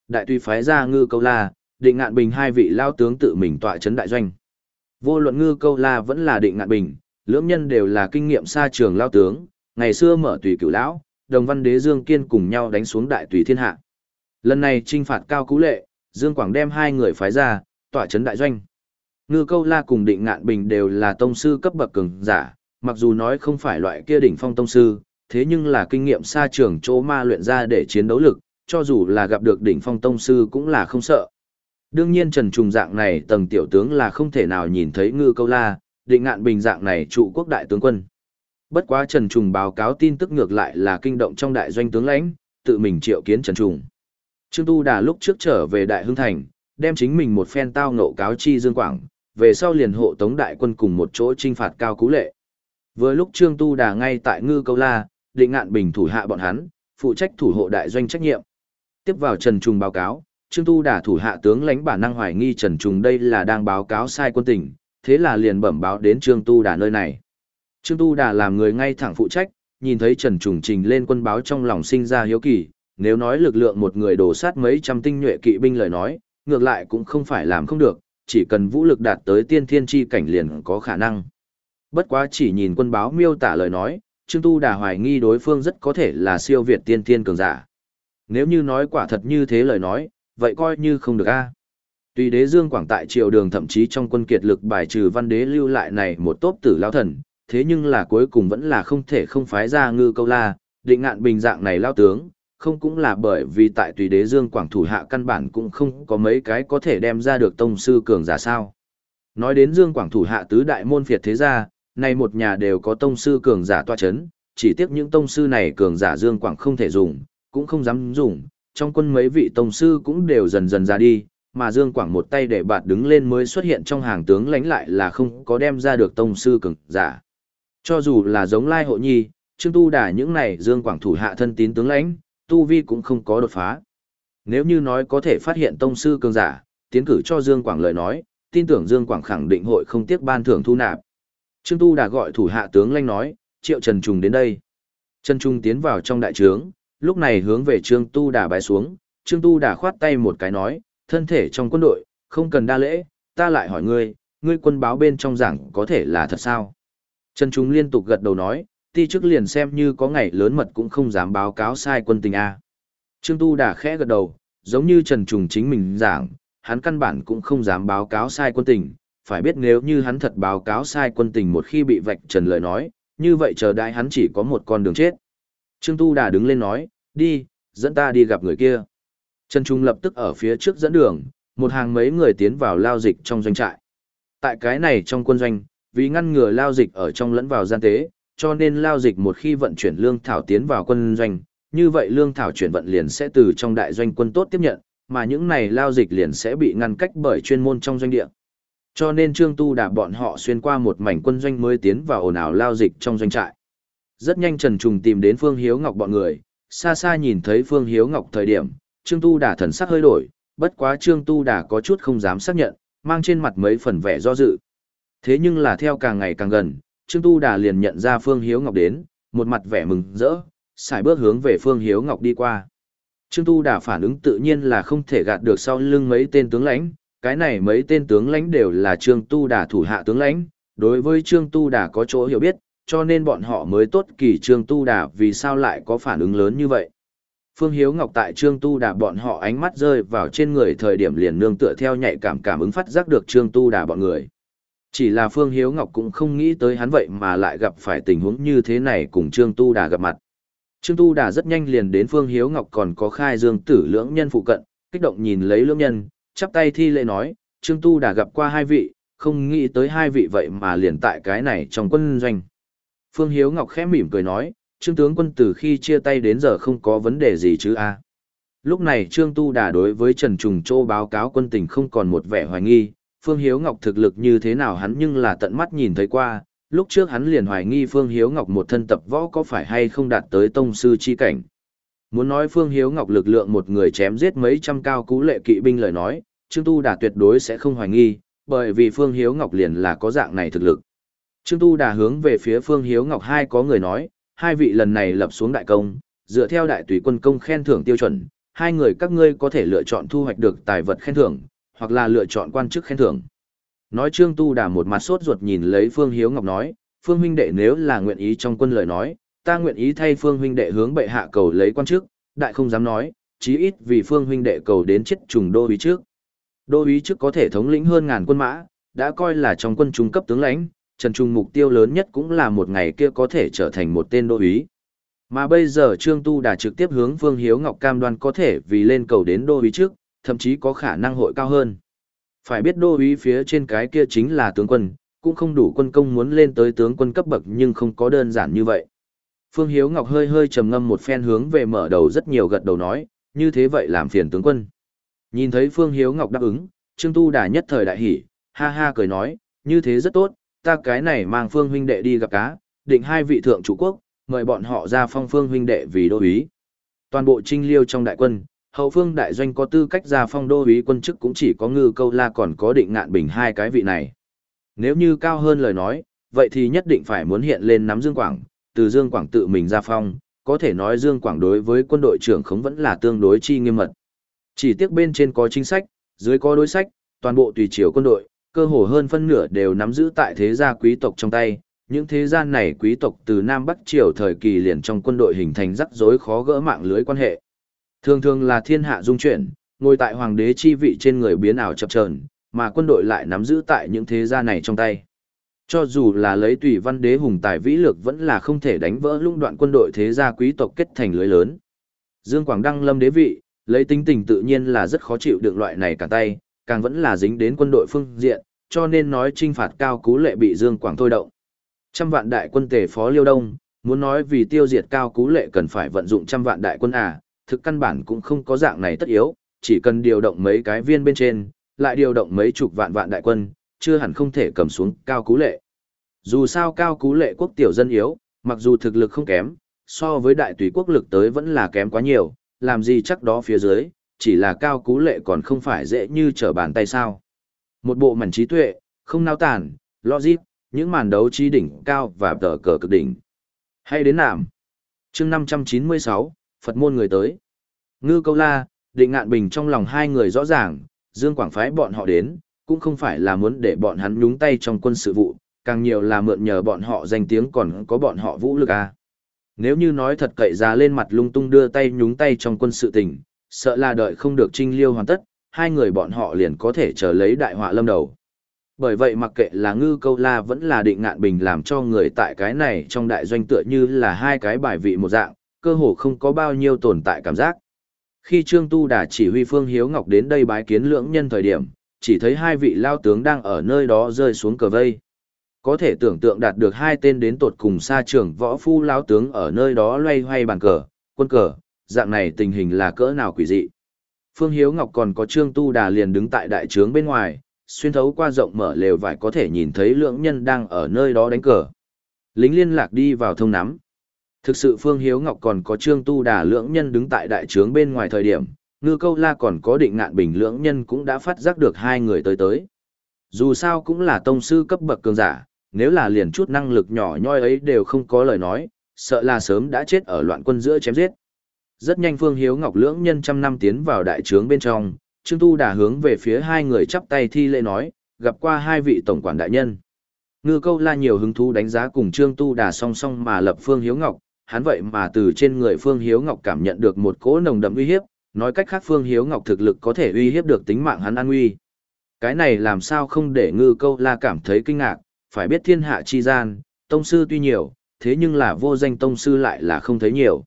đại tùy phái ra Ngư Câu La, Định Ngạn Bình hai vị lao tướng tự mình tọa trấn đại doanh. Vô luận Ngư Câu La vẫn là Định Ngạn Bình, lưỡng nhân đều là kinh nghiệm xa trường lao tướng, ngày xưa mở tùy cửu lão, đồng văn đế Dương Kiên cùng nhau đánh xuống đại tùy thiên hạ. Lần này trinh phạt Cao Cú Lệ, Dương Quảng đem hai người phái ra, tọa trấn đại doanh. Ngư Câu La cùng Định Ngạn Bình đều là tông sư cấp bậc cường giả, mặc dù nói không phải loại kia đỉnh phong tông sư, thế nhưng là kinh nghiệm xa trường chỗ ma luyện ra để chiến đấu lực, cho dù là gặp được đỉnh phong tông sư cũng là không sợ. Đương nhiên Trần Trùng dạng này tầng tiểu tướng là không thể nào nhìn thấy Ngư Câu La, Định Ngạn Bình dạng này trụ quốc đại tướng quân. Bất quá Trần Trùng báo cáo tin tức ngược lại là kinh động trong đại doanh tướng lãnh, tự mình triệu kiến Trần Trùng. Trương Tu Đà lúc trước trở về Đại Hưng Thành, đem chính mình một phen tao ngộ cáo chi Dương Quảng, về sau liền hộ tống đại quân cùng một chỗ trinh phạt Cao Cú Lệ. Vừa lúc Trương Tu Đà ngay tại Ngư Câu La, Định Ngạn Bình thủ hạ bọn hắn, phụ trách thủ hộ đại doanh trách nhiệm. Tiếp vào Trần Trùng báo cáo, Trương Tu Đà thủ hạ tướng lãnh bản năng hoài nghi Trần Trùng đây là đang báo cáo sai quân tình, thế là liền bẩm báo đến Trương Tu Đà nơi này. Trương Tu Đà làm người ngay thẳng phụ trách, nhìn thấy Trần Trùng trình lên quân báo trong lòng sinh ra hiếu kỳ, nếu nói lực lượng một người đổ sát mấy trăm tinh nhuệ kỵ binh lời nói, ngược lại cũng không phải làm không được, chỉ cần vũ lực đạt tới tiên thiên chi cảnh liền có khả năng. Bất quá chỉ nhìn quân báo miêu tả lời nói, Trương Tu Đà hoài nghi đối phương rất có thể là siêu việt tiên thiên cường giả. Nếu như nói quả thật như thế lời nói, vậy coi như không được a. Tùy đế Dương Quảng tại triều đường thậm chí trong quân kiệt lực bài trừ văn đế lưu lại này một tốp tử lao thần, thế nhưng là cuối cùng vẫn là không thể không phái ra Ngư Câu La, Định Ngạn Bình dạng này lao tướng, không cũng là bởi vì tại tùy đế Dương Quảng thủ hạ căn bản cũng không có mấy cái có thể đem ra được tông sư cường giả sao. Nói đến Dương Quảng thủ hạ tứ đại môn phiệt thế gia, nay một nhà đều có tông sư cường giả tọa chấn, chỉ tiếc những tông sư này cường giả Dương Quảng không thể dùng, cũng không dám dùng, trong quân mấy vị tông sư cũng đều dần dần ra đi, mà Dương Quảng một tay để bạt đứng lên mới xuất hiện trong hàng tướng lãnh lại là không có đem ra được tông sư cường giả. Cho dù là giống Lai Hộ Nhi, Trương Tu Đà những này Dương Quảng thủ hạ thân tín tướng lãnh, tu vi cũng không có đột phá. Nếu như nói có thể phát hiện tông sư cường giả, tiến cử cho Dương Quảng lời nói, tin tưởng Dương Quảng khẳng định hội không tiếc ban thưởng thu nạp. Trương Tu Đà gọi thủ hạ tướng lãnh nói, triệu Trần Trùng đến đây. Trần Trung tiến vào trong đại trướng, lúc này hướng về Trương Tu Đà bái xuống, Trương Tu Đà khoát tay một cái nói, thân thể trong quân đội, không cần đa lễ, ta lại hỏi ngươi, ngươi quân báo bên trong giảng có thể là thật sao? Trần Trung liên tục gật đầu nói, ti chức liền xem như có ngày lớn mật cũng không dám báo cáo sai quân tình a. Trương Tu Đà khẽ gật đầu, giống như Trần Trùng chính mình giảng, hắn căn bản cũng không dám báo cáo sai quân tình, phải biết nếu như hắn thật báo cáo sai quân tình một khi bị vạch trần lời nói, như vậy chờ đại hắn chỉ có một con đường chết. Trương Tu Đà đứng lên nói, đi, dẫn ta đi gặp người kia. Trần Trung lập tức ở phía trước dẫn đường, một hàng mấy người tiến vào lao dịch trong doanh trại. Tại cái này trong quân doanh, vì ngăn ngừa lao dịch ở trong lẫn vào gian tế, cho nên lao dịch một khi vận chuyển lương thảo tiến vào quân doanh, như vậy lương thảo chuyển vận liền sẽ từ trong đại doanh quân tốt tiếp nhận, mà những này lao dịch liền sẽ bị ngăn cách bởi chuyên môn trong doanh địa. Cho nên Trương Tu Đà bọn họ xuyên qua một mảnh quân doanh mới tiến vào ồn ào lao dịch trong doanh trại. Rất nhanh Trần Trùng tìm đến Phương Hiếu Ngọc bọn người, xa xa nhìn thấy Phương Hiếu Ngọc thời điểm, Trương Tu Đà thần sắc hơi đổi, bất quá Trương Tu Đà có chút không dám xác nhận, mang trên mặt mấy phần vẻ do dự. Thế nhưng là theo càng ngày càng gần, Trương Tu Đà liền nhận ra Phương Hiếu Ngọc đến, một mặt vẻ mừng rỡ, xài bước hướng về Phương Hiếu Ngọc đi qua. Trương Tu Đà phản ứng tự nhiên là không thể gạt được sau lưng mấy tên tướng lãnh, cái này mấy tên tướng lãnh đều là Trương Tu Đà thủ hạ tướng lãnh, đối với Trương Tu Đà có chỗ hiểu biết, cho nên bọn họ mới tốt kỳ Trương Tu Đà vì sao lại có phản ứng lớn như vậy. Phương Hiếu Ngọc tại Trương Tu Đà bọn họ ánh mắt rơi vào trên người thời điểm liền nương tựa theo nhạy cảm cảm ứng phát giác được Trương Tu Đà bọn người. Chỉ là Phương Hiếu Ngọc cũng không nghĩ tới hắn vậy mà lại gặp phải tình huống như thế này cùng Trương Tu Đà gặp mặt. Trương Tu Đà rất nhanh liền đến Phương Hiếu Ngọc còn có Khai Dương Tử lưỡng nhân phụ cận, kích động nhìn lấy lưỡng nhân, chắp tay thi lễ nói, Trương Tu Đà gặp qua hai vị, không nghĩ tới hai vị vậy mà liền tại cái này trong quân doanh. Phương Hiếu Ngọc khẽ mỉm cười nói, Trương tướng quân từ khi chia tay đến giờ không có vấn đề gì chứ a? Lúc này Trương Tu Đà đối với Trần Trùng Châu báo cáo quân tình không còn một vẻ hoài nghi, Phương Hiếu Ngọc thực lực như thế nào hắn nhưng là tận mắt nhìn thấy qua, lúc trước hắn liền hoài nghi Phương Hiếu Ngọc một thân tập võ có phải hay không đạt tới tông sư chi cảnh. Muốn nói Phương Hiếu Ngọc lực lượng một người chém giết mấy trăm cao cú lệ kỵ binh lời nói, Trương Tu Đà tuyệt đối sẽ không hoài nghi, bởi vì Phương Hiếu Ngọc liền là có dạng này thực lực. Trương Tu Đà hướng về phía Phương Hiếu Ngọc hai có người nói, hai vị lần này lập xuống đại công, dựa theo đại tùy quân công khen thưởng tiêu chuẩn, hai người các ngươi có thể lựa chọn thu hoạch được tài vật khen thưởng, hoặc là lựa chọn quan chức khen thưởng. Nói Trương Tu Đà một mặt sốt ruột nhìn lấy Phương Hiếu Ngọc nói, Phương huynh đệ nếu là nguyện ý trong quân lời nói, ta nguyện ý thay Phương huynh đệ hướng bệ hạ cầu lấy quan chức, đại không dám nói, chí ít vì Phương huynh đệ cầu đến chết trùng đô úy trước. Đô úy trước có thể thống lĩnh hơn ngàn quân mã, đã coi là trong quân trung cấp tướng lãnh, Trần Trung mục tiêu lớn nhất cũng là một ngày kia có thể trở thành một tên đô úy. Mà bây giờ Trương Tu Đà trực tiếp hướng Phương Hiếu Ngọc cam đoan có thể vì lên cầu đến đô úy trước, thậm chí có khả năng hội cao hơn. Phải biết đô úy phía trên cái kia chính là tướng quân, cũng không đủ quân công muốn lên tới tướng quân cấp bậc nhưng không có đơn giản như vậy. Phương Hiếu Ngọc hơi hơi trầm ngâm một phen hướng về mở đầu rất nhiều gật đầu nói, như thế vậy làm phiền tướng quân. Nhìn thấy Phương Hiếu Ngọc đáp ứng, Trương Tu Đà nhất thời đại hỉ, ha ha cười nói, như thế rất tốt, ta cái này mang Phương huynh đệ đi gặp cá, định hai vị thượng chủ quốc, mời bọn họ ra phong Phương huynh đệ vì đô úy. Toàn bộ Trinh Liêu trong đại quân, hậu phương đại doanh có tư cách ra phong đô úy quân chức cũng chỉ có Ngư Câu La còn có Định Ngạn Bình hai cái vị này. Nếu như cao hơn lời nói, vậy thì nhất định phải muốn hiện lên nắm Dương Quảng, từ Dương Quảng tự mình ra phong, có thể nói Dương Quảng đối với quân đội trưởng khống vẫn là tương đối chi nghiêm mật. Chỉ tiếc bên trên có chính sách, dưới có đối sách, toàn bộ tùy triều quân đội, cơ hồ hơn phân nửa đều nắm giữ tại thế gia quý tộc trong tay. Những thế gian này quý tộc từ Nam Bắc triều thời kỳ liền trong quân đội hình thành rắc rối khó gỡ mạng lưới quan hệ. Thường thường là thiên hạ dung chuyển, ngồi tại hoàng đế chi vị trên người biến ảo chập chờn, mà quân đội lại nắm giữ tại những thế gia này trong tay. Cho dù là lấy tùy văn đế hùng tài vĩ lực vẫn là không thể đánh vỡ lũng đoạn quân đội thế gia quý tộc kết thành lưới lớn. Dương Quảng đăng lâm đế vị, lấy tính tình tự nhiên là rất khó chịu đựng loại này cả tay, càng vẫn là dính đến quân đội phương diện, cho nên nói trinh phạt Cao Cú Lệ bị Dương Quảng thôi động. Trăm vạn đại quân tề phó Liêu Đông, muốn nói vì tiêu diệt Cao Cú Lệ cần phải vận dụng trăm vạn đại quân à, thực căn bản cũng không có dạng này tất yếu, chỉ cần điều động mấy cái viên bên trên, lại điều động mấy chục vạn vạn đại quân, chưa hẳn không thể cầm xuống Cao Cú Lệ. Dù sao Cao Cú Lệ quốc tiểu dân yếu, mặc dù thực lực không kém, so với đại tùy quốc lực tới vẫn là kém quá nhiều, làm gì chắc đó phía dưới, chỉ là Cao Cú Lệ còn không phải dễ như trở bàn tay sao. Một bộ mảnh trí tuệ, không nao tản, logic, những màn đấu trí đỉnh cao và tờ cờ cực đỉnh. Hay đến nạm. chương năm trăm chín mươi sáu, Phật môn người tới. Ngư Câu La, Định Ngạn Bình trong lòng hai người rõ ràng, Dương Quảng phái bọn họ đến, cũng không phải là muốn để bọn hắn nhúng tay trong quân sự vụ, càng nhiều là mượn nhờ bọn họ danh tiếng còn có bọn họ vũ lực à. Nếu như nói thật cậy ra lên mặt lung tung đưa tay nhúng tay trong quân sự tình, sợ là đợi không được Trinh Liêu hoàn tất, hai người bọn họ liền có thể chờ lấy đại họa lâm đầu. Bởi vậy mặc kệ là Ngư Câu La vẫn là Định Ngạn Bình làm cho người tại cái này trong đại doanh tựa như là hai cái bài vị một dạng, cơ hồ không có bao nhiêu tồn tại cảm giác. Khi Trương Tu Đà chỉ huy Phương Hiếu Ngọc đến đây bái kiến lưỡng nhân thời điểm, chỉ thấy hai vị lao tướng đang ở nơi đó rơi xuống cờ vây. Có thể tưởng tượng đạt được hai tên đến tột cùng xa trường võ phu lao tướng ở nơi đó loay hoay bàn cờ, quân cờ, dạng này tình hình là cỡ nào quỷ dị. Phương Hiếu Ngọc còn có Trương Tu Đà liền đứng tại đại trướng bên ngoài, xuyên thấu qua rộng mở lều vải có thể nhìn thấy lưỡng nhân đang ở nơi đó đánh cờ. Lính liên lạc đi vào thông nắm. Thực sự Phương Hiếu Ngọc còn có Trương Tu Đà lưỡng nhân đứng tại đại trướng bên ngoài thời điểm, Ngư Câu La còn có Định Ngạn Bình lưỡng nhân cũng đã phát giác được hai người tới tới. Dù sao cũng là tông sư cấp bậc cường giả, nếu là liền chút năng lực nhỏ nhoi ấy đều không có lời nói, sợ là sớm đã chết ở loạn quân giữa chém giết. Rất nhanh Phương Hiếu Ngọc lưỡng nhân trăm năm tiến vào đại trướng bên trong, Trương Tu Đà hướng về phía hai người chắp tay thi lễ nói, gặp qua hai vị tổng quản đại nhân. Ngư Câu La nhiều hứng thú đánh giá cùng Trương Tu Đà song song mà lập Phương Hiếu Ngọc, hắn vậy mà từ trên người Phương Hiếu Ngọc cảm nhận được một cỗ nồng đậm uy hiếp, nói cách khác Phương Hiếu Ngọc thực lực có thể uy hiếp được tính mạng hắn an nguy. Cái này làm sao không để Ngư Câu La cảm thấy kinh ngạc, phải biết thiên hạ chi gian, tông sư tuy nhiều, thế nhưng là vô danh tông sư lại là không thấy nhiều.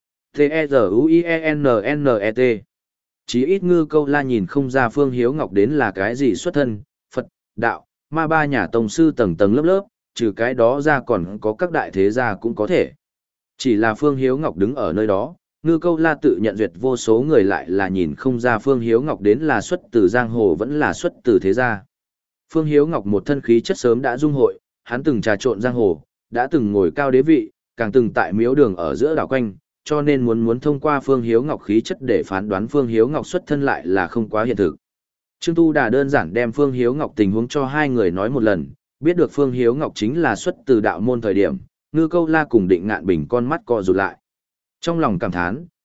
T-E-Z-U-I-E-N-N-E-T Chí ít Ngư Câu La nhìn không ra Phương Hiếu Ngọc đến là cái gì xuất thân, Phật, Đạo, ma ba nhà tông sư tầng tầng lớp lớp, trừ cái đó ra còn có các đại thế gia cũng có thể. Chỉ là Phương Hiếu Ngọc đứng ở nơi đó, Ngư Câu La tự nhận duyệt vô số người lại là nhìn không ra Phương Hiếu Ngọc đến là xuất từ giang hồ vẫn là xuất từ thế gia. Phương Hiếu Ngọc một thân khí chất sớm đã dung hội, hắn từng trà trộn giang hồ, đã từng ngồi cao đế vị, càng từng tại miếu đường ở giữa đảo quanh, cho nên muốn muốn thông qua Phương Hiếu Ngọc khí chất để phán đoán Phương Hiếu Ngọc xuất thân lại là không quá hiện thực. Trương Tu Đà đơn giản đem Phương Hiếu Ngọc tình huống cho hai người nói một lần, biết được Phương Hiếu Ngọc chính là xuất từ đạo môn thời điểm, Ngư Câu La cùng Định Ngạn Bình con mắt co rụt lại. Trong lòng cảm thán,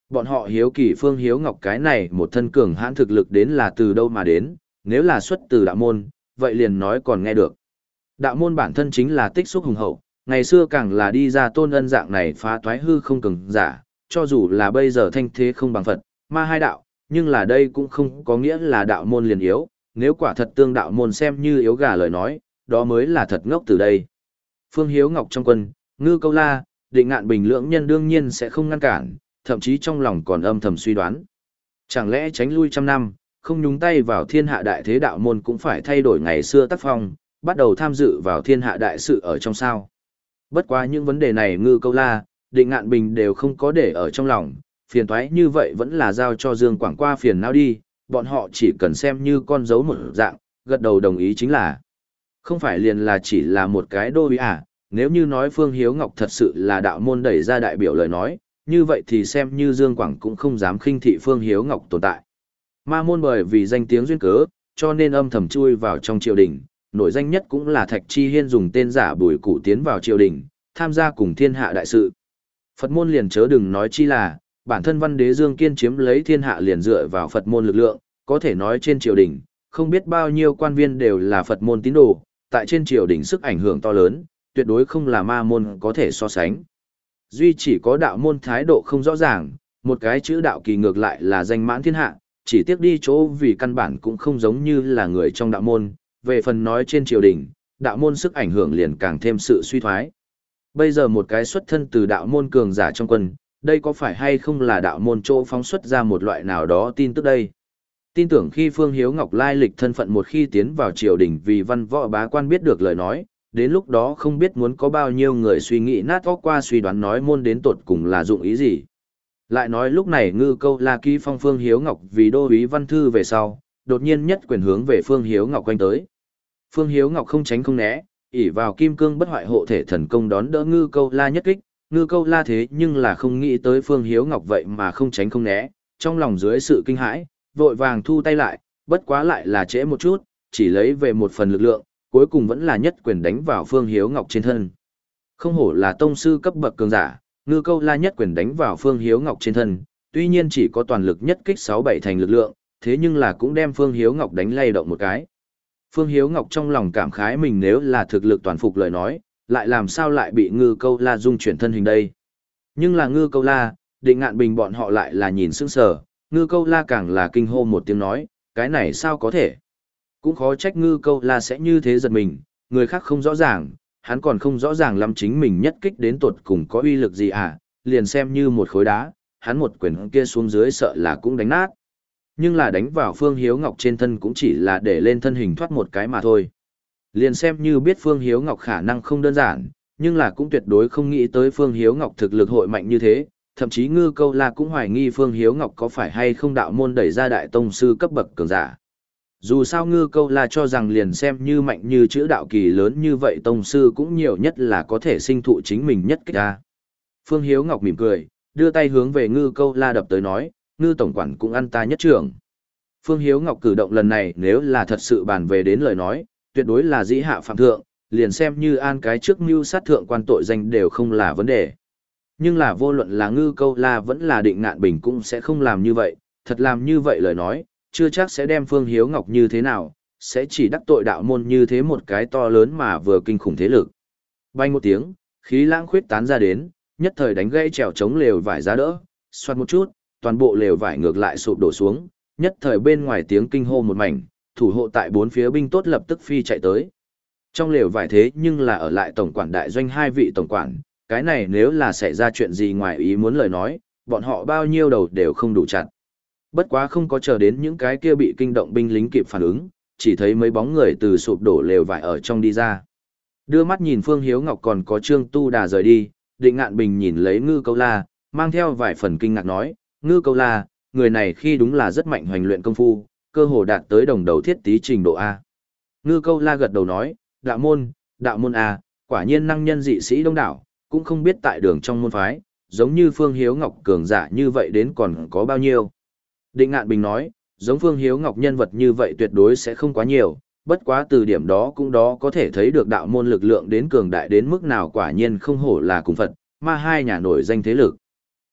Bọn họ hiếu kỳ Phương Hiếu Ngọc cái này một thân cường hãn thực lực đến là từ đâu mà đến, nếu là xuất từ đạo môn, vậy liền nói còn nghe được. Đạo môn bản thân chính là tích xúc hùng hậu, ngày xưa càng là đi ra tôn ân dạng này phá toái hư không cường giả, cho dù là bây giờ thanh thế không bằng Phật, ma hai đạo, nhưng là đây cũng không có nghĩa là đạo môn liền yếu, nếu quả thật tương đạo môn xem như yếu gà lời nói, đó mới là thật ngốc từ đây. Phương Hiếu Ngọc trong quân, Ngư Câu La, Định Ngạn Bình lưỡng nhân đương nhiên sẽ không ngăn cản, thậm chí trong lòng còn âm thầm suy đoán. Chẳng lẽ tránh lui trăm năm, không nhúng tay vào thiên hạ đại thế đạo môn cũng phải thay đổi ngày xưa tác phong, bắt đầu tham dự vào thiên hạ đại sự ở trong sao. Bất quá những vấn đề này Ngư Câu La, Định Ngạn Bình đều không có để ở trong lòng, phiền toái như vậy vẫn là giao cho Dương Quảng qua phiền não đi, bọn họ chỉ cần xem như con dấu một dạng, gật đầu đồng ý chính là. Không phải liền là chỉ là một cái đô ý à, nếu như nói Phương Hiếu Ngọc thật sự là đạo môn đẩy ra đại biểu lời nói, như vậy thì xem như Dương Quảng cũng không dám khinh thị Phương Hiếu Ngọc tồn tại. Ma môn bởi vì danh tiếng duyên cớ, cho nên âm thầm chui vào trong triều đình, nổi danh nhất cũng là Thạch Chi Hiên dùng tên giả Bùi Cụ tiến vào triều đình, tham gia cùng thiên hạ đại sự. Phật môn liền chớ đừng nói chi là, bản thân Văn Đế Dương Kiên chiếm lấy thiên hạ liền dựa vào Phật môn lực lượng, có thể nói trên triều đình, không biết bao nhiêu quan viên đều là Phật môn tín đồ, tại trên triều đình sức ảnh hưởng to lớn, tuyệt đối không là ma môn có thể so sánh. Duy chỉ có đạo môn thái độ không rõ ràng, một cái chữ đạo kỳ ngược lại là danh mãn thiên hạ, chỉ tiếc đi chỗ vì căn bản cũng không giống như là người trong đạo môn, về phần nói trên triều đình, đạo môn sức ảnh hưởng liền càng thêm sự suy thoái. Bây giờ một cái xuất thân từ đạo môn cường giả trong quân, đây có phải hay không là đạo môn chỗ phóng xuất ra một loại nào đó tin tức đây? Tin tưởng khi Phương Hiếu Ngọc lai lịch thân phận một khi tiến vào triều đình vì văn võ bá quan biết được lời nói, đến lúc đó không biết muốn có bao nhiêu người suy nghĩ nát óc qua suy đoán nói môn đến tột cùng là dụng ý gì. Lại nói lúc này Ngư Câu La ký phong Phương Hiếu Ngọc vì đô úy văn thư về sau, đột nhiên nhất quyền hướng về Phương Hiếu Ngọc quanh tới. Phương Hiếu Ngọc không tránh không né, ỷ vào kim cương bất hoại hộ thể thần công đón đỡ Ngư Câu La nhất kích, Ngư Câu La thế nhưng là không nghĩ tới Phương Hiếu Ngọc vậy mà không tránh không né, trong lòng dưới sự kinh hãi, vội vàng thu tay lại, bất quá lại là trễ một chút, chỉ lấy về một phần lực lượng, cuối cùng vẫn là nhất quyền đánh vào Phương Hiếu Ngọc trên thân. Không hổ là tông sư cấp bậc cường giả, Ngư Câu La nhất quyền đánh vào Phương Hiếu Ngọc trên thân, tuy nhiên chỉ có toàn lực nhất kích sáu bảy thành lực lượng, thế nhưng là cũng đem Phương Hiếu Ngọc đánh lay động một cái. Phương Hiếu Ngọc trong lòng cảm khái mình nếu là thực lực toàn phục lời nói, lại làm sao lại bị Ngư Câu La dung chuyển thân hình đây. Nhưng là Ngư Câu La, Định Ngạn Bình bọn họ lại là nhìn sững sờ, Ngư Câu La càng là kinh hô một tiếng nói, cái này sao có thể. Cũng khó trách Ngư Câu La sẽ như thế giật mình, người khác không rõ ràng, hắn còn không rõ ràng lắm chính mình nhất kích đến tột cùng có uy lực gì à, liền xem như một khối đá, hắn một quyền kia xuống dưới sợ là cũng đánh nát. Nhưng là đánh vào Phương Hiếu Ngọc trên thân cũng chỉ là để lên thân hình thoát một cái mà thôi. Liền xem như biết Phương Hiếu Ngọc khả năng không đơn giản, nhưng là cũng tuyệt đối không nghĩ tới Phương Hiếu Ngọc thực lực hội mạnh như thế, thậm chí Ngư Câu La cũng hoài nghi Phương Hiếu Ngọc có phải hay không đạo môn đẩy ra đại tông sư cấp bậc cường giả. Dù sao Ngư Câu La cho rằng liền xem như mạnh như chữ đạo kỳ lớn như vậy tông sư cũng nhiều nhất là có thể sinh thụ chính mình nhất kích ra. Phương Hiếu Ngọc mỉm cười, đưa tay hướng về Ngư Câu La đập tới nói, Ngư tổng quản cũng ăn ta nhất trưởng. Phương Hiếu Ngọc cử động lần này nếu là thật sự bàn về đến lời nói, tuyệt đối là dĩ hạ phạm thượng, liền xem như an cái trước mưu sát thượng quan tội danh đều không là vấn đề. Nhưng là vô luận là Ngư Câu La vẫn là Định Ngạn Bình cũng sẽ không làm như vậy, thật làm như vậy lời nói, chưa chắc sẽ đem Phương Hiếu Ngọc như thế nào, sẽ chỉ đắc tội đạo môn như thế một cái to lớn mà vừa kinh khủng thế lực. Bay một tiếng, khí lãng khuyết tán ra đến, nhất thời đánh gãy trèo chống lều vải giá đỡ, xoát một chút, toàn bộ lều vải ngược lại sụp đổ xuống, nhất thời bên ngoài tiếng kinh hô một mảnh, thủ hộ tại bốn phía binh tốt lập tức phi chạy tới. Trong lều vải thế nhưng là ở lại tổng quản đại doanh hai vị tổng quản, cái này nếu là xảy ra chuyện gì ngoài ý muốn lời nói, bọn họ bao nhiêu đầu đều không đủ chặt. Bất quá không có chờ đến những cái kia bị kinh động binh lính kịp phản ứng, chỉ thấy mấy bóng người từ sụp đổ lều vải ở trong đi ra. Đưa mắt nhìn Phương Hiếu Ngọc còn có Trương Tu Đà rời đi, Định Ngạn Bình nhìn lấy Ngư Câu La, mang theo vài phần kinh ngạc nói, Ngư Câu La, người này khi đúng là rất mạnh hoành luyện công phu, cơ hồ đạt tới đồng đầu thiết tí trình độ A. Ngư Câu La gật đầu nói, đạo môn, đạo môn A, quả nhiên năng nhân dị sĩ đông đảo, cũng không biết tại đường trong môn phái, giống như Phương Hiếu Ngọc cường giả như vậy đến còn có bao nhiêu. Định Ngạn Bình nói, giống Phương Hiếu Ngọc nhân vật như vậy tuyệt đối sẽ không quá nhiều, bất quá từ điểm đó cũng đó có thể thấy được đạo môn lực lượng đến cường đại đến mức nào quả nhiên không hổ là cùng Phật, mà hai nhà nổi danh thế lực.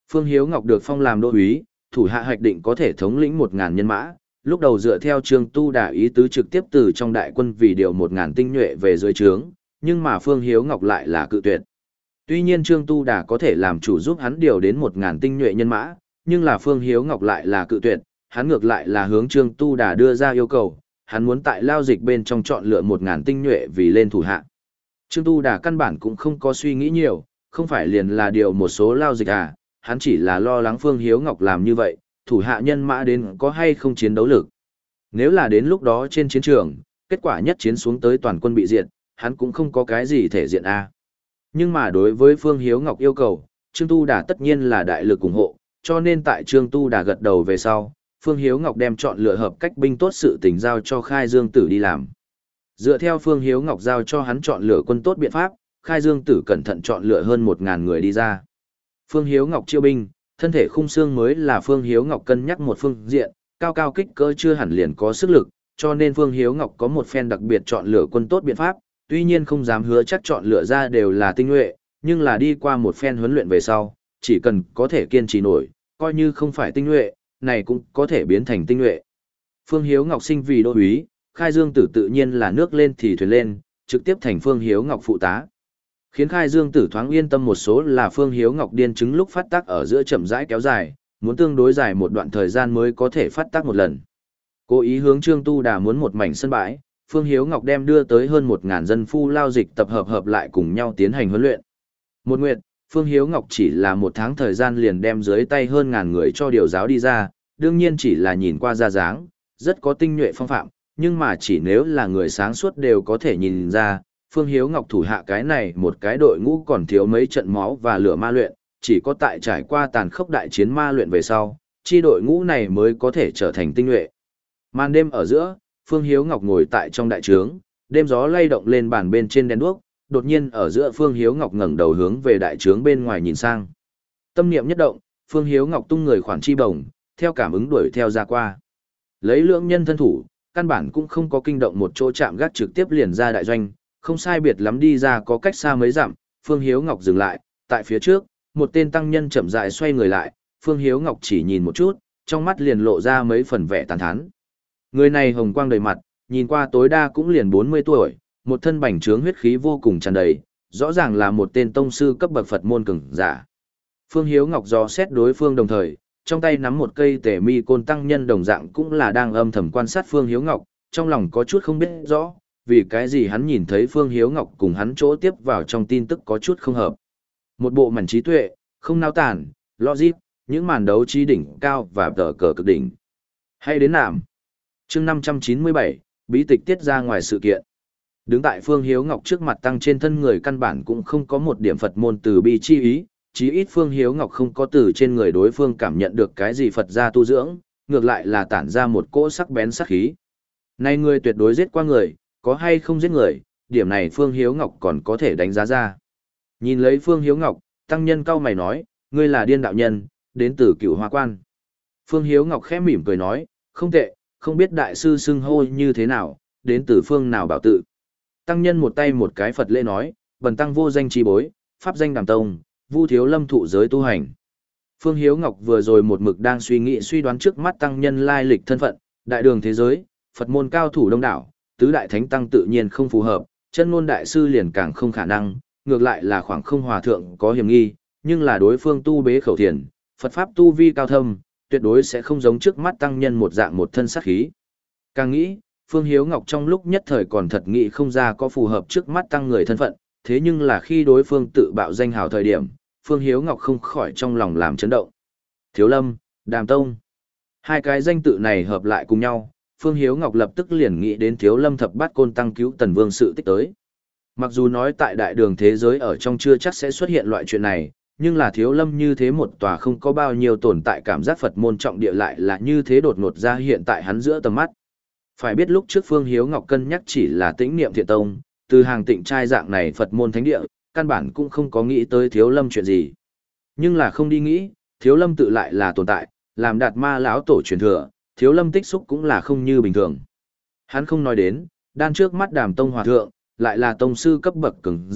Phương Hiếu Ngọc được phong làm đô úy, thủ hạ hoạch định có thể thống lĩnh một ngàn nhân mã, lúc đầu dựa theo Trương Tu Đà ý tứ trực tiếp từ trong đại quân vì điều một ngàn tinh nhuệ về dưới trướng, nhưng mà Phương Hiếu Ngọc lại là cự tuyệt. Tuy nhiên Trương Tu Đà có thể làm chủ giúp hắn điều đến một ngàn tinh nhuệ nhân mã, nhưng là Phương Hiếu Ngọc lại là cự tuyệt, hắn ngược lại là hướng Trương Tu Đà đưa ra yêu cầu, hắn muốn tại lao dịch bên trong chọn lựa một ngàn tinh nhuệ vì lên thủ hạ. Trương Tu Đà căn bản cũng không có suy nghĩ nhiều, không phải liền là điều một số lao dịch à, hắn chỉ là lo lắng Phương Hiếu Ngọc làm như vậy, thủ hạ nhân mã đến có hay không chiến đấu lực. Nếu là đến lúc đó trên chiến trường, kết quả nhất chiến xuống tới toàn quân bị diệt, hắn cũng không có cái gì thể diện a. Nhưng mà đối với Phương Hiếu Ngọc yêu cầu, Trương Tu Đà tất nhiên là đại lực ủng hộ, cho nên tại Trương Tu Đà gật đầu về sau, Phương Hiếu Ngọc đem chọn lựa hợp cách binh tốt sự tình giao cho Khai Dương Tử đi làm. Dựa theo Phương Hiếu Ngọc giao cho hắn chọn lựa quân tốt biện pháp, Khai Dương Tử cẩn thận chọn lựa hơn một ngàn người đi ra. Phương Hiếu Ngọc chiêu binh, thân thể khung xương mới là Phương Hiếu Ngọc cân nhắc một phương diện, cao cao kích cỡ chưa hẳn liền có sức lực, cho nên Phương Hiếu Ngọc có một phen đặc biệt chọn lựa quân tốt biện pháp, tuy nhiên không dám hứa chắc chọn lựa ra đều là tinh nhuệ, nhưng là đi qua một phen huấn luyện về sau, chỉ cần có thể kiên trì nổi, coi như không phải tinh nhuệ, này cũng có thể biến thành tinh nhuệ. Phương Hiếu Ngọc sinh vì đô úy, Khai Dương Tử tự nhiên là nước lên thì thuyền lên, trực tiếp thành Phương Hiếu Ngọc phụ tá. Khiến Khai Dương Tử thoáng yên tâm một số là Phương Hiếu Ngọc điên chứng lúc phát tác ở giữa chậm rãi kéo dài, muốn tương đối dài một đoạn thời gian mới có thể phát tác một lần. Cố ý hướng Trương Tu Đà muốn một mảnh sân bãi, Phương Hiếu Ngọc đem đưa tới hơn một ngàn dân phu lao dịch tập hợp hợp lại cùng nhau tiến hành huấn luyện. Một nguyệt, Phương Hiếu Ngọc chỉ là một tháng thời gian liền đem dưới tay hơn ngàn người cho điều giáo đi ra, đương nhiên chỉ là nhìn qua ra dáng, rất có tinh nhuệ phong phạm, nhưng mà chỉ nếu là người sáng suốt đều có thể nhìn ra, Phương Hiếu Ngọc thủ hạ cái này một cái đội ngũ còn thiếu mấy trận máu và lửa ma luyện, chỉ có tại trải qua tàn khốc đại chiến ma luyện về sau, chi đội ngũ này mới có thể trở thành tinh nhuệ. Màn đêm ở giữa, Phương Hiếu Ngọc ngồi tại trong đại trướng, đêm gió lay động lên bàn bên trên đèn đuốc, đột nhiên ở giữa Phương Hiếu Ngọc ngẩng đầu hướng về đại trướng bên ngoài nhìn sang. Tâm niệm nhất động, Phương Hiếu Ngọc tung người khoản chi bổng, theo cảm ứng đuổi theo ra qua. Lấy lượng nhân thân thủ, căn bản cũng không có kinh động một chỗ chạm gác trực tiếp liền ra đại doanh, không sai biệt lắm đi ra có cách xa mấy dặm, Phương Hiếu Ngọc dừng lại, tại phía trước, một tên tăng nhân chậm rãi xoay người lại, Phương Hiếu Ngọc chỉ nhìn một chút, trong mắt liền lộ ra mấy phần vẻ tàn thán. Người này hồng quang đầy mặt, nhìn qua tối đa cũng liền bốn mươi tuổi, một thân bành trướng huyết khí vô cùng tràn đầy, rõ ràng là một tên tông sư cấp bậc Phật môn cường giả. Phương Hiếu Ngọc dò xét đối phương đồng thời, trong tay nắm một cây tể mi côn tăng nhân đồng dạng cũng là đang âm thầm quan sát Phương Hiếu Ngọc, trong lòng có chút không biết rõ, vì cái gì hắn nhìn thấy Phương Hiếu Ngọc cùng hắn chỗ tiếp vào trong tin tức có chút không hợp. Một bộ mảnh trí tuệ, không nao tản, logic, những màn đấu trí đỉnh cao và tờ cờ cực đỉnh. Hay đến nạm. Chương năm trăm chín mươi bảy, bí tịch tiết ra ngoài sự kiện. Đứng tại Phương Hiếu Ngọc trước mặt tăng trên thân người căn bản cũng không có một điểm Phật môn từ bi chi ý, chí ít Phương Hiếu Ngọc không có từ trên người đối phương cảm nhận được cái gì Phật gia tu dưỡng, ngược lại là tản ra một cỗ sắc bén sắc khí. Này người tuyệt đối giết qua người, có hay không giết người, điểm này Phương Hiếu Ngọc còn có thể đánh giá ra. Nhìn lấy Phương Hiếu Ngọc, tăng nhân cao mày nói, ngươi là điên đạo nhân, đến từ Cửu Hoa Quan. Phương Hiếu Ngọc khẽ mỉm cười nói, không tệ, không biết đại sư xưng hô như thế nào, đến từ phương nào bảo tự. Tăng nhân một tay một cái Phật lễ nói, bần tăng vô danh chi bối, pháp danh Đàm Tông, Vu Thiếu Lâm thụ giới tu hành. Phương Hiếu Ngọc vừa rồi một mực đang suy nghĩ suy đoán trước mắt tăng nhân lai lịch thân phận, đại đường thế giới, Phật môn cao thủ đông đảo, tứ đại thánh tăng tự nhiên không phù hợp, chân ngôn đại sư liền càng không khả năng, ngược lại là khoảng không hòa thượng có hiểm nghi, nhưng là đối phương tu bế khẩu thiền, Phật pháp tu vi cao thâm, tuyệt đối sẽ không giống trước mắt tăng nhân một dạng một thân sát khí. Càng nghĩ, Phương Hiếu Ngọc trong lúc nhất thời còn thật nghĩ không ra có phù hợp trước mắt tăng người thân phận, thế nhưng là khi đối phương tự bạo danh hào thời điểm, Phương Hiếu Ngọc không khỏi trong lòng làm chấn động. Thiếu Lâm, Đàm Tông. Hai cái danh tự này hợp lại cùng nhau, Phương Hiếu Ngọc lập tức liền nghĩ đến Thiếu Lâm thập bát côn tăng cứu Tần Vương sự tích tới. Mặc dù nói tại đại đường thế giới ở trong chưa chắc sẽ xuất hiện loại chuyện này, nhưng là Thiếu Lâm như thế một tòa không có bao nhiêu tồn tại cảm giác Phật môn trọng địa lại là như thế đột ngột ra hiện tại hắn giữa tầm mắt. Phải biết lúc trước Phương Hiếu Ngọc cân nhắc chỉ là tĩnh niệm thiện tông, từ hàng tịnh trai dạng này Phật môn thánh địa, căn bản cũng không có nghĩ tới Thiếu Lâm chuyện gì. Nhưng là không đi nghĩ, Thiếu Lâm tự lại là tồn tại, làm đạt ma lão tổ truyền thừa, Thiếu Lâm tích xúc cũng là không như bình thường. Hắn không nói đến, đan trước mắt Đàm Tông hòa thượng, lại là tông sư cấp bậc cường giả,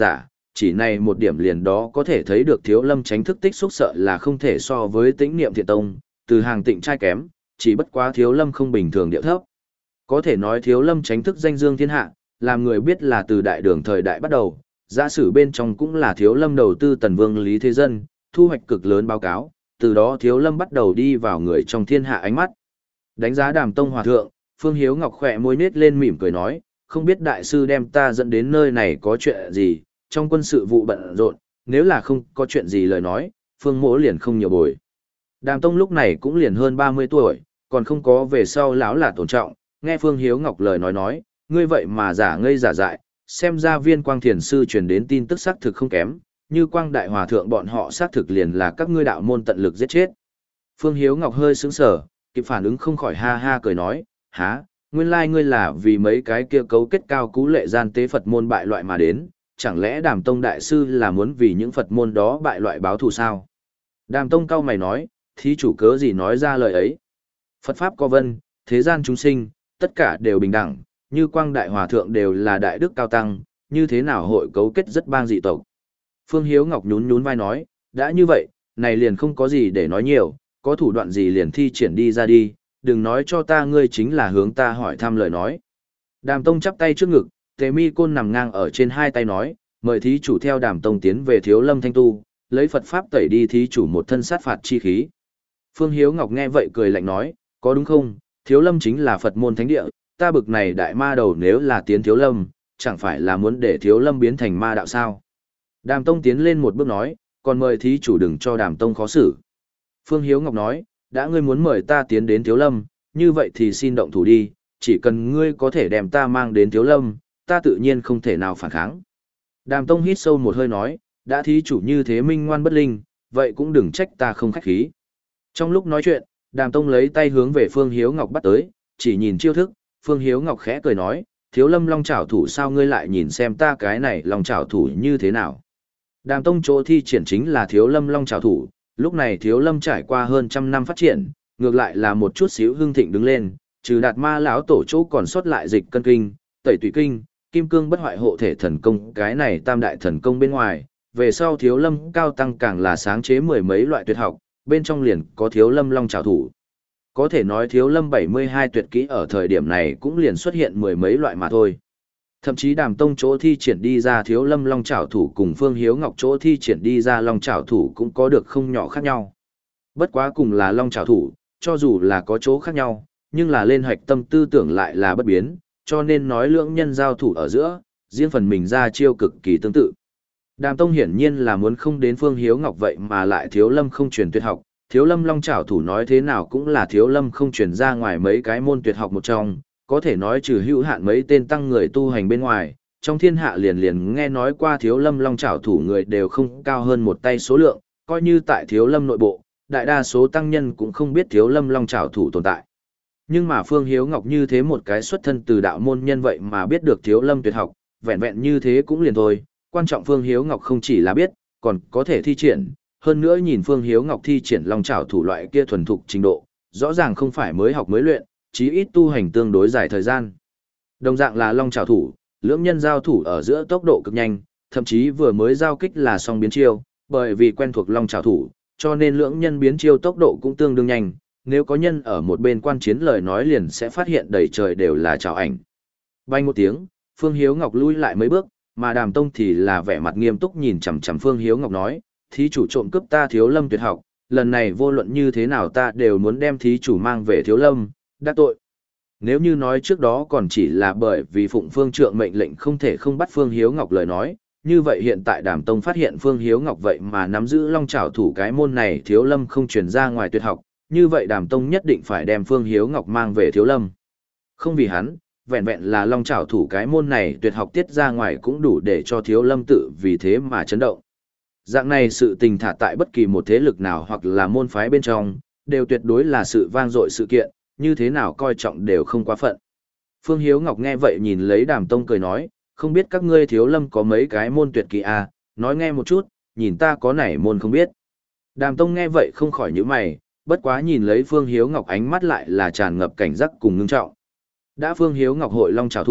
chỉ này một điểm liền đó có thể thấy được Thiếu Lâm Chánh thức tích xúc sợ là không thể so với Tĩnh Niệm Thiện Tông, từ hàng tịnh trai kém, chỉ bất quá Thiếu Lâm không bình thường điệu thấp. Có thể nói Thiếu Lâm Chánh thức danh dương thiên hạ, làm người biết là từ đại đường thời đại bắt đầu, giả sử bên trong cũng là Thiếu Lâm đầu tư Tần Vương Lý Thế Dân, thu hoạch cực lớn báo cáo, từ đó Thiếu Lâm bắt đầu đi vào người trong thiên hạ ánh mắt. Đánh giá Đàm Tông Hòa Thượng, Phương Hiếu Ngọc khỏe môi nết lên mỉm cười nói, không biết đại sư đem ta dẫn đến nơi này có chuyện gì, trong quân sự vụ bận rộn, nếu là không có chuyện gì lời nói, Phương mỗ liền không nhiều bồi. Đàm Tông lúc này cũng liền hơn ba mươi tuổi, còn không có về sau lão là tổn trọng, nghe Phương Hiếu Ngọc lời nói nói, ngươi vậy mà giả ngây giả dại, xem ra Viên Quang Thiền sư truyền đến tin tức xác thực không kém, như Quang Đại Hòa Thượng bọn họ xác thực liền là các ngươi đạo môn tận lực giết chết. Phương Hiếu Ngọc hơi sững sờ, kịp phản ứng không khỏi ha ha cười nói, há, nguyên lai ngươi là vì mấy cái kia cấu kết cao cú lệ gian tế Phật môn bại loại mà đến, chẳng lẽ Đàm Tông đại sư là muốn vì những Phật môn đó bại loại báo thù sao? Đàm Tông cao mày nói, thí chủ cớ gì nói ra lời ấy? Phật Pháp có vân, thế gian chúng sinh, tất cả đều bình đẳng, như Quang Đại Hòa Thượng đều là đại đức cao tăng, như thế nào hội cấu kết rất bang dị tộc? Phương Hiếu Ngọc nhún nhún vai nói, đã như vậy, này liền không có gì để nói nhiều, có thủ đoạn gì liền thi triển đi ra đi, đừng nói cho ta ngươi chính là hướng ta hỏi thăm lời nói. Đàm Tông chắp tay trước ngực, Tề Mi Côn nằm ngang ở trên hai tay nói, mời thí chủ theo Đàm Tông tiến về Thiếu Lâm Thanh Tu, lấy Phật Pháp tẩy đi thí chủ một thân sát phạt chi khí. Phương Hiếu Ngọc nghe vậy cười lạnh nói, có đúng không, Thiếu Lâm chính là Phật môn thánh địa, ta bực này đại ma đầu nếu là tiến Thiếu Lâm, chẳng phải là muốn để Thiếu Lâm biến thành ma đạo sao. Đàm Tông tiến lên một bước nói, còn mời thí chủ đừng cho Đàm Tông khó xử. Phương Hiếu Ngọc nói, đã ngươi muốn mời ta tiến đến Thiếu Lâm, như vậy thì xin động thủ đi, chỉ cần ngươi có thể đem ta mang đến Thiếu Lâm, ta tự nhiên không thể nào phản kháng. Đàm Tông hít sâu một hơi nói, đã thí chủ như thế minh ngoan bất linh, vậy cũng đừng trách ta không khách khí. Trong lúc nói chuyện, Đàm Tông lấy tay hướng về Phương Hiếu Ngọc bắt tới, chỉ nhìn chiêu thức, Phương Hiếu Ngọc khẽ cười nói, Thiếu Lâm long chảo thủ sao ngươi lại nhìn xem ta cái này long chảo thủ như thế nào. Đàm Tông chỗ thi triển chính là Thiếu Lâm long chảo thủ, lúc này Thiếu Lâm trải qua hơn trăm năm phát triển, ngược lại là một chút xíu hưng thịnh đứng lên, trừ Đạt Ma lão tổ chỗ còn sót lại dịch cân kinh, tẩy tùy kinh, kim cương bất hoại hộ thể thần công, cái này tam đại thần công bên ngoài, về sau Thiếu Lâm cao tăng càng là sáng chế mười mấy loại tuyệt học, bên trong liền có Thiếu Lâm long trảo thủ. Có thể nói Thiếu Lâm bảy mươi hai tuyệt kỹ ở thời điểm này cũng liền xuất hiện mười mấy loại mà thôi. Thậm chí Đàm Tông chỗ thi triển đi ra Thiếu Lâm long trảo thủ cùng Phương Hiếu Ngọc chỗ thi triển đi ra long trảo thủ cũng có được không nhỏ khác nhau. Bất quá cùng là long trảo thủ, cho dù là có chỗ khác nhau, nhưng là lên hoạch tâm tư tưởng lại là bất biến, cho nên nói lưỡng nhân giao thủ ở giữa, riêng phần mình ra chiêu cực kỳ tương tự. Đàm Tông hiển nhiên là muốn không đến Phương Hiếu Ngọc vậy mà lại Thiếu Lâm không truyền tuyệt học, Thiếu Lâm long trảo thủ nói thế nào cũng là Thiếu Lâm không truyền ra ngoài mấy cái môn tuyệt học một trong, có thể nói trừ hữu hạn mấy tên tăng người tu hành bên ngoài, trong thiên hạ liền liền nghe nói qua Thiếu Lâm long trảo thủ người đều không cao hơn một tay số lượng, coi như tại Thiếu Lâm nội bộ, đại đa số tăng nhân cũng không biết Thiếu Lâm long trảo thủ tồn tại. Nhưng mà Phương Hiếu Ngọc như thế một cái xuất thân từ đạo môn nhân vậy mà biết được Thiếu Lâm tuyệt học, vẹn vẹn như thế cũng liền thôi, quan trọng Phương Hiếu Ngọc không chỉ là biết, còn có thể thi triển, hơn nữa nhìn Phương Hiếu Ngọc thi triển long trảo thủ loại kia thuần thục trình độ, rõ ràng không phải mới học mới luyện, chí ít tu hành tương đối dài thời gian. Đồng dạng là long trảo thủ, lưỡng nhân giao thủ ở giữa tốc độ cực nhanh, thậm chí vừa mới giao kích là song biến chiêu, bởi vì quen thuộc long trảo thủ, cho nên lưỡng nhân biến chiêu tốc độ cũng tương đương nhanh, nếu có nhân ở một bên quan chiến lời nói liền sẽ phát hiện đầy trời đều là trảo ảnh. Bay một tiếng, Phương Hiếu Ngọc lui lại mấy bước, mà Đàm Tông thì là vẻ mặt nghiêm túc nhìn chằm chằm Phương Hiếu Ngọc nói, thí chủ trộm cướp ta Thiếu Lâm tuyệt học, lần này vô luận như thế nào ta đều muốn đem thí chủ mang về Thiếu Lâm, đắc tội. Nếu như nói trước đó còn chỉ là bởi vì Phụng Phương Trượng mệnh lệnh không thể không bắt Phương Hiếu Ngọc lời nói, như vậy hiện tại Đàm Tông phát hiện Phương Hiếu Ngọc vậy mà nắm giữ long trảo thủ cái môn này Thiếu Lâm không truyền ra ngoài tuyệt học, như vậy Đàm Tông nhất định phải đem Phương Hiếu Ngọc mang về Thiếu Lâm. Không vì hắn, vẹn vẹn là long trảo thủ cái môn này tuyệt học tiết ra ngoài cũng đủ để cho Thiếu Lâm tự vì thế mà chấn động. Dạng này sự tình thả tại bất kỳ một thế lực nào hoặc là môn phái bên trong, đều tuyệt đối là sự vang dội sự kiện, như thế nào coi trọng đều không quá phận. Phương Hiếu Ngọc nghe vậy nhìn lấy Đàm Tông cười nói, không biết các ngươi Thiếu Lâm có mấy cái môn tuyệt kỹ à, nói nghe một chút, nhìn ta có nảy môn không biết. Đàm Tông nghe vậy không khỏi nhíu mày, bất quá nhìn lấy Phương Hiếu Ngọc ánh mắt lại là tràn ngập cảnh giác cùng ngưng trọng. Đã Phương Hiếu Ngọc hội long trảo thủ,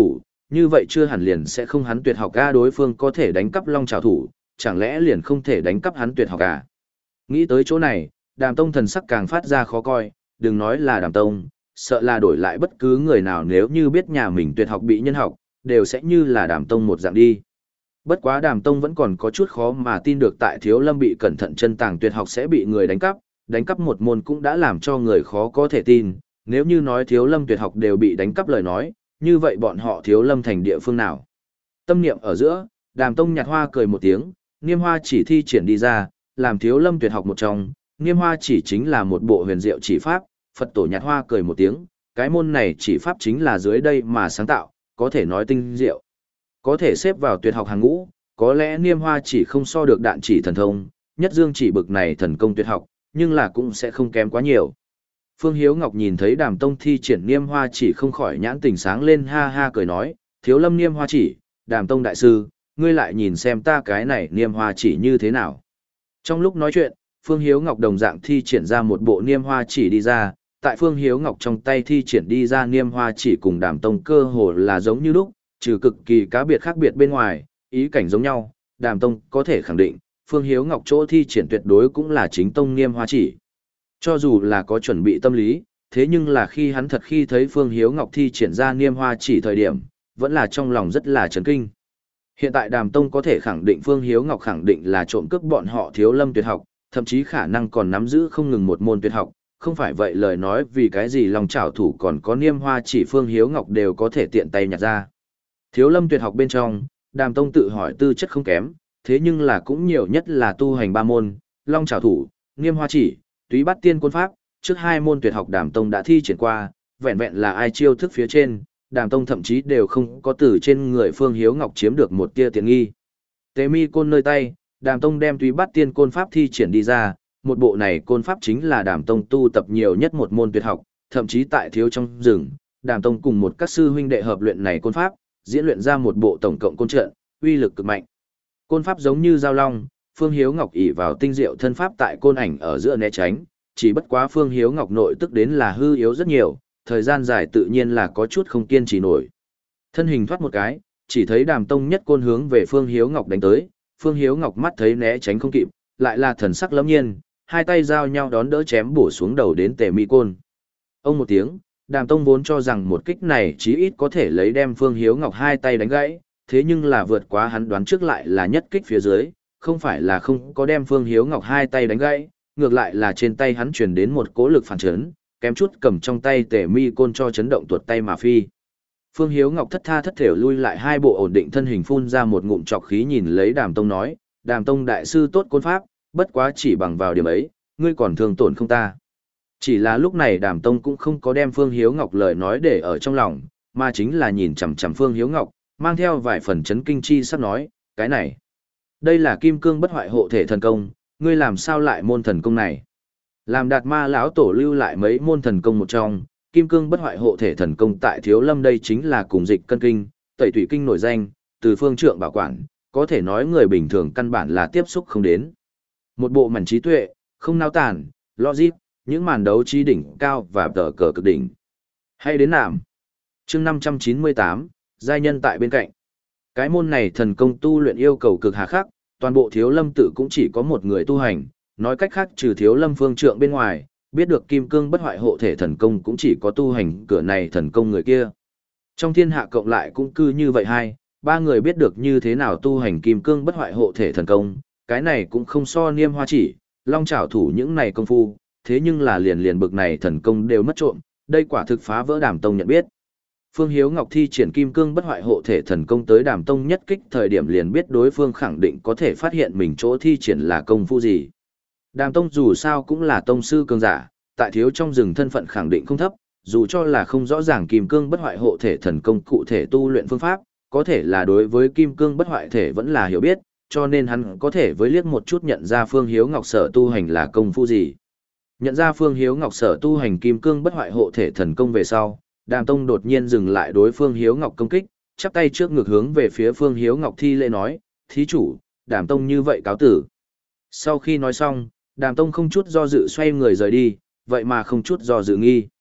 như vậy chưa hẳn liền sẽ không hắn tuyệt học a, đối phương có thể đánh cắp long trảo thủ, chẳng lẽ liền không thể đánh cắp hắn tuyệt học à? Nghĩ tới chỗ này, Đàm Tông thần sắc càng phát ra khó coi, đừng nói là Đàm Tông, sợ là đổi lại bất cứ người nào nếu như biết nhà mình tuyệt học bị nhân học, đều sẽ như là Đàm Tông một dạng đi. Bất quá Đàm Tông vẫn còn có chút khó mà tin được tại Thiếu Lâm bị cẩn thận chân tàng tuyệt học sẽ bị người đánh cắp, đánh cắp một môn cũng đã làm cho người khó có thể tin, nếu như nói Thiếu Lâm tuyệt học đều bị đánh cắp lời nói, như vậy bọn họ Thiếu Lâm thành địa phương nào? Tâm niệm ở giữa, Đàm Tông nhạt hoa cười một tiếng, Niêm Hoa chỉ thi triển đi ra, làm Thiếu Lâm tuyệt học một trong, Niêm Hoa chỉ chính là một bộ huyền diệu chỉ pháp, Phật tổ nhạt hoa cười một tiếng, cái môn này chỉ pháp chính là dưới đây mà sáng tạo, có thể nói tinh diệu. Có thể xếp vào tuyệt học hàng ngũ, có lẽ Niêm Hoa chỉ không so được đạn chỉ thần thông, nhất dương chỉ bực này thần công tuyệt học, nhưng là cũng sẽ không kém quá nhiều. Phương Hiếu Ngọc nhìn thấy Đàm Tông thi triển Niêm Hoa chỉ không khỏi nhãn tình sáng lên, ha ha cười nói, Thiếu Lâm Niêm Hoa chỉ, Đàm Tông đại sư, ngươi lại nhìn xem ta cái này Niêm Hoa chỉ như thế nào. Trong lúc nói chuyện, Phương Hiếu Ngọc đồng dạng thi triển ra một bộ Niêm Hoa chỉ đi ra, tại Phương Hiếu Ngọc trong tay thi triển đi ra Niêm Hoa chỉ cùng Đàm Tông cơ hồ là giống như lúc, trừ cực kỳ cá biệt khác biệt bên ngoài, ý cảnh giống nhau, Đàm Tông có thể khẳng định, Phương Hiếu Ngọc chỗ thi triển tuyệt đối cũng là chính tông Niêm Hoa chỉ. Cho dù là có chuẩn bị tâm lý, thế nhưng là khi hắn thật khi thấy Phương Hiếu Ngọc thi triển ra Niêm Hoa chỉ thời điểm, vẫn là trong lòng rất là chấn kinh. Hiện tại Đàm Tông có thể khẳng định Phương Hiếu Ngọc khẳng định là trộm cướp bọn họ Thiếu Lâm tuyệt học, thậm chí khả năng còn nắm giữ không ngừng một môn tuyệt học, không phải vậy lời nói vì cái gì Long Trảo thủ còn có Niêm Hoa chỉ Phương Hiếu Ngọc đều có thể tiện tay nhặt ra. Thiếu Lâm tuyệt học bên trong, Đàm Tông tự hỏi tư chất không kém, thế nhưng là cũng nhiều nhất là tu hành ba môn, Long Trảo thủ, Niêm Hoa chỉ, Túy Bát Tiên Côn Pháp, trước hai môn tuyệt học Đàm Tông đã thi triển qua, vẹn vẹn là ai chiêu thức phía trên, Đàm Tông thậm chí đều không có từ trên người Phương Hiếu Ngọc chiếm được một tia tiện nghi. Tế mi côn nơi tay, Đàm Tông đem Túy Bát Tiên Côn Pháp thi triển đi ra, một bộ này côn pháp chính là Đàm Tông tu tập nhiều nhất một môn tuyệt học, thậm chí tại Thiếu trong rừng, Đàm Tông cùng một các sư huynh đệ hợp luyện này côn pháp, diễn luyện ra một bộ tổng cộng côn trận, uy lực cực mạnh. Côn pháp giống như dao long, Phương Hiếu Ngọc ỷ vào tinh diệu thân pháp tại côn ảnh ở giữa né tránh, chỉ bất quá Phương Hiếu Ngọc nội tức đến là hư yếu rất nhiều, thời gian dài tự nhiên là có chút không kiên trì nổi. Thân hình thoát một cái, chỉ thấy Đàm Tông nhất côn hướng về Phương Hiếu Ngọc đánh tới, Phương Hiếu Ngọc mắt thấy né tránh không kịp, lại là thần sắc lẫm nhiên, hai tay giao nhau đón đỡ chém bổ xuống đầu đến Tề Mi côn. Ông một tiếng, Đàm Tông vốn cho rằng một kích này chí ít có thể lấy đem Phương Hiếu Ngọc hai tay đánh gãy, thế nhưng là vượt quá hắn đoán trước lại là nhất kích phía dưới, không phải là không có đem Phương Hiếu Ngọc hai tay đánh gãy, ngược lại là trên tay hắn truyền đến một cỗ lực phản chấn, kém chút cầm trong tay Tề Mi côn cho chấn động tuột tay mà phi. Phương Hiếu Ngọc thất tha thất thểu lui lại hai bộ ổn định thân hình, phun ra một ngụm trọc khí nhìn lấy Đàm Tông nói, Đàm Tông đại sư tốt côn pháp, bất quá chỉ bằng vào điểm ấy, ngươi còn thương tổn không ta. Chỉ là lúc này Đàm Tông cũng không có đem Phương Hiếu Ngọc lời nói để ở trong lòng, mà chính là nhìn chằm chằm Phương Hiếu Ngọc, mang theo vài phần chấn kinh chi sắp nói, cái này, đây là kim cương bất hoại hộ thể thần công, ngươi làm sao lại môn thần công này? Làm Đạt Ma lão tổ lưu lại mấy môn thần công một trong, kim cương bất hoại hộ thể thần công tại Thiếu Lâm đây chính là cùng dịch cân kinh, tẩy thủy kinh nổi danh, từ phương trượng bảo quản, có thể nói người bình thường căn bản là tiếp xúc không đến. Một bộ mảnh trí tuệ, không nao tản, logic, những màn đấu trí đỉnh cao và tờ cờ cực đỉnh. Hay đến nạm. Chương năm trăm chín mươi tám, giai nhân tại bên cạnh. Cái môn này thần công tu luyện yêu cầu cực hà khắc, toàn bộ Thiếu Lâm tự cũng chỉ có một người tu hành, nói cách khác trừ Thiếu Lâm phương trượng bên ngoài, biết được kim cương bất hoại hộ thể thần công cũng chỉ có tu hành cửa này thần công người kia. Trong thiên hạ cộng lại cũng cư như vậy hai, ba người biết được như thế nào tu hành kim cương bất hoại hộ thể thần công, cái này cũng không so Niêm Hoa chỉ, Long Trảo thủ những này công phu, thế nhưng là liền liền bực này thần công đều mất trộm, đây quả thực phá vỡ Đàm Tông nhận biết. Phương Hiếu Ngọc thi triển kim cương bất hoại hộ thể thần công tới Đàm Tông nhất kích thời điểm liền biết đối phương khẳng định có thể phát hiện mình chỗ thi triển là công phu gì. Đàm Tông dù sao cũng là tông sư cường giả, tại Thiếu trong rừng thân phận khẳng định không thấp, dù cho là không rõ ràng kim cương bất hoại hộ thể thần công cụ thể tu luyện phương pháp, có thể là đối với kim cương bất hoại thể vẫn là hiểu biết, cho nên hắn có thể với liếc một chút nhận ra Phương Hiếu Ngọc sở tu hành là công phu gì. Nhận ra Phương Hiếu Ngọc sở tu hành kim cương bất hoại hộ thể thần công về sau, Đàm Tông đột nhiên dừng lại đối Phương Hiếu Ngọc công kích, chắp tay trước ngực hướng về phía Phương Hiếu Ngọc thi lễ nói, thí chủ, Đàm Tông như vậy cáo tử. Sau khi nói xong, Đàm Tông không chút do dự xoay người rời đi, vậy mà không chút do dự nghi.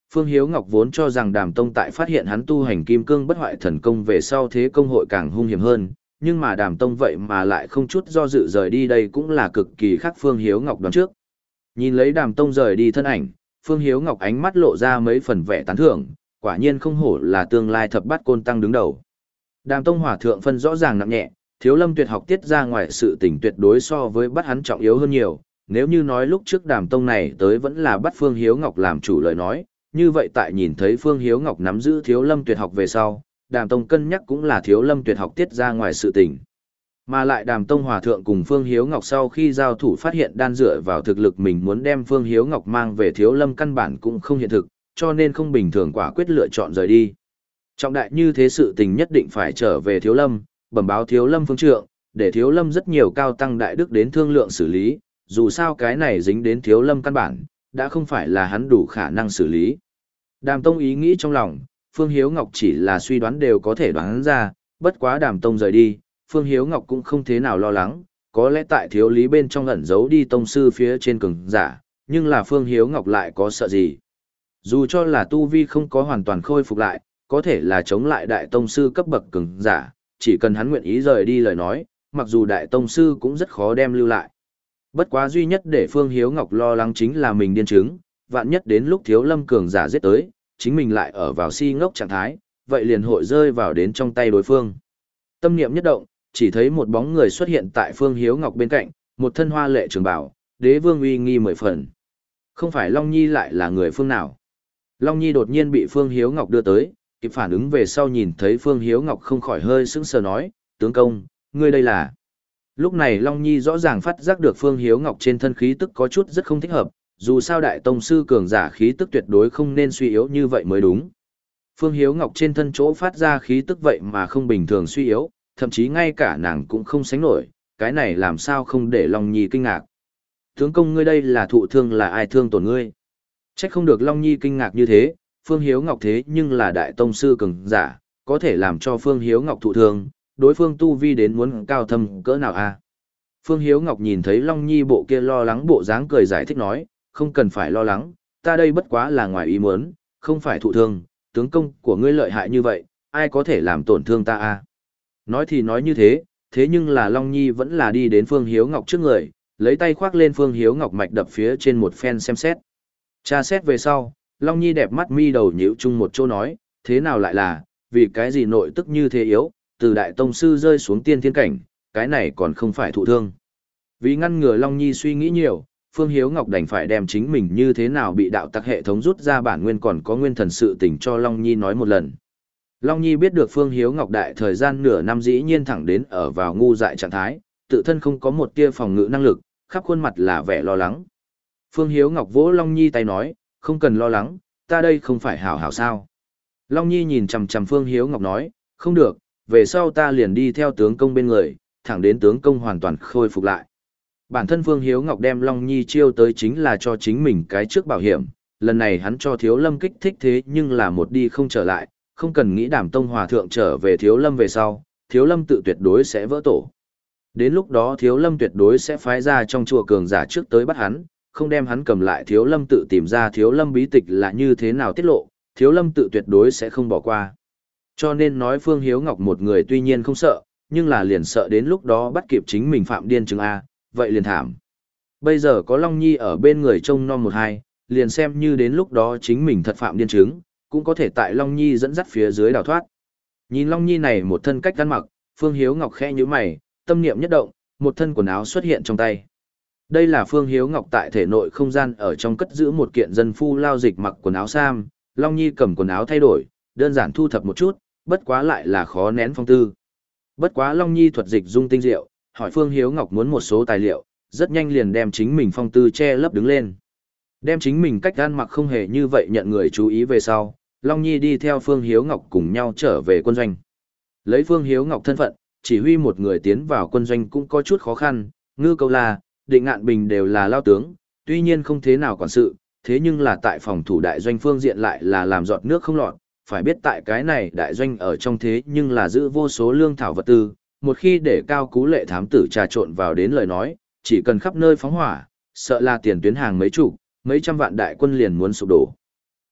Phương Hiếu Ngọc vốn cho rằng Đàm Tông tại phát hiện hắn tu hành kim cương bất hoại thần công về sau thế công hội càng hung hiểm hơn, nhưng mà Đàm Tông vậy mà lại không chút do dự rời đi, đây cũng là cực kỳ khác Phương Hiếu Ngọc đoán trước. Nhìn lấy Đàm Tông rời đi thân ảnh, Phương Hiếu Ngọc ánh mắt lộ ra mấy phần vẻ tán thưởng, quả nhiên không hổ là tương lai thập bát côn tăng đứng đầu. Đàm Tông hòa thượng phân rõ ràng nặng nhẹ, Thiếu Lâm Tuyệt học tiết ra ngoài sự tình tuyệt đối so với bắt hắn trọng yếu hơn nhiều, nếu như nói lúc trước Đàm Tông này tới vẫn là bắt Phương Hiếu Ngọc làm chủ lời nói, như vậy tại nhìn thấy Phương Hiếu Ngọc nắm giữ Thiếu Lâm Tuyệt học về sau, Đàm Tông cân nhắc cũng là Thiếu Lâm Tuyệt học tiết ra ngoài sự tình. Mà lại Đàm Tông hòa thượng cùng Phương Hiếu Ngọc sau khi giao thủ phát hiện đan dựa vào thực lực mình muốn đem Phương Hiếu Ngọc mang về Thiếu Lâm căn bản cũng không hiện thực, cho nên không bình thường quả quyết lựa chọn rời đi. Trọng đại như thế sự tình nhất định phải trở về Thiếu Lâm, bẩm báo Thiếu Lâm phương trượng, để Thiếu Lâm rất nhiều cao tăng đại đức đến thương lượng xử lý, dù sao cái này dính đến Thiếu Lâm căn bản, đã không phải là hắn đủ khả năng xử lý. Đàm Tông ý nghĩ trong lòng, Phương Hiếu Ngọc chỉ là suy đoán đều có thể đoán ra, bất quá Đàm Tông rời đi, Phương Hiếu Ngọc cũng không thế nào lo lắng, có lẽ tại thiếu lý bên trong ẩn giấu đi tông sư phía trên cường giả, nhưng là Phương Hiếu Ngọc lại có sợ gì. Dù cho là tu vi không có hoàn toàn khôi phục lại, có thể là chống lại đại tông sư cấp bậc cường giả, chỉ cần hắn nguyện ý rời đi lời nói, mặc dù đại tông sư cũng rất khó đem lưu lại. Bất quá duy nhất để Phương Hiếu Ngọc lo lắng chính là mình điên chứng, vạn nhất đến lúc Thiếu Lâm cường giả giết tới, chính mình lại ở vào si ngốc trạng thái, vậy liền hội rơi vào đến trong tay đối phương. Tâm niệm nhất động, chỉ thấy một bóng người xuất hiện tại Phương Hiếu Ngọc bên cạnh, một thân hoa lệ trường bào, đế vương uy nghi mười phần. Không phải Long Nhi lại là người phương nào? Long Nhi đột nhiên bị Phương Hiếu Ngọc đưa tới, kịp phản ứng về sau nhìn thấy Phương Hiếu Ngọc không khỏi hơi sững sờ nói, tướng công, ngươi đây là... Lúc này Long Nhi rõ ràng phát giác được Phương Hiếu Ngọc trên thân khí tức có chút rất không thích hợp, dù sao đại tông sư cường giả khí tức tuyệt đối không nên suy yếu như vậy mới đúng. Phương Hiếu Ngọc trên thân chỗ phát ra khí tức vậy mà không bình thường suy yếu, thậm chí ngay cả nàng cũng không sánh nổi, cái này làm sao không để Long Nhi kinh ngạc. Tướng công ngươi đây là thụ thương là ai thương tổn ngươi? Trách không được Long Nhi kinh ngạc như thế, Phương Hiếu Ngọc thế nhưng là đại tông sư cường giả, có thể làm cho Phương Hiếu Ngọc thụ thương, đối phương tu vi đến muốn cao thâm cỡ nào a? À? Phương Hiếu Ngọc nhìn thấy Long Nhi bộ kia lo lắng bộ dáng cười giải thích nói, không cần phải lo lắng, ta đây bất quá là ngoài ý muốn, không phải thụ thương, tướng công của ngươi lợi hại như vậy, ai có thể làm tổn thương ta a? À? Nói thì nói như thế, thế nhưng là Long Nhi vẫn là đi đến Phương Hiếu Ngọc trước người, lấy tay khoác lên Phương Hiếu Ngọc mạch đập phía trên một phen xem xét. Tra xét về sau, Long Nhi đẹp mắt mi đầu nhíu chung một chỗ nói, thế nào lại là, vì cái gì nội tức như thế yếu, từ đại tông sư rơi xuống tiên thiên cảnh, cái này còn không phải thụ thương. Vì ngăn ngừa Long Nhi suy nghĩ nhiều, Phương Hiếu Ngọc đành phải đem chính mình như thế nào bị đạo tặc hệ thống rút ra bản nguyên còn có nguyên thần sự tình cho Long Nhi nói một lần. Long Nhi biết được Phương Hiếu Ngọc đại thời gian nửa năm dĩ nhiên thẳng đến ở vào ngu dại trạng thái, tự thân không có một tia phòng ngự năng lực, khắp khuôn mặt là vẻ lo lắng. Phương Hiếu Ngọc vỗ Long Nhi tay nói, không cần lo lắng, ta đây không phải hảo hảo sao. Long Nhi nhìn chằm chằm Phương Hiếu Ngọc nói, không được, về sau ta liền đi theo tướng công bên người, thẳng đến tướng công hoàn toàn khôi phục lại. Bản thân Phương Hiếu Ngọc đem Long Nhi chiêu tới chính là cho chính mình cái trước bảo hiểm, lần này hắn cho Thiếu Lâm kích thích thế nhưng là một đi không trở lại, không cần nghĩ Đàm Tông Hòa Thượng trở về Thiếu Lâm về sau, Thiếu Lâm tự tuyệt đối sẽ vỡ tổ. Đến lúc đó Thiếu Lâm tuyệt đối sẽ phái ra trong chùa cường giả trước tới bắt hắn, không đem hắn cầm lại Thiếu Lâm tự tìm ra Thiếu Lâm bí tịch là như thế nào tiết lộ, Thiếu Lâm tự tuyệt đối sẽ không bỏ qua. Cho nên nói Phương Hiếu Ngọc một người tuy nhiên không sợ, nhưng là liền sợ đến lúc đó bắt kịp chính mình phạm điên chứng A, vậy liền thảm. Bây giờ có Long Nhi ở bên người trông nom một hai, liền xem như đến lúc đó chính mình thật phạm điên chứng, cũng có thể tại Long Nhi dẫn dắt phía dưới đào thoát. Nhìn Long Nhi này một thân cách ăn mặc, Phương Hiếu Ngọc khẽ nhíu mày, tâm niệm nhất động, một thân quần áo xuất hiện trong tay. Đây là Phương Hiếu Ngọc tại thể nội không gian ở trong cất giữ một kiện dân phu lao dịch mặc quần áo sam, Long Nhi cầm quần áo thay đổi, đơn giản thu thập một chút, bất quá lại là khó nén phong tư. Bất quá Long Nhi thuật dịch dung tinh diệu, hỏi Phương Hiếu Ngọc muốn một số tài liệu, rất nhanh liền đem chính mình phong tư che lấp đứng lên. Đem chính mình cách ăn mặc không hề như vậy nhận người chú ý về sau, Long Nhi đi theo Phương Hiếu Ngọc cùng nhau trở về quân doanh. Lấy Phương Hiếu Ngọc thân phận, chỉ huy một người tiến vào quân doanh cũng có chút khó khăn, Ngư Câu La, Định Ngạn Bình đều là lao tướng, tuy nhiên không thế nào quản sự, thế nhưng là tại phòng thủ đại doanh phương diện lại là làm giọt nước không lọt, phải biết tại cái này đại doanh ở trong thế nhưng là giữ vô số lương thảo vật tư, một khi để Cao Cú Lệ thám tử trà trộn vào đến lời nói, chỉ cần khắp nơi phóng hỏa, sợ là tiền tuyến hàng mấy chục, mấy trăm vạn đại quân liền muốn sụp đổ.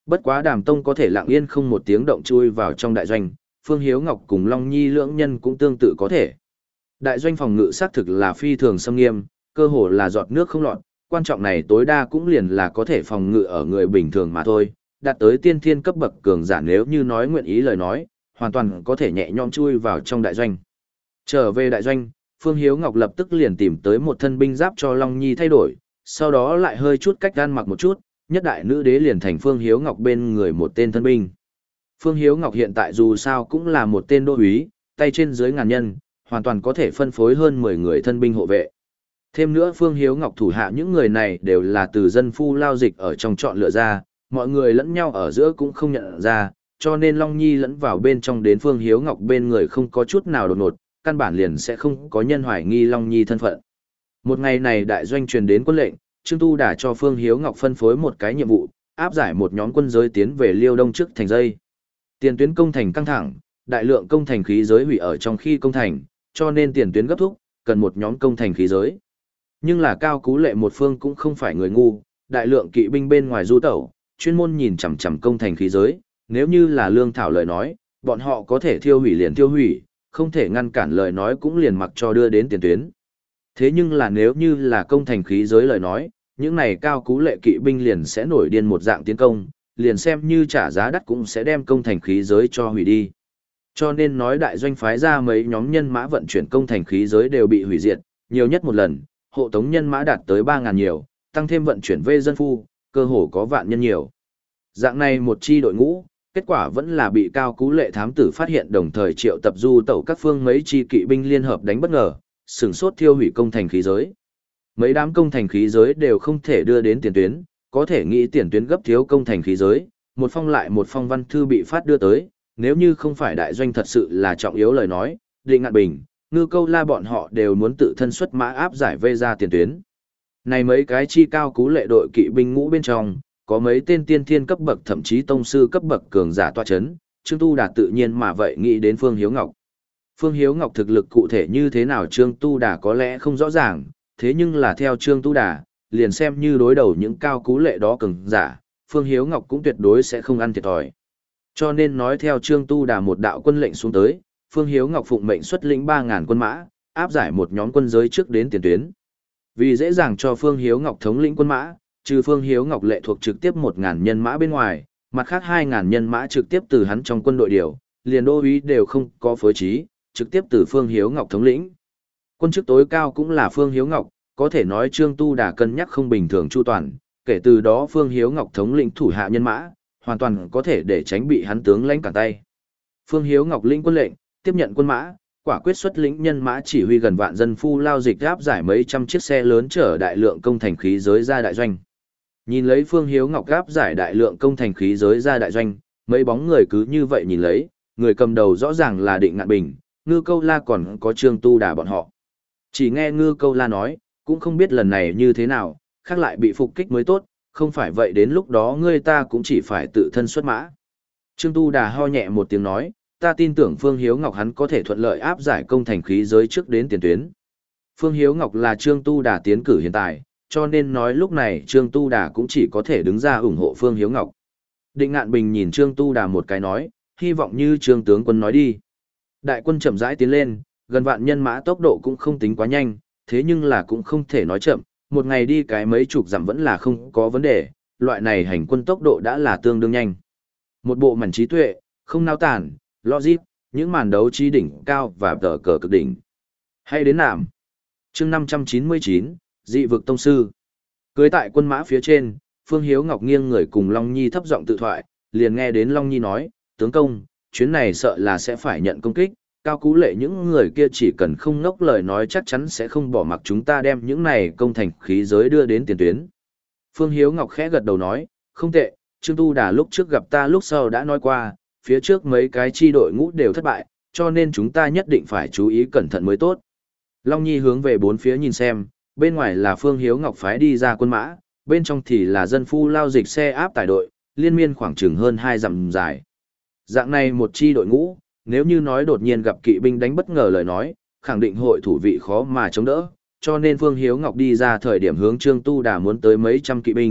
Bất quá Đàm Tông có thể lặng yên không một tiếng động chui vào trong đại doanh, Phương Hiếu Ngọc cùng Long Nhi lưỡng nhân cũng tương tự có thể. Đại doanh phòng ngự xác thực là phi thường xâm nghiêm, cơ hồ là giọt nước không lọt, quan trọng này tối đa cũng liền là có thể phòng ngự ở người bình thường mà thôi, đạt tới tiên thiên cấp bậc cường giả nếu như nói nguyện ý lời nói, hoàn toàn có thể nhẹ nhõm chui vào trong đại doanh. Trở về đại doanh, Phương Hiếu Ngọc lập tức liền tìm tới một thân binh giáp cho Long Nhi thay đổi, sau đó lại hơi chút cách gan mặc một chút, nhất đại nữ đế liền thành Phương Hiếu Ngọc bên người một tên thân binh. Phương Hiếu Ngọc hiện tại dù sao cũng là một tên đô úy, tay trên dưới ngàn nhân, hoàn toàn có thể phân phối hơn mười người thân binh hộ vệ. Thêm nữa Phương Hiếu Ngọc thủ hạ những người này đều là từ dân phu lao dịch ở trong chọn lựa ra, mọi người lẫn nhau ở giữa cũng không nhận ra, cho nên Long Nhi lẫn vào bên trong đến Phương Hiếu Ngọc bên người không có chút nào đột ngột, căn bản liền sẽ không có nhân hoài nghi Long Nhi thân phận. Một ngày này đại doanh truyền đến quân lệnh, Trương Tu Đà cho Phương Hiếu Ngọc phân phối một cái nhiệm vụ, áp giải một nhóm quân giới tiến về Liêu Đông trước thành dây. Tiền tuyến công thành căng thẳng, đại lượng công thành khí giới hủy ở trong khi công thành, cho nên tiền tuyến gấp thúc, cần một nhóm công thành khí giới. Nhưng là Cao Cú Lệ một phương cũng không phải người ngu, đại lượng kỵ binh bên ngoài du tẩu, chuyên môn nhìn chằm chằm công thành khí giới, nếu như là lương thảo lời nói, bọn họ có thể thiêu hủy liền thiêu hủy, không thể ngăn cản lời nói cũng liền mặc cho đưa đến tiền tuyến. Thế nhưng là nếu như là công thành khí giới lời nói, những này Cao Cú Lệ kỵ binh liền sẽ nổi điên một dạng tiến công, liền xem như trả giá đắt cũng sẽ đem công thành khí giới cho hủy đi. Cho nên nói đại doanh phái ra mấy nhóm nhân mã vận chuyển công thành khí giới đều bị hủy diệt, nhiều nhất một lần, hộ tống nhân mã đạt tới ba ngàn nhiều, tăng thêm vận chuyển vê dân phu, cơ hồ có vạn nhân nhiều. Dạng này một chi đội ngũ, kết quả vẫn là bị Cao Cú Lệ thám tử phát hiện đồng thời triệu tập du tẩu các phương mấy chi kỵ binh liên hợp đánh bất ngờ, sừng sốt thiêu hủy công thành khí giới. Mấy đám công thành khí giới đều không thể đưa đến tiền tuyến, có thể nghĩ tiền tuyến gấp thiếu công thành khí giới, một phong lại một phong văn thư bị phát đưa tới, nếu như không phải đại doanh thật sự là trọng yếu lời nói, Định Ngạn Bình, Ngư Câu La bọn họ đều muốn tự thân xuất mã áp giải vây ra tiền tuyến. Này mấy cái chi Cao Cú Lệ đội kỵ binh ngũ bên trong, có mấy tên tiên thiên cấp bậc thậm chí tông sư cấp bậc cường giả tọa chấn, Trương Tu Đà tự nhiên mà vậy nghĩ đến Phương Hiếu Ngọc. Phương Hiếu Ngọc thực lực cụ thể như thế nào Trương Tu Đà có lẽ không rõ ràng, thế nhưng là theo Trương Tu Đà, liền xem như đối đầu những Cao Cú Lệ đó cường giả, Phương Hiếu Ngọc cũng tuyệt đối sẽ không ăn thiệt thòi. Cho nên nói theo Trương Tu Đà một đạo quân lệnh xuống tới, Phương Hiếu Ngọc phụng mệnh xuất lĩnh ba ngàn quân mã, áp giải một nhóm quân giới trước đến tiền tuyến. Vì dễ dàng cho Phương Hiếu Ngọc thống lĩnh quân mã, trừ Phương Hiếu Ngọc lệ thuộc trực tiếp một ngàn nhân mã bên ngoài, mặt khác hai ngàn nhân mã trực tiếp từ hắn trong quân đội điều, liền đô úy đều không có phối trí, trực tiếp từ Phương Hiếu Ngọc thống lĩnh. Quân chức tối cao cũng là Phương Hiếu Ngọc, có thể nói Trương Tu Đà cân nhắc không bình thường chu toàn, kể từ đó Phương Hiếu Ngọc thống lĩnh thủ hạ nhân mã, hoàn toàn có thể để tránh bị hắn tướng lãnh cản tay. Phương Hiếu Ngọc lĩnh quân lệnh, tiếp nhận quân mã, quả quyết xuất lĩnh nhân mã chỉ huy gần vạn dân phu lao dịch áp giải mấy trăm chiếc xe lớn chở đại lượng công thành khí giới ra đại doanh. Nhìn lấy Phương Hiếu Ngọc áp giải đại lượng công thành khí giới ra đại doanh, mấy bóng người cứ như vậy nhìn lấy, người cầm đầu rõ ràng là Định Ngạn Bình, Ngư Câu La còn có Trương Tu Đà bọn họ. Chỉ nghe Ngư Câu La nói, cũng không biết lần này như thế nào, khác lại bị phục kích mới tốt, không phải vậy đến lúc đó ngươi ta cũng chỉ phải tự thân xuất mã. Trương Tu Đà ho nhẹ một tiếng nói, ta tin tưởng Phương Hiếu Ngọc hắn có thể thuận lợi áp giải công thành khí giới trước đến tiền tuyến. Phương Hiếu Ngọc là Trương Tu Đà tiến cử hiện tại, cho nên nói lúc này Trương Tu Đà cũng chỉ có thể đứng ra ủng hộ Phương Hiếu Ngọc. Định Ngạn Bình nhìn Trương Tu Đà một cái nói, hy vọng như Trương tướng quân nói đi. Đại quân chậm rãi tiến lên, gần vạn nhân mã tốc độ cũng không tính quá nhanh, thế nhưng là cũng không thể nói chậm, một ngày đi cái mấy chục dặm vẫn là không có vấn đề, loại này hành quân tốc độ đã là tương đương nhanh. Một bộ mảnh trí tuệ, không nao tản, logic, những màn đấu trí đỉnh cao và tờ cờ cực đỉnh. Hay đến nạm. Chương năm trăm chín mươi chín, dị vực tông sư. Cưới tại quân mã phía trên, Phương Hiếu Ngọc nghiêng người cùng Long Nhi thấp giọng tự thoại, liền nghe đến Long Nhi nói, tướng công, chuyến này sợ là sẽ phải nhận công kích, Cao Cú Lệ những người kia chỉ cần không ngốc lời nói chắc chắn sẽ không bỏ mặc chúng ta đem những này công thành khí giới đưa đến tiền tuyến. Phương Hiếu Ngọc khẽ gật đầu nói, không tệ, Trương Tu Đà lúc trước gặp ta lúc sau đã nói qua, phía trước mấy cái chi đội ngũ đều thất bại, cho nên chúng ta nhất định phải chú ý cẩn thận mới tốt. Long Nhi hướng về bốn phía nhìn xem, bên ngoài là Phương Hiếu Ngọc phái đi ra quân mã, bên trong thì là dân phu lao dịch xe áp tải đội, liên miên khoảng chừng hơn hai dặm dài. Dạng này một chi đội ngũ, nếu như nói đột nhiên gặp kỵ binh đánh bất ngờ lời nói, khẳng định hội thủ vị khó mà chống đỡ, cho nên Phương Hiếu Ngọc đi ra thời điểm hướng Trương Tu Đà muốn tới mấy trăm kỵ binh,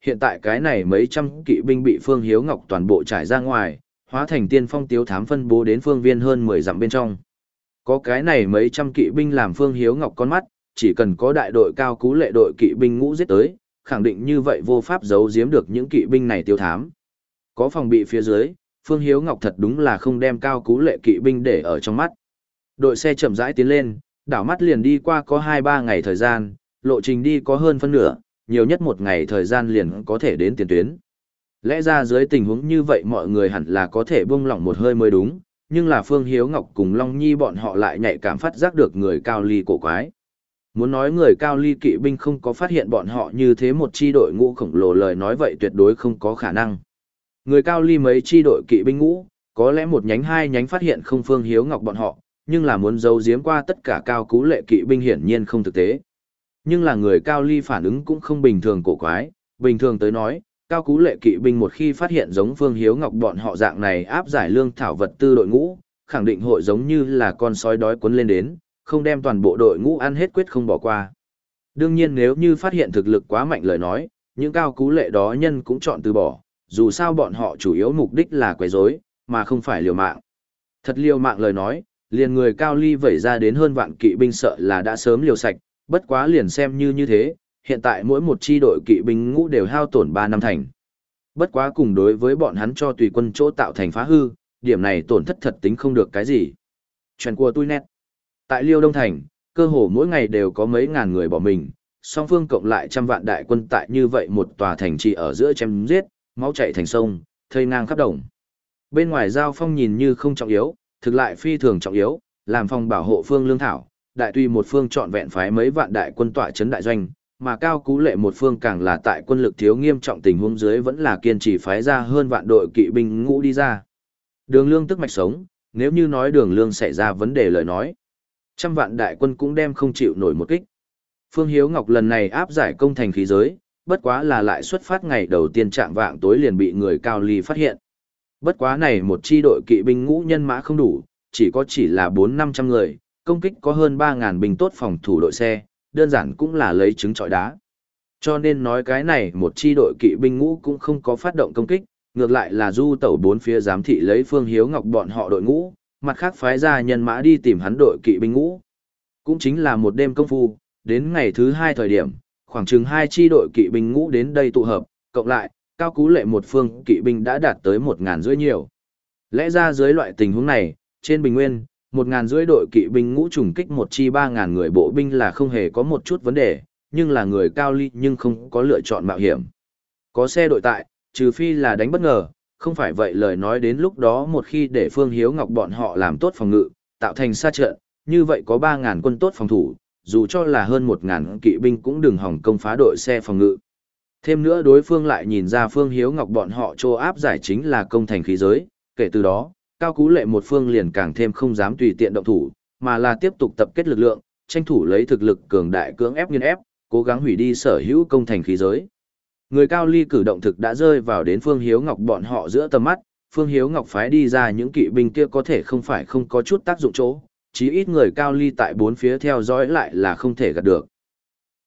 hiện tại cái này mấy trăm kỵ binh bị Phương Hiếu Ngọc toàn bộ trải ra ngoài, hóa thành tiên phong tiếu thám phân bố đến phương viên hơn mười dặm bên trong. Có cái này mấy trăm kỵ binh làm Phương Hiếu Ngọc con mắt, chỉ cần có đại đội cao cú lệ đội kỵ binh ngũ giết tới, khẳng định như vậy vô pháp giấu giếm được những kỵ binh này tiêu thám. Có phòng bị phía dưới, Phương Hiếu Ngọc thật đúng là không đem cao cú lệ kỵ binh để ở trong mắt. Đội xe chậm rãi tiến lên, đảo mắt liền đi qua có hai ba ngày thời gian, lộ trình đi có hơn phân nửa, nhiều nhất một ngày thời gian liền có thể đến tiền tuyến. Lẽ ra dưới tình huống như vậy mọi người hẳn là có thể buông lỏng một hơi mới đúng, nhưng là Phương Hiếu Ngọc cùng Long Nhi bọn họ lại nhạy cảm phát giác được người cao ly cổ quái. Muốn nói người cao ly kỵ binh không có phát hiện bọn họ như thế một chi đội ngũ khổng lồ lời nói vậy tuyệt đối không có khả năng. Người cao ly mấy chi đội kỵ binh ngũ, có lẽ một nhánh hai nhánh phát hiện không Phương Hiếu Ngọc bọn họ, nhưng là muốn giấu giếm qua tất cả cao cú lệ kỵ binh hiển nhiên không thực tế. Nhưng là người cao ly phản ứng cũng không bình thường cổ quái, bình thường tới nói, cao cú lệ kỵ binh một khi phát hiện giống Phương Hiếu Ngọc bọn họ dạng này áp giải lương thảo vật tư đội ngũ, khẳng định hội giống như là con sói đói cuốn lên đến, không đem toàn bộ đội ngũ ăn hết quyết không bỏ qua. Đương nhiên nếu như phát hiện thực lực quá mạnh lời nói, những cao cú lệ đó nhân cũng chọn từ bỏ, dù sao bọn họ chủ yếu mục đích là quấy rối, mà không phải liều mạng. Thật liều mạng lời nói, liền người cao ly vẩy ra đến hơn vạn kỵ binh sợ là đã sớm liều sạch, bất quá liền xem như như thế, hiện tại mỗi một chi đội kỵ binh ngũ đều hao tổn ba năm thành. Bất quá cùng đối với bọn hắn cho tùy quân chỗ tạo thành phá hư, điểm này tổn thất thật tính không được cái gì. Chuyện của tôi nét. Tại Liêu Đông Thành, cơ hồ mỗi ngày đều có mấy ngàn người bỏ mình, song phương cộng lại trăm vạn đại quân tại như vậy một tòa thành trì ở giữa chém giết, máu chảy thành sông, thây ngang khắp đồng. Bên ngoài giao phong nhìn như không trọng yếu, thực lại phi thường trọng yếu, làm phòng bảo hộ phương lương thảo, đại tùy một phương chọn vẹn phái mấy vạn đại quân tọa trấn đại doanh, mà cao cú lệ một phương càng là tại quân lực thiếu nghiêm trọng tình huống dưới vẫn là kiên trì phái ra hơn vạn đội kỵ binh ngũ đi ra. Đường lương tức mạch sống, nếu như nói đường lương xảy ra vấn đề lời nói, trăm vạn đại quân cũng đem không chịu nổi một kích. Phương Hiếu Ngọc lần này áp giải công thành khí giới, bất quá là lại xuất phát ngày đầu tiên trạng vạng tối liền bị người cao ly phát hiện. Bất quá này một chi đội kỵ binh ngũ nhân mã không đủ, chỉ có chỉ là bốn năm trăm người, công kích có hơn ba ngàn binh tốt phòng thủ đội xe, đơn giản cũng là lấy trứng trọi đá. Cho nên nói cái này một chi đội kỵ binh ngũ cũng không có phát động công kích, ngược lại là du tẩu bốn phía giám thị lấy Phương Hiếu Ngọc bọn họ đội ngũ, mặt khác phái ra nhân mã đi tìm hắn đội kỵ binh ngũ. Cũng chính là một đêm công phu, đến ngày thứ hai thời điểm, khoảng chừng hai chi đội kỵ binh ngũ đến đây tụ hợp, cộng lại, cao cú lệ một phương kỵ binh đã đạt tới một ngàn rưỡi nhiều. Lẽ ra dưới loại tình huống này, trên bình nguyên, một ngàn rưỡi đội kỵ binh ngũ trùng kích một chi ba ngàn người bộ binh là không hề có một chút vấn đề, nhưng là người cao ly nhưng không có lựa chọn mạo hiểm. Có xe đội tại, trừ phi là đánh bất ngờ, không phải vậy lời nói đến lúc đó một khi để Phương Hiếu Ngọc bọn họ làm tốt phòng ngự, tạo thành sa trận, như vậy có ba ngàn quân tốt phòng thủ, dù cho là hơn một ngàn kỵ binh cũng đừng hòng công phá đội xe phòng ngự. Thêm nữa đối phương lại nhìn ra Phương Hiếu Ngọc bọn họ trô áp giải chính là công thành khí giới, kể từ đó, cao cú lệ một phương liền càng thêm không dám tùy tiện động thủ, mà là tiếp tục tập kết lực lượng, tranh thủ lấy thực lực cường đại cưỡng ép nghiên ép, cố gắng hủy đi sở hữu công thành khí giới. Người cao ly cử động thực đã rơi vào đến Phương Hiếu Ngọc bọn họ giữa tầm mắt, Phương Hiếu Ngọc phái đi ra những kỵ binh kia có thể không phải không có chút tác dụng chỗ, chí ít người cao ly tại bốn phía theo dõi lại là không thể gạt được.